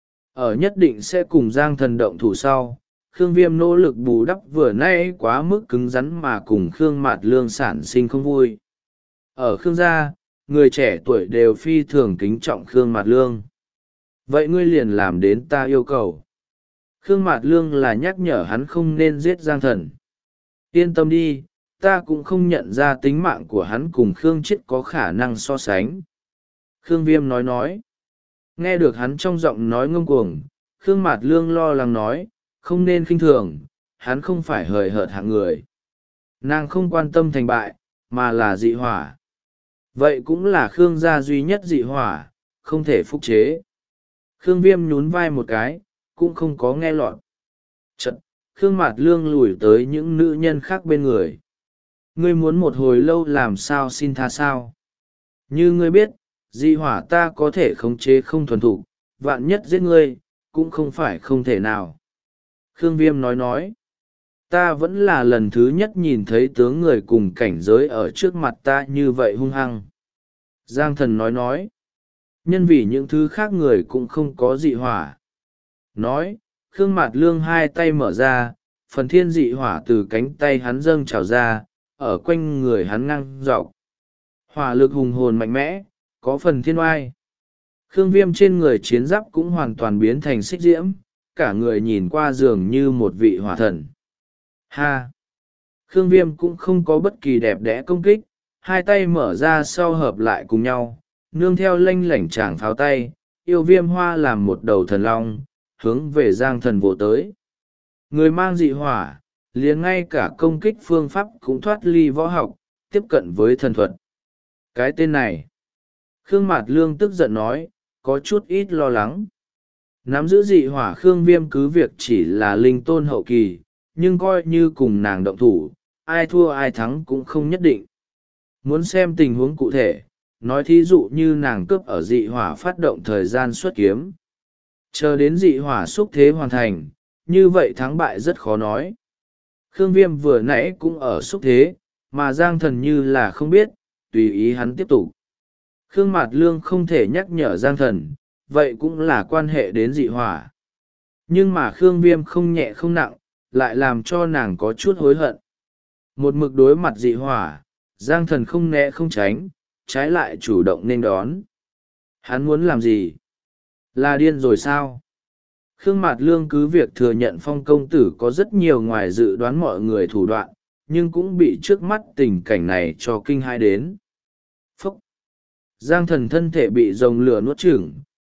Speaker 1: Ở nhất định sẽ cùng Giang Thần động thủ sau. Khương Viêm nỗ lực bù đắp vừa nay quá mức cứng rắn mà cùng Khương Mạt Lương sản sinh không vui. Ở Khương gia, người trẻ tuổi đều phi thường kính trọng Khương Mạt Lương. Vậy ngươi liền làm đến ta yêu cầu. Khương Mạt Lương là nhắc nhở hắn không nên giết Giang Thần. Yên tâm đi, ta cũng không nhận ra tính mạng của hắn cùng Khương Chết có khả năng so sánh. Khương Viêm nói. Nghe được hắn trong giọng nói ngông cuồng, Khương Mạt Lương lo lắng nói, không nên khinh thường, hắn không phải hời hợt hạng người. Nàng không quan tâm thành bại, mà là dị hỏa. Vậy cũng là Khương gia duy nhất dị hỏa, không thể phúc chế. Khương Viêm nhún vai một cái, cũng không có nghe lọt. Chật, Khương Mạt Lương lùi tới những nữ nhân khác bên người. Ngươi muốn một hồi lâu làm sao xin tha sao? Như ngươi biết, dị hỏa ta có thể khống chế không thuần thục, vạn nhất giết ngươi, cũng không phải không thể nào. Khương Viêm nói. Ta vẫn là lần thứ nhất nhìn thấy tướng người cùng cảnh giới ở trước mặt ta như vậy hung hăng. Giang Thần nói. Nhân vì những thứ khác người cũng không có dị hỏa. Nói, Khương Mạt Lương hai tay mở ra, phần thiên dị hỏa từ cánh tay hắn dâng trào ra, ở quanh người hắn ngang dọc. Hỏa lực hùng hồn mạnh mẽ, có phần thiên oai. Khương Viêm trên người chiến giáp cũng hoàn toàn biến thành xích diễm, cả người nhìn qua dường như một vị hỏa thần. Ha! Khương Viêm cũng không có bất kỳ đẹp đẽ công kích, hai tay mở ra sau hợp lại cùng nhau, nương theo lanh lảnh tràng pháo tay, yêu viêm hoa làm một đầu thần long, hướng về Giang Thần vỗ tới. Người mang dị hỏa, liền ngay cả công kích phương pháp cũng thoát ly võ học, tiếp cận với thần thuật. Cái tên này, Khương Mạt Lương tức giận nói, có chút ít lo lắng. Nắm giữ dị hỏa Khương Viêm cứ việc chỉ là linh tôn hậu kỳ, nhưng coi như cùng nàng động thủ, ai thua ai thắng cũng không nhất định. Muốn xem tình huống cụ thể, nói thí dụ như nàng cướp ở dị hỏa phát động thời gian xuất kiếm. Chờ đến dị hỏa xúc thế hoàn thành, như vậy thắng bại rất khó nói. Khương Viêm vừa nãy cũng ở xúc thế, mà Giang Thần như là không biết, tùy ý hắn tiếp tục. Khương Mạt Lương không thể nhắc nhở Giang Thần, vậy cũng là quan hệ đến dị hỏa. Nhưng mà Khương Viêm không nhẹ không nặng, lại làm cho nàng có chút hối hận. Một mực đối mặt dị hỏa, Giang Thần không né không tránh, trái lại chủ động nên đón. Hắn muốn làm gì? Là điên rồi sao? Khương Mạt Lương cứ việc thừa nhận Phong công tử có rất nhiều ngoài dự đoán mọi người thủ đoạn, nhưng cũng bị trước mắt tình cảnh này cho kinh hãi đến. Phúc! Giang Thần thân thể bị rồng lửa nuốt chửng,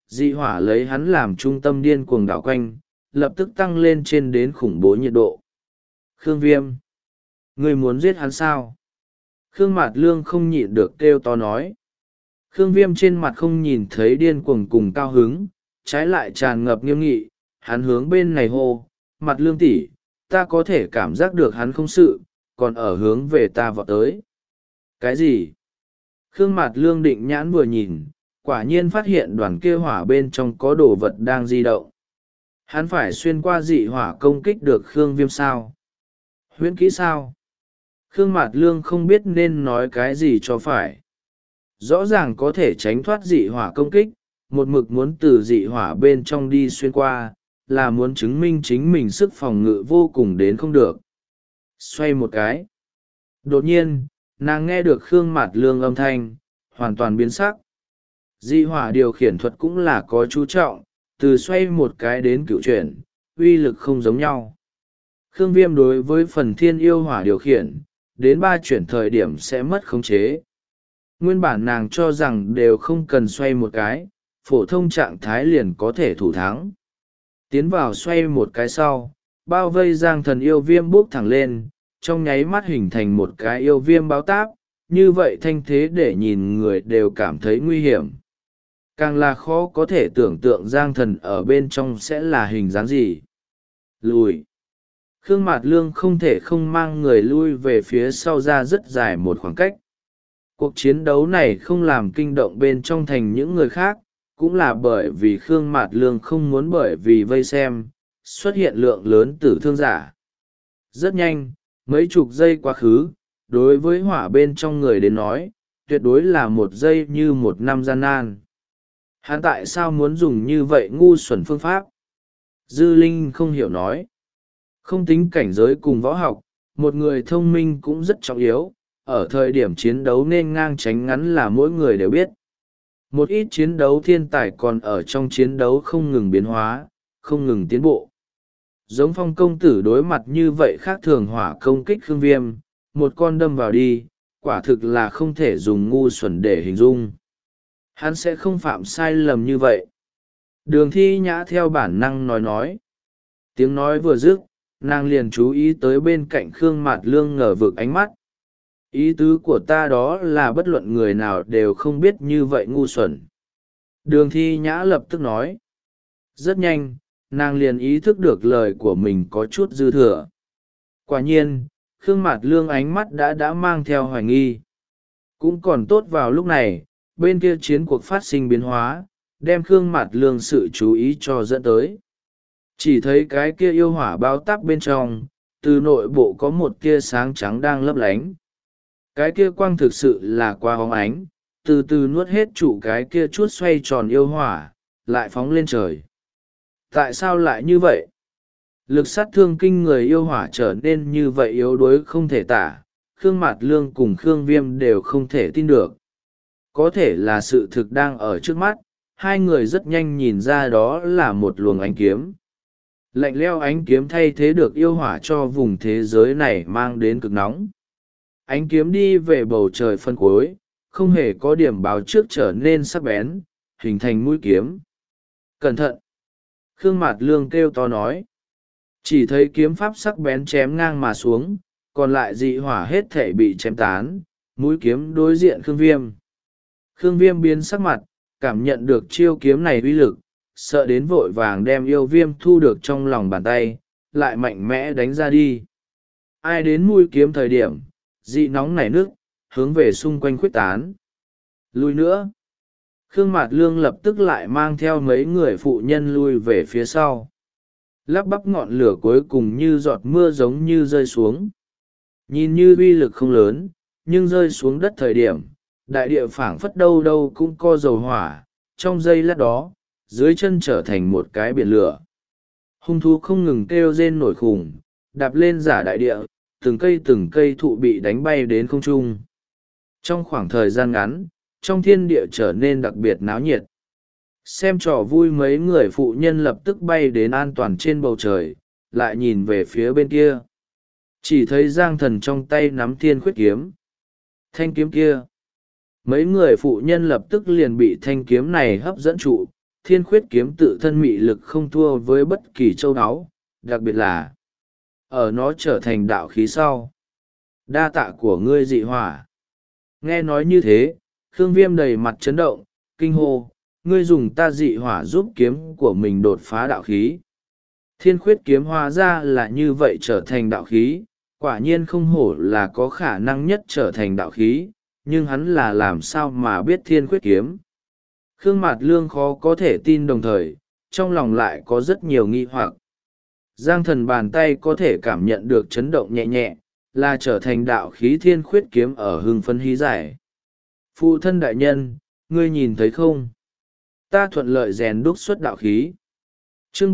Speaker 1: dị hỏa lấy hắn làm trung tâm điên cuồng đảo quanh, lập tức tăng lên trên đến khủng bố nhiệt độ. Khương Viêm, ngươi muốn giết hắn sao? Khương Mạt Lương không nhịn được kêu to nói. Khương Viêm trên mặt không nhìn thấy điên cuồng cùng cao hứng, trái lại tràn ngập nghiêm nghị. Hắn hướng bên này hô, Mạt Lương tỷ, ta có thể cảm giác được hắn không sự, còn ở hướng về ta vọt tới. Cái gì? Khương Mạt Lương định nhãn vừa nhìn, quả nhiên phát hiện đoàn kia hỏa bên trong có đồ vật đang di động. Hắn phải xuyên qua dị hỏa công kích được Khương Viêm sao? Huyễn kỹ sao? Khương Mạt Lương không biết nên nói cái gì cho phải. Rõ ràng có thể tránh thoát dị hỏa công kích, một mực muốn từ dị hỏa bên trong đi xuyên qua, là muốn chứng minh chính mình sức phòng ngự vô cùng đến không được. Xoay một cái. Đột nhiên, nàng nghe được Khương Mạt Lương âm thanh, hoàn toàn biến sắc. Dị hỏa điều khiển thuật cũng là có chú trọng, từ xoay một cái đến cựu chuyển, uy lực không giống nhau. Khương Viêm đối với phần thiên yêu hỏa điều khiển, đến 3 chuyển thời điểm sẽ mất khống chế. Nguyên bản nàng cho rằng đều không cần xoay một cái, phổ thông trạng thái liền có thể thủ thắng. Tiến vào xoay một cái sau, bao vây Giang Thần yêu viêm bốc thẳng lên, trong nháy mắt hình thành một cái yêu viêm báo táp, như vậy thanh thế để nhìn người đều cảm thấy nguy hiểm. Càng là khó có thể tưởng tượng Giang Thần ở bên trong sẽ là hình dáng gì. Lùi. Khương Mạt Lương không thể không mang người lui về phía sau ra rất dài một khoảng cách. Cuộc chiến đấu này không làm kinh động bên trong thành những người khác, cũng là bởi vì Khương Mạt Lương không muốn bởi vì vây xem, xuất hiện lượng lớn tử thương giả. Rất nhanh, mấy chục giây quá khứ, đối với hỏa bên trong người đến nói, tuyệt đối là 1 giây như 1 năm gian nan. Hắn tại sao muốn dùng như vậy ngu xuẩn phương pháp? Dư Linh không hiểu nói. Không tính cảnh giới cùng võ học, một người thông minh cũng rất trọng yếu, ở thời điểm chiến đấu nên ngang tránh ngắn là mỗi người đều biết. Một ít chiến đấu thiên tài còn ở trong chiến đấu không ngừng biến hóa, không ngừng tiến bộ. Giống Phong công tử đối mặt như vậy khác thường hỏa công kích Khương Viêm, một con đâm vào đi, quả thực là không thể dùng ngu xuẩn để hình dung. Hắn sẽ không phạm sai lầm như vậy. Đường Thi Nhã theo bản năng nói. Tiếng nói vừa dứt, nàng liền chú ý tới bên cạnh Khương Mạt Lương ngờ vực ánh mắt. Ý tứ của ta đó là bất luận người nào đều không biết như vậy ngu xuẩn. Đường Thi Nhã lập tức nói. Rất nhanh, nàng liền ý thức được lời của mình có chút dư thừa. Quả nhiên, Khương Mạt Lương ánh mắt đã mang theo hoài nghi. Cũng còn tốt vào lúc này, bên kia chiến cuộc phát sinh biến hóa, đem Khương Mạt Lương sự chú ý cho dẫn tới. Chỉ thấy cái kia yêu hỏa bao táp bên trong, từ nội bộ có một tia sáng trắng đang lấp lánh. Cái kia quang thực sự là quá hóng ánh, từ từ nuốt hết trụ cái kia chút xoay tròn yêu hỏa, lại phóng lên trời. Tại sao lại như vậy? Lực sát thương kinh người yêu hỏa trở nên như vậy yếu đuối không thể tả, Khương Mạt Lương cùng Khương Viêm đều không thể tin được. Có thể là sự thực đang ở trước mắt, hai người rất nhanh nhìn ra đó là một luồng ánh kiếm. Lạnh leo ánh kiếm thay thế được yêu hỏa cho vùng thế giới này mang đến cực nóng. Ánh kiếm đi về bầu trời phân cuối, không hề có điểm báo trước trở nên sắc bén, hình thành mũi kiếm. Cẩn thận! Khương Mạt Lương kêu to nói. Chỉ thấy kiếm pháp sắc bén chém ngang mà xuống, còn lại dị hỏa hết thể bị chém tán, mũi kiếm đối diện Khương Viêm. Khương Viêm biến sắc mặt, cảm nhận được chiêu kiếm này uy lực, sợ đến vội vàng đem yêu viêm thu được trong lòng bàn tay, lại mạnh mẽ đánh ra đi. Ai đến mũi kiếm thời điểm, dị nóng nảy nước, hướng về xung quanh khuếch tán. Lui nữa. Khương Mạt Lương lập tức lại mang theo mấy người phụ nhân lui về phía sau. Lắp bắp ngọn lửa cuối cùng như giọt mưa giống như rơi xuống. Nhìn như uy lực không lớn, nhưng rơi xuống đất thời điểm, đại địa phảng phất đâu đâu cũng co dầu hỏa, trong giây lát đó, dưới chân trở thành một cái biển lửa. Hung thú không ngừng kêu rên nổi khủng, đạp lên giả đại địa, từng cây thụ bị đánh bay đến không trung. Trong khoảng thời gian ngắn, trong thiên địa trở nên đặc biệt náo nhiệt. Xem trò vui mấy người phụ nhân lập tức bay đến an toàn trên bầu trời, lại nhìn về phía bên kia. Chỉ thấy Giang Thần trong tay nắm thiên khuyết kiếm. Thanh kiếm kia. Mấy người phụ nhân lập tức liền bị thanh kiếm này hấp dẫn trụ, thiên khuyết kiếm tự thân mị lực không thua với bất kỳ châu báu, đặc biệt là ở nó trở thành đạo khí sau. Đa tạ của ngươi dị hỏa. Nghe nói như thế, Khương Viêm đầy mặt chấn động, kinh hô, ngươi dùng ta dị hỏa giúp kiếm của mình đột phá đạo khí. Thiên khuyết kiếm hóa ra là như vậy trở thành đạo khí, quả nhiên không hổ là có khả năng nhất trở thành đạo khí, nhưng hắn là làm sao mà biết thiên khuyết kiếm. Khương Mạt Lương khó có thể tin, đồng thời trong lòng lại có rất nhiều nghi hoặc. Giang Thần bàn tay có thể cảm nhận được chấn động nhẹ nhẹ, là trở thành đạo khí thiên khuyết kiếm ở hưng phấn hí giải. Phụ thân đại nhân, ngươi nhìn thấy không? Ta thuận lợi rèn đúc xuất đạo khí. Chương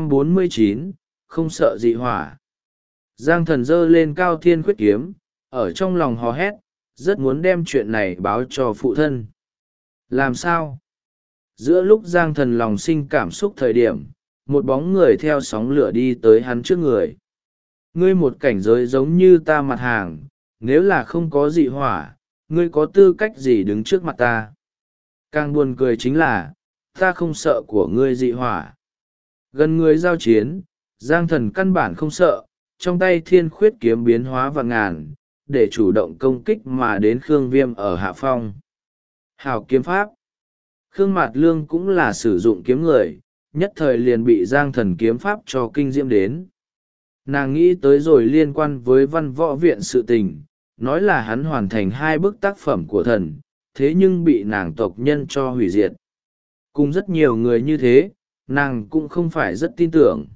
Speaker 1: 749, không sợ dị hỏa. Giang Thần giơ lên cao thiên khuyết kiếm, ở trong lòng hò hét, rất muốn đem chuyện này báo cho phụ thân. Làm sao? Giữa lúc Giang Thần lòng sinh cảm xúc thời điểm, một bóng người theo sóng lửa đi tới hắn trước người. Ngươi một cảnh giới giống như ta mặt hàng, nếu là không có dị hỏa, ngươi có tư cách gì đứng trước mặt ta? Càng buồn cười chính là, ta không sợ của ngươi dị hỏa. Gần người giao chiến, Giang Thần căn bản không sợ, trong tay thiên khuyết kiếm biến hóa vạn ngàn, để chủ động công kích mà đến Khương Viêm ở hạ phong. Hào kiếm pháp. Khương Mạt Lương cũng là sử dụng kiếm người, nhất thời liền bị Giang Thần kiếm pháp cho kinh diễm đến. Nàng nghĩ tới rồi liên quan với văn võ viện sự tình, nói là hắn hoàn thành 2 bức tác phẩm của thần, thế nhưng bị nàng tộc nhân cho hủy diệt. Cùng rất nhiều người như thế, nàng cũng không phải rất tin tưởng.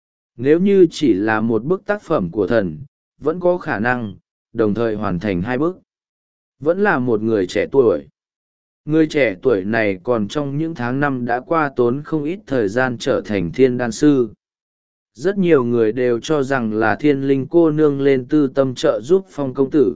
Speaker 1: Nếu như chỉ là một bức tác phẩm của thần, vẫn có khả năng, đồng thời hoàn thành 2 bức. Vẫn là một người trẻ tuổi. Người trẻ tuổi này còn trong những tháng năm đã qua tốn không ít thời gian trở thành thiên đan sư. Rất nhiều người đều cho rằng là thiên linh cô nương lên tư tâm trợ giúp Phong công tử.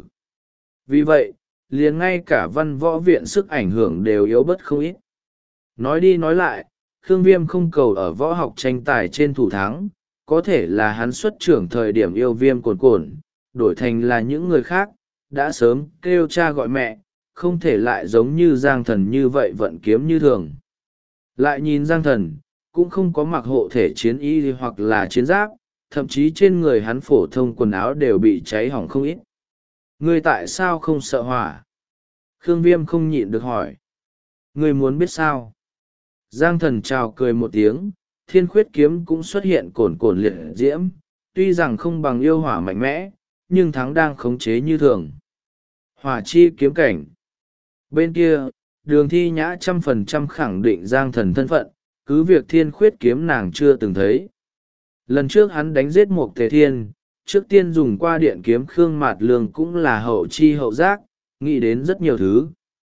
Speaker 1: Vì vậy, liền ngay cả văn võ viện sức ảnh hưởng đều yếu bớt không ít. Nói đi nói lại, Khương Viêm không cầu ở võ học tranh tài trên thủ thắng, có thể là hắn xuất trưởng thời điểm yêu Viêm cồn cồn, đổi thành là những người khác, đã sớm kêu cha gọi mẹ, không thể lại giống như Giang Thần như vậy vận kiếm như thường. Lại nhìn Giang Thần, cũng không có mặc hộ thể chiến y hoặc là chiến giáp, thậm chí trên người hắn phổ thông quần áo đều bị cháy hỏng không ít. Ngươi tại sao không sợ hỏa? Khương Viêm không nhịn được hỏi. Ngươi muốn biết sao? Giang Thần chào cười một tiếng, thiên khuyết kiếm cũng xuất hiện cồn cồn liệt diễm, tuy rằng không bằng yêu hỏa mạnh mẽ, nhưng thắng đang khống chế như thường. Hỏa chi kiếm cảnh. Bên kia, Đường Thi Nhã 100% khẳng định Giang Thần thân phận, cứ việc thiên khuyết kiếm nàng chưa từng thấy. Lần trước hắn đánh giết Mộc Tề Thiên, trước tiên dùng qua điện kiếm Khương Mạt Lương cũng là hậu chi hậu giác, nghĩ đến rất nhiều thứ.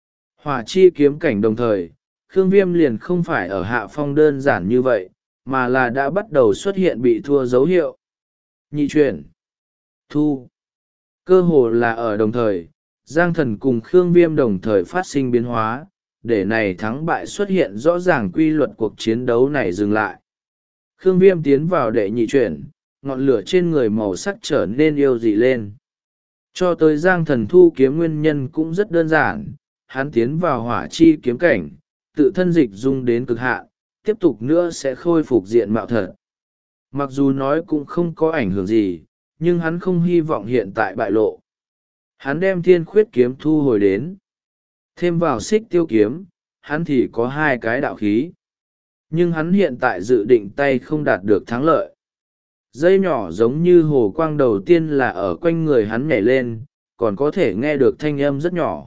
Speaker 1: Hỏa chi kiếm cảnh đồng thời, Khương Viêm liền không phải ở hạ phong đơn giản như vậy, mà là đã bắt đầu xuất hiện bị thua dấu hiệu. Nhị chuyển. Thu. Cơ hồ là ở đồng thời, Giang Thần cùng Khương Viêm đồng thời phát sinh biến hóa, để này thắng bại xuất hiện rõ ràng quy luật cuộc chiến đấu này dừng lại. Khương Viêm tiến vào đệ nhị chuyển, ngọn lửa trên người màu sắc trở nên yêu dị lên. Cho tới Giang Thần thu kiếm nguyên nhân cũng rất đơn giản, hắn tiến vào hỏa chi kiếm cảnh, tự thân dịch dung đến cực hạn, tiếp tục nữa sẽ khôi phục diện mạo thật. Mặc dù nói cũng không có ảnh hưởng gì, nhưng hắn không hy vọng hiện tại bại lộ. Hắn đem thiên khuyết kiếm thu hồi đến. Thêm vào xích tiêu kiếm, hắn thì có 2 cái đạo khí. Nhưng hắn hiện tại dự định tay không đạt được thắng lợi. Dây nhỏ giống như hồ quang đầu tiên là ở quanh người hắn nhảy lên, còn có thể nghe được thanh âm rất nhỏ.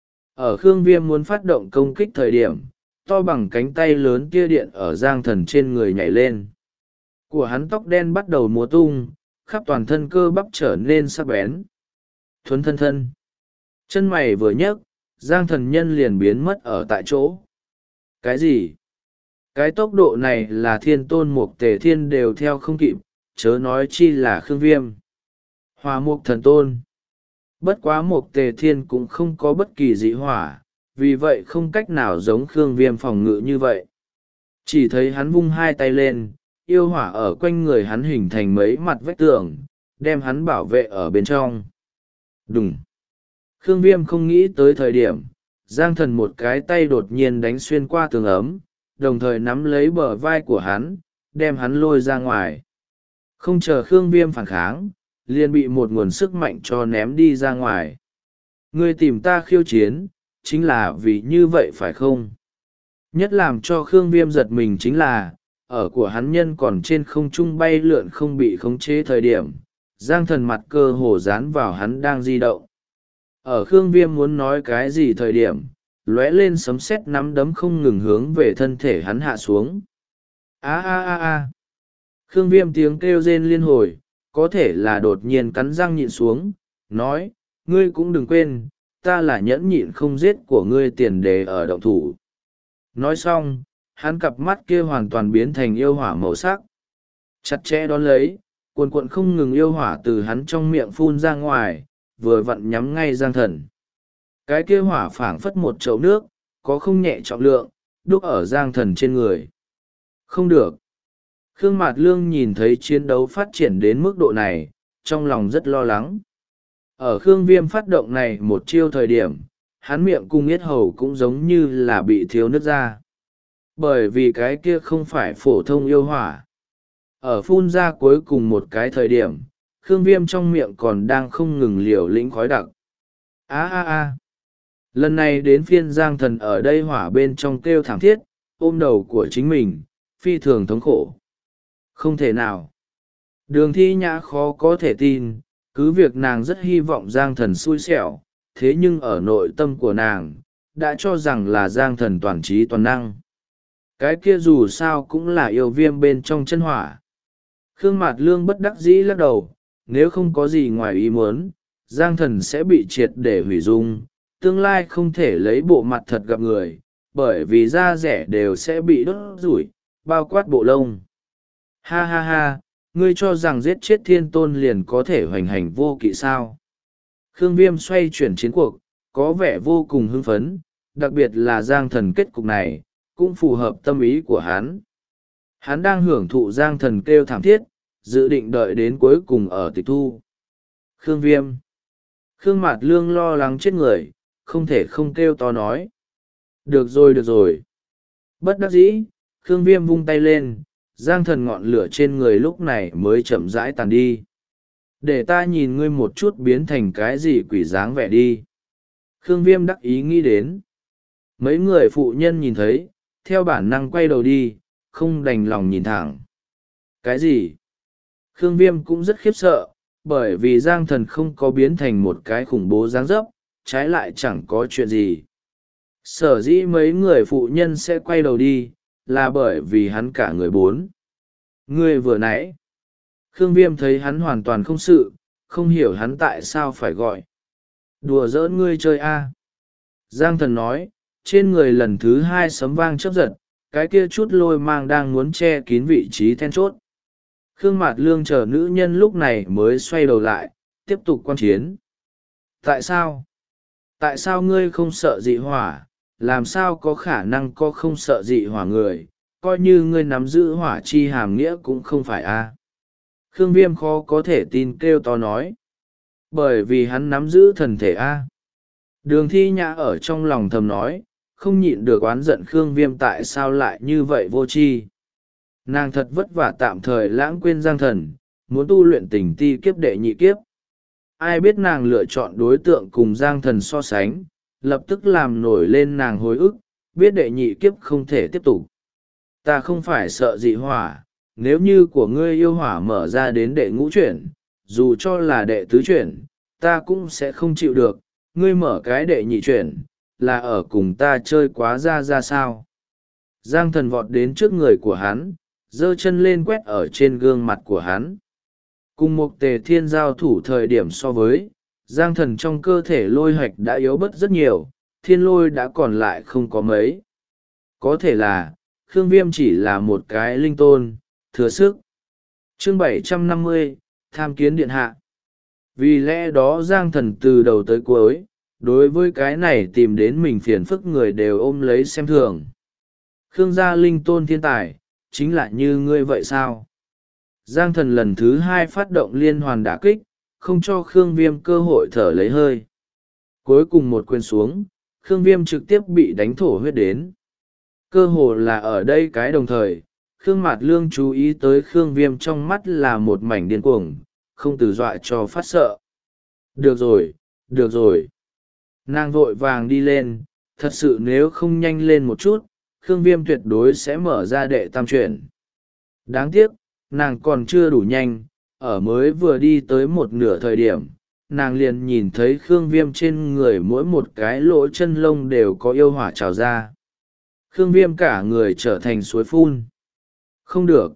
Speaker 1: Ở Khương Viêm muốn phát động công kích thời điểm, to bằng cánh tay lớn kia điện ở Giang Thần trên người nhảy lên. Của hắn tóc đen bắt đầu múa tung, khắp toàn thân cơ bắp trở nên sắc bén. Thuấn thân thân. Chân mày vừa nhấc, Giang Thần nhân liền biến mất ở tại chỗ. Cái gì? Cái tốc độ này là thiên tôn Mộc Tề Thiên đều theo không kịp, chớ nói chi là Khương Viêm. Hỏa Mộc Thần Tôn. Bất quá Mộc Tề Thiên cũng không có bất kỳ dị hỏa, vì vậy không cách nào giống Khương Viêm phòng ngự như vậy. Chỉ thấy hắn vung 2 tay lên, yêu hỏa ở quanh người hắn hình thành mấy mặt vách tường, đem hắn bảo vệ ở bên trong. Đùng! Khương Viêm không nghĩ tới thời điểm, Giang Thần một cái tay đột nhiên đánh xuyên qua tường ấm, đồng thời nắm lấy bờ vai của hắn, đem hắn lôi ra ngoài. Không chờ Khương Viêm phản kháng, liền bị một nguồn sức mạnh cho ném đi ra ngoài. Ngươi tìm ta khiêu chiến, chính là vì như vậy phải không? Nhất làm cho Khương Viêm giật mình chính là, ở của hắn nhân còn trên không trung bay lượn không bị khống chế thời điểm, Giang Thần mặt cơ hồ dán vào hắn đang di động. Ở Khương Viêm muốn nói cái gì thời điểm, lóe lên sấm sét nắm đấm không ngừng hướng về thân thể hắn hạ xuống. A a a a. Khương Viêm tiếng kêu rên liên hồi, có thể là đột nhiên cắn răng nhịn xuống, nói, ngươi cũng đừng quên, ta là nhẫn nhịn không giết của ngươi tiền đề ở động thủ. Nói xong, hắn cặp mắt kia hoàn toàn biến thành yêu hỏa màu sắc. Chặt chẽ đón lấy, cuồn cuộn không ngừng yêu hỏa từ hắn trong miệng phun ra ngoài, vừa vặn nhắm ngay Giang Thần. Cái kia hỏa phảng phất một chậu nước, có không nhẹ trọng lượng, đúc ở Giang Thần trên người. Không được. Khương Mạt Lương nhìn thấy chiến đấu phát triển đến mức độ này, trong lòng rất lo lắng. Ở Khương Viêm phát động này một chiêu thời điểm, hắn miệng cùng yết hầu cũng giống như là bị thiếu nước ra. Bởi vì cái kia không phải phổ thông yêu hỏa. Ở phun ra cuối cùng một cái thời điểm, Khương Viêm trong miệng còn đang không ngừng liều lĩnh khói đặc. A a a. Lần này đến phiên Giang Thần ở đây hỏa bên trong kêu thảm thiết, ôm đầu của chính mình, phi thường thống khổ. Không thể nào. Đường Thi Nhã khó có thể tin, cứ việc nàng rất hy vọng Giang Thần xui xẻo, thế nhưng ở nội tâm của nàng, đã cho rằng là Giang Thần toàn trí toàn năng. Cái kia dù sao cũng là yêu viêm bên trong chân hỏa. Khương Mạt Lương bất đắc dĩ lắc đầu, nếu không có gì ngoài ý muốn, Giang Thần sẽ bị triệt để hủy dung, tương lai không thể lấy bộ mặt thật gặp người, bởi vì da rẻ đều sẽ bị đốt rủi, bao quát bộ lông. Ha ha ha, ngươi cho rằng giết chết thiên tôn liền có thể hoành hành vô kỵ sao? Khương Viêm xoay chuyển chiến cuộc, có vẻ vô cùng hưng phấn, đặc biệt là Giang Thần kết cục này, cũng phù hợp tâm ý của hắn. Hắn đang hưởng thụ Giang Thần kêu thảm thiết, dự định đợi đến cuối cùng ở tịch thu. Khương Viêm. Khương Mạt Lương lo lắng chết người, không thể không kêu to nói. Được rồi được rồi. Bất đắc dĩ, Khương Viêm vung tay lên, Giang Thần ngọn lửa trên người lúc này mới chậm rãi tàn đi. Để ta nhìn ngươi một chút biến thành cái gì quỷ dáng vẻ đi. Khương Viêm đắc ý nghĩ đến. Mấy người phụ nhân nhìn thấy, theo bản năng quay đầu đi, không đành lòng nhìn thẳng. Cái gì? Khương Viêm cũng rất khiếp sợ, bởi vì Giang Thần không có biến thành một cái khủng bố dáng dấp, trái lại chẳng có chuyện gì. Sở dĩ mấy người phụ nhân sẽ quay đầu đi, là bởi vì hắn cả người bốn. Ngươi vừa nãy. Khương Viêm thấy hắn hoàn toàn không sự, không hiểu hắn tại sao phải gọi. Đùa giỡn ngươi chơi a. Giang Thần nói, trên người lần thứ hai sấm vang chớp giật, cái kia chút lôi mang đang muốn che kín vị trí then chốt. Khương Mạt Lương chờ nữ nhân lúc này mới xoay đầu lại, tiếp tục quan chiến. Tại sao? Tại sao ngươi không sợ dị hỏa? Làm sao có khả năng có không sợ dị hỏa người? Coi như ngươi nắm giữ hỏa chi hàm nghĩa cũng không phải a. Khương Viêm khó có thể tin kêu to nói. Bởi vì hắn nắm giữ thần thể a. Đường Thi Nhã ở trong lòng thầm nói, không nhịn được oán giận Khương Viêm tại sao lại như vậy vô tri. Nàng thật vất vả tạm thời lãng quên Giang Thần, muốn tu luyện tình ti kiếp đệ nhị kiếp. Ai biết nàng lựa chọn đối tượng cùng Giang Thần so sánh, lập tức làm nổi lên nàng hối ức, biết đệ nhị kiếp không thể tiếp tục. Ta không phải sợ dị hỏa, nếu như của ngươi yêu hỏa mở ra đến đệ ngũ chuyển, dù cho là đệ tứ chuyển, ta cũng sẽ không chịu được, ngươi mở cái đệ nhị chuyển, là ở cùng ta chơi quá ra sao. Giang Thần vọt đến trước người của hắn, giơ chân lên quét ở trên gương mặt của hắn. Cùng một Tề Thiên giao thủ thời điểm so với, Giang Thần trong cơ thể lôi hoạch đã yếu bớt rất nhiều, thiên lôi đã còn lại không có mấy. Có thể là, Khương Viêm chỉ là một cái linh tôn, thừa sức. Chương 750, Tham kiến điện hạ. Vì lẽ đó Giang Thần từ đầu tới cuối, đối với cái này tìm đến mình phiền phức người đều ôm lấy xem thường. Khương gia linh tôn thiên tài, chính là như ngươi vậy sao? Giang Thần lần thứ hai phát động liên hoàn đả kích, không cho Khương Viêm cơ hội thở lấy hơi. Cuối cùng một quyền xuống, Khương Viêm trực tiếp bị đánh thổ huyết đến. Cơ hồ là ở đây cái đồng thời, Khương Mạt Lương chú ý tới Khương Viêm trong mắt là một mảnh điên cuồng, không từ dọa cho phát sợ. Được rồi, được rồi. Nàng vội vàng đi lên, thật sự nếu không nhanh lên một chút, Khương Viêm tuyệt đối sẽ mở ra đệ tam chuyển. Đáng tiếc, nàng còn chưa đủ nhanh, ở mới vừa đi tới một nửa thời điểm, nàng liền nhìn thấy Khương Viêm trên người mỗi một cái lỗ chân lông đều có yêu hỏa trào ra. Khương Viêm cả người trở thành suối phun. Không được.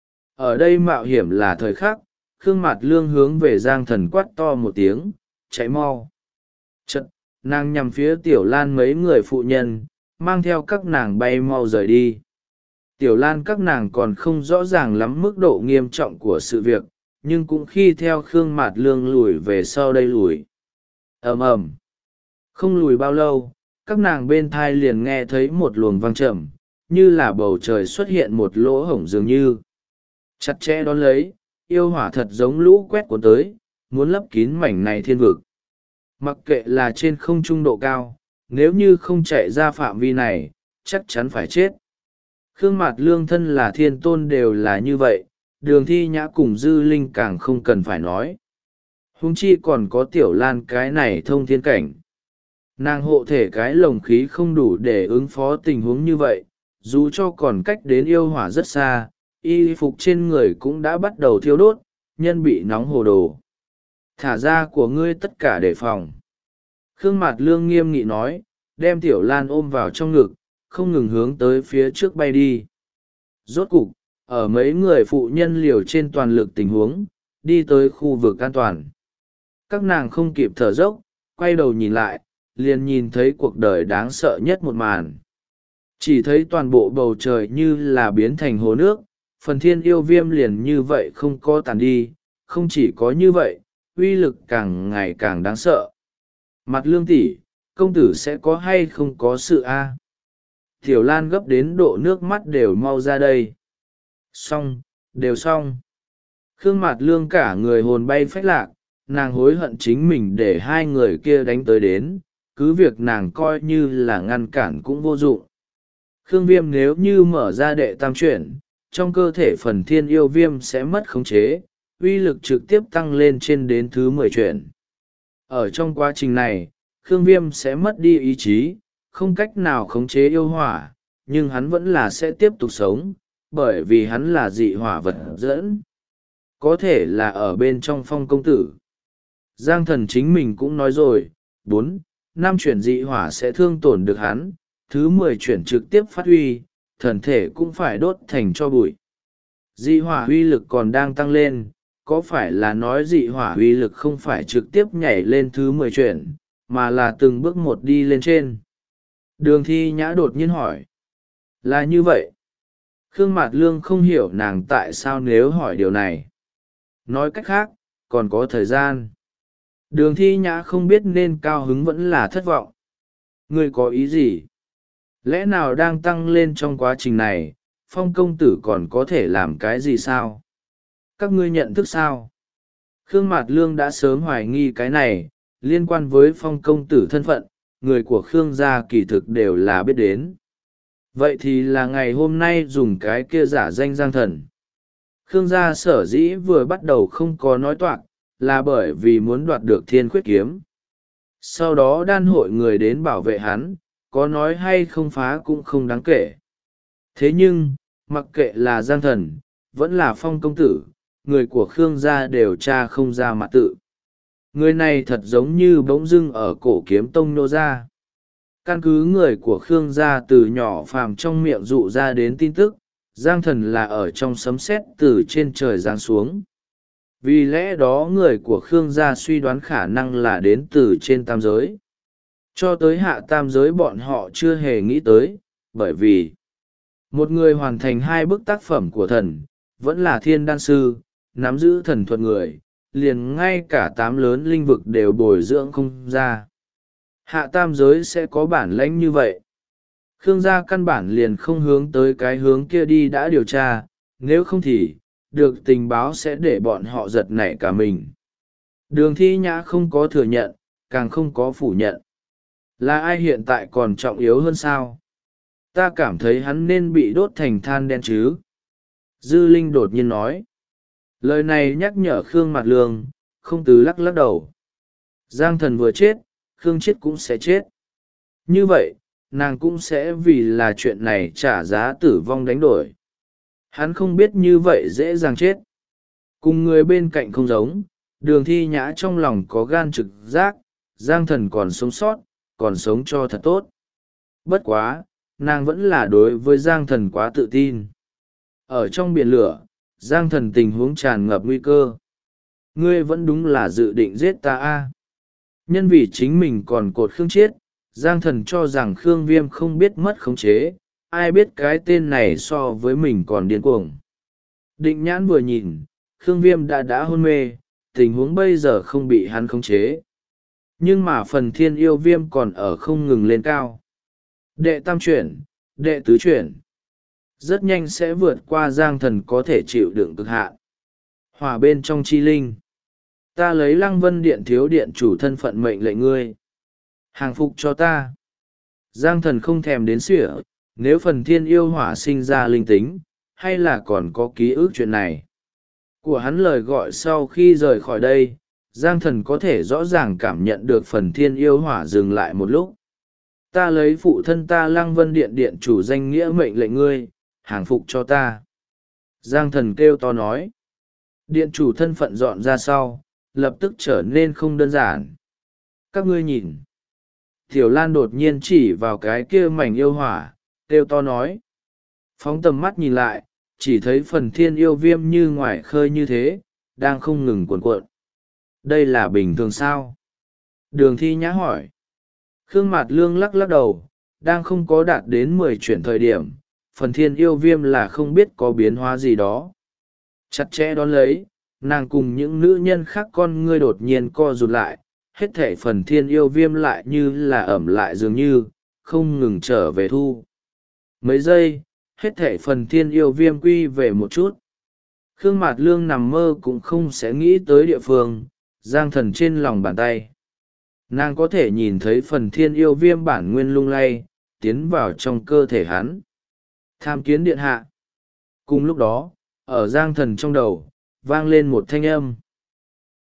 Speaker 1: Ở đây mạo hiểm là thời khắc, Khương Mạt Lương hướng về Giang Thần quát to một tiếng, chạy mau. Chật, nàng nhằm phía Tiểu Lan mấy người phụ nhân, mang theo các nàng bay mau rời đi. Tiểu Lan các nàng còn không rõ ràng lắm mức độ nghiêm trọng của sự việc, nhưng cũng khi theo Khương Mạt Lương lùi về sau đây lùi. Ầm ầm. Không lùi bao lâu, các nàng bên thai liền nghe thấy một luồng vang trầm, như là bầu trời xuất hiện một lỗ hổng dường như. Chặt chẽ đón lấy, yêu hỏa thật giống lũ quét cuốn tới, muốn lấp kín mảnh này thiên vực. Mặc kệ là trên không trung độ cao, nếu như không chạy ra phạm vi này, chắc chắn phải chết. Khương Mạt Lương thân là thiên tôn đều là như vậy, Đường Thi Nhã cùng Dư Linh càng không cần phải nói. Huống chi còn có Tiểu Lan cái này thông thiên cảnh. Nàng hộ thể cái lồng khí không đủ để ứng phó tình huống như vậy, dù cho còn cách đến yêu hỏa rất xa, y phục trên người cũng đã bắt đầu thiêu đốt, nhân bị nóng hồ đồ. Thả ra của ngươi tất cả đề phòng. Khương Mạt Lương nghiêm nghị nói, đem Tiểu Lan ôm vào trong ngực, không ngừng hướng tới phía trước bay đi. Rốt cục, ở mấy người phụ nhân liều trên toàn lực tình huống, đi tới khu vực an toàn. Các nàng không kịp thở dốc, quay đầu nhìn lại, liền nhìn thấy cuộc đời đáng sợ nhất một màn. Chỉ thấy toàn bộ bầu trời như là biến thành hồ nước, phần thiên yêu viêm liền như vậy không có tàn đi, không chỉ có như vậy, uy lực càng ngày càng đáng sợ. Mặt Lương tỷ, công tử sẽ có hay không có sự a? Tiểu Lan gấp đến độ nước mắt đều mau ra đây. Xong, đều xong. Khương Mạt Lương cả người hồn bay phách lạc, nàng hối hận chính mình để hai người kia đánh tới đến, cứ việc nàng coi như là ngăn cản cũng vô dụng. Khương Viêm nếu như mở ra đệ tam chuyển, trong cơ thể phần thiên yêu viêm sẽ mất khống chế, uy lực trực tiếp tăng lên trên đến thứ 10 chuyển. Ở trong quá trình này, Khương Viêm sẽ mất đi ý chí, không cách nào khống chế yêu hỏa, nhưng hắn vẫn là sẽ tiếp tục sống, bởi vì hắn là dị hỏa vật dẫn. Có thể là ở bên trong Phong công tử. Giang Thần chính mình cũng nói rồi, 4-5 chuyển dị hỏa sẽ thương tổn được hắn, thứ 10 chuyển trực tiếp phát huy, thần thể cũng phải đốt thành cho bụi. Dị hỏa uy lực còn đang tăng lên, có phải là nói dị hỏa uy lực không phải trực tiếp nhảy lên thứ 10 chuyển, mà là từng bước một đi lên trên? Đường Thi Nhã đột nhiên hỏi. Là như vậy. Khương Mạt Lương không hiểu nàng tại sao nếu hỏi điều này. Nói cách khác, còn có thời gian. Đường Thi Nhã không biết nên cao hứng vẫn là thất vọng. Ngươi có ý gì? Lẽ nào đang tăng lên trong quá trình này, Phong công tử còn có thể làm cái gì sao? Các ngươi nhận thức sao? Khương Mạt Lương đã sớm hoài nghi cái này, liên quan với Phong công tử thân phận, người của Khương gia kỳ thực đều là biết đến. Vậy thì là ngày hôm nay dùng cái kia giả danh Giang Thần. Khương gia sở dĩ vừa bắt đầu không có nói toạc, là bởi vì muốn đoạt được Thiên Khuyết Kiếm. Sau đó đan hội người đến bảo vệ hắn, có nói hay không phá cũng không đáng kể. Thế nhưng, mặc kệ là Giang Thần, vẫn là Phong công tử, người của Khương gia đều tra không ra mặt tự. Người này thật giống như bỗng dưng ở cổ kiếm tông nô ra. Căn cứ người của Khương gia từ nhỏ phàm trong miệng dụ ra đến tin tức, Giang Thần là ở trong sấm sét từ trên trời giáng xuống. Vì lẽ đó người của Khương gia suy đoán khả năng là đến từ trên tam giới. Cho tới hạ tam giới bọn họ chưa hề nghĩ tới, bởi vì một người hoàn thành 2 bức tác phẩm của thần, vẫn là thiên đan sư, nắm giữ thần thuật người, liền ngay cả 8 lớn linh vực đều bồi dưỡng không ra. Hạ tam giới sẽ có bản lãnh như vậy. Khương gia căn bản liền không hướng tới cái hướng kia đi đã điều tra, nếu không thì, được tình báo sẽ để bọn họ giật nảy cả mình. Đường Thi Nhã không có thừa nhận, càng không có phủ nhận. Là ai hiện tại còn trọng yếu hơn sao? Ta cảm thấy hắn nên bị đốt thành than đen chứ. Dư Linh đột nhiên nói. Lời này nhắc nhở Khương Mạt Lương, không từ lắc lắc đầu. Giang Thần vừa chết, Khương Chiết cũng sẽ chết. Như vậy, nàng cũng sẽ vì là chuyện này trả giá tử vong đánh đổi. Hắn không biết như vậy dễ dàng chết. Cùng người bên cạnh không giống, Đường Thi Nhã trong lòng có gan trực giác, Giang Thần còn sống sót, còn sống cho thật tốt. Bất quá, nàng vẫn là đối với Giang Thần quá tự tin. Ở trong biển lửa, Giang Thần tình huống tràn ngập nguy cơ. Ngươi vẫn đúng là dự định giết ta a. Nhân vì chính mình còn cột Khương Chiết, Giang Thần cho rằng Khương Viêm không biết mất khống chế, ai biết cái tên này so với mình còn điên cuồng. Định Nhãn vừa nhìn, Khương Viêm đã hôn mê, tình huống bây giờ không bị hắn khống chế. Nhưng mà phần thiên yêu viêm còn ở không ngừng lên cao. Đệ tam chuyển, đệ tứ chuyển. Rất nhanh sẽ vượt qua Giang Thần có thể chịu đựng cực hạn. Hỏa bên trong chi linh. Ta lấy Lăng Vân Điện thiếu điện chủ thân phận mệnh lệnh ngươi. Hàng phục cho ta. Giang Thần không thèm đến sỉa, nếu phần thiên yêu hỏa sinh ra linh tính, hay là còn có ký ức chuyện này. Của hắn lời gọi sau khi rời khỏi đây, Giang Thần có thể rõ ràng cảm nhận được phần thiên yêu hỏa dừng lại một lúc. Ta lấy phụ thân ta Lăng Vân Điện điện chủ danh nghĩa mệnh lệnh ngươi, hàng phục cho ta. Giang Thần kêu to nói. Điện chủ thân phận dọn ra sau, lập tức trở nên không đơn giản. Các ngươi nhìn. Tiểu Lan đột nhiên chỉ vào cái kia mảnh yêu hỏa, kêu to nói. Phóng tầm mắt nhìn lại, chỉ thấy phần thiên yêu viêm như ngoài khơi như thế, đang không ngừng cuộn cuộn. Đây là bình thường sao? Đường Thi Nhã hỏi. Khương Mạt Lương lắc lắc đầu, đang không có đạt đến 10 chuyển thời điểm, phần thiên yêu viêm là không biết có biến hóa gì đó. Chặt chẽ đón lấy, nàng cùng những nữ nhân khác con ngươi đột nhiên co rụt lại, hết thể phần thiên yêu viêm lại như là ẩm lại dường như, không ngừng trở về thu. Mấy giây, hết thể phần thiên yêu viêm quy về một chút. Khương Mạt Lương nằm mơ cũng không sẽ nghĩ tới địa phương, Giang Thần trên lòng bàn tay. Nàng có thể nhìn thấy phần thiên yêu viêm bản nguyên lung lay, tiến vào trong cơ thể hắn. Tham kiến điện hạ. Cùng lúc đó, ở Giang Thần trong đầu, vang lên một thanh âm.